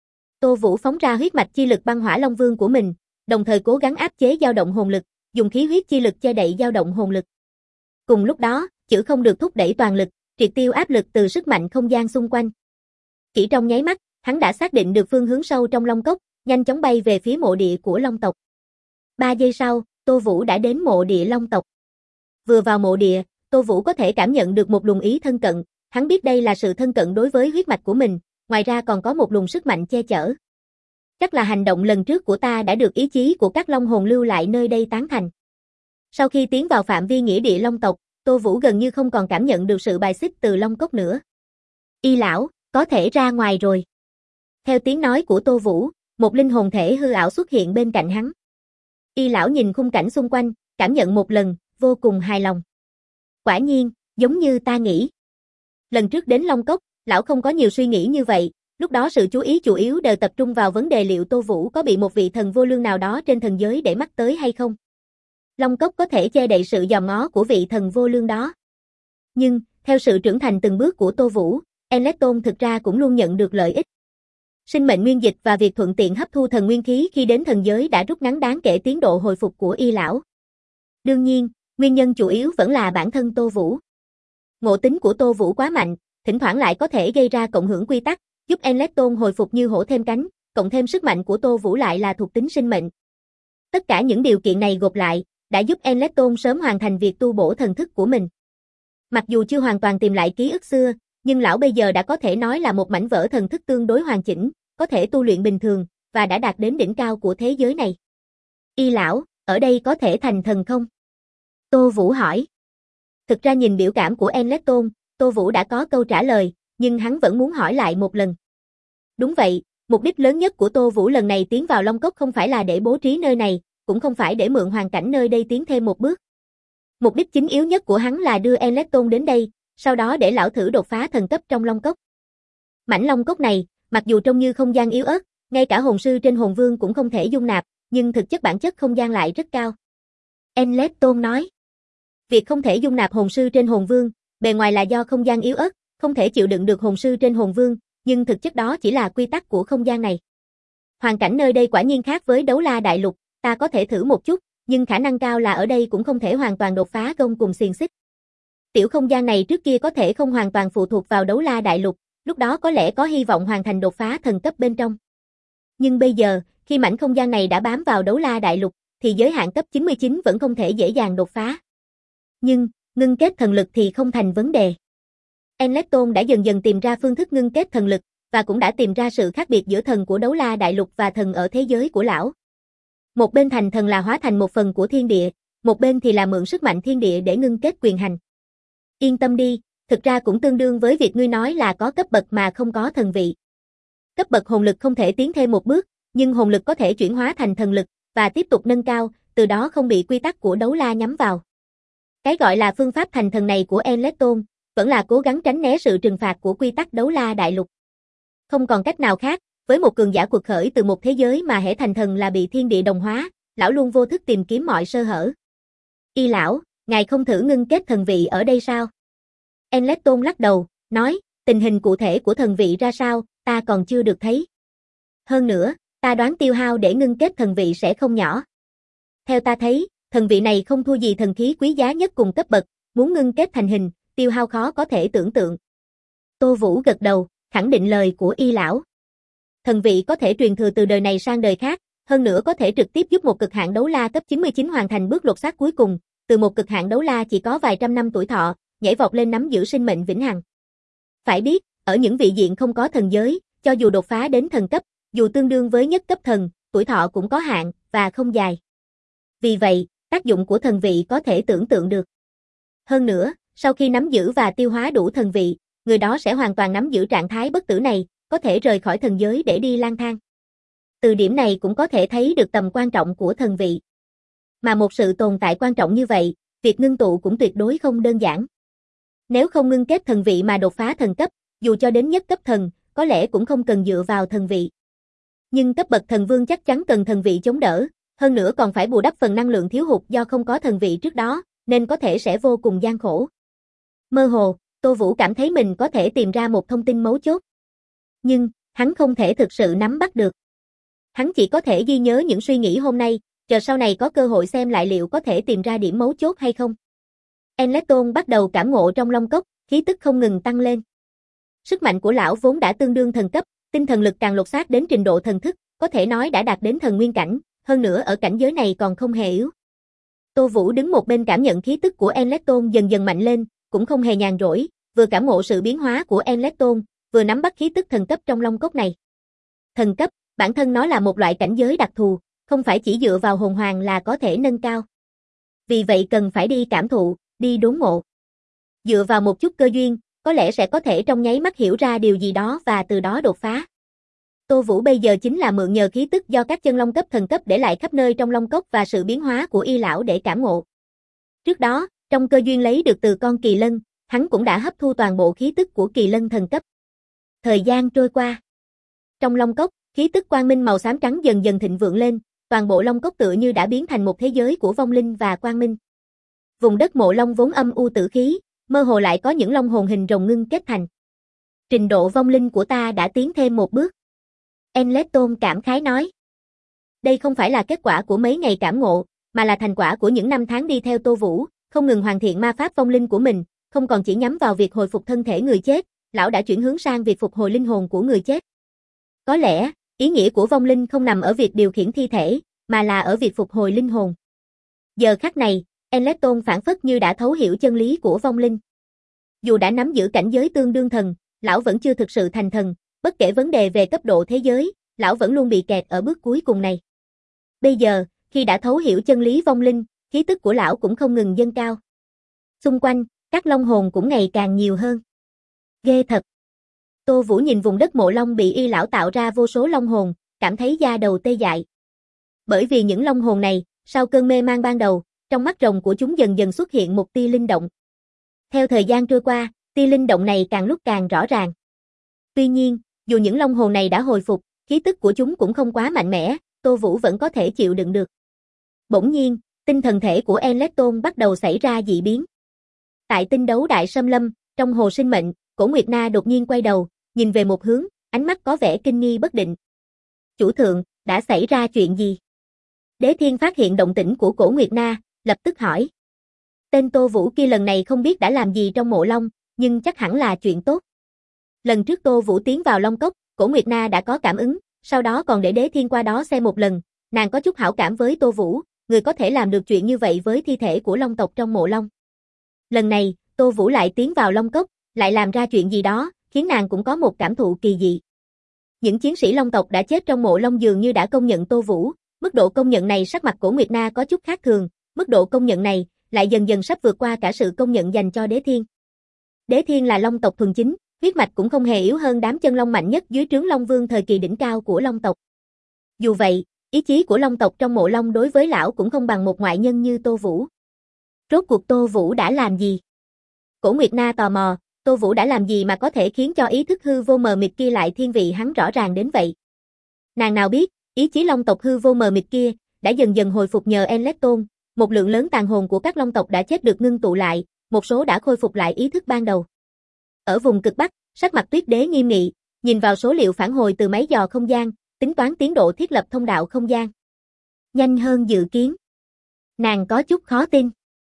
Tô Vũ phóng ra huyết mạch chi lực băng hỏa Long Vương của mình, đồng thời cố gắng áp chế dao động hồn lực, dùng khí huyết chi lực che đậy dao động hồn lực. Cùng lúc đó, chữ không được thúc đẩy toàn lực, triệt tiêu áp lực từ sức mạnh không gian xung quanh. Chỉ trong nháy mắt, hắn đã xác định được phương hướng sâu trong Long Cốc, nhanh chóng bay về phía mộ địa của Long tộc. 3 giây sau, Tô Vũ đã đến mộ địa Long tộc. Vừa vào mộ địa, Tô Vũ có thể cảm nhận được một luồng ý thân cận, hắn biết đây là sự thân cận đối với huyết mạch của mình, ngoài ra còn có một luồng sức mạnh che chở. Chắc là hành động lần trước của ta đã được ý chí của các long hồn lưu lại nơi đây tán thành. Sau khi tiến vào phạm vi nghĩa địa Long tộc, Tô Vũ gần như không còn cảm nhận được sự bài xích từ Long Cốc nữa. Y lão, có thể ra ngoài rồi. Theo tiếng nói của Tô Vũ, một linh hồn thể hư ảo xuất hiện bên cạnh hắn. Y lão nhìn khung cảnh xung quanh, cảm nhận một lần, vô cùng hài lòng. Quả nhiên, giống như ta nghĩ. Lần trước đến Long Cốc, lão không có nhiều suy nghĩ như vậy, lúc đó sự chú ý chủ yếu đều tập trung vào vấn đề liệu Tô Vũ có bị một vị thần vô lương nào đó trên thần giới để mắt tới hay không. Long Cốc có thể che đậy sự dòm ngó của vị thần vô lương đó. Nhưng, theo sự trưởng thành từng bước của Tô Vũ, Enleton thực ra cũng luôn nhận được lợi ích. Sinh mệnh nguyên dịch và việc thuận tiện hấp thu thần nguyên khí khi đến thần giới đã rút ngắn đáng kể tiến độ hồi phục của Y lão. Đương nhiên, nguyên nhân chủ yếu vẫn là bản thân Tô Vũ. Ngộ tính của Tô Vũ quá mạnh, thỉnh thoảng lại có thể gây ra cộng hưởng quy tắc, giúp Enleton hồi phục như hổ thêm cánh, cộng thêm sức mạnh của Tô Vũ lại là thuộc tính sinh mệnh. Tất cả những điều kiện này gộp lại, đã giúp Enleton sớm hoàn thành việc tu bổ thần thức của mình. Mặc dù chưa hoàn toàn tìm lại ký ức xưa, nhưng lão bây giờ đã có thể nói là một mảnh vỡ thần thức tương đối hoàn chỉnh, có thể tu luyện bình thường, và đã đạt đến đỉnh cao của thế giới này. Y lão, ở đây có thể thành thần không? Tô Vũ hỏi. Thực ra nhìn biểu cảm của Enleton, Tô Vũ đã có câu trả lời, nhưng hắn vẫn muốn hỏi lại một lần. Đúng vậy, mục đích lớn nhất của Tô Vũ lần này tiến vào Long Cốc không phải là để bố trí nơi này, cũng không phải để mượn hoàn cảnh nơi đây tiến thêm một bước. Mục đích chính yếu nhất của hắn là đưa Enleton đến đây, sau đó để lão thử đột phá thần cấp trong Long Cốc. Mảnh Long Cốc này, mặc dù trông như không gian yếu ớt, ngay cả hồn sư trên hồn vương cũng không thể dung nạp, nhưng thực chất bản chất không gian lại rất cao. Enleton nói. Việc không thể dung nạp hồn sư trên hồn vương, bề ngoài là do không gian yếu ớt, không thể chịu đựng được hồn sư trên hồn vương, nhưng thực chất đó chỉ là quy tắc của không gian này. Hoàn cảnh nơi đây quả nhiên khác với Đấu La Đại Lục, ta có thể thử một chút, nhưng khả năng cao là ở đây cũng không thể hoàn toàn đột phá gông cùng xiềng xích. Tiểu không gian này trước kia có thể không hoàn toàn phụ thuộc vào Đấu La Đại Lục, lúc đó có lẽ có hy vọng hoàn thành đột phá thần cấp bên trong. Nhưng bây giờ, khi mảnh không gian này đã bám vào Đấu La Đại Lục, thì giới hạn cấp 99 vẫn không thể dễ dàng đột phá. Nhưng, ngưng kết thần lực thì không thành vấn đề. Enleton đã dần dần tìm ra phương thức ngưng kết thần lực, và cũng đã tìm ra sự khác biệt giữa thần của Đấu La Đại Lục và thần ở thế giới của lão. Một bên thành thần là hóa thành một phần của thiên địa, một bên thì là mượn sức mạnh thiên địa để ngưng kết quyền hành. Yên tâm đi, thực ra cũng tương đương với việc ngươi nói là có cấp bậc mà không có thần vị. Cấp bậc hồn lực không thể tiến thêm một bước, nhưng hồn lực có thể chuyển hóa thành thần lực, và tiếp tục nâng cao, từ đó không bị quy tắc của Đấu La nhắm vào. Cái gọi là phương pháp thành thần này của Enleton, vẫn là cố gắng tránh né sự trừng phạt của quy tắc Đấu La Đại Lục. Không còn cách nào khác, với một cường giả quật khởi từ một thế giới mà hễ thành thần là bị thiên địa đồng hóa, lão luôn vô thức tìm kiếm mọi sơ hở. Y lão, ngài không thử ngưng kết thần vị ở đây sao? Enleton lắc đầu, nói, tình hình cụ thể của thần vị ra sao, ta còn chưa được thấy. Hơn nữa, ta đoán tiêu hao để ngưng kết thần vị sẽ không nhỏ. Theo ta thấy, thần vị này không thua gì thần khí quý giá nhất cùng cấp bậc, muốn ngưng kết thành hình, tiêu hao khó có thể tưởng tượng. Tô Vũ gật đầu, khẳng định lời của Y lão. Thần vị có thể truyền thừa từ đời này sang đời khác, hơn nữa có thể trực tiếp giúp một cực hạn đấu la cấp 99 hoàn thành bước lột xác cuối cùng, từ một cực hạn đấu la chỉ có vài trăm năm tuổi thọ, nhảy vọt lên nắm giữ sinh mệnh vĩnh hằng. Phải biết, ở những vị diện không có thần giới, cho dù đột phá đến thần cấp, dù tương đương với nhất cấp thần, tuổi thọ cũng có hạn, và không dài. Vì vậy, tác dụng của thần vị có thể tưởng tượng được. Hơn nữa, sau khi nắm giữ và tiêu hóa đủ thần vị, người đó sẽ hoàn toàn nắm giữ trạng thái bất tử này, có thể rời khỏi thần giới để đi lang thang. Từ điểm này cũng có thể thấy được tầm quan trọng của thần vị. Mà một sự tồn tại quan trọng như vậy, việc ngưng tụ cũng tuyệt đối không đơn giản. Nếu không ngưng kết thần vị mà đột phá thần cấp, dù cho đến nhất cấp thần, có lẽ cũng không cần dựa vào thần vị. Nhưng cấp bậc thần vương chắc chắn cần thần vị chống đỡ, hơn nữa còn phải bù đắp phần năng lượng thiếu hụt do không có thần vị trước đó, nên có thể sẽ vô cùng gian khổ. Mơ hồ, Tô Vũ cảm thấy mình có thể tìm ra một thông tin mấu chốt. Nhưng, hắn không thể thực sự nắm bắt được. Hắn chỉ có thể ghi nhớ những suy nghĩ hôm nay, chờ sau này có cơ hội xem lại liệu có thể tìm ra điểm mấu chốt hay không. Enleton bắt đầu cảm ngộ trong long cốc, khí tức không ngừng tăng lên. Sức mạnh của lão vốn đã tương đương thần cấp, tinh thần lực càng lột xác đến trình độ thần thức, có thể nói đã đạt đến thần nguyên cảnh, hơn nữa ở cảnh giới này còn không hề yếu. Tô Vũ đứng một bên cảm nhận khí tức của Enleton dần dần mạnh lên, cũng không hề nhàn rỗi, vừa cảm ngộ sự biến hóa của Enleton, vừa nắm bắt khí tức thần cấp trong long cốc này. Thần cấp, bản thân nó là một loại cảnh giới đặc thù, không phải chỉ dựa vào hồn hoàng là có thể nâng cao. Vì vậy cần phải đi cảm thụ, đi đốn ngộ. Dựa vào một chút cơ duyên, có lẽ sẽ có thể trong nháy mắt hiểu ra điều gì đó và từ đó đột phá. Tô Vũ bây giờ chính là mượn nhờ khí tức do các chân long cấp thần cấp để lại khắp nơi trong long cốc và sự biến hóa của Y lão để cảm ngộ. Trước đó, trong cơ duyên lấy được từ con kỳ lân, hắn cũng đã hấp thu toàn bộ khí tức của kỳ lân thần cấp. Thời gian trôi qua. Trong long cốc, khí tức quang minh màu xám trắng dần dần thịnh vượng lên, toàn bộ long cốc tựa như đã biến thành một thế giới của vong linh và quang minh. Vùng đất mộ long vốn âm u tử khí, mơ hồ lại có những long hồn hình rồng ngưng kết thành. Trình độ vong linh của ta đã tiến thêm một bước. Enleton cảm khái nói. Đây không phải là kết quả của mấy ngày cảm ngộ, mà là thành quả của những năm tháng đi theo Tô Vũ, không ngừng hoàn thiện ma pháp vong linh của mình, không còn chỉ nhắm vào việc hồi phục thân thể người chết, lão đã chuyển hướng sang việc phục hồi linh hồn của người chết. Có lẽ, ý nghĩa của vong linh không nằm ở việc điều khiển thi thể, mà là ở việc phục hồi linh hồn. Giờ khắc này, Enleton phảng phất như đã thấu hiểu chân lý của vong linh. Dù đã nắm giữ cảnh giới tương đương thần, lão vẫn chưa thực sự thành thần, bất kể vấn đề về cấp độ thế giới, lão vẫn luôn bị kẹt ở bước cuối cùng này. Bây giờ, khi đã thấu hiểu chân lý vong linh, khí tức của lão cũng không ngừng dâng cao. Xung quanh, các long hồn cũng ngày càng nhiều hơn. Ghê thật. Tô Vũ nhìn vùng đất mộ long bị y lão tạo ra vô số long hồn, cảm thấy da đầu tê dại. Bởi vì những long hồn này, sau cơn mê man ban đầu, trong mắt rồng của chúng dần dần xuất hiện một tia linh động. Theo thời gian trôi qua, tia linh động này càng lúc càng rõ ràng. Tuy nhiên, dù những long hồn này đã hồi phục, khí tức của chúng cũng không quá mạnh mẽ, Tô Vũ vẫn có thể chịu đựng được. Bỗng nhiên, tinh thần thể của Enleton bắt đầu xảy ra dị biến. Tại tinh đấu đại xâm lâm, trong hồ sinh mệnh, Cổ Nguyệt Na đột nhiên quay đầu, nhìn về một hướng, ánh mắt có vẻ kinh nghi bất định. Chủ thượng, đã xảy ra chuyện gì? Đế Thiên phát hiện động tĩnh của Cổ Nguyệt Na, lập tức hỏi. Tên Tô Vũ kia lần này không biết đã làm gì trong mộ long, nhưng chắc hẳn là chuyện tốt. Lần trước Tô Vũ tiến vào Long Cốc, Cổ Nguyệt Na đã có cảm ứng, sau đó còn để Đế Thiên qua đó xem một lần, nàng có chút hảo cảm với Tô Vũ, người có thể làm được chuyện như vậy với thi thể của long tộc trong mộ long. Lần này, Tô Vũ lại tiến vào Long Cốc, lại làm ra chuyện gì đó, khiến nàng cũng có một cảm thụ kỳ dị. Những chiến sĩ long tộc đã chết trong mộ long dường như đã công nhận Tô Vũ, mức độ công nhận này sắc mặt Cổ Nguyệt Na có chút khác thường, mức độ công nhận này lại dần dần sắp vượt qua cả sự công nhận dành cho Đế Thiên. Đế Thiên là long tộc thuần chính, huyết mạch cũng không hề yếu hơn đám chân long mạnh nhất dưới trướng Long Vương thời kỳ đỉnh cao của long tộc. Dù vậy, ý chí của long tộc trong mộ long đối với lão cũng không bằng một ngoại nhân như Tô Vũ. Rốt cuộc Tô Vũ đã làm gì? Cổ Nguyệt Na tò mò, Tô Vũ đã làm gì mà có thể khiến cho ý thức hư vô mờ mịt kia lại thiên vị hắn rõ ràng đến vậy? Nàng nào biết, ý chí long tộc hư vô mờ mịt kia đã dần dần hồi phục nhờ Enleton, một lượng lớn tàn hồn của các long tộc đã chết được ngưng tụ lại, một số đã khôi phục lại ý thức ban đầu. Ở vùng cực Bắc, sắc mặt Tuyết Đế nghiêm nghị, nhìn vào số liệu phản hồi từ máy dò không gian, tính toán tiến độ thiết lập thông đạo không gian. Nhanh hơn dự kiến. Nàng có chút khó tin.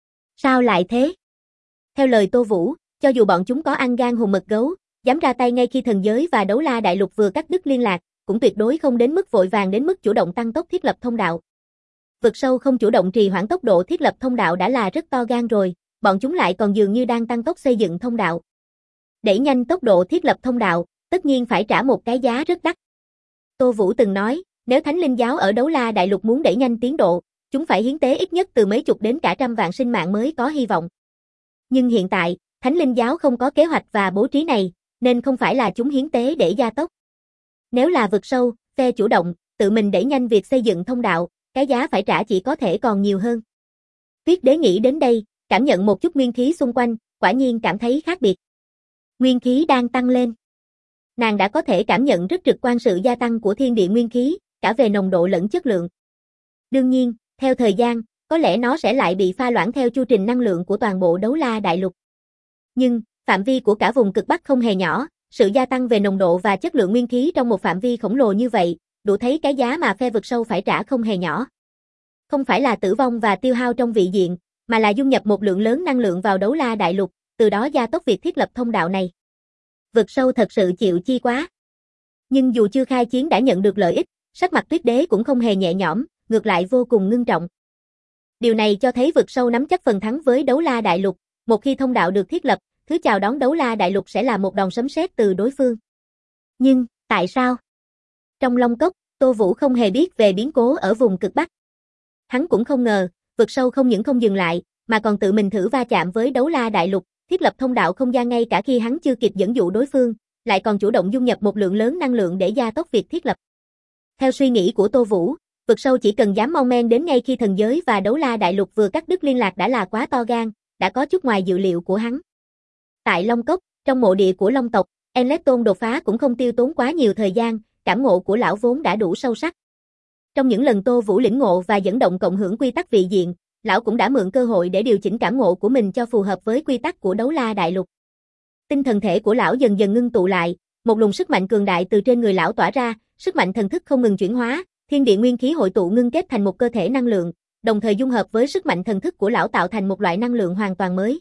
Sao lại thế? Theo lời Tô Vũ, cho dù bọn chúng có ăn gan hùm mật gấu, dám ra tay ngay khi thần giới và đấu la đại lục vừa cắt đứt liên lạc, cũng tuyệt đối không đến mức vội vàng đến mức chủ động tăng tốc thiết lập thông đạo. Vực sâu không chủ động trì hoãn tốc độ thiết lập thông đạo đã là rất to gan rồi, bọn chúng lại còn dường như đang tăng tốc xây dựng thông đạo. Đẩy nhanh tốc độ thiết lập thông đạo, tất nhiên phải trả một cái giá rất đắt. Tô Vũ từng nói, nếu Thánh Linh Giáo ở đấu la đại lục muốn đẩy nhanh tiến độ, chúng phải hiến tế ít nhất từ mấy chục đến cả trăm vạn sinh mạng mới có hy vọng. Nhưng hiện tại, Thánh Linh Giáo không có kế hoạch và bố trí này, nên không phải là chúng hiến tế để gia tốc. Nếu là vực sâu, phe chủ động, tự mình đẩy nhanh việc xây dựng thông đạo, cái giá phải trả chỉ có thể còn nhiều hơn. Tuyết Đế nghĩ đến đây, cảm nhận một chút nguyên khí xung quanh, quả nhiên cảm thấy khác biệt. Nguyên khí đang tăng lên. Nàng đã có thể cảm nhận rất trực quan sự gia tăng của thiên địa nguyên khí, cả về nồng độ lẫn chất lượng. Đương nhiên, theo thời gian, có lẽ nó sẽ lại bị pha loãng theo chu trình năng lượng của toàn bộ đấu la đại lục. Nhưng, phạm vi của cả vùng cực Bắc không hề nhỏ, sự gia tăng về nồng độ và chất lượng nguyên khí trong một phạm vi khổng lồ như vậy, đủ thấy cái giá mà phe vực sâu phải trả không hề nhỏ. Không phải là tử vong và tiêu hao trong vị diện, mà là dung nhập một lượng lớn năng lượng vào đấu la đại lục, từ đó gia tốc việc thiết lập thông đạo này. Vực sâu thật sự chịu chi quá. Nhưng dù chưa khai chiến đã nhận được lợi ích, sắc mặt Tuyết Đế cũng không hề nhẹ nhõm, ngược lại vô cùng ngưng trọng. Điều này cho thấy vực sâu nắm chắc phần thắng với đấu la đại lục, một khi thông đạo được thiết lập, thứ chào đón đấu la đại lục sẽ là một đòn sấm sét từ đối phương. Nhưng, tại sao? Trong Long Cốc, Tô Vũ không hề biết về biến cố ở vùng cực Bắc. Hắn cũng không ngờ, vực sâu không những không dừng lại, mà còn tự mình thử va chạm với đấu la đại lục, thiết lập thông đạo không gian ngay cả khi hắn chưa kịp dẫn dụ đối phương, lại còn chủ động dung nhập một lượng lớn năng lượng để gia tốc việc thiết lập. Theo suy nghĩ của Tô Vũ, vực sâu chỉ cần dám mon men đến ngay khi thần giới và đấu la đại lục vừa cắt đứt liên lạc đã là quá to gan, đã có chút ngoài dự liệu của hắn. Tại Long Cốc, trong mộ địa của Long tộc, Enleton đột phá cũng không tiêu tốn quá nhiều thời gian, cảm ngộ của lão vốn đã đủ sâu sắc. Trong những lần Tô Vũ lĩnh ngộ và dẫn động cộng hưởng quy tắc vị diện, lão cũng đã mượn cơ hội để điều chỉnh cảm ngộ của mình cho phù hợp với quy tắc của đấu la đại lục. Tinh thần thể của lão dần dần ngưng tụ lại, một luồng sức mạnh cường đại từ trên người lão tỏa ra, sức mạnh thần thức không ngừng chuyển hóa, thiên địa nguyên khí hội tụ ngưng kết thành một cơ thể năng lượng, đồng thời dung hợp với sức mạnh thần thức của lão tạo thành một loại năng lượng hoàn toàn mới.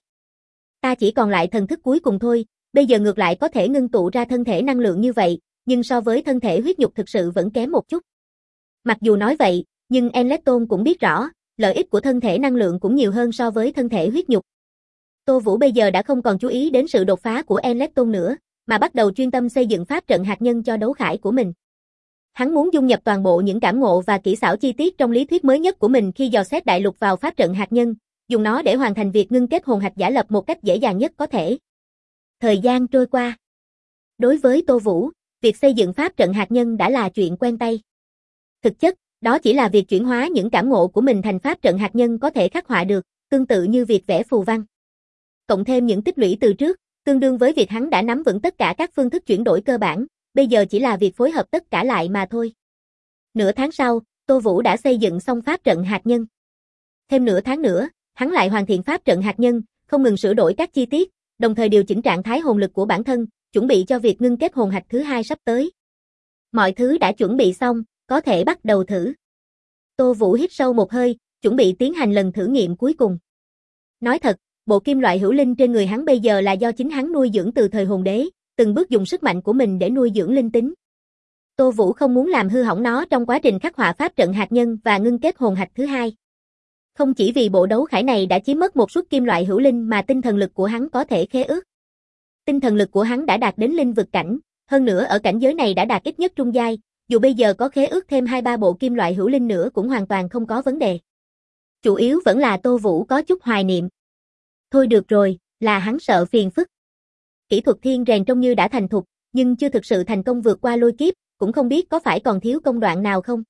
Ta chỉ còn lại thần thức cuối cùng thôi, bây giờ ngược lại có thể ngưng tụ ra thân thể năng lượng như vậy, nhưng so với thân thể huyết nhục thực sự vẫn kém một chút. Mặc dù nói vậy, nhưng Enleton cũng biết rõ, lợi ích của thân thể năng lượng cũng nhiều hơn so với thân thể huyết nhục. Tô Vũ bây giờ đã không còn chú ý đến sự đột phá của Enleton nữa, mà bắt đầu chuyên tâm xây dựng pháp trận hạt nhân cho đấu khải của mình. Hắn muốn dung nhập toàn bộ những cảm ngộ và kỹ xảo chi tiết trong lý thuyết mới nhất của mình khi dò xét đại lục vào pháp trận hạt nhân, dùng nó để hoàn thành việc ngưng kết hồn hạch giả lập một cách dễ dàng nhất có thể. Thời gian trôi qua. Đối với Tô Vũ, việc xây dựng pháp trận hạt nhân đã là chuyện quen tay. Thực chất, đó chỉ là việc chuyển hóa những cảm ngộ của mình thành pháp trận hạt nhân có thể khắc họa được, tương tự như việc vẽ phù văn. Cộng thêm những tích lũy từ trước, tương đương với việc hắn đã nắm vững tất cả các phương thức chuyển đổi cơ bản, bây giờ chỉ là việc phối hợp tất cả lại mà thôi. Nửa tháng sau, Tô Vũ đã xây dựng xong pháp trận hạt nhân. Thêm nửa tháng nữa, hắn lại hoàn thiện pháp trận hạt nhân, không ngừng sửa đổi các chi tiết, đồng thời điều chỉnh trạng thái hồn lực của bản thân, chuẩn bị cho việc ngưng kết hồn hạch thứ hai sắp tới. Mọi thứ đã chuẩn bị xong, có thể bắt đầu thử. Tô Vũ hít sâu một hơi, chuẩn bị tiến hành lần thử nghiệm cuối cùng. Nói thật, bộ kim loại hữu linh trên người hắn bây giờ là do chính hắn nuôi dưỡng từ thời hồn đế, từng bước dùng sức mạnh của mình để nuôi dưỡng linh tính. Tô Vũ không muốn làm hư hỏng nó trong quá trình khắc họa pháp trận hạt nhân và ngưng kết hồn hạch thứ hai. Không chỉ vì bộ đấu khải này đã chiếm mất một suất kim loại hữu linh mà tinh thần lực của hắn có thể khế ước. Tinh thần lực của hắn đã đạt đến linh vực cảnh, hơn nữa ở cảnh giới này đã đạt ít nhất trung giai, dù bây giờ có khế ước thêm 2-3 bộ kim loại hữu linh nữa cũng hoàn toàn không có vấn đề. Chủ yếu vẫn là Tô Vũ có chút hoài niệm. Thôi được rồi, là hắn sợ phiền phức. Kỹ thuật thiên rèn trông như đã thành thục, nhưng chưa thực sự thành công vượt qua lôi kiếp, cũng không biết có phải còn thiếu công đoạn nào không.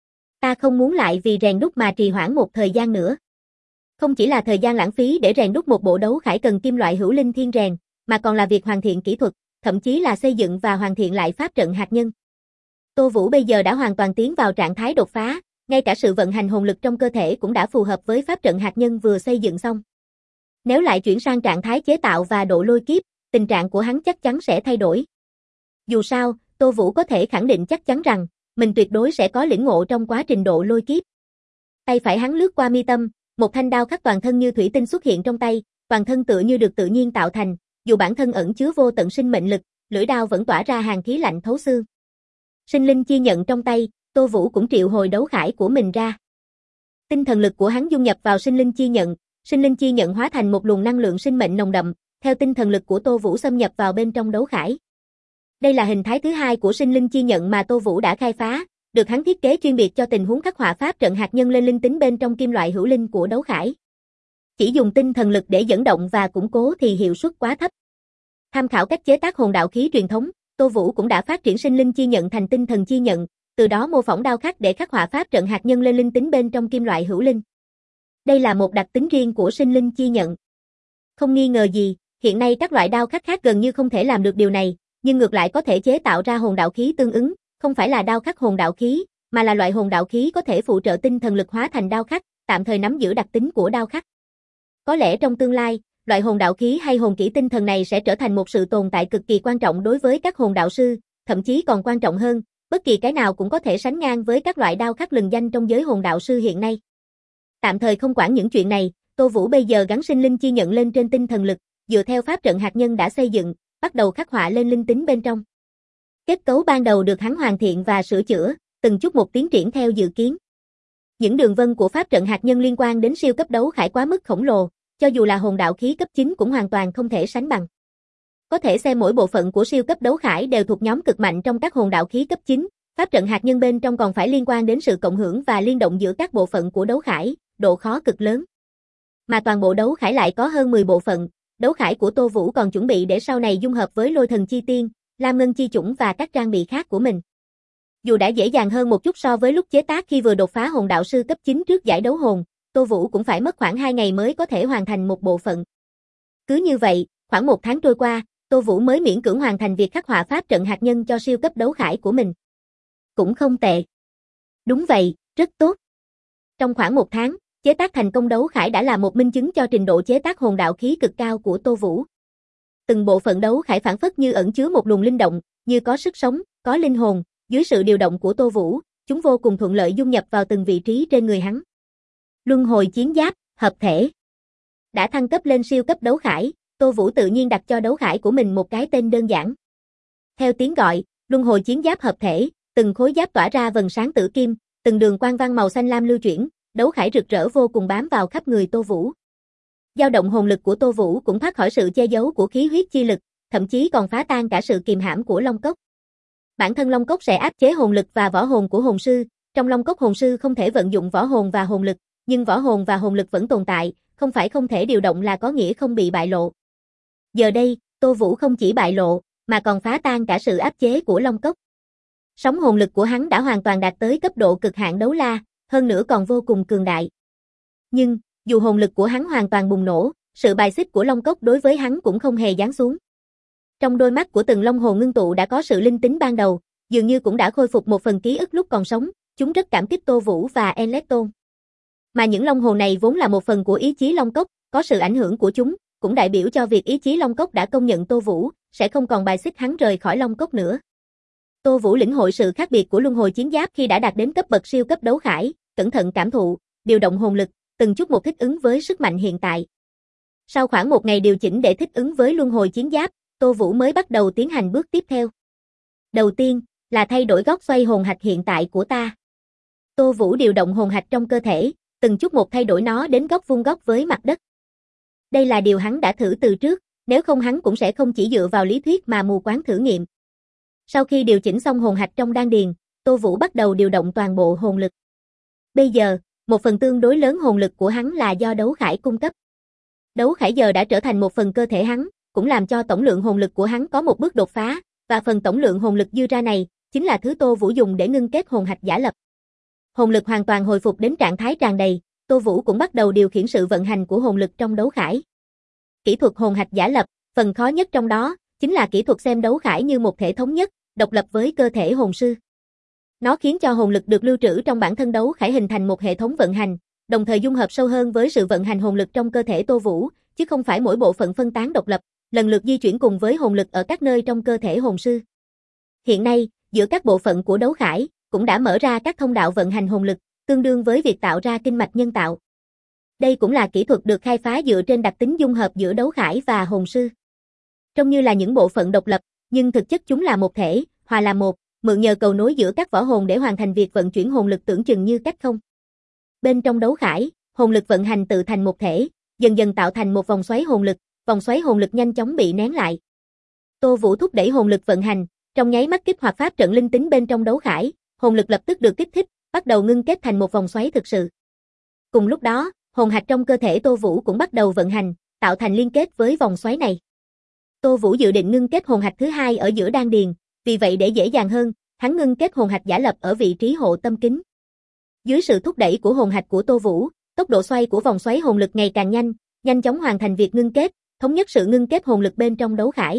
Ta không muốn lại vì rèn đúc mà trì hoãn một thời gian nữa. Không chỉ là thời gian lãng phí để rèn đúc một bộ đấu khải cần kim loại hữu linh thiên rèn, mà còn là việc hoàn thiện kỹ thuật, thậm chí là xây dựng và hoàn thiện lại pháp trận hạt nhân. Tô Vũ bây giờ đã hoàn toàn tiến vào trạng thái đột phá, ngay cả sự vận hành hồn lực trong cơ thể cũng đã phù hợp với pháp trận hạt nhân vừa xây dựng xong. Nếu lại chuyển sang trạng thái chế tạo và độ lôi kiếp, tình trạng của hắn chắc chắn sẽ thay đổi. Dù sao, Tô Vũ có thể khẳng định chắc chắn rằng, mình tuyệt đối sẽ có lĩnh ngộ trong quá trình độ lôi kiếp. Tay phải hắn lướt qua mi tâm, một thanh đao khắc toàn thân như thủy tinh xuất hiện trong tay, toàn thân tựa như được tự nhiên tạo thành, dù bản thân ẩn chứa vô tận sinh mệnh lực, lưỡi đao vẫn tỏa ra hàn khí lạnh thấu xương. Sinh linh chi nhận trong tay, Tô Vũ cũng triệu hồi đấu khải của mình ra. Tinh thần lực của hắn dung nhập vào sinh linh chi nhận hóa thành một luồng năng lượng sinh mệnh nồng đậm, theo tinh thần lực của Tô Vũ xâm nhập vào bên trong đấu khải. Đây là hình thái thứ hai của sinh linh chi nhận mà Tô Vũ đã khai phá, được hắn thiết kế chuyên biệt cho tình huống khắc họa pháp trận hạt nhân lên linh tính bên trong kim loại hữu linh của đấu khải. Chỉ dùng tinh thần lực để dẫn động và củng cố thì hiệu suất quá thấp. Tham khảo cách chế tác hồn đạo khí truyền thống, Tô Vũ cũng đã phát triển sinh linh chi nhận thành tinh thần chi nhận, từ đó mô phỏng đao khắc để khắc họa pháp trận hạt nhân lên linh tính bên trong kim loại hữu linh. Đây là một đặc tính riêng của sinh linh chi nhận. Không nghi ngờ gì, hiện nay các loại đao khắc khác gần như không thể làm được điều này, nhưng ngược lại có thể chế tạo ra hồn đạo khí tương ứng, không phải là đao khắc hồn đạo khí, mà là loại hồn đạo khí có thể phụ trợ tinh thần lực hóa thành đao khắc, tạm thời nắm giữ đặc tính của đao khắc. Có lẽ trong tương lai, loại hồn đạo khí hay hồn kỹ tinh thần này sẽ trở thành một sự tồn tại cực kỳ quan trọng đối với các hồn đạo sư, thậm chí còn quan trọng hơn, bất kỳ cái nào cũng có thể sánh ngang với các loại đao khắc lừng danh trong giới hồn đạo sư hiện nay. Tạm thời không quản những chuyện này, Tô Vũ bây giờ gắn sinh linh chi nhận lên trên tinh thần lực, dựa theo pháp trận hạt nhân đã xây dựng, bắt đầu khắc họa lên linh tính bên trong. Kết cấu ban đầu được hắn hoàn thiện và sửa chữa, từng chút một tiến triển theo dự kiến. Những đường vân của pháp trận hạt nhân liên quan đến siêu cấp đấu khải quá mức khổng lồ, cho dù là hồn đạo khí cấp 9 cũng hoàn toàn không thể sánh bằng. Có thể xem mỗi bộ phận của siêu cấp đấu khải đều thuộc nhóm cực mạnh trong các hồn đạo khí cấp 9, pháp trận hạt nhân bên trong còn phải liên quan đến sự cộng hưởng và liên động giữa các bộ phận của đấu khải, độ khó cực lớn. Mà toàn bộ đấu khải lại có hơn 10 bộ phận, đấu khải của Tô Vũ còn chuẩn bị để sau này dung hợp với lôi thần chi tiên, lam ngân chi chủng và các trang bị khác của mình. Dù đã dễ dàng hơn một chút so với lúc chế tác khi vừa đột phá hồn đạo sư cấp 9 trước giải đấu hồn, Tô Vũ cũng phải mất khoảng 2 ngày mới có thể hoàn thành một bộ phận. Cứ như vậy, khoảng 1 tháng trôi qua, Tô Vũ mới miễn cưỡng hoàn thành việc khắc họa pháp trận hạt nhân cho siêu cấp đấu khải của mình. Cũng không tệ. Đúng vậy, rất tốt. Trong khoảng 1 tháng, chế tác thành công đấu khải đã là một minh chứng cho trình độ chế tác hồn đạo khí cực cao của Tô Vũ. Từng bộ phận đấu khải phản phất như ẩn chứa một luồng linh động, như có sức sống, có linh hồn, dưới sự điều động của Tô Vũ, chúng vô cùng thuận lợi dung nhập vào từng vị trí trên người hắn. Luân hồi chiến giáp, hợp thể. Đã thăng cấp lên siêu cấp đấu khải, Tô Vũ tự nhiên đặt cho đấu khải của mình một cái tên đơn giản. Theo tiếng gọi, luân hồi chiến giáp hợp thể, từng khối giáp tỏa ra vầng sáng tử kim, từng đường quang văn màu xanh lam lưu chuyển, đấu khải rực rỡ vô cùng bám vào khắp người Tô Vũ. Dao động hồn lực của Tô Vũ cũng thoát khỏi sự che giấu của khí huyết chi lực, thậm chí còn phá tan cả sự kiềm hãm của Long Cốc. Bản thân Long Cốc sẽ áp chế hồn lực và võ hồn của hồn sư, trong Long Cốc hồn sư không thể vận dụng võ hồn và hồn lực, nhưng võ hồn và hồn lực vẫn tồn tại, không phải không thể điều động là có nghĩa không bị bại lộ. Giờ đây, Tô Vũ không chỉ bại lộ, mà còn phá tan cả sự áp chế của Long Cốc. Sóng hồn lực của hắn đã hoàn toàn đạt tới cấp độ cực hạn đấu la, hơn nữa còn vô cùng cường đại. Nhưng, dù hồn lực của hắn hoàn toàn bùng nổ, sự bài xích của Long Cốc đối với hắn cũng không hề giáng xuống. Trong đôi mắt của từng long hồn ngưng tụ đã có sự linh tính ban đầu, dường như cũng đã khôi phục một phần ký ức lúc còn sống, chúng rất cảm kích Tô Vũ và Electon. Mà những long hồn này vốn là một phần của ý chí Long Cốc, có sự ảnh hưởng của chúng, cũng đại biểu cho việc ý chí Long Cốc đã công nhận Tô Vũ, sẽ không còn bài xích hắn rời khỏi Long Cốc nữa. Tô Vũ lĩnh hội sự khác biệt của luân hồi chiến giáp khi đã đạt đến cấp bậc siêu cấp đấu khải, cẩn thận cảm thụ, điều động hồn lực, từng chút một thích ứng với sức mạnh hiện tại. Sau khoảng một ngày điều chỉnh để thích ứng với luân hồi chiến giáp, Tô Vũ mới bắt đầu tiến hành bước tiếp theo. Đầu tiên, là thay đổi góc xoay hồn hạch hiện tại của ta. Tô Vũ điều động hồn hạch trong cơ thể, từng chút một thay đổi nó đến góc vuông góc với mặt đất. Đây là điều hắn đã thử từ trước, nếu không hắn cũng sẽ không chỉ dựa vào lý thuyết mà mù quáng thử nghiệm. Sau khi điều chỉnh xong hồn hạch trong đan điền, Tô Vũ bắt đầu điều động toàn bộ hồn lực. Bây giờ, một phần tương đối lớn hồn lực của hắn là do đấu khải cung cấp. Đấu khải giờ đã trở thành một phần cơ thể hắn, cũng làm cho tổng lượng hồn lực của hắn có một bước đột phá, và phần tổng lượng hồn lực dư ra này, chính là thứ Tô Vũ dùng để ngưng kết hồn hạch giả lập. Hồn lực hoàn toàn hồi phục đến trạng thái tràn đầy, Tô Vũ cũng bắt đầu điều khiển sự vận hành của hồn lực trong đấu khải. Kỹ thuật hồn hạch giả lập, phần khó nhất trong đó, chính là kỹ thuật xem đấu khải như một thể thống nhất, độc lập với cơ thể hồn sư. Nó khiến cho hồn lực được lưu trữ trong bản thân đấu khải hình thành một hệ thống vận hành, đồng thời dung hợp sâu hơn với sự vận hành hồn lực trong cơ thể Tô Vũ, chứ không phải mỗi bộ phận phân tán độc lập, lần lượt di chuyển cùng với hồn lực ở các nơi trong cơ thể hồn sư. Hiện nay, giữa các bộ phận của đấu khải, cũng đã mở ra các thông đạo vận hành hồn lực, tương đương với việc tạo ra kinh mạch nhân tạo. Đây cũng là kỹ thuật được khai phá dựa trên đặc tính dung hợp giữa đấu khải và hồn sư. Trông như là những bộ phận độc lập, nhưng thực chất chúng là một thể, hòa làm một, mượn nhờ cầu nối giữa các võ hồn để hoàn thành việc vận chuyển hồn lực tưởng chừng như cách không. Bên trong đấu khải, hồn lực vận hành tự thành một thể, dần dần tạo thành một vòng xoáy hồn lực nhanh chóng bị nén lại. Tô Vũ thúc đẩy hồn lực vận hành, trong nháy mắt kích hoạt pháp trận linh tính bên trong đấu khải, hồn lực lập tức được kích thích, bắt đầu ngưng kết thành một vòng xoáy thực sự. Cùng lúc đó, hồn hạch trong cơ thể Tô Vũ cũng bắt đầu vận hành, tạo thành liên kết với vòng xoáy này. Tô Vũ dự định ngưng kết hồn hạch thứ hai ở giữa đan điền, vì vậy để dễ dàng hơn, hắn ngưng kết hồn hạch giả lập ở vị trí hộ tâm kính. Dưới sự thúc đẩy của hồn hạch của Tô Vũ, tốc độ xoay của vòng xoáy hồn lực ngày càng nhanh chóng hoàn thành việc ngưng kết, thống nhất sự ngưng kết hồn lực bên trong đấu khải.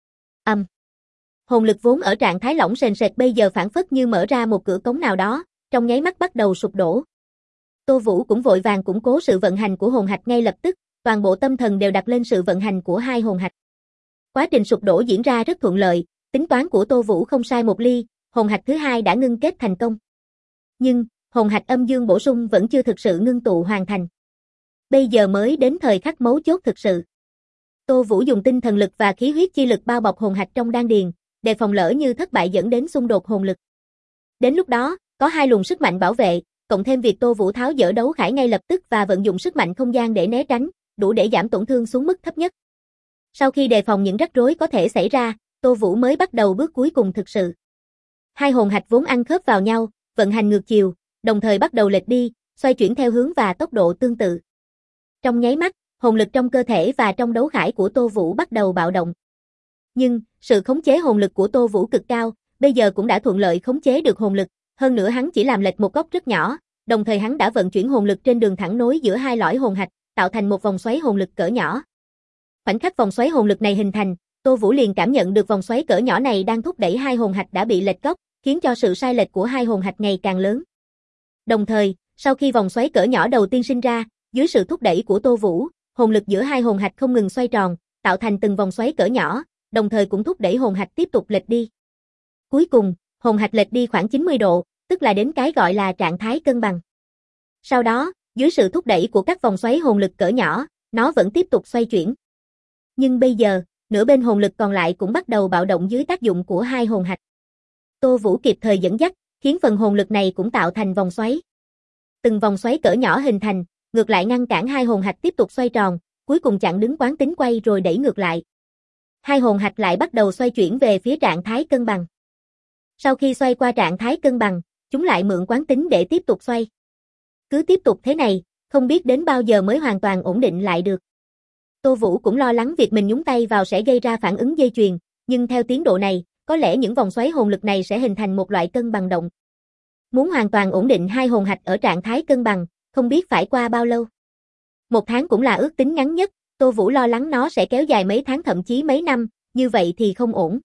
Hồn lực vốn ở trạng thái lỏng sền sệt bây giờ phảng phất như mở ra một cửa cống nào đó, trong nháy mắt bắt đầu sụp đổ. Tô Vũ cũng vội vàng củng cố sự vận hành của hồn hạch ngay lập tức, toàn bộ tâm thần đều đặt lên sự vận hành của hai hồn hạch. Quá trình sụp đổ diễn ra rất thuận lợi, tính toán của Tô Vũ không sai một ly, hồn hạch thứ hai đã ngưng kết thành công. Nhưng, hồn hạch âm dương bổ sung vẫn chưa thực sự ngưng tụ hoàn thành. Bây giờ mới đến thời khắc mấu chốt thực sự. Tô Vũ dùng tinh thần lực và khí huyết chi lực bao bọc hồn hạch trong đan điền, đề phòng lỡ như thất bại dẫn đến xung đột hồn lực. Đến lúc đó, có hai luồng sức mạnh bảo vệ, cộng thêm việc Tô Vũ tháo dỡ đấu khải ngay lập tức và vận dụng sức mạnh không gian để né tránh, đủ để giảm tổn thương xuống mức thấp nhất. Sau khi đề phòng những rắc rối có thể xảy ra, Tô Vũ mới bắt đầu bước cuối cùng thực sự. Hai hồn hạch vốn ăn khớp vào nhau, vận hành ngược chiều, đồng thời bắt đầu lệch đi, xoay chuyển theo hướng và tốc độ tương tự. Trong nháy mắt, hồn lực trong cơ thể và trong đấu khải của Tô Vũ bắt đầu bạo động. Nhưng, sự khống chế hồn lực của Tô Vũ cực cao, bây giờ cũng đã thuận lợi khống chế được hồn lực, hơn nữa hắn chỉ làm lệch một góc rất nhỏ, đồng thời hắn đã vận chuyển hồn lực trên đường thẳng nối giữa hai lõi hồn hạch, tạo thành một vòng xoáy hồn lực cỡ nhỏ. Khoảnh khắc vòng xoáy hồn lực này hình thành, Tô Vũ liền cảm nhận được vòng xoáy cỡ nhỏ này đang thúc đẩy hai hồn hạch đã bị lệch góc, khiến cho sự sai lệch của hai hồn hạch ngày càng lớn. Đồng thời, sau khi vòng xoáy cỡ nhỏ đầu tiên sinh ra, dưới sự thúc đẩy của Tô Vũ, hồn lực giữa hai hồn hạch không ngừng xoay tròn, tạo thành từng vòng xoáy cỡ nhỏ, đồng thời cũng thúc đẩy hồn hạch tiếp tục lệch đi. Cuối cùng, hồn hạch lệch đi khoảng 90 độ, tức là đến cái gọi là trạng thái cân bằng. Sau đó, dưới sự thúc đẩy của các vòng xoáy hồn lực cỡ nhỏ, nó vẫn tiếp tục xoay chuyển. Nhưng bây giờ, nửa bên hồn lực còn lại cũng bắt đầu bạo động dưới tác dụng của hai hồn hạch. Tô Vũ kịp thời dẫn dắt, khiến phần hồn lực này cũng tạo thành vòng xoáy. Từng vòng xoáy cỡ nhỏ hình thành, ngược lại ngăn cản hai hồn hạch tiếp tục xoay tròn, cuối cùng chặn đứng quán tính quay rồi đẩy ngược lại. hai hồn hạch lại bắt đầu xoay chuyển về phía trạng thái cân bằng. Sau khi xoay qua trạng thái cân bằng, chúng lại mượn quán tính để tiếp tục xoay. Cứ tiếp tục thế này, không biết đến bao giờ mới hoàn toàn ổn định lại được. Tô Vũ cũng lo lắng việc mình nhúng tay vào sẽ gây ra phản ứng dây chuyền, nhưng theo tiến độ này, có lẽ những vòng xoáy hồn lực này sẽ hình thành một loại cân bằng động. Muốn hoàn toàn ổn định hai hồn hạch ở trạng thái cân bằng, không biết phải qua bao lâu. 1 tháng cũng là ước tính ngắn nhất, Tô Vũ lo lắng nó sẽ kéo dài mấy tháng thậm chí mấy năm, như vậy thì không ổn.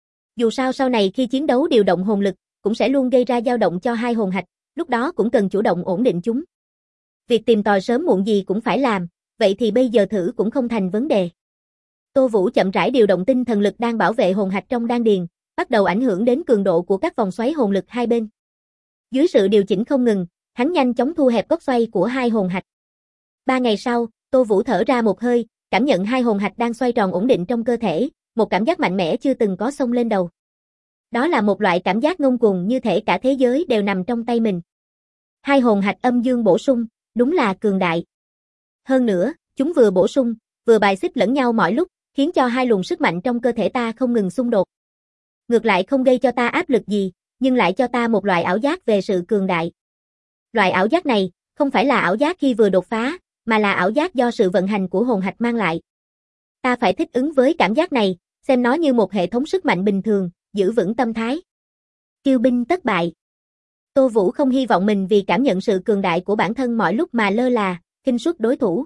Dù sao sau này khi chiến đấu điều động hồn lực, cũng sẽ luôn gây ra dao động cho hai hồn hạch, lúc đó cũng cần chủ động ổn định chúng. Việc tìm tòi sớm muộn gì cũng phải làm, vậy thì bây giờ thử cũng không thành vấn đề. Tô Vũ chậm rãi điều động tinh thần lực đang bảo vệ hồn hạch trong đan điền, bắt đầu ảnh hưởng đến cường độ của các vòng xoáy hồn lực hai bên. Dưới sự điều chỉnh không ngừng, hắn nhanh chóng thu hẹp góc xoay của hai hồn hạch. 3 ngày sau, Tô Vũ thở ra một hơi, cảm nhận hai hồn hạch đang xoay tròn ổn định trong cơ thể, một cảm giác mạnh mẽ chưa từng có xông lên đầu. Đó là một loại cảm giác ngông cuồng như thể cả thế giới đều nằm trong tay mình. Hai hồn hạch âm dương bổ sung, đúng là cường đại. Hơn nữa, chúng vừa bổ sung, vừa bài xích lẫn nhau mọi lúc, khiến cho hai luồng sức mạnh trong cơ thể ta không ngừng xung đột. Ngược lại không gây cho ta áp lực gì, nhưng lại cho ta một loại ảo giác về sự cường đại. Loại ảo giác này, không phải là ảo giác khi vừa đột phá, mà là ảo giác do sự vận hành của hồn hạch mang lại. Ta phải thích ứng với cảm giác này, xem nó như một hệ thống sức mạnh bình thường, giữ vững tâm thái. Kiêu binh tất bại. Tô Vũ không hy vọng mình vì cảm nhận sự cường đại của bản thân mọi lúc mà lơ là, khinh suất đối thủ.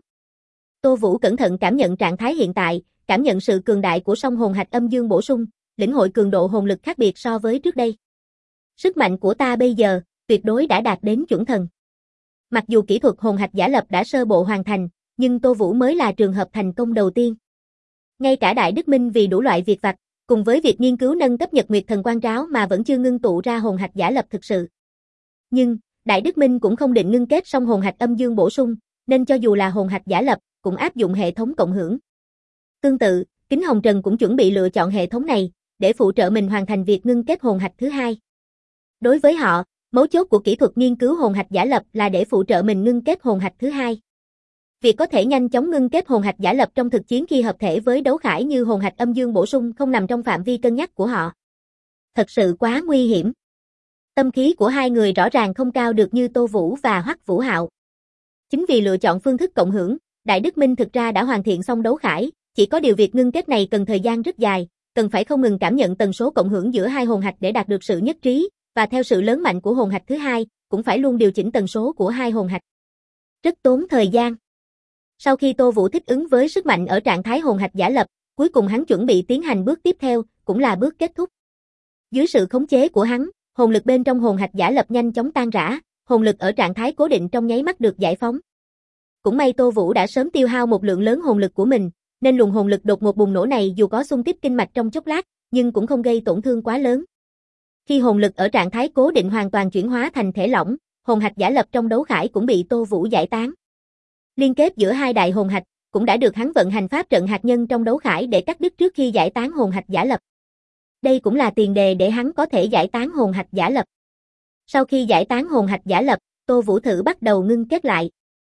Tô Vũ cẩn thận cảm nhận trạng thái hiện tại, cảm nhận sự cường đại của song hồn hạch âm dương bổ sung, lĩnh hội cường độ hồn lực khác biệt so với trước đây. Sức mạnh của ta bây giờ, tuyệt đối đã đạt đến chuẩn thần. Mặc dù kỹ thuật hồn hạch giả lập đã sơ bộ hoàn thành, nhưng Tô Vũ mới là trường hợp thành công đầu tiên. Ngay cả Đại Đức Minh vì đủ loại việc vặt, cùng với việc nghiên cứu nâng cấp Nhật Nguyệt Thần Quang Tráo mà vẫn chưa ngưng tụ ra hồn hạch giả lập thực sự. Nhưng, Đại Đức Minh cũng không định ngưng kết song hồn hạch âm dương bổ sung, nên cho dù là hồn hạch giả lập, cũng áp dụng hệ thống cộng hưởng. Tương tự, Kính Hồng Trần cũng chuẩn bị lựa chọn hệ thống này, để phụ trợ mình hoàn thành việc ngưng kết hồn hạch thứ hai. Đối với họ, mấu chốt của kỹ thuật nghiên cứu hồn hạch giả lập là để phụ trợ mình ngưng kết hồn hạch thứ hai. Việc có thể nhanh chóng ngưng kết hồn hạch giả lập trong thực chiến khi hợp thể với đấu khải như hồn hạch âm dương bổ sung không nằm trong phạm vi cân nhắc của họ. Thật sự quá nguy hiểm. Tâm khí của hai người rõ ràng không cao được như Tô Vũ và Hoắc Vũ Hạo. Chính vì lựa chọn phương thức cộng hưởng, Đại Đức Minh thực ra đã hoàn thiện xong đấu khải, chỉ có điều việc ngưng kết này cần thời gian rất dài, cần phải không ngừng cảm nhận tần số cộng hưởng giữa hai hồn hạch để đạt được sự nhất trí, và theo sự lớn mạnh của hồn hạch thứ hai, cũng phải luôn điều chỉnh tần số của hai hồn hạch. Rất tốn thời gian. Sau khi Tô Vũ thích ứng với sức mạnh ở trạng thái hồn hạch giả lập, cuối cùng hắn chuẩn bị tiến hành bước tiếp theo, cũng là bước kết thúc. Dưới sự khống chế của hắn, hồn lực bên trong hồn hạch giả lập nhanh chóng tan rã, hồn lực ở trạng thái cố định trong nháy mắt được giải phóng. Cũng may Tô Vũ đã sớm tiêu hao một lượng lớn hồn lực của mình, nên luồng hồn lực đột ngột bùng nổ này dù có xung kích kinh mạch trong chốc lát, nhưng cũng không gây tổn thương quá lớn. Khi hồn lực ở trạng thái cố định hoàn toàn chuyển hóa thành thể lỏng, hồn hạch giả lập trong đấu khải cũng bị Tô Vũ giải tán. Liên kết giữa hai đại hồn hạch cũng đã được hắn vận hành pháp trận hạt nhân trong đấu khải để cắt đứt trước khi giải tán hồn hạch giả lập. Đây cũng là tiền đề để hắn có thể giải tán hồn hạch giả lập. Sau khi giải tán hồn hạch giả lập, Tô Vũ thử bắt đầu ngưng kết lại.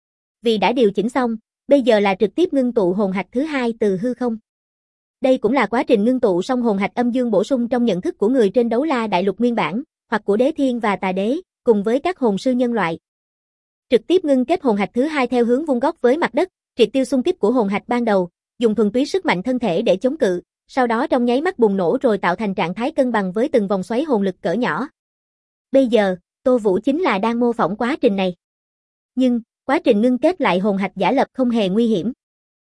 Vì đã điều chỉnh xong, bây giờ là trực tiếp ngưng tụ hồn hạch thứ hai từ hư không. Đây cũng là quá trình ngưng tụ song hồn hạch âm dương bổ sung trong nhận thức của người trên đấu la đại lục nguyên bản, hoặc của đế thiên và tà đế, cùng với các hồn sư nhân loại. Trực tiếp ngưng kết hồn hạch thứ hai theo hướng vuông góc với mặt đất, triệt tiêu xung kích của hồn hạch ban đầu, dùng thuần túy sức mạnh thân thể để chống cự, sau đó trong nháy mắt bùng nổ rồi tạo thành trạng thái cân bằng với từng vòng xoáy hồn lực cỡ nhỏ. Bây giờ, Tô Vũ chính là đang mô phỏng quá trình này. Nhưng, quá trình ngưng kết lại hồn hạch giả lập không hề nguy hiểm.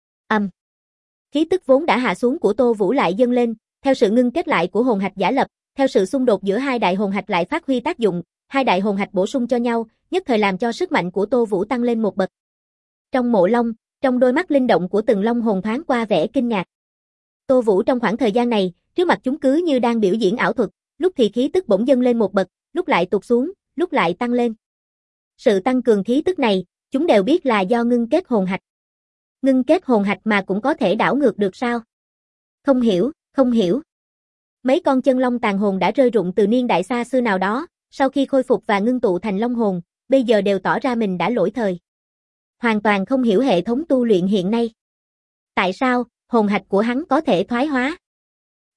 Khí tức vốn đã hạ xuống của Tô Vũ lại dâng lên, theo sự ngưng kết lại của hồn hạch giả lập, theo sự xung đột giữa hai đại hồn hạch lại phát huy tác dụng, hai đại hồn hạch bổ sung cho nhau, nhất thời làm cho sức mạnh của Tô Vũ tăng lên một bậc. Trong mộ long, trong đôi mắt linh động của từng long hồn thoáng qua vẻ kinh ngạc. Tô Vũ trong khoảng thời gian này, trước mặt chúng cứ như đang biểu diễn ảo thuật, lúc thì khí tức bỗng dâng lên một bậc, lúc lại tụt xuống, lúc lại tăng lên. Sự tăng cường khí tức này, chúng đều biết là do ngưng kết hồn hạch. Ngưng kết hồn hạch mà cũng có thể đảo ngược được sao? Không hiểu, không hiểu. Mấy con chân long tàn hồn đã rơi rụng từ niên đại xa xưa nào đó, sau khi khôi phục và ngưng tụ thành long hồn, bây giờ đều tỏ ra mình đã lỗi thời. Hoàn toàn không hiểu hệ thống tu luyện hiện nay. Tại sao, hồn hạch của hắn có thể thoái hóa?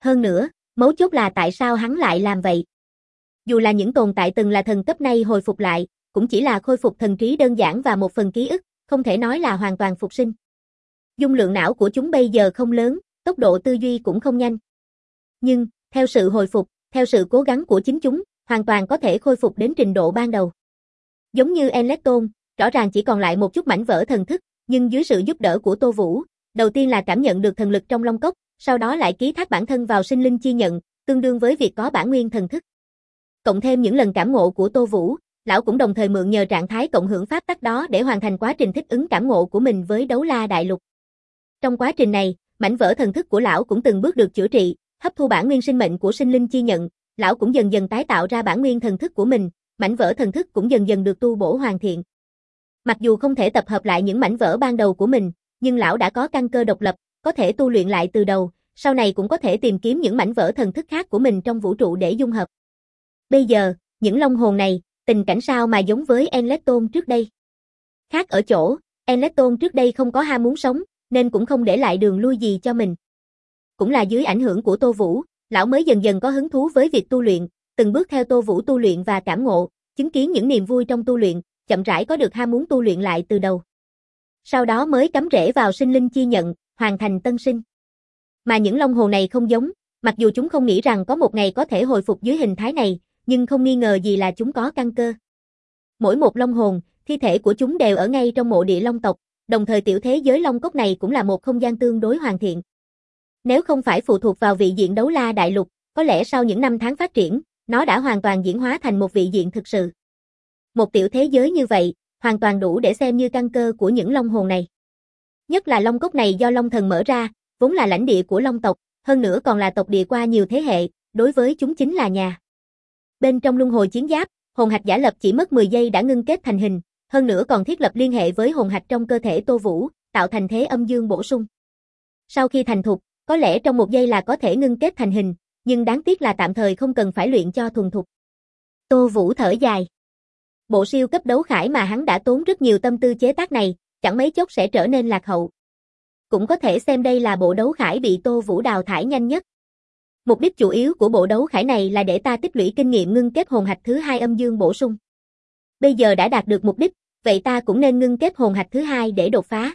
Hơn nữa, mấu chốt là tại sao hắn lại làm vậy? Dù là những tồn tại từng là thần cấp nay hồi phục lại, cũng chỉ là khôi phục thần trí đơn giản và một phần ký ức, không thể nói là hoàn toàn phục sinh. Dung lượng não của chúng bây giờ không lớn, tốc độ tư duy cũng không nhanh. Nhưng, theo sự hồi phục, theo sự cố gắng của chính chúng, hoàn toàn có thể khôi phục đến trình độ ban đầu. Giống như Enlecton, rõ ràng chỉ còn lại một chút mảnh vỡ thần thức, nhưng dưới sự giúp đỡ của Tô Vũ, đầu tiên là cảm nhận được thần lực trong Long Cốc, sau đó lại ký thác bản thân vào sinh linh chi nhận, tương đương với việc có bản nguyên thần thức. Cộng thêm những lần cảm ngộ của Tô Vũ, lão cũng đồng thời mượn nhờ trạng thái cộng hưởng pháp tắc đó để hoàn thành quá trình thích ứng cảm ngộ của mình với Đấu La Đại Lục. Trong quá trình này, mảnh vỡ thần thức của lão cũng từng bước được chữa trị, hấp thu bản nguyên sinh mệnh của sinh linh chi nhận, lão cũng dần dần tái tạo ra bản nguyên thần thức của mình, mảnh vỡ thần thức cũng dần dần được tu bổ hoàn thiện. Mặc dù không thể tập hợp lại những mảnh vỡ ban đầu của mình, nhưng lão đã có căn cơ độc lập, có thể tu luyện lại từ đầu, sau này cũng có thể tìm kiếm những mảnh vỡ thần thức khác của mình trong vũ trụ để dung hợp. Bây giờ, những long hồn này, tình cảnh sao mà giống với Enlecton trước đây? Khác ở chỗ, Enlecton trước đây không có ham muốn sống, nên cũng không để lại đường lui gì cho mình. Cũng là dưới ảnh hưởng của Tô Vũ, lão mới dần dần có hứng thú với việc tu luyện, từng bước theo Tô Vũ tu luyện và cảm ngộ, chứng kiến những niềm vui trong tu luyện, chậm rãi có được ham muốn tu luyện lại từ đầu. Sau đó mới cắm rễ vào sinh linh chi nhận, hoàn thành tân sinh. Mà những long hồn này không giống, mặc dù chúng không nghĩ rằng có một ngày có thể hồi phục dưới hình thái này, nhưng không nghi ngờ gì là chúng có căn cơ. Mỗi một long hồn, thi thể của chúng đều ở ngay trong mộ địa long tộc, đồng thời tiểu thế giới Long Cốc này cũng là một không gian tương đối hoàn thiện. Nếu không phải phụ thuộc vào vị diện Đấu La Đại Lục, có lẽ sau những năm tháng phát triển, nó đã hoàn toàn diễn hóa thành một vị diện thực sự. Một tiểu thế giới như vậy, hoàn toàn đủ để xem như căn cơ của những long hồn này. Nhất là Long Cốc này do Long Thần mở ra, vốn là lãnh địa của Long tộc, hơn nữa còn là tộc địa qua nhiều thế hệ, đối với chúng chính là nhà. Bên trong luân hồi chiến giáp, hồn hạch giả lập chỉ mất 10 giây đã ngưng kết thành hình, hơn nữa còn thiết lập liên hệ với hồn hạch trong cơ thể Tô Vũ, tạo thành thế âm dương bổ sung. Sau khi thành thục, có lẽ trong 1 giây là có thể ngưng kết thành hình, nhưng đáng tiếc là tạm thời không cần phải luyện cho thuần thục. Tô Vũ thở dài. Bộ siêu cấp đấu khải mà hắn đã tốn rất nhiều tâm tư chế tác này, chẳng mấy chốc sẽ trở nên lạc hậu. Cũng có thể xem đây là bộ đấu khải bị Tô Vũ đào thải nhanh nhất. Mục đích chủ yếu của bộ đấu khải này là để ta tích lũy kinh nghiệm ngưng kết hồn hạch thứ 2 âm dương bổ sung. Bây giờ đã đạt được mục đích, vậy ta cũng nên ngưng kết hồn hạch thứ 2 để đột phá.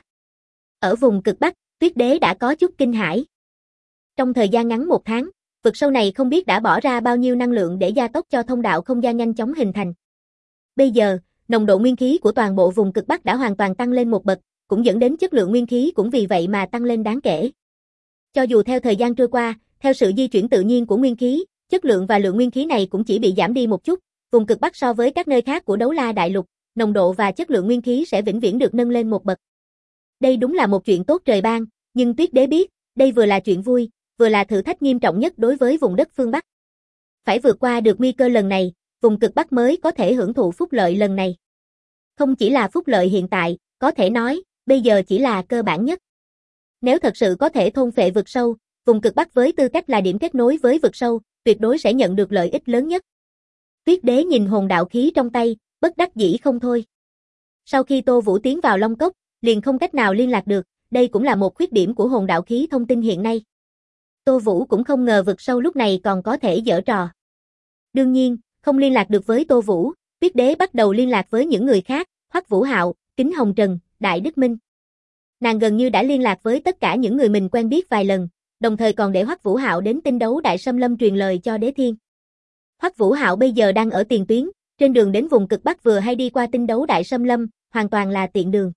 Ở vùng cực Bắc, Tuyết Đế đã có chút kinh hãi. Trong thời gian ngắn 1 tháng, vực sâu này không biết đã bỏ ra bao nhiêu năng lượng để gia tốc cho thông đạo không gian nhanh chóng hình thành. Bây giờ, nồng độ nguyên khí của toàn bộ vùng cực Bắc đã hoàn toàn tăng lên một bậc, cũng dẫn đến chất lượng nguyên khí cũng vì vậy mà tăng lên đáng kể. Cho dù theo thời gian trôi qua, theo sự di chuyển tự nhiên của nguyên khí, chất lượng và lượng nguyên khí này cũng chỉ bị giảm đi một chút, vùng cực Bắc so với các nơi khác của Đấu La Đại Lục, nồng độ và chất lượng nguyên khí sẽ vĩnh viễn được nâng lên một bậc. Đây đúng là một chuyện tốt trời ban, nhưng Tuyết Đế biết, đây vừa là chuyện vui, vừa là thử thách nghiêm trọng nhất đối với vùng đất phương Bắc. Phải vượt qua được nguy cơ lần này, vùng cực Bắc mới có thể hưởng thụ phúc lợi lần này. Không chỉ là phúc lợi hiện tại, có thể nói, bây giờ chỉ là cơ bản nhất. Nếu thật sự có thể thôn phệ vực sâu, vùng cực Bắc với tư cách là điểm kết nối với vực sâu, tuyệt đối sẽ nhận được lợi ích lớn nhất. Tuyết Đế nhìn hồn đạo khí trong tay, bất đắc dĩ không thôi. Sau khi Tô Vũ tiến vào Long Cốc, liền không cách nào liên lạc được, đây cũng là một khuyết điểm của hồn đạo khí thông tin hiện nay. Tô Vũ cũng không ngờ vực sâu lúc này còn có thể giở trò. Đương nhiên, không liên lạc được với Tô Vũ, Tuyết Đế bắt đầu liên lạc với những người khác, Hoắc Vũ Hạo, Kính Hồng Trần, Đại Đức Minh. Nàng gần như đã liên lạc với tất cả những người mình quen biết vài lần, đồng thời còn để Hoắc Vũ Hạo đến Tinh Đấu Đại Xâm Lâm truyền lời cho Đế Thiên. Hoắc Vũ Hạo bây giờ đang ở tiền tuyến, trên đường đến vùng cực Bắc vừa hay đi qua Tinh Đấu Đại Xâm Lâm, hoàn toàn là tiện đường.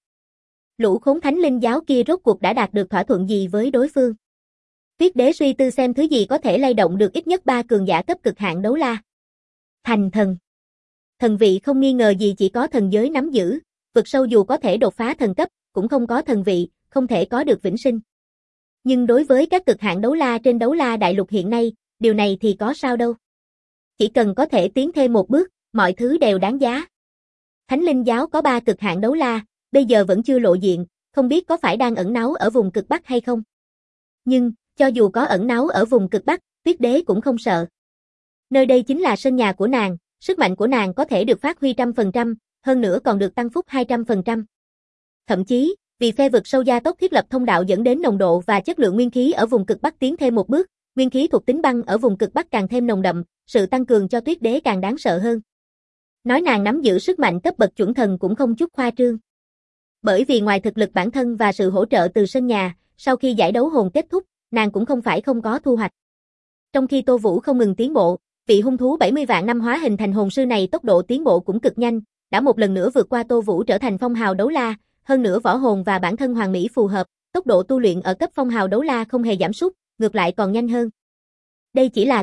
Lũ khốn thánh linh giáo kia rốt cuộc đã đạt được thỏa thuận gì với đối phương? Tuyết Đế suy tư xem thứ gì có thể lay động được ít nhất 3 cường giả cấp cực hạn đấu la. Thành thần. Thần vị không nghi ngờ gì chỉ có thần giới nắm giữ, vực sâu dù có thể đột phá thần cấp, cũng không có thần vị, không thể có được vĩnh sinh. Nhưng đối với các cực hạn đấu la trên Đấu La Đại Lục hiện nay, điều này thì có sao đâu. Chỉ cần có thể tiến thêm một bước, mọi thứ đều đáng giá. Thánh linh giáo có 3 cực hạn đấu la, bây giờ vẫn chưa lộ diện, không biết có phải đang ẩn náu ở vùng cực Bắc hay không. Nhưng, cho dù có ẩn náu ở vùng cực Bắc, Tuyết Đế cũng không sợ. Nơi đây chính là sân nhà của nàng, sức mạnh của nàng có thể được phát huy 100%, hơn nữa còn được tăng phúc 200%. Thậm chí, vì phe vực sâu gia tốc thiết lập thông đạo dẫn đến nồng độ và chất lượng nguyên khí ở vùng cực Bắc tiến thêm một bước, Nguyên khí thuộc tính băng ở vùng cực Bắc càng thêm nồng đậm, sự tăng cường cho Tuyết Đế càng đáng sợ hơn. Nói nàng nắm giữ sức mạnh cấp bậc chuẩn thần cũng không chút khoa trương. Bởi vì ngoài thực lực bản thân và sự hỗ trợ từ sân nhà, sau khi giải đấu hồn kết thúc, nàng cũng không phải không có thu hoạch. Trong khi Tô Vũ không ngừng tiến bộ, vị hung thú 70 vạn năm hóa hình thành hồn sư này tốc độ tiến bộ cũng cực nhanh, đã một lần nữa vượt qua Tô Vũ trở thành phong hào đấu la, hơn nữa võ hồn và bản thân hoàn mỹ phù hợp, tốc độ tu luyện ở cấp phong hào đấu la không hề giảm sút, ngược lại còn nhanh hơn. Đây chỉ là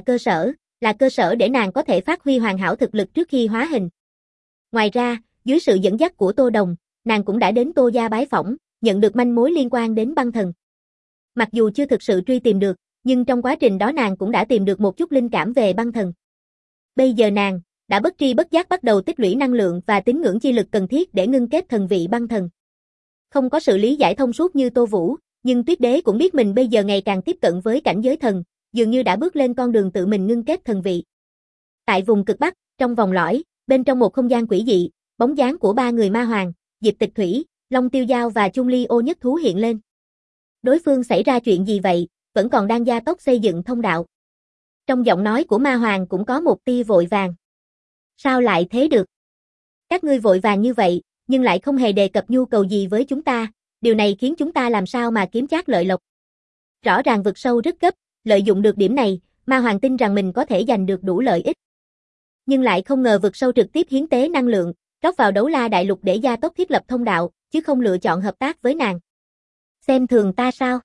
cơ sở để nàng có thể phát huy hoàn hảo thực lực trước khi hóa hình. Ngoài ra, dưới sự dẫn dắt của Tô Đồng, nàng cũng đã đến Tô gia bái phỏng, nhận được manh mối liên quan đến băng thần. Mặc dù chưa thực sự truy tìm được, nhưng trong quá trình đó nàng cũng đã tìm được một chút linh cảm về băng thần. Bây giờ nàng đã bất tri bất giác bắt đầu tích lũy năng lượng và tín ngưỡng chi lực cần thiết để ngưng kết thần vị băng thần. Không có sự lý giải thông suốt như Tô Vũ, nhưng Tuyết Đế cũng biết mình bây giờ ngày càng tiếp cận với cảnh giới thần, dường như đã bước lên con đường tự mình ngưng kết thần vị. Tại vùng cực Bắc, trong vòng lõi, bên trong một không gian quỷ dị, bóng dáng của ba người ma hoàng, Diệp Tịch Thủy, Long Tiêu Giao và Chung Ly Ô Nhất Thú hiện lên. Đối phương xảy ra chuyện gì vậy, vẫn còn đang gia tốc xây dựng thông đạo. Trong giọng nói của ma hoàng cũng có một tia vội vàng. Sao lại thế được? Các ngươi vội vàng như vậy, nhưng lại không hề đề cập nhu cầu gì với chúng ta, điều này khiến chúng ta làm sao mà kiếm trác lợi lộc. Rõ ràng vực sâu rất gấp, lợi dụng được điểm này, ma hoàng tin rằng mình có thể giành được đủ lợi ích. Nhưng lại không ngờ vực sâu trực tiếp hiến tế năng lượng, rót vào đấu la đại lục để gia tốc thiết lập thông đạo, chứ không lựa chọn hợp tác với nàng. Xem thường ta sao?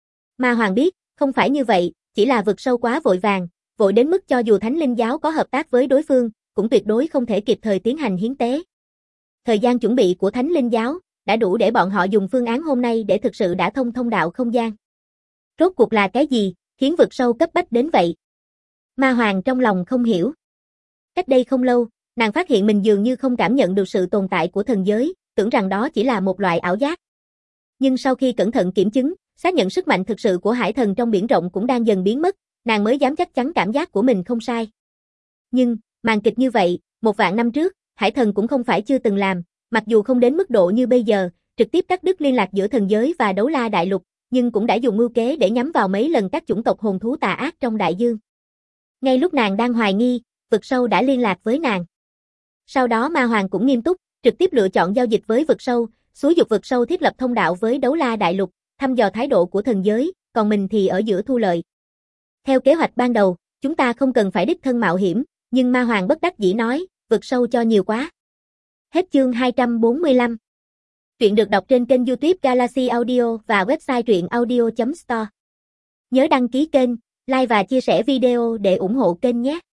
Ma hoàng biết, không phải như vậy, chỉ là vực sâu quá vội vàng, vội đến mức cho dù Thánh Linh Giáo có hợp tác với đối phương, cũng tuyệt đối không thể kịp thời tiến hành hiến tế. Thời gian chuẩn bị của Thánh Linh Giáo đã đủ để bọn họ dùng phương án hôm nay để thực sự đả thông thông đạo không gian. Rốt cuộc là cái gì, khiến vực sâu cấp bách đến vậy? Ma hoàng trong lòng không hiểu. Cách đây không lâu, nàng phát hiện mình dường như không cảm nhận được sự tồn tại của thần giới, tưởng rằng đó chỉ là một loại ảo giác. Nhưng sau khi cẩn thận kiểm chứng, xác nhận sức mạnh thực sự của hải thần trong biển rộng cũng đang dần biến mất, nàng mới dám chắc chắn cảm giác của mình không sai. Nhưng, màn kịch như vậy, 1.000 năm trước, hải thần cũng không phải chưa từng làm, mặc dù không đến mức độ như bây giờ, trực tiếp cắt đứt liên lạc giữa thần giới và đấu la đại lục, nhưng cũng đã dùng mưu kế để nhắm vào mấy lần các chủng tộc hồn thú tà ác trong đại dương. Ngay lúc nàng đang hoài nghi, vực sâu đã liên lạc với nàng. Sau đó ma hoàng cũng nghiêm túc, trực tiếp lựa chọn giao dịch với vực sâu, xúi giục vực sâu thiết lập thông đạo với đấu la đại lục, thăm dò thái độ của thần giới, còn mình thì ở giữa thu lợi. Theo kế hoạch ban đầu, chúng ta không cần phải đích thân mạo hiểm, nhưng ma hoàng bất đắc dĩ nói, vực sâu cho nhiều quá. Hết chương 245. Truyện được đọc trên kênh YouTube Galaxy Audio và website truyệnaudio.store. Nhớ đăng ký kênh, like và chia sẻ video để ủng hộ kênh nhé.